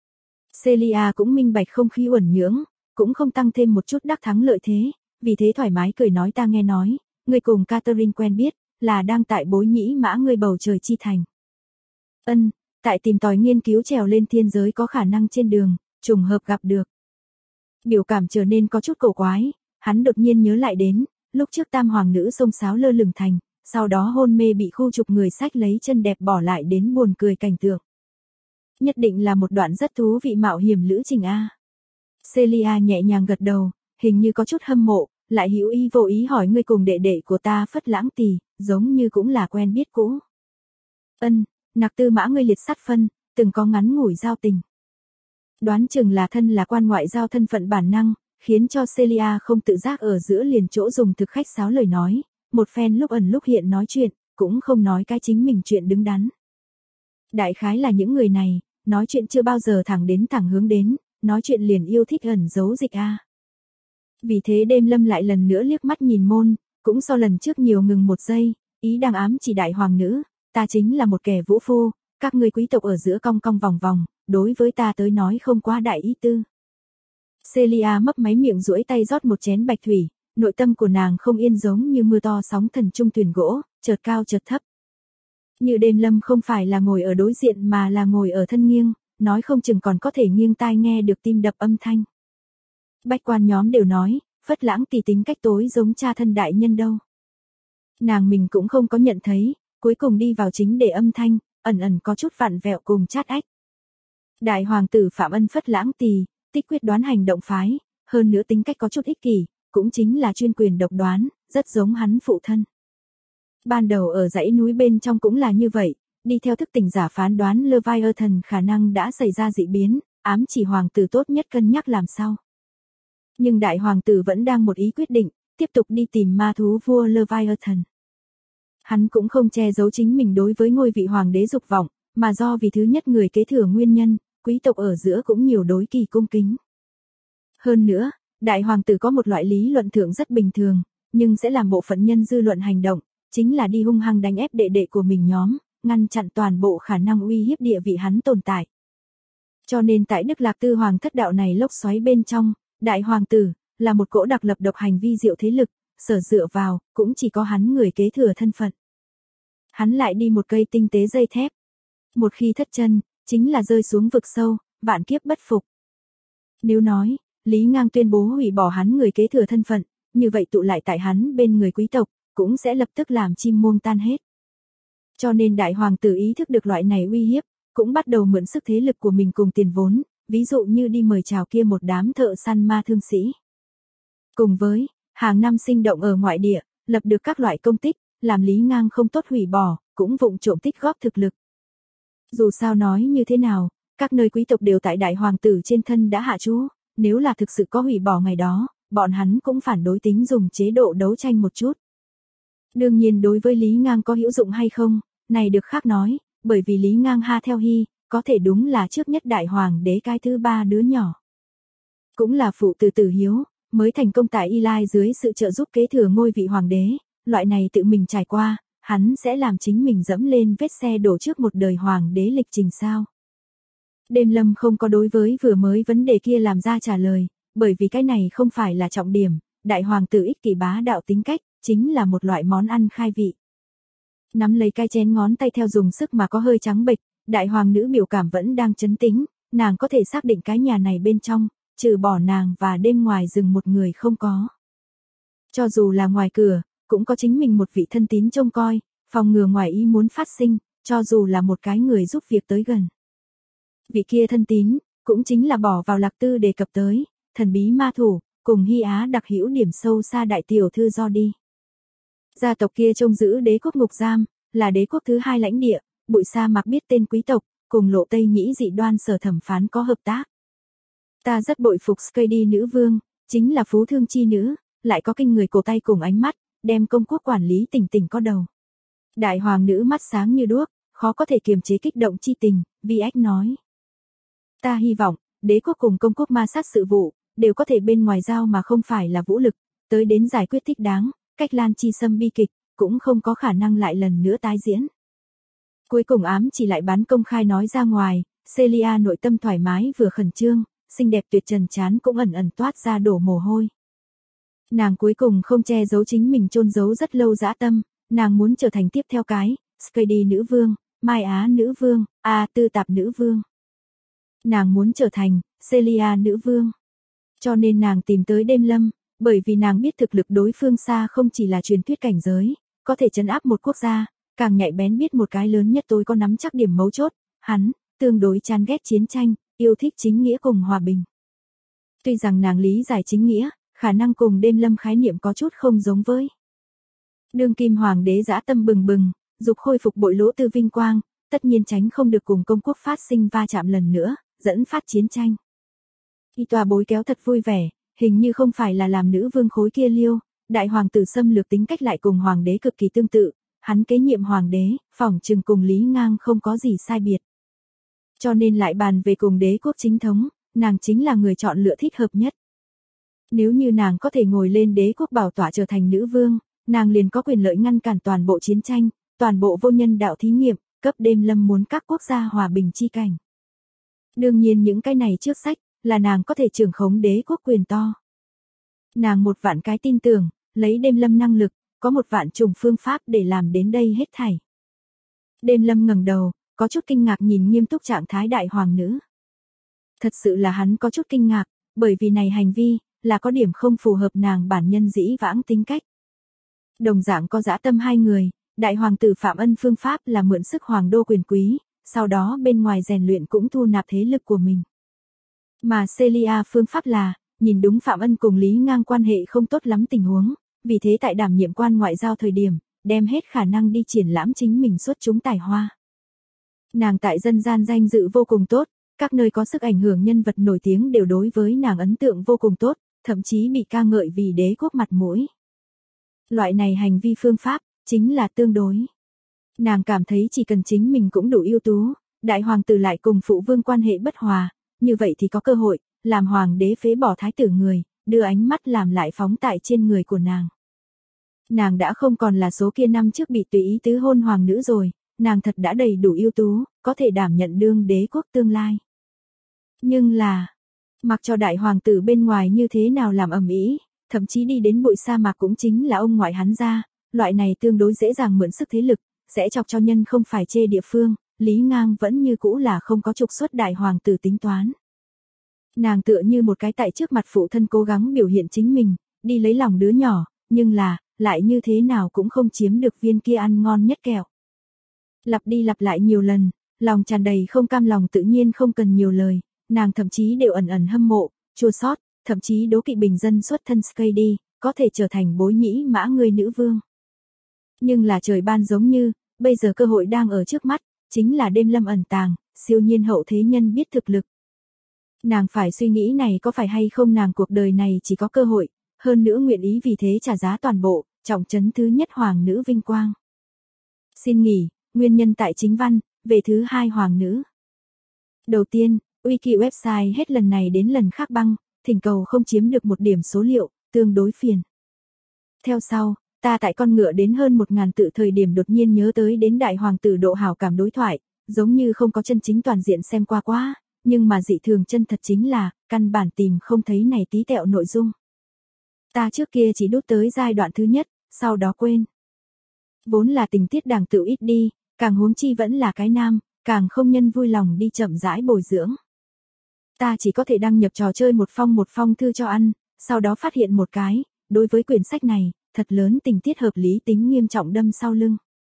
Speaker 1: Celia cũng minh bạch không khí uẩn nhưỡng, cũng không tăng thêm một chút đắc thắng lợi thế, vì thế thoải mái cười nói ta nghe nói, ngươi cùng Catherine quen biết, là đang tại Bối Nhĩ Mã ngươi bầu trời chi thành. Ân, tại tìm tòi nghiên cứu trèo lên thiên giới có khả năng trên đường, trùng hợp gặp được. Biểu cảm trở nên có chút cổ quái, hắn đột nhiên nhớ lại đến, lúc trước tam hoàng nữ xông xáo lơ lửng thành, sau đó hôn mê bị khu trục người sách lấy chân đẹp bỏ lại đến buồn cười cảnh tượng. Nhất định là một đoạn rất thú vị mạo hiểm lữ trình a. Celia nhẹ nhàng gật đầu, hình như có chút hâm mộ, lại hữu ý vô ý hỏi ngươi cùng đệ đệ của ta Phất Lãng tỷ, giống như cũng là quen biết cũ. Ân, Nặc Tư Mã ngươi liệt sát phân, từng có ngắn ngủi giao tình. Đoán chừng là thân là quan ngoại giao thân phận bản năng, khiến cho Celia không tự giác ở giữa liền chỗ dùng thực khách sáo lời nói, một phen lúc ẩn lúc hiện nói chuyện, cũng không nói cái chính mình chuyện đứng đắn. Đại khái là những người này, nói chuyện chưa bao giờ thẳng đến thẳng hướng đến, nói chuyện liền yêu thích ẩn giấu dịch a. Vì thế Đêm Lâm lại lần nữa liếc mắt nhìn môn, cũng so lần trước nhiều ngừng một giây, ý đang ám chỉ đại hoàng nữ, ta chính là một kẻ vũ phu, các ngươi quý tộc ở giữa cong cong vòng vòng, đối với ta tới nói không quá đại ý tư. Celia mấp máy miệng duỗi tay rót một chén bạch thủy, nội tâm của nàng không yên giống như mưa to sóng thần trung thuyền gỗ, chợt cao chợt thấp. Như Đêm Lâm không phải là ngồi ở đối diện mà là ngồi ở thân nghiêng, nói không chừng còn có thể nghiêng tai nghe được tim đập âm thanh. Bách quan nhóm đều nói, Phất Lãng tỷ tính cách tối giống cha thân đại nhân đâu. Nàng mình cũng không có nhận thấy, cuối cùng đi vào chính để âm thanh, ẩn ẩn có chút vặn vẹo cùng chát ách. Đại hoàng tử Phạm Ân phất lãng tỳ, tích quyết đoán hành động phái, hơn nữa tính cách có chút ích kỷ, cũng chính là chuyên quyền độc đoán, rất giống hắn phụ thân. Ban đầu ở dãy núi bên trong cũng là như vậy, đi theo thức tỉnh giả phán đoán Leviathan khả năng đã xảy ra dị biến, ám chỉ hoàng tử tốt nhất cân nhắc làm sao. Nhưng đại hoàng tử vẫn đang một ý quyết định, tiếp tục đi tìm ma thú vua Leviathan. Hắn cũng không che giấu chính mình đối với ngôi vị hoàng đế dục vọng, mà do vì thứ nhất người kế thừa nguyên nhân, quý tộc ở giữa cũng nhiều đối kỳ cung kính. Hơn nữa, đại hoàng tử có một loại lý luận thượng rất bình thường, nhưng sẽ làm bộ phận nhân dư luận hành động, chính là đi hung hăng đánh ép đệ đệ của mình nhóm, ngăn chặn toàn bộ khả năng uy hiếp địa vị hắn tồn tại. Cho nên tại Đức Lạc Tư Hoàng thất đạo này lốc xoáy bên trong, đại hoàng tử là một cỗ đặc lập độc hành vi diệu thế lực, sở dựa vào cũng chỉ có hắn người kế thừa thân phận. Hắn lại đi một cây tinh tế dây thép. Một khi thất chân, chính là rơi xuống vực sâu, vạn kiếp bất phục. Nếu nói, Lý Ngang tuyên bố hủy bỏ hắn người kế thừa thân phận, như vậy tụ lại tại hắn bên người quý tộc, cũng sẽ lập tức làm chim muông tan hết. Cho nên đại hoàng tử ý thức được loại này uy hiếp, cũng bắt đầu mượn sức thế lực của mình cùng tiền vốn, ví dụ như đi mời chào kia một đám thợ săn ma thương sĩ. Cùng với, hàng năm sinh động ở ngoại địa, lập được các loại công tích, làm Lý Ngang không tốt hủy bỏ, cũng vụng trộm tích góp thực lực. Dù sao nói như thế nào, các nơi quý tộc đều tại đại hoàng tử trên thân đã hạ chú, nếu là thực sự có hủy bỏ ngày đó, bọn hắn cũng phản đối tính dùng chế độ đấu tranh một chút. Đương nhiên đối với Lý Ngang có hữu dụng hay không, này được khác nói, bởi vì Lý Ngang ha theo hy, có thể đúng là trước nhất đại hoàng đế cái thứ ba đứa nhỏ. Cũng là phụ từ Tử Hiếu, mới thành công tại Y Lai dưới sự trợ giúp kế thừa ngôi vị hoàng đế, loại này tự mình trải qua, hắn sẽ làm chính mình dẫm lên vết xe đổ trước một đời hoàng đế lịch trình sao. Đêm Lâm không có đối với vừa mới vấn đề kia làm ra trả lời, bởi vì cái này không phải là trọng điểm, đại hoàng tử ích kỷ bá đạo tính cách, chính là một loại món ăn khai vị. Nắm lấy cái chén ngón tay theo dùng sức mà có hơi trắng bệch, đại hoàng nữ biểu cảm vẫn đang trấn tĩnh, nàng có thể xác định cái nhà này bên trong, trừ bỏ nàng và đêm ngoài rừng một người không có. Cho dù là ngoài cửa, cũng có chính mình một vị thân tín trông coi, phòng ngừa ngoài ý muốn phát sinh, cho dù là một cái người giúp việc tới gần. Vị kia thân tín, cũng chính là bỏ vào Lạc Tư đề cập tới, thần bí ma thủ, cùng Hy Á đặc hữu điểm sâu xa đại tiểu thư do đi. Gia tộc kia trông giữ đế quốc ngục giam, là đế quốc thứ hai lãnh địa, bụi sa mạc biết tên quý tộc, cùng Lộ Tây Nhĩ dị đoan sở thẩm phán có hợp tác. Ta rất bội phục Skady nữ vương, chính là phú thương chi nữ, lại có kinh người cổ tay cùng ánh mắt, đem công quốc quản lý tỉnh tỉnh có đầu. Đại hoàng nữ mắt sáng như đuốc, khó có thể kiềm chế kích động chi tình, Vi Ách nói. Ta hy vọng, đế quốc cùng công quốc ma sát sự vụ, đều có thể bên ngoài giao mà không phải là vũ lực, tới đến giải quyết thích đáng, cách Lan Chi Sâm bi kịch, cũng không có khả năng lại lần nữa tái diễn. Cuối cùng ám chỉ lại bán công khai nói ra ngoài, Celia nội tâm thoải mái vừa khẩn trương, xinh đẹp tuyệt trần chán cũng ẩn ẩn toát ra đổ mồ hôi. Nàng cuối cùng không che giấu chính mình chôn giấu rất lâu dã tâm, nàng muốn trở thành tiếp theo cái, Skady nữ vương, Mai Á nữ vương, Tư Tạp nữ vương. Nàng muốn trở thành, Celia nữ vương. Cho nên nàng tìm tới Đêm Lâm, bởi vì nàng biết thực lực đối phương xa không chỉ là truyền thuyết cảnh giới, có thể trấn áp một quốc gia, càng nhạy bén biết một cái lớn nhất tôi có nắm chắc điểm mấu chốt, hắn, tương đối chán ghét chiến tranh, yêu thích chính nghĩa cùng hòa bình. Tuy rằng nàng lý giải chính nghĩa, khả năng cùng Đêm Lâm khái niệm có chút không giống với. Đương kim hoàng đế dã tâm bừng bừng, dục khôi phục bội lỗ tư vinh quang, tất nhiên tránh không được cùng công quốc phát sinh va chạm lần nữa, dẫn phát chiến tranh. Y tòa bối kéo thật vui vẻ, hình như không phải là làm nữ vương khối kia liêu, đại hoàng tử xâm lược tính cách lại cùng hoàng đế cực kỳ tương tự, hắn kế nhiệm hoàng đế, phỏng chừng cùng Lý Ngang không có gì sai biệt. Cho nên lại bàn về cùng đế quốc chính thống, nàng chính là người chọn lựa thích hợp nhất. Nếu như nàng có thể ngồi lên đế quốc bảo tọa trở thành nữ vương, nàng liền có quyền lợi ngăn cản toàn bộ chiến tranh, toàn bộ vô nhân đạo thí nghiệm, cấp Đêm Lâm muốn các quốc gia hòa bình chi cảnh. Đương nhiên những cái này trước sách, là nàng có thể trưởng khống đế quốc quyền to. Nàng một vạn cái tin tưởng, lấy Đêm Lâm năng lực, có một vạn chủng phương pháp để làm đến đây hết thảy. Đêm Lâm ngẩng đầu, có chút kinh ngạc nhìn nghiêm túc trạng thái đại hoàng nữ. Thật sự là hắn có chút kinh ngạc, bởi vì này hành vi, là có điểm không phù hợp nàng bản nhân dĩ vãng tính cách. Đồng dạng có dã tâm hai người, đại hoàng tử Phạm Ân phương pháp là mượn sức hoàng đô quyền quý, sau đó bên ngoài rèn luyện cũng thu nạp thế lực của mình. Mà Celia phương pháp là, nhìn đúng Phạm Ân cùng Lý Ngang quan hệ không tốt lắm tình huống, vì thế tại đảm nhiệm quan ngoại giao thời điểm, đem hết khả năng đi triển lãm chính mình xuất chúng tài hoa. Nàng tại dân gian danh dự vô cùng tốt, các nơi có sức ảnh hưởng nhân vật nổi tiếng đều đối với nàng ấn tượng vô cùng tốt, thậm chí bị ca ngợi vì đế quốc mặt mũi. Loại này hành vi phương pháp, chính là tương đối. Nàng cảm thấy chỉ cần chính mình cũng đủ ưu tú, đại hoàng tử lại cùng phụ vương quan hệ bất hòa, như vậy thì có cơ hội, làm hoàng đế phế bỏ thái tử người, đưa ánh mắt làm lại phóng tại trên người của nàng. Nàng đã không còn là số kia năm trước bị tùy ý tứ hôn hoàng nữ rồi, nàng thật đã đầy đủ ưu tú, có thể đảm nhận đương đế quốc tương lai. Nhưng là, mặc cho đại hoàng tử bên ngoài như thế nào làm ầm ĩ, thậm chí đi đến bụi sa mạc cũng chính là ông ngoại hắn ra, loại này tương đối dễ dàng mượn sức thế lực, sẽ chọc cho nhân không phải chê địa phương, Lý Ngang vẫn như cũ là không có trục xuất đại hoàng tử tính toán. Nàng tựa như một cái tại trước mặt phụ thân cố gắng biểu hiện chính mình, đi lấy lòng đứa nhỏ, nhưng là, lại như thế nào cũng không chiếm được viên kia ăn ngon nhất kẹo. Lặp đi lặp lại nhiều lần, lòng tràn đầy không cam lòng tự nhiên không cần nhiều lời, nàng thậm chí đều ẩn ẩn hâm mộ, chua xót, thậm chí đố kỵ bình dân xuất thân Skady, có thể trở thành bối nhĩ mã người nữ vương. Nhưng là trời ban giống như, bây giờ cơ hội đang ở trước mắt, chính là đêm lâm ẩn tàng, siêu nhiên hậu thế nhân biết thực lực. Nàng phải suy nghĩ này có phải hay không nàng cuộc đời này chỉ có cơ hội, hơn nữa nguyện ý vì thế trả giá toàn bộ, trọng trấn thứ nhất hoàng nữ vinh quang. Xin nghỉ, nguyên nhân tại chính văn, về thứ hai hoàng nữ. Đầu tiên, wiki website hết lần này đến lần khác băng, thỉnh cầu không chiếm được một điểm số liệu, tương đối phiền. Theo sau, ta tại con ngựa đến hơn 1000 tự thời điểm đột nhiên nhớ tới đến đại hoàng tử độ hảo cảm đối thoại, giống như không có chân chính toàn diện xem qua quá, nhưng mà dị thường chân thật chính là, căn bản tìm không thấy này tí tẹo nội dung. Ta trước kia chỉ đút tới giai đoạn thứ nhất, sau đó quên. Vốn là tình tiết đàng tự ít đi, càng huống chi vẫn là cái nam, càng không nhân vui lòng đi chậm rãi bồi dưỡng. Ta chỉ có thể đăng nhập trò chơi một phong thư cho ăn, sau đó phát hiện một cái, đối với quyển sách này, thật lớn tình tiết hợp lý tính nghiêm trọng đâm sau lưng.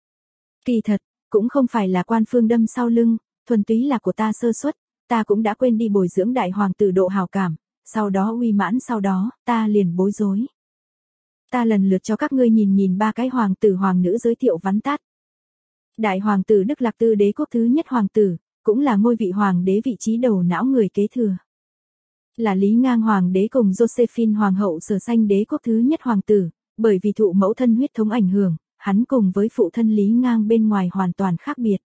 Speaker 1: Kỳ thật, cũng không phải là quan phương đâm sau lưng, thuần túy là của ta sơ suất, ta cũng đã quên đi bồi dưỡng đại hoàng tử độ hảo cảm, sau đó uy mãn sau đó, ta liền bối rối. Ta lần lượt cho các ngươi nhìn ba cái hoàng tử hoàng nữ giới thiệu vắn tắt. Đại hoàng tử Đức Lạc Tư đế quốc thứ nhất hoàng tử, cũng là ngôi vị hoàng đế vị trí đầu não người kế thừa. Là Lý Ngang hoàng đế cùng Josephine hoàng hậu sở sanh đế quốc thứ nhất hoàng tử, bởi vì thụ mẫu thân huyết thống ảnh hưởng, hắn cùng với phụ thân Lý Ngang bên ngoài hoàn toàn khác biệt.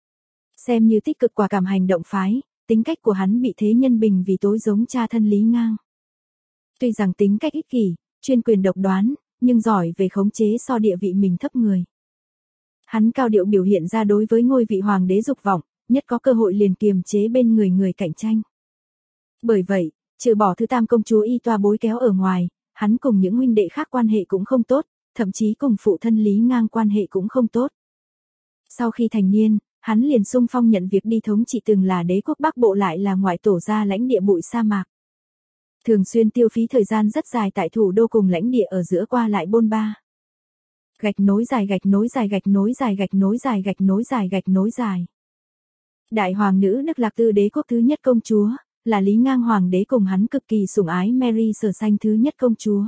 Speaker 1: Xem như tích cực quả cảm hành động phái, tính cách của hắn bị thế nhân bình vì tối giống cha thân Lý Ngang. Tuy rằng tính cách ích kỷ, chuyên quyền độc đoán, nhưng giỏi về khống chế so địa vị mình thấp người. Hắn cao điệu biểu hiện ra đối với ngôi vị hoàng đế dục vọng, nhất có cơ hội liền kiềm chế bên người cạnh tranh. Bởi vậy, trừ bỏ thứ tam công chúa y toa bối kéo ở ngoài, hắn cùng những huynh đệ khác quan hệ cũng không tốt, thậm chí cùng phụ thân Lý Ngang quan hệ cũng không tốt. Sau khi thành niên, hắn liền xung phong nhận việc đi thống trị từng là đế quốc Bắc Bộ lại là ngoại tổ gia lãnh địa bụi sa mạc. Thường xuyên tiêu phí thời gian rất dài tại thủ đô cùng lãnh địa ở giữa qua lại bôn ba. Gạch nối dài gạch nối dài gạch nối dài gạch nối dài gạch nối dài gạch nối dài. Đại hoàng nữ Đức Lạc Tư đế quốc thứ nhất công chúa, là Lý Ngang hoàng đế cùng hắn cực kỳ sủng ái Mary sở sanh thứ nhất công chúa.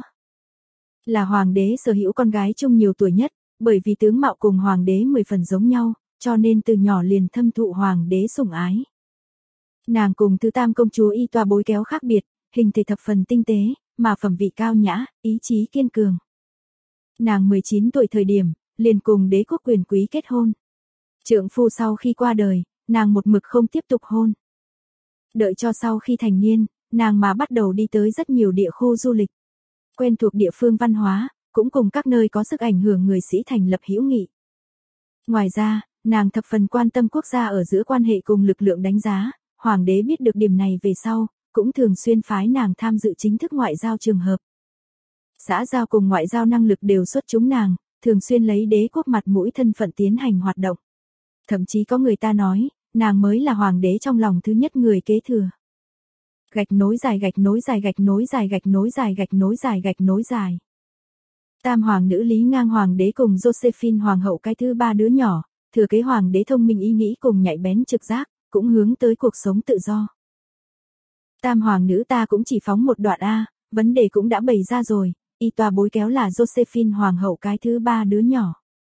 Speaker 1: Là hoàng đế sở hữu con gái chung nhiều tuổi nhất, bởi vì tướng mạo cùng hoàng đế 10 phần giống nhau, cho nên từ nhỏ liền thâm thụ hoàng đế sủng ái. Nàng cùng thứ tam công chúa y toa bối kéo khác biệt, hình thể thập phần tinh tế, mà phẩm vị cao nhã, ý chí kiên cường. Nàng 19 tuổi thời điểm, liền cùng đế quốc quyền quý kết hôn. Trượng phu sau khi qua đời, nàng một mực không tiếp tục hôn. Đợi cho sau khi thành niên, nàng mà bắt đầu đi tới rất nhiều địa khu du lịch. Quen thuộc địa phương văn hóa, cũng cùng các nơi có sức ảnh hưởng người sĩ thành lập hữu nghị. Ngoài ra, nàng thập phần quan tâm quốc gia ở giữa quan hệ cùng lực lượng đánh giá, hoàng đế biết được điểm này về sau, cũng thường xuyên phái nàng tham dự chính thức ngoại giao trường hợp. Xã giao cùng ngoại giao năng lực đều xuất chúng nàng, thường xuyên lấy đế quốc mặt mũi thân phận tiến hành hoạt động. Thậm chí có người ta nói, nàng mới là hoàng đế trong lòng thứ nhất người kế thừa. Gạch nối dài gạch nối dài gạch nối dài gạch nối dài gạch nối dài gạch nối dài. Tam hoàng nữ Lý Ngang hoàng đế cùng Josephine hoàng hậu cái thứ ba đứa nhỏ, thừa kế hoàng đế thông minh ý nghĩ cùng nhạy bén trực giác, cũng hướng tới cuộc sống tự do. Tam hoàng nữ ta cũng chỉ phóng một đoạn A, vấn đề cũng đã bày ra rồi, y tòa bối kéo là Josephine hoàng hậu cái thứ ba đứa nhỏ.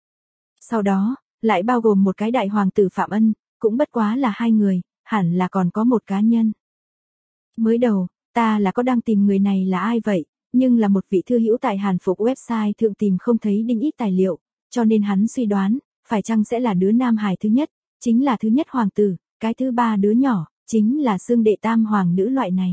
Speaker 1: Sau đó, lại bao gồm một cái đại hoàng tử Phạm Ân, cũng bất quá là 2 người, hẳn là còn có một cá nhân. Mới đầu, ta là có đang tìm người này là ai vậy, nhưng là một vị thư hữu tại Hàn Phục website thượng tìm không thấy đinh ít tài liệu, cho nên hắn suy đoán, phải chăng sẽ là đứa nam hài thứ nhất, chính là thứ nhất hoàng tử, cái thứ ba đứa nhỏ, chính là xương đệ tam hoàng nữ loại này.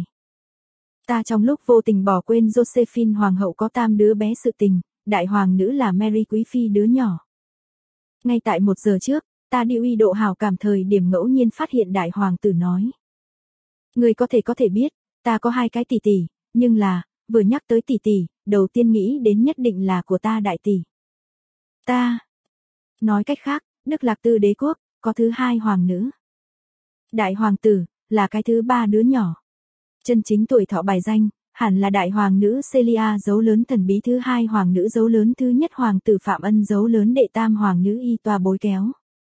Speaker 1: Ta trong lúc vô tình bỏ quên Josephine hoàng hậu có 3 đứa bé sự tình, đại hoàng nữ là Mary quý phi đứa nhỏ. Ngay tại 1 giờ trước, ta đi uy độ hào cảm thời điểm ngẫu nhiên phát hiện đại hoàng tử nói. Người có thể biết, ta có 2 cái tỷ tỷ, nhưng là, vừa nhắc tới tỷ tỷ, đầu tiên nghĩ đến nhất định là của ta đại tỷ. Ta. Nói cách khác, Đức Lạc Tư đế quốc, có thứ 2 hoàng nữ. Đại hoàng tử, là cái thứ 3 đứa nhỏ. Chân chính tuổi thọ bài danh, hẳn là đại hoàng nữ Celia dấu lớn thần bí thứ 2 hoàng nữ dấu lớn thứ nhất hoàng tử Phạm Ân dấu lớn đệ tam hoàng nữ y tòa bối kéo.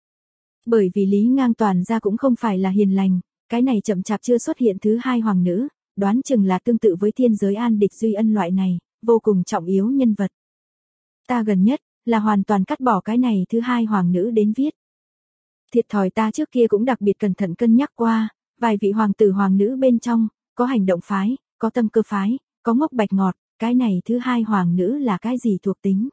Speaker 1: Bởi vì Lý Ngang toàn ra cũng không phải là hiền lành, cái này chậm chạp chưa xuất hiện thứ 2 hoàng nữ, đoán chừng là tương tự với thiên giới An Địch Duy Ân loại này, vô cùng trọng yếu nhân vật. Ta gần nhất, là hoàn toàn cắt bỏ cái này thứ 2 hoàng nữ đến viết. Thiệt thòi ta trước kia cũng đặc biệt cẩn thận cân nhắc qua, vài vị hoàng tử hoàng nữ bên trong, có hành động phái, có tâm cơ phái, có ngốc bạch ngọt, cái này thứ 2 hoàng nữ là cái gì thuộc tính.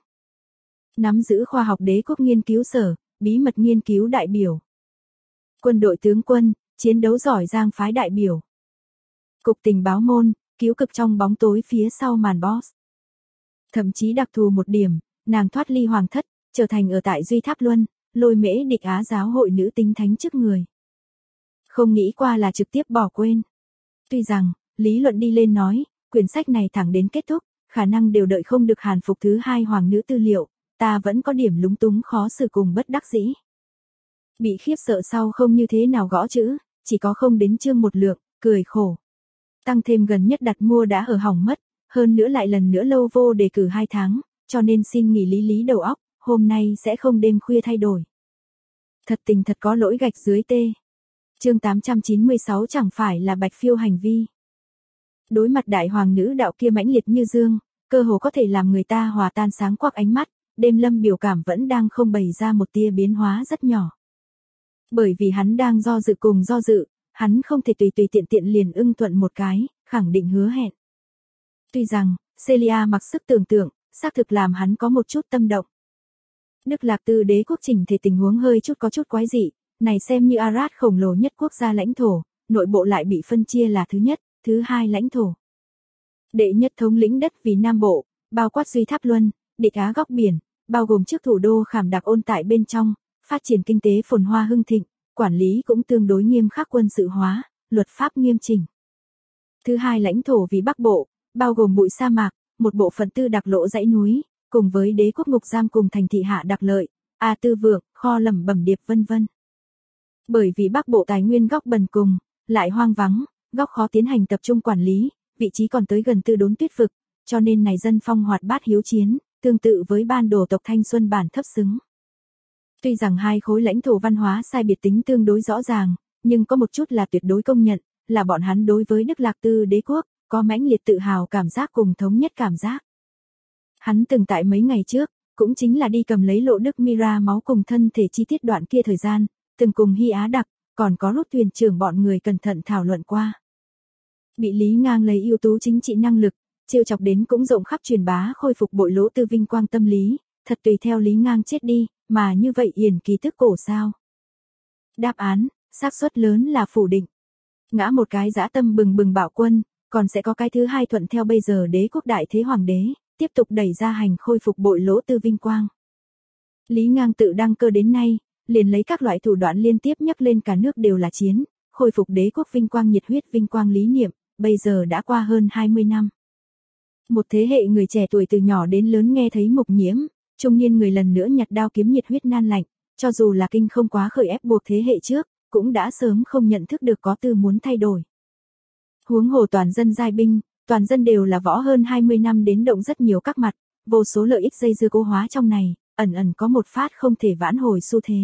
Speaker 1: Nắm giữ khoa học đế quốc nghiên cứu sở, bí mật nghiên cứu đại biểu. Quân đội tướng quân, chiến đấu giỏi giang phái đại biểu. Cục tình báo môn, cứu cực trong bóng tối phía sau màn boss. Thậm chí đặc thù một điểm, nàng thoát ly hoàng thất, trở thành ở tại Duy Tháp Luân, lôi mễ địch Á giáo hội nữ tính thánh trước người. Không nghĩ qua là trực tiếp bỏ quên. Tuy rằng, lý luận đi lên nói, quyển sách này thẳng đến kết thúc, khả năng đều đợi không được Hàn Phục thứ 2 hoàng nữ tư liệu, ta vẫn có điểm lúng túng khó xử cùng bất đắc dĩ. Bị khiếp sợ sau không như thế nào gõ chữ, chỉ có không đến chương 1 lượng, cười khổ. Tăng thêm gần nhất đặt mua đã ở hỏng mất, hơn nữa lại lần nữa lâu vô đề cử 2 tháng, cho nên xin nghỉ lý đầu óc, hôm nay sẽ không đêm khuya thay đổi. Thật tình thật có lỗi gạch dưới tê. Chương 896 chẳng phải là bạch phiêu hành vi. Đối mặt đại hoàng nữ đạo kia mãnh liệt như dương, cơ hồ có thể làm người ta hòa tan sáng quắc ánh mắt, đêm lâm biểu cảm vẫn đang không bày ra một tia biến hóa rất nhỏ. Bởi vì hắn đang do dự, hắn không thể tùy tiện liền ưng thuận một cái, khẳng định hứa hẹn. Tuy rằng, Celia mặc sức tưởng tượng, xác thực làm hắn có một chút tâm động. Đức Lạc Tư đế quốc chỉnh thể tình huống hơi có chút quái dị, này xem như Arad khổng lồ nhất quốc gia lãnh thổ, nội bộ lại bị phân chia là thứ nhất, thứ 2 lãnh thổ. Đệ nhất thống lĩnh đất vì Nam Bộ, bao quát Duy Tháp Luân, địch Á góc biển, bao gồm trước thủ đô Khảm Đặc Ôn tại bên trong, phát triển kinh tế phồn hoa hưng thịnh, quản lý cũng tương đối nghiêm khắc quân sự hóa, luật pháp nghiêm chỉnh. Thứ 2 lãnh thổ vì Bắc Bộ, bao gồm bụi sa mạc, một bộ phận tư đặc lộ dãy núi, cùng với đế quốc ngục giam cùng thành thị hạ đặc lợi, A Tư Vượng, kho lẩm bẩm điệp vân vân. Bởi vì Bắc Bộ tài nguyên góc bần cùng, lại hoang vắng, góc khó tiến hành tập trung quản lý, vị trí còn tới gần Tư Đốn Tuyết vực, cho nên này dân phong hoạt bát hiếu chiến, tương tự với ban đồ tộc Thanh Xuân bản thấp xứng. Tuy rằng 2 khối lãnh thổ văn hóa sai biệt tính tương đối rõ ràng, nhưng có một chút là tuyệt đối công nhận, là bọn hắn đối với Đức Lạc Tư đế quốc, có mãnh liệt tự hào cảm giác cùng thống nhất cảm giác. Hắn từng tại mấy ngày trước, cũng chính là đi cầm lấy lộ Đức Mira máu cùng thân thể chi tiết đoạn kia thời gian, từng cùng Hy Á Đặc, còn có Rút thuyền trưởng bọn người cẩn thận thảo luận qua. Bị Lý Ngang lấy ưu tú chính trị năng lực, trêu chọc đến cũng rộng khắp truyền bá khôi phục bội lỗ tư vinh quang tâm lý, thật tùy theo Lý Ngang chết đi, mà như vậy yển kỳ tức cổ sao? Đáp án, xác suất lớn là phủ định. Ngã một cái dã tâm bừng bạo quân, còn sẽ có cái thứ 2 thuận theo bây giờ đế quốc đại thế hoàng đế, tiếp tục đẩy ra hành khôi phục bội lỗ tư vinh quang. Lý Ngang tự đăng cơ đến nay, liền lấy các loại thủ đoạn liên tiếp nhắc lên cả nước đều là chiến, khôi phục đế quốc vinh quang nhiệt huyết vinh quang lý niệm, bây giờ đã qua hơn 20 năm. Một thế hệ người trẻ tuổi từ nhỏ đến lớn nghe thấy Mục Nhiễm, trung niên người lần nữa nhặt đao kiếm nhiệt huyết nan lạnh, cho dù là kinh không quá khởi ép buộc thế hệ trước, cũng đã sớm không nhận thức được có tư muốn thay đổi. Huống hồ toàn dân giai binh, toàn dân đều là võ hơn 20 năm đến động rất nhiều các mặt, vô số lợi ích dây dưa cố hóa trong này, ẩn ẩn có một phát không thể vãn hồi xu thế.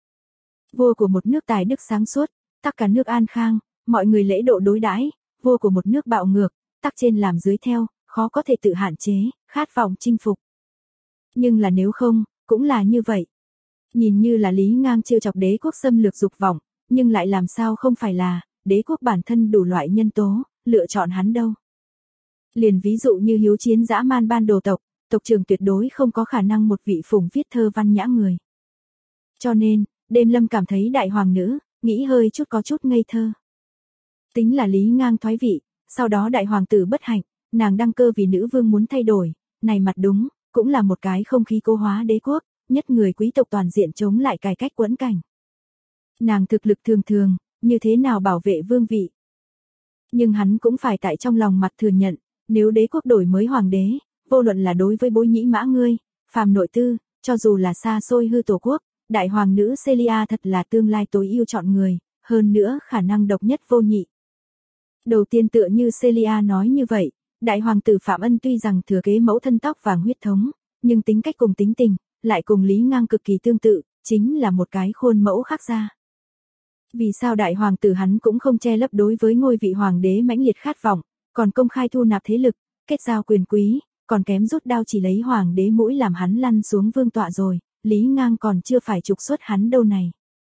Speaker 1: Vua của một nước tài đức sáng suốt, tắc cả nước an khang, mọi người lễ độ đối đãi, vua của một nước bạo ngược, tắc trên làm dưới theo, khó có thể tự hạn chế, khát vọng chinh phục. Nhưng là nếu không, cũng là như vậy. Nhìn như là Lý Ngang trêu chọc đế quốc xâm lược dục vọng, nhưng lại làm sao không phải là, đế quốc bản thân đủ loại nhân tố, lựa chọn hắn đâu. Liền ví dụ như hiếu chiến dã man ban đồ tộc, tộc trưởng tuyệt đối không có khả năng một vị phùng viết thơ văn nhã người. Cho nên, Đêm Lâm cảm thấy đại hoàng nữ, nghĩ hơi chút có chút ngây thơ. Tính là Lý Ngang thoái vị, sau đó đại hoàng tử bất hạnh, nàng đăng cơ vì nữ vương muốn thay đổi, này mặt đúng, cũng là một cái không khí cố hóa đế quốc, nhất người quý tộc toàn diện chống lại cải cách quẫn cảnh. Nàng thực lực thường thường, như thế nào bảo vệ vương vị. Nhưng hắn cũng phải tại trong lòng mặt thừa nhận, nếu đế quốc đổi mới hoàng đế, vô luận là đối với Bối Nhĩ Mã ngươi, phàm nội tư, cho dù là xa xôi hư tổ quốc, đại hoàng nữ Celia thật là tương lai tối yêu chọn người, hơn nữa khả năng độc nhất vô nhị. Đầu tiên tựa như Celia nói như vậy, đại hoàng tử Phạm Ân tuy rằng thừa kế mẫu thân tóc vàng huyết thống, nhưng tính cách cùng tính tình, lại cùng Lý Ngang cực kỳ tương tự, chính là một cái khuôn mẫu khác ra. Vì sao đại hoàng tử hắn cũng không che lấp đối với ngôi vị hoàng đế mãnh liệt khát vọng, còn công khai thu nạp thế lực, kết giao quyền quý, còn kém rút đao chỉ lấy hoàng đế mũi làm hắn lăn xuống vương tọa rồi, Lý Ngang còn chưa phải trục xuất hắn đâu này.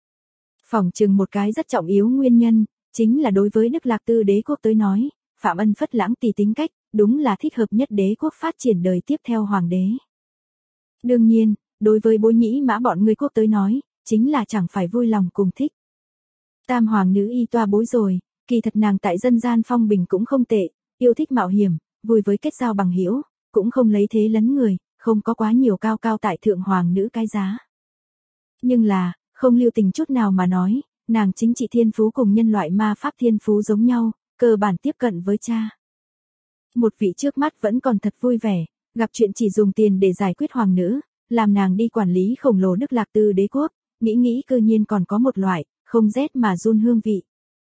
Speaker 1: Phỏng chừng một cái rất trọng yếu nguyên nhân, chính là đối với Đức Lạc Tư đế quốc tới nói, Phạm Ân phất lãng tỳ tính cách, đúng là thích hợp nhất đế quốc phát triển đời tiếp theo hoàng đế. Đương nhiên, đối với Bối Nhĩ Mã bọn người quốc tới nói, chính là chẳng phải vui lòng cùng thích. Tam hoàng nữ y toa bối rồi, kỳ thật nàng tại dân gian phong bình cũng không tệ, yêu thích mạo hiểm, vui với kết giao bằng hữu, cũng không lấy thế lấn người, không có quá nhiều cao cao tại thượng hoàng nữ cái giá. Nhưng là, không lưu tình chút nào mà nói, nàng chính trị thiên phú cùng nhân loại ma pháp thiên phú giống nhau, cơ bản tiếp cận với cha. Một vị trước mắt vẫn còn thật vui vẻ, gặp chuyện chỉ dùng tiền để giải quyết hoàng nữ, làm nàng đi quản lý khổng lồ Đức Lạc Tư đế quốc, nghĩ cư nhiên còn có một loại, không rét mà run hương vị.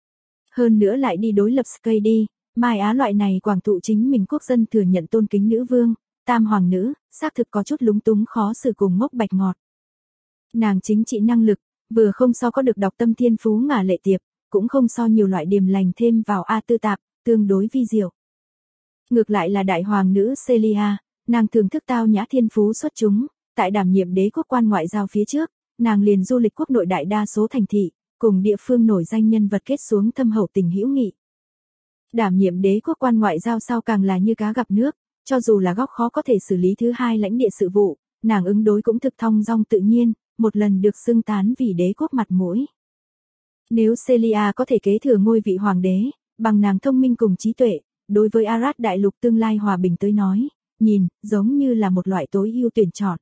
Speaker 1: Hơn nữa lại đi đối lập Skây đi, Mai Á loại này quảng thụ chính mình quốc dân thừa nhận tôn kính nữ vương, tam hoàng nữ, xác thực có chút lúng túng khó xử cùng ngốc bạch ngọt. Nàng chính trị năng lực, vừa không so có được đọc tâm thiên phú ngả lệ tiệp, cũng không so nhiều loại điềm lành thêm vào A tư tạp, tương đối vi diệu. Ngược lại là đại hoàng nữ Celia, nàng thưởng thức tao nhã thiên phú xuất chúng, tại đảm nhiệm đế quốc quan ngoại giao phía trước, nàng liền du lịch quốc nội đại đa số thành thị, cùng địa phương nổi danh nhân vật kết xuống thâm hậu tình hữu nghị. Đảm nhiệm đế quốc quan ngoại giao sau càng là như cá gặp nước, cho dù là góc khó có thể xử lý thứ hai lãnh địa sự vụ, nàng ứng đối cũng thực thong dong tự nhiên, một lần được xưng tán vì đế quốc mặt mũi. Nếu Celia có thể kế thừa ngôi vị hoàng đế, bằng nàng thông minh cùng trí tuệ, đối với Arad đại lục tương lai hòa bình tới nói, nhìn, giống như là một loại tối ưu tuyển chọn.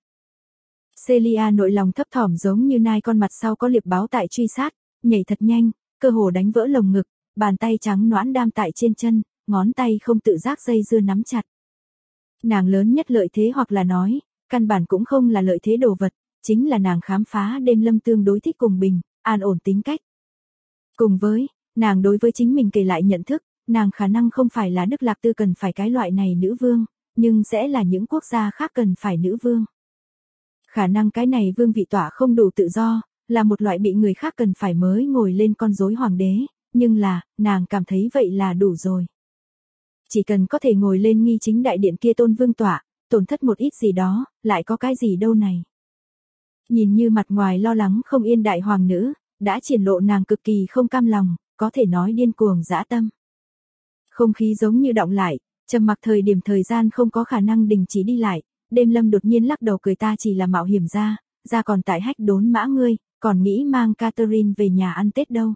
Speaker 1: Celia nội lòng thấp thỏm giống như nai con mặt sau có liệp báo tại truy sát, nhảy thật nhanh, cơ hồ đánh vỡ lồng ngực, bàn tay trắng nõn đam tại trên chân, ngón tay không tự giác dây dưa nắm chặt. Nàng lớn nhất lợi thế hoặc là nói, căn bản cũng không là lợi thế đồ vật, chính là nàng khám phá Đêm Lâm tương đối thích cùng bình, an ổn tính cách. Cùng với, nàng đối với chính mình kể lại nhận thức, nàng khả năng không phải là Đức Lạc Tư cần phải cái loại này nữ vương, nhưng sẽ là những quốc gia khác cần phải nữ vương. Khả năng cái này vương vị tỏa không đủ tự do, là một loại bị người khác cần phải mới ngồi lên con rối hoàng đế, nhưng là, nàng cảm thấy vậy là đủ rồi. Chỉ cần có thể ngồi lên nghi chính đại điện kia tôn vương tỏa, tổn thất một ít gì đó, lại có cái gì đâu này. Nhìn như mặt ngoài lo lắng không yên đại hoàng nữ, đã triển lộ nàng cực kỳ không cam lòng, có thể nói điên cuồng dã tâm. Không khí giống như động lại, trầm mặc thời gian không có khả năng đình chỉ đi lại, Đêm Lâm đột nhiên lắc đầu cười ta chỉ là mạo hiểm ra còn tại hách đốn mã ngươi, còn nghĩ mang Catherine về nhà ăn Tết đâu.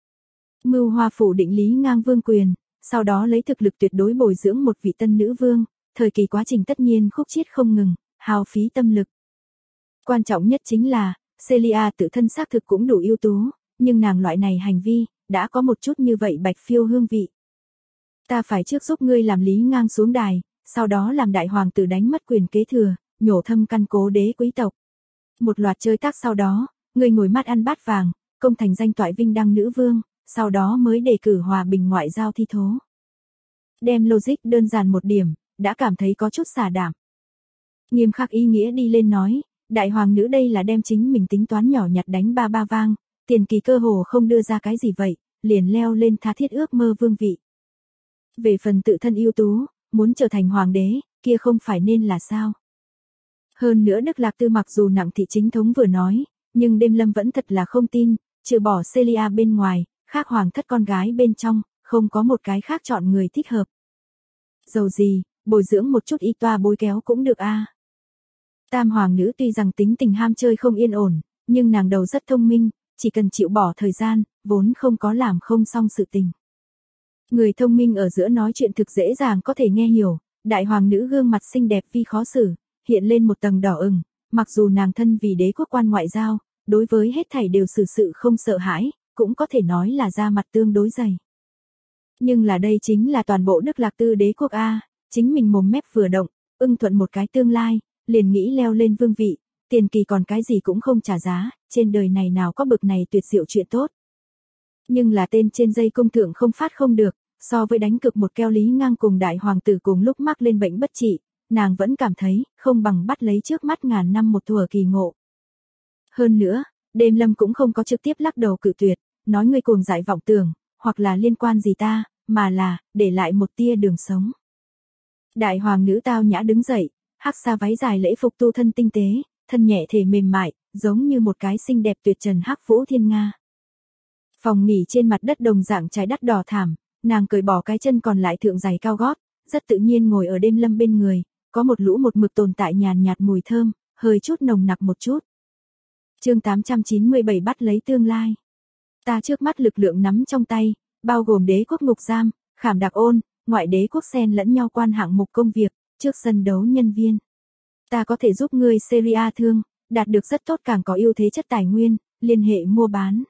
Speaker 1: Mưu hoa phủ định Lý Ngang vương quyền, sau đó lấy thực lực tuyệt đối bồi dưỡng một vị tân nữ vương, thời kỳ quá trình tất nhiên khúc chiết không ngừng, hao phí tâm lực. Quan trọng nhất chính là, Celia tự thân xác thực cũng đủ ưu tú, nhưng nàng loại này hành vi, đã có một chút như vậy bạch phiêu hương vị. Ta phải trước giúp ngươi làm Lý Ngang xuống đài, sau đó làm đại hoàng tử đánh mất quyền kế thừa, nhổ thâm căn cố đế quý tộc. Một loạt chơi tác sau đó, ngươi ngồi mắt ăn bát vàng, công thành danh toại vinh đăng nữ vương, sau đó mới đề cử hòa bình ngoại giao thi thố. Đem logic đơn giản một điểm, đã cảm thấy có chút xả đảm. Nghiêm khắc ý nghĩa đi lên nói, đại hoàng nữ đây là đem chính mình tính toán nhỏ nhặt đánh ba ba vang, Tiền Kỳ cơ hồ không đưa ra cái gì vậy, liền leo lên tha thiết ước mơ vương vị. Về phần tự thân ưu tú, muốn trở thành hoàng đế, kia không phải nên là sao? Hơn nữa Đức Lạc Tư mặc dù nặng thị chính thống vừa nói, nhưng Đêm Lâm vẫn thật là không tin, trừ bỏ Celia bên ngoài, khác hoàng thất con gái bên trong, không có một cái khác chọn người thích hợp. Dầu gì, bồi dưỡng một chút y toa bối kéo cũng được a. Tam hoàng nữ tuy rằng tính tình ham chơi không yên ổn, nhưng nàng đầu rất thông minh, chỉ cần chịu bỏ thời gian, vốn không có làm không xong sự tình. Người thông minh ở giữa nói chuyện thực dễ dàng có thể nghe hiểu, đại hoàng nữ gương mặt xinh đẹp vi khó xử, hiện lên một tầng đỏ ửng, mặc dù nàng thân vì đế quốc quan ngoại giao, đối với hết thảy đều xử sự không sợ hãi, cũng có thể nói là da mặt tương đối dày. Nhưng là đây chính là toàn bộ Đức Lạc Tư đế quốc a, chính mình mồm mép vừa động, ưng thuận một cái tương lai, liền nghĩ leo lên vương vị, Tiền Kỳ còn cái gì cũng không trả giá, trên đời này nào có bực này tuyệt diệu chuyện tốt. Nhưng là tên trên dây cung thượng không phát không được, so với đánh cực một keo lý ngang cùng đại hoàng tử cùng lúc mắc lên bệnh bất trị, nàng vẫn cảm thấy không bằng bắt lấy trước mắt ngàn năm một thuở kỳ ngộ. Hơn nữa, Đêm Lâm cũng không có trực tiếp lắc đầu cự tuyệt, nói ngươi cuồng dại vọng tưởng, hoặc là liên quan gì ta, mà là, để lại một tia đường sống. Đại hoàng nữ tao nhã đứng dậy, hắc sa váy dài lễ phục tu thân tinh tế, thân nhẹ thể mềm mại, giống như một cái xinh đẹp tuyệt trần hắc vũ thiên nga. Phòng nghỉ trên mặt đất đồng dạng trái đất đỏ thảm, nàng cởi bỏ cái chân còn lại thượng giày cao gót, rất tự nhiên ngồi ở Đêm Lâm bên người, có một lũ một mực tồn tại nhàn nhạt mùi thơm, hơi chút nồng nặc một chút. Chương 897 bắt lấy tương lai. Ta trước mắt lực lượng nắm trong tay, bao gồm đế quốc ngục giam, khảm đặc ôn, ngoại đế quốc xen lẫn nhau quan hạng mục công việc, trước sân đấu nhân viên. Ta có thể giúp ngươi Syria thương, đạt được rất tốt càng có ưu thế chất tài nguyên, liên hệ mua bán.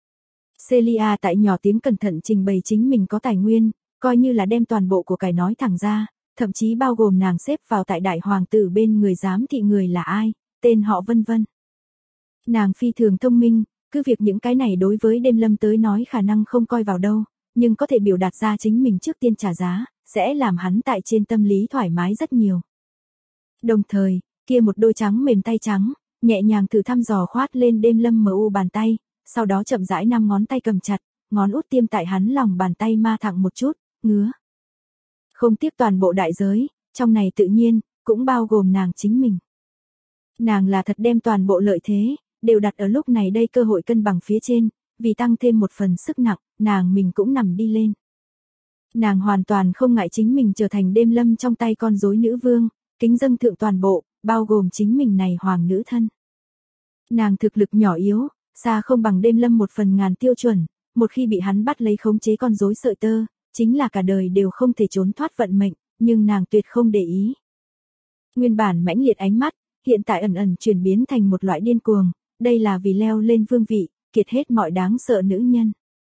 Speaker 1: Celia tại nhỏ tiếng cẩn thận trình bày chính mình có tài nguyên, coi như là đem toàn bộ của cải nói thẳng ra, thậm chí bao gồm nàng xếp vào tại đại hoàng tử bên người giám thị người là ai, tên họ vân vân. Nàng phi thường thông minh, cứ việc những cái này đối với Đêm Lâm tới nói khả năng không coi vào đâu, nhưng có thể biểu đạt ra chính mình trước tiên trả giá, sẽ làm hắn tại trên tâm lý thoải mái rất nhiều. Đồng thời, kia một đôi trắng mềm tay trắng, nhẹ nhàng thử thăm dò khoát lên Đêm Lâm mu bàn tay, sau đó chậm rãi 5 ngón tay cầm chặt, ngón út tiêm tại hắn lòng bàn tay ma thẳng một chút, ngứa. Không tiếc toàn bộ đại giới, trong này tự nhiên, cũng bao gồm nàng chính mình. Nàng là thật đem toàn bộ lợi thế, đều đặt ở lúc này đây cơ hội cân bằng phía trên, vì tăng thêm một phần sức nặng, nàng mình cũng nằm đi lên. Nàng hoàn toàn không ngại chính mình trở thành Đêm Lâm trong tay con rối nữ vương, kính dâng thượng toàn bộ, bao gồm chính mình này hoàng nữ thân. Nàng thực lực nhỏ yếu, xa không bằng Đêm Lâm một phần ngàn tiêu chuẩn, một khi bị hắn bắt lấy khống chế con rối sợi tơ, chính là cả đời đều không thể trốn thoát vận mệnh, nhưng nàng tuyệt không để ý. Nguyên bản mãnh liệt ánh mắt, hiện tại ẩn ẩn chuyển biến thành một loại điên cuồng, đây là vì leo lên vương vị, kiệt hết mọi đáng sợ nữ nhân.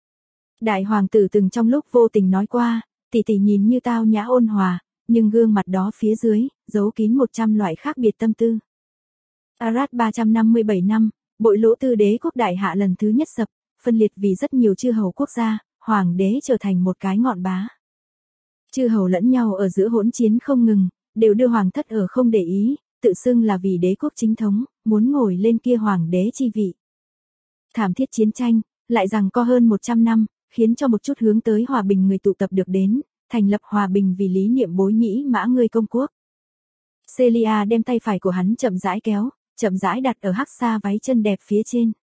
Speaker 1: Đại hoàng tử từng trong lúc vô tình nói qua, tỷ tỷ nhìn như tao nhã ôn hòa, nhưng gương mặt đó phía dưới, giấu kín 100 loại khác biệt tâm tư. Arad 357 năm, bội lỗ tư đế quốc đại hạ lần thứ nhất sập, phân liệt vì rất nhiều chư hầu quốc gia, hoàng đế trở thành một cái ngọn bá. Chư hầu lẫn nhau ở giữa hỗn chiến không ngừng, đều đưa hoàng thất ở không để ý, tự xưng là vì đế quốc chính thống, muốn ngồi lên kia hoàng đế chi vị. Thảm thiết chiến tranh, lại rằng có hơn 100 năm, khiến cho một chút hướng tới hòa bình người tụ tập được đến, thành lập hòa bình vì lý niệm bối nhĩ mã ngươi công quốc. Celia đem tay phải của hắn chậm rãi kéo, chậm rãi đặt ở hắc sa váy chân đẹp phía trên.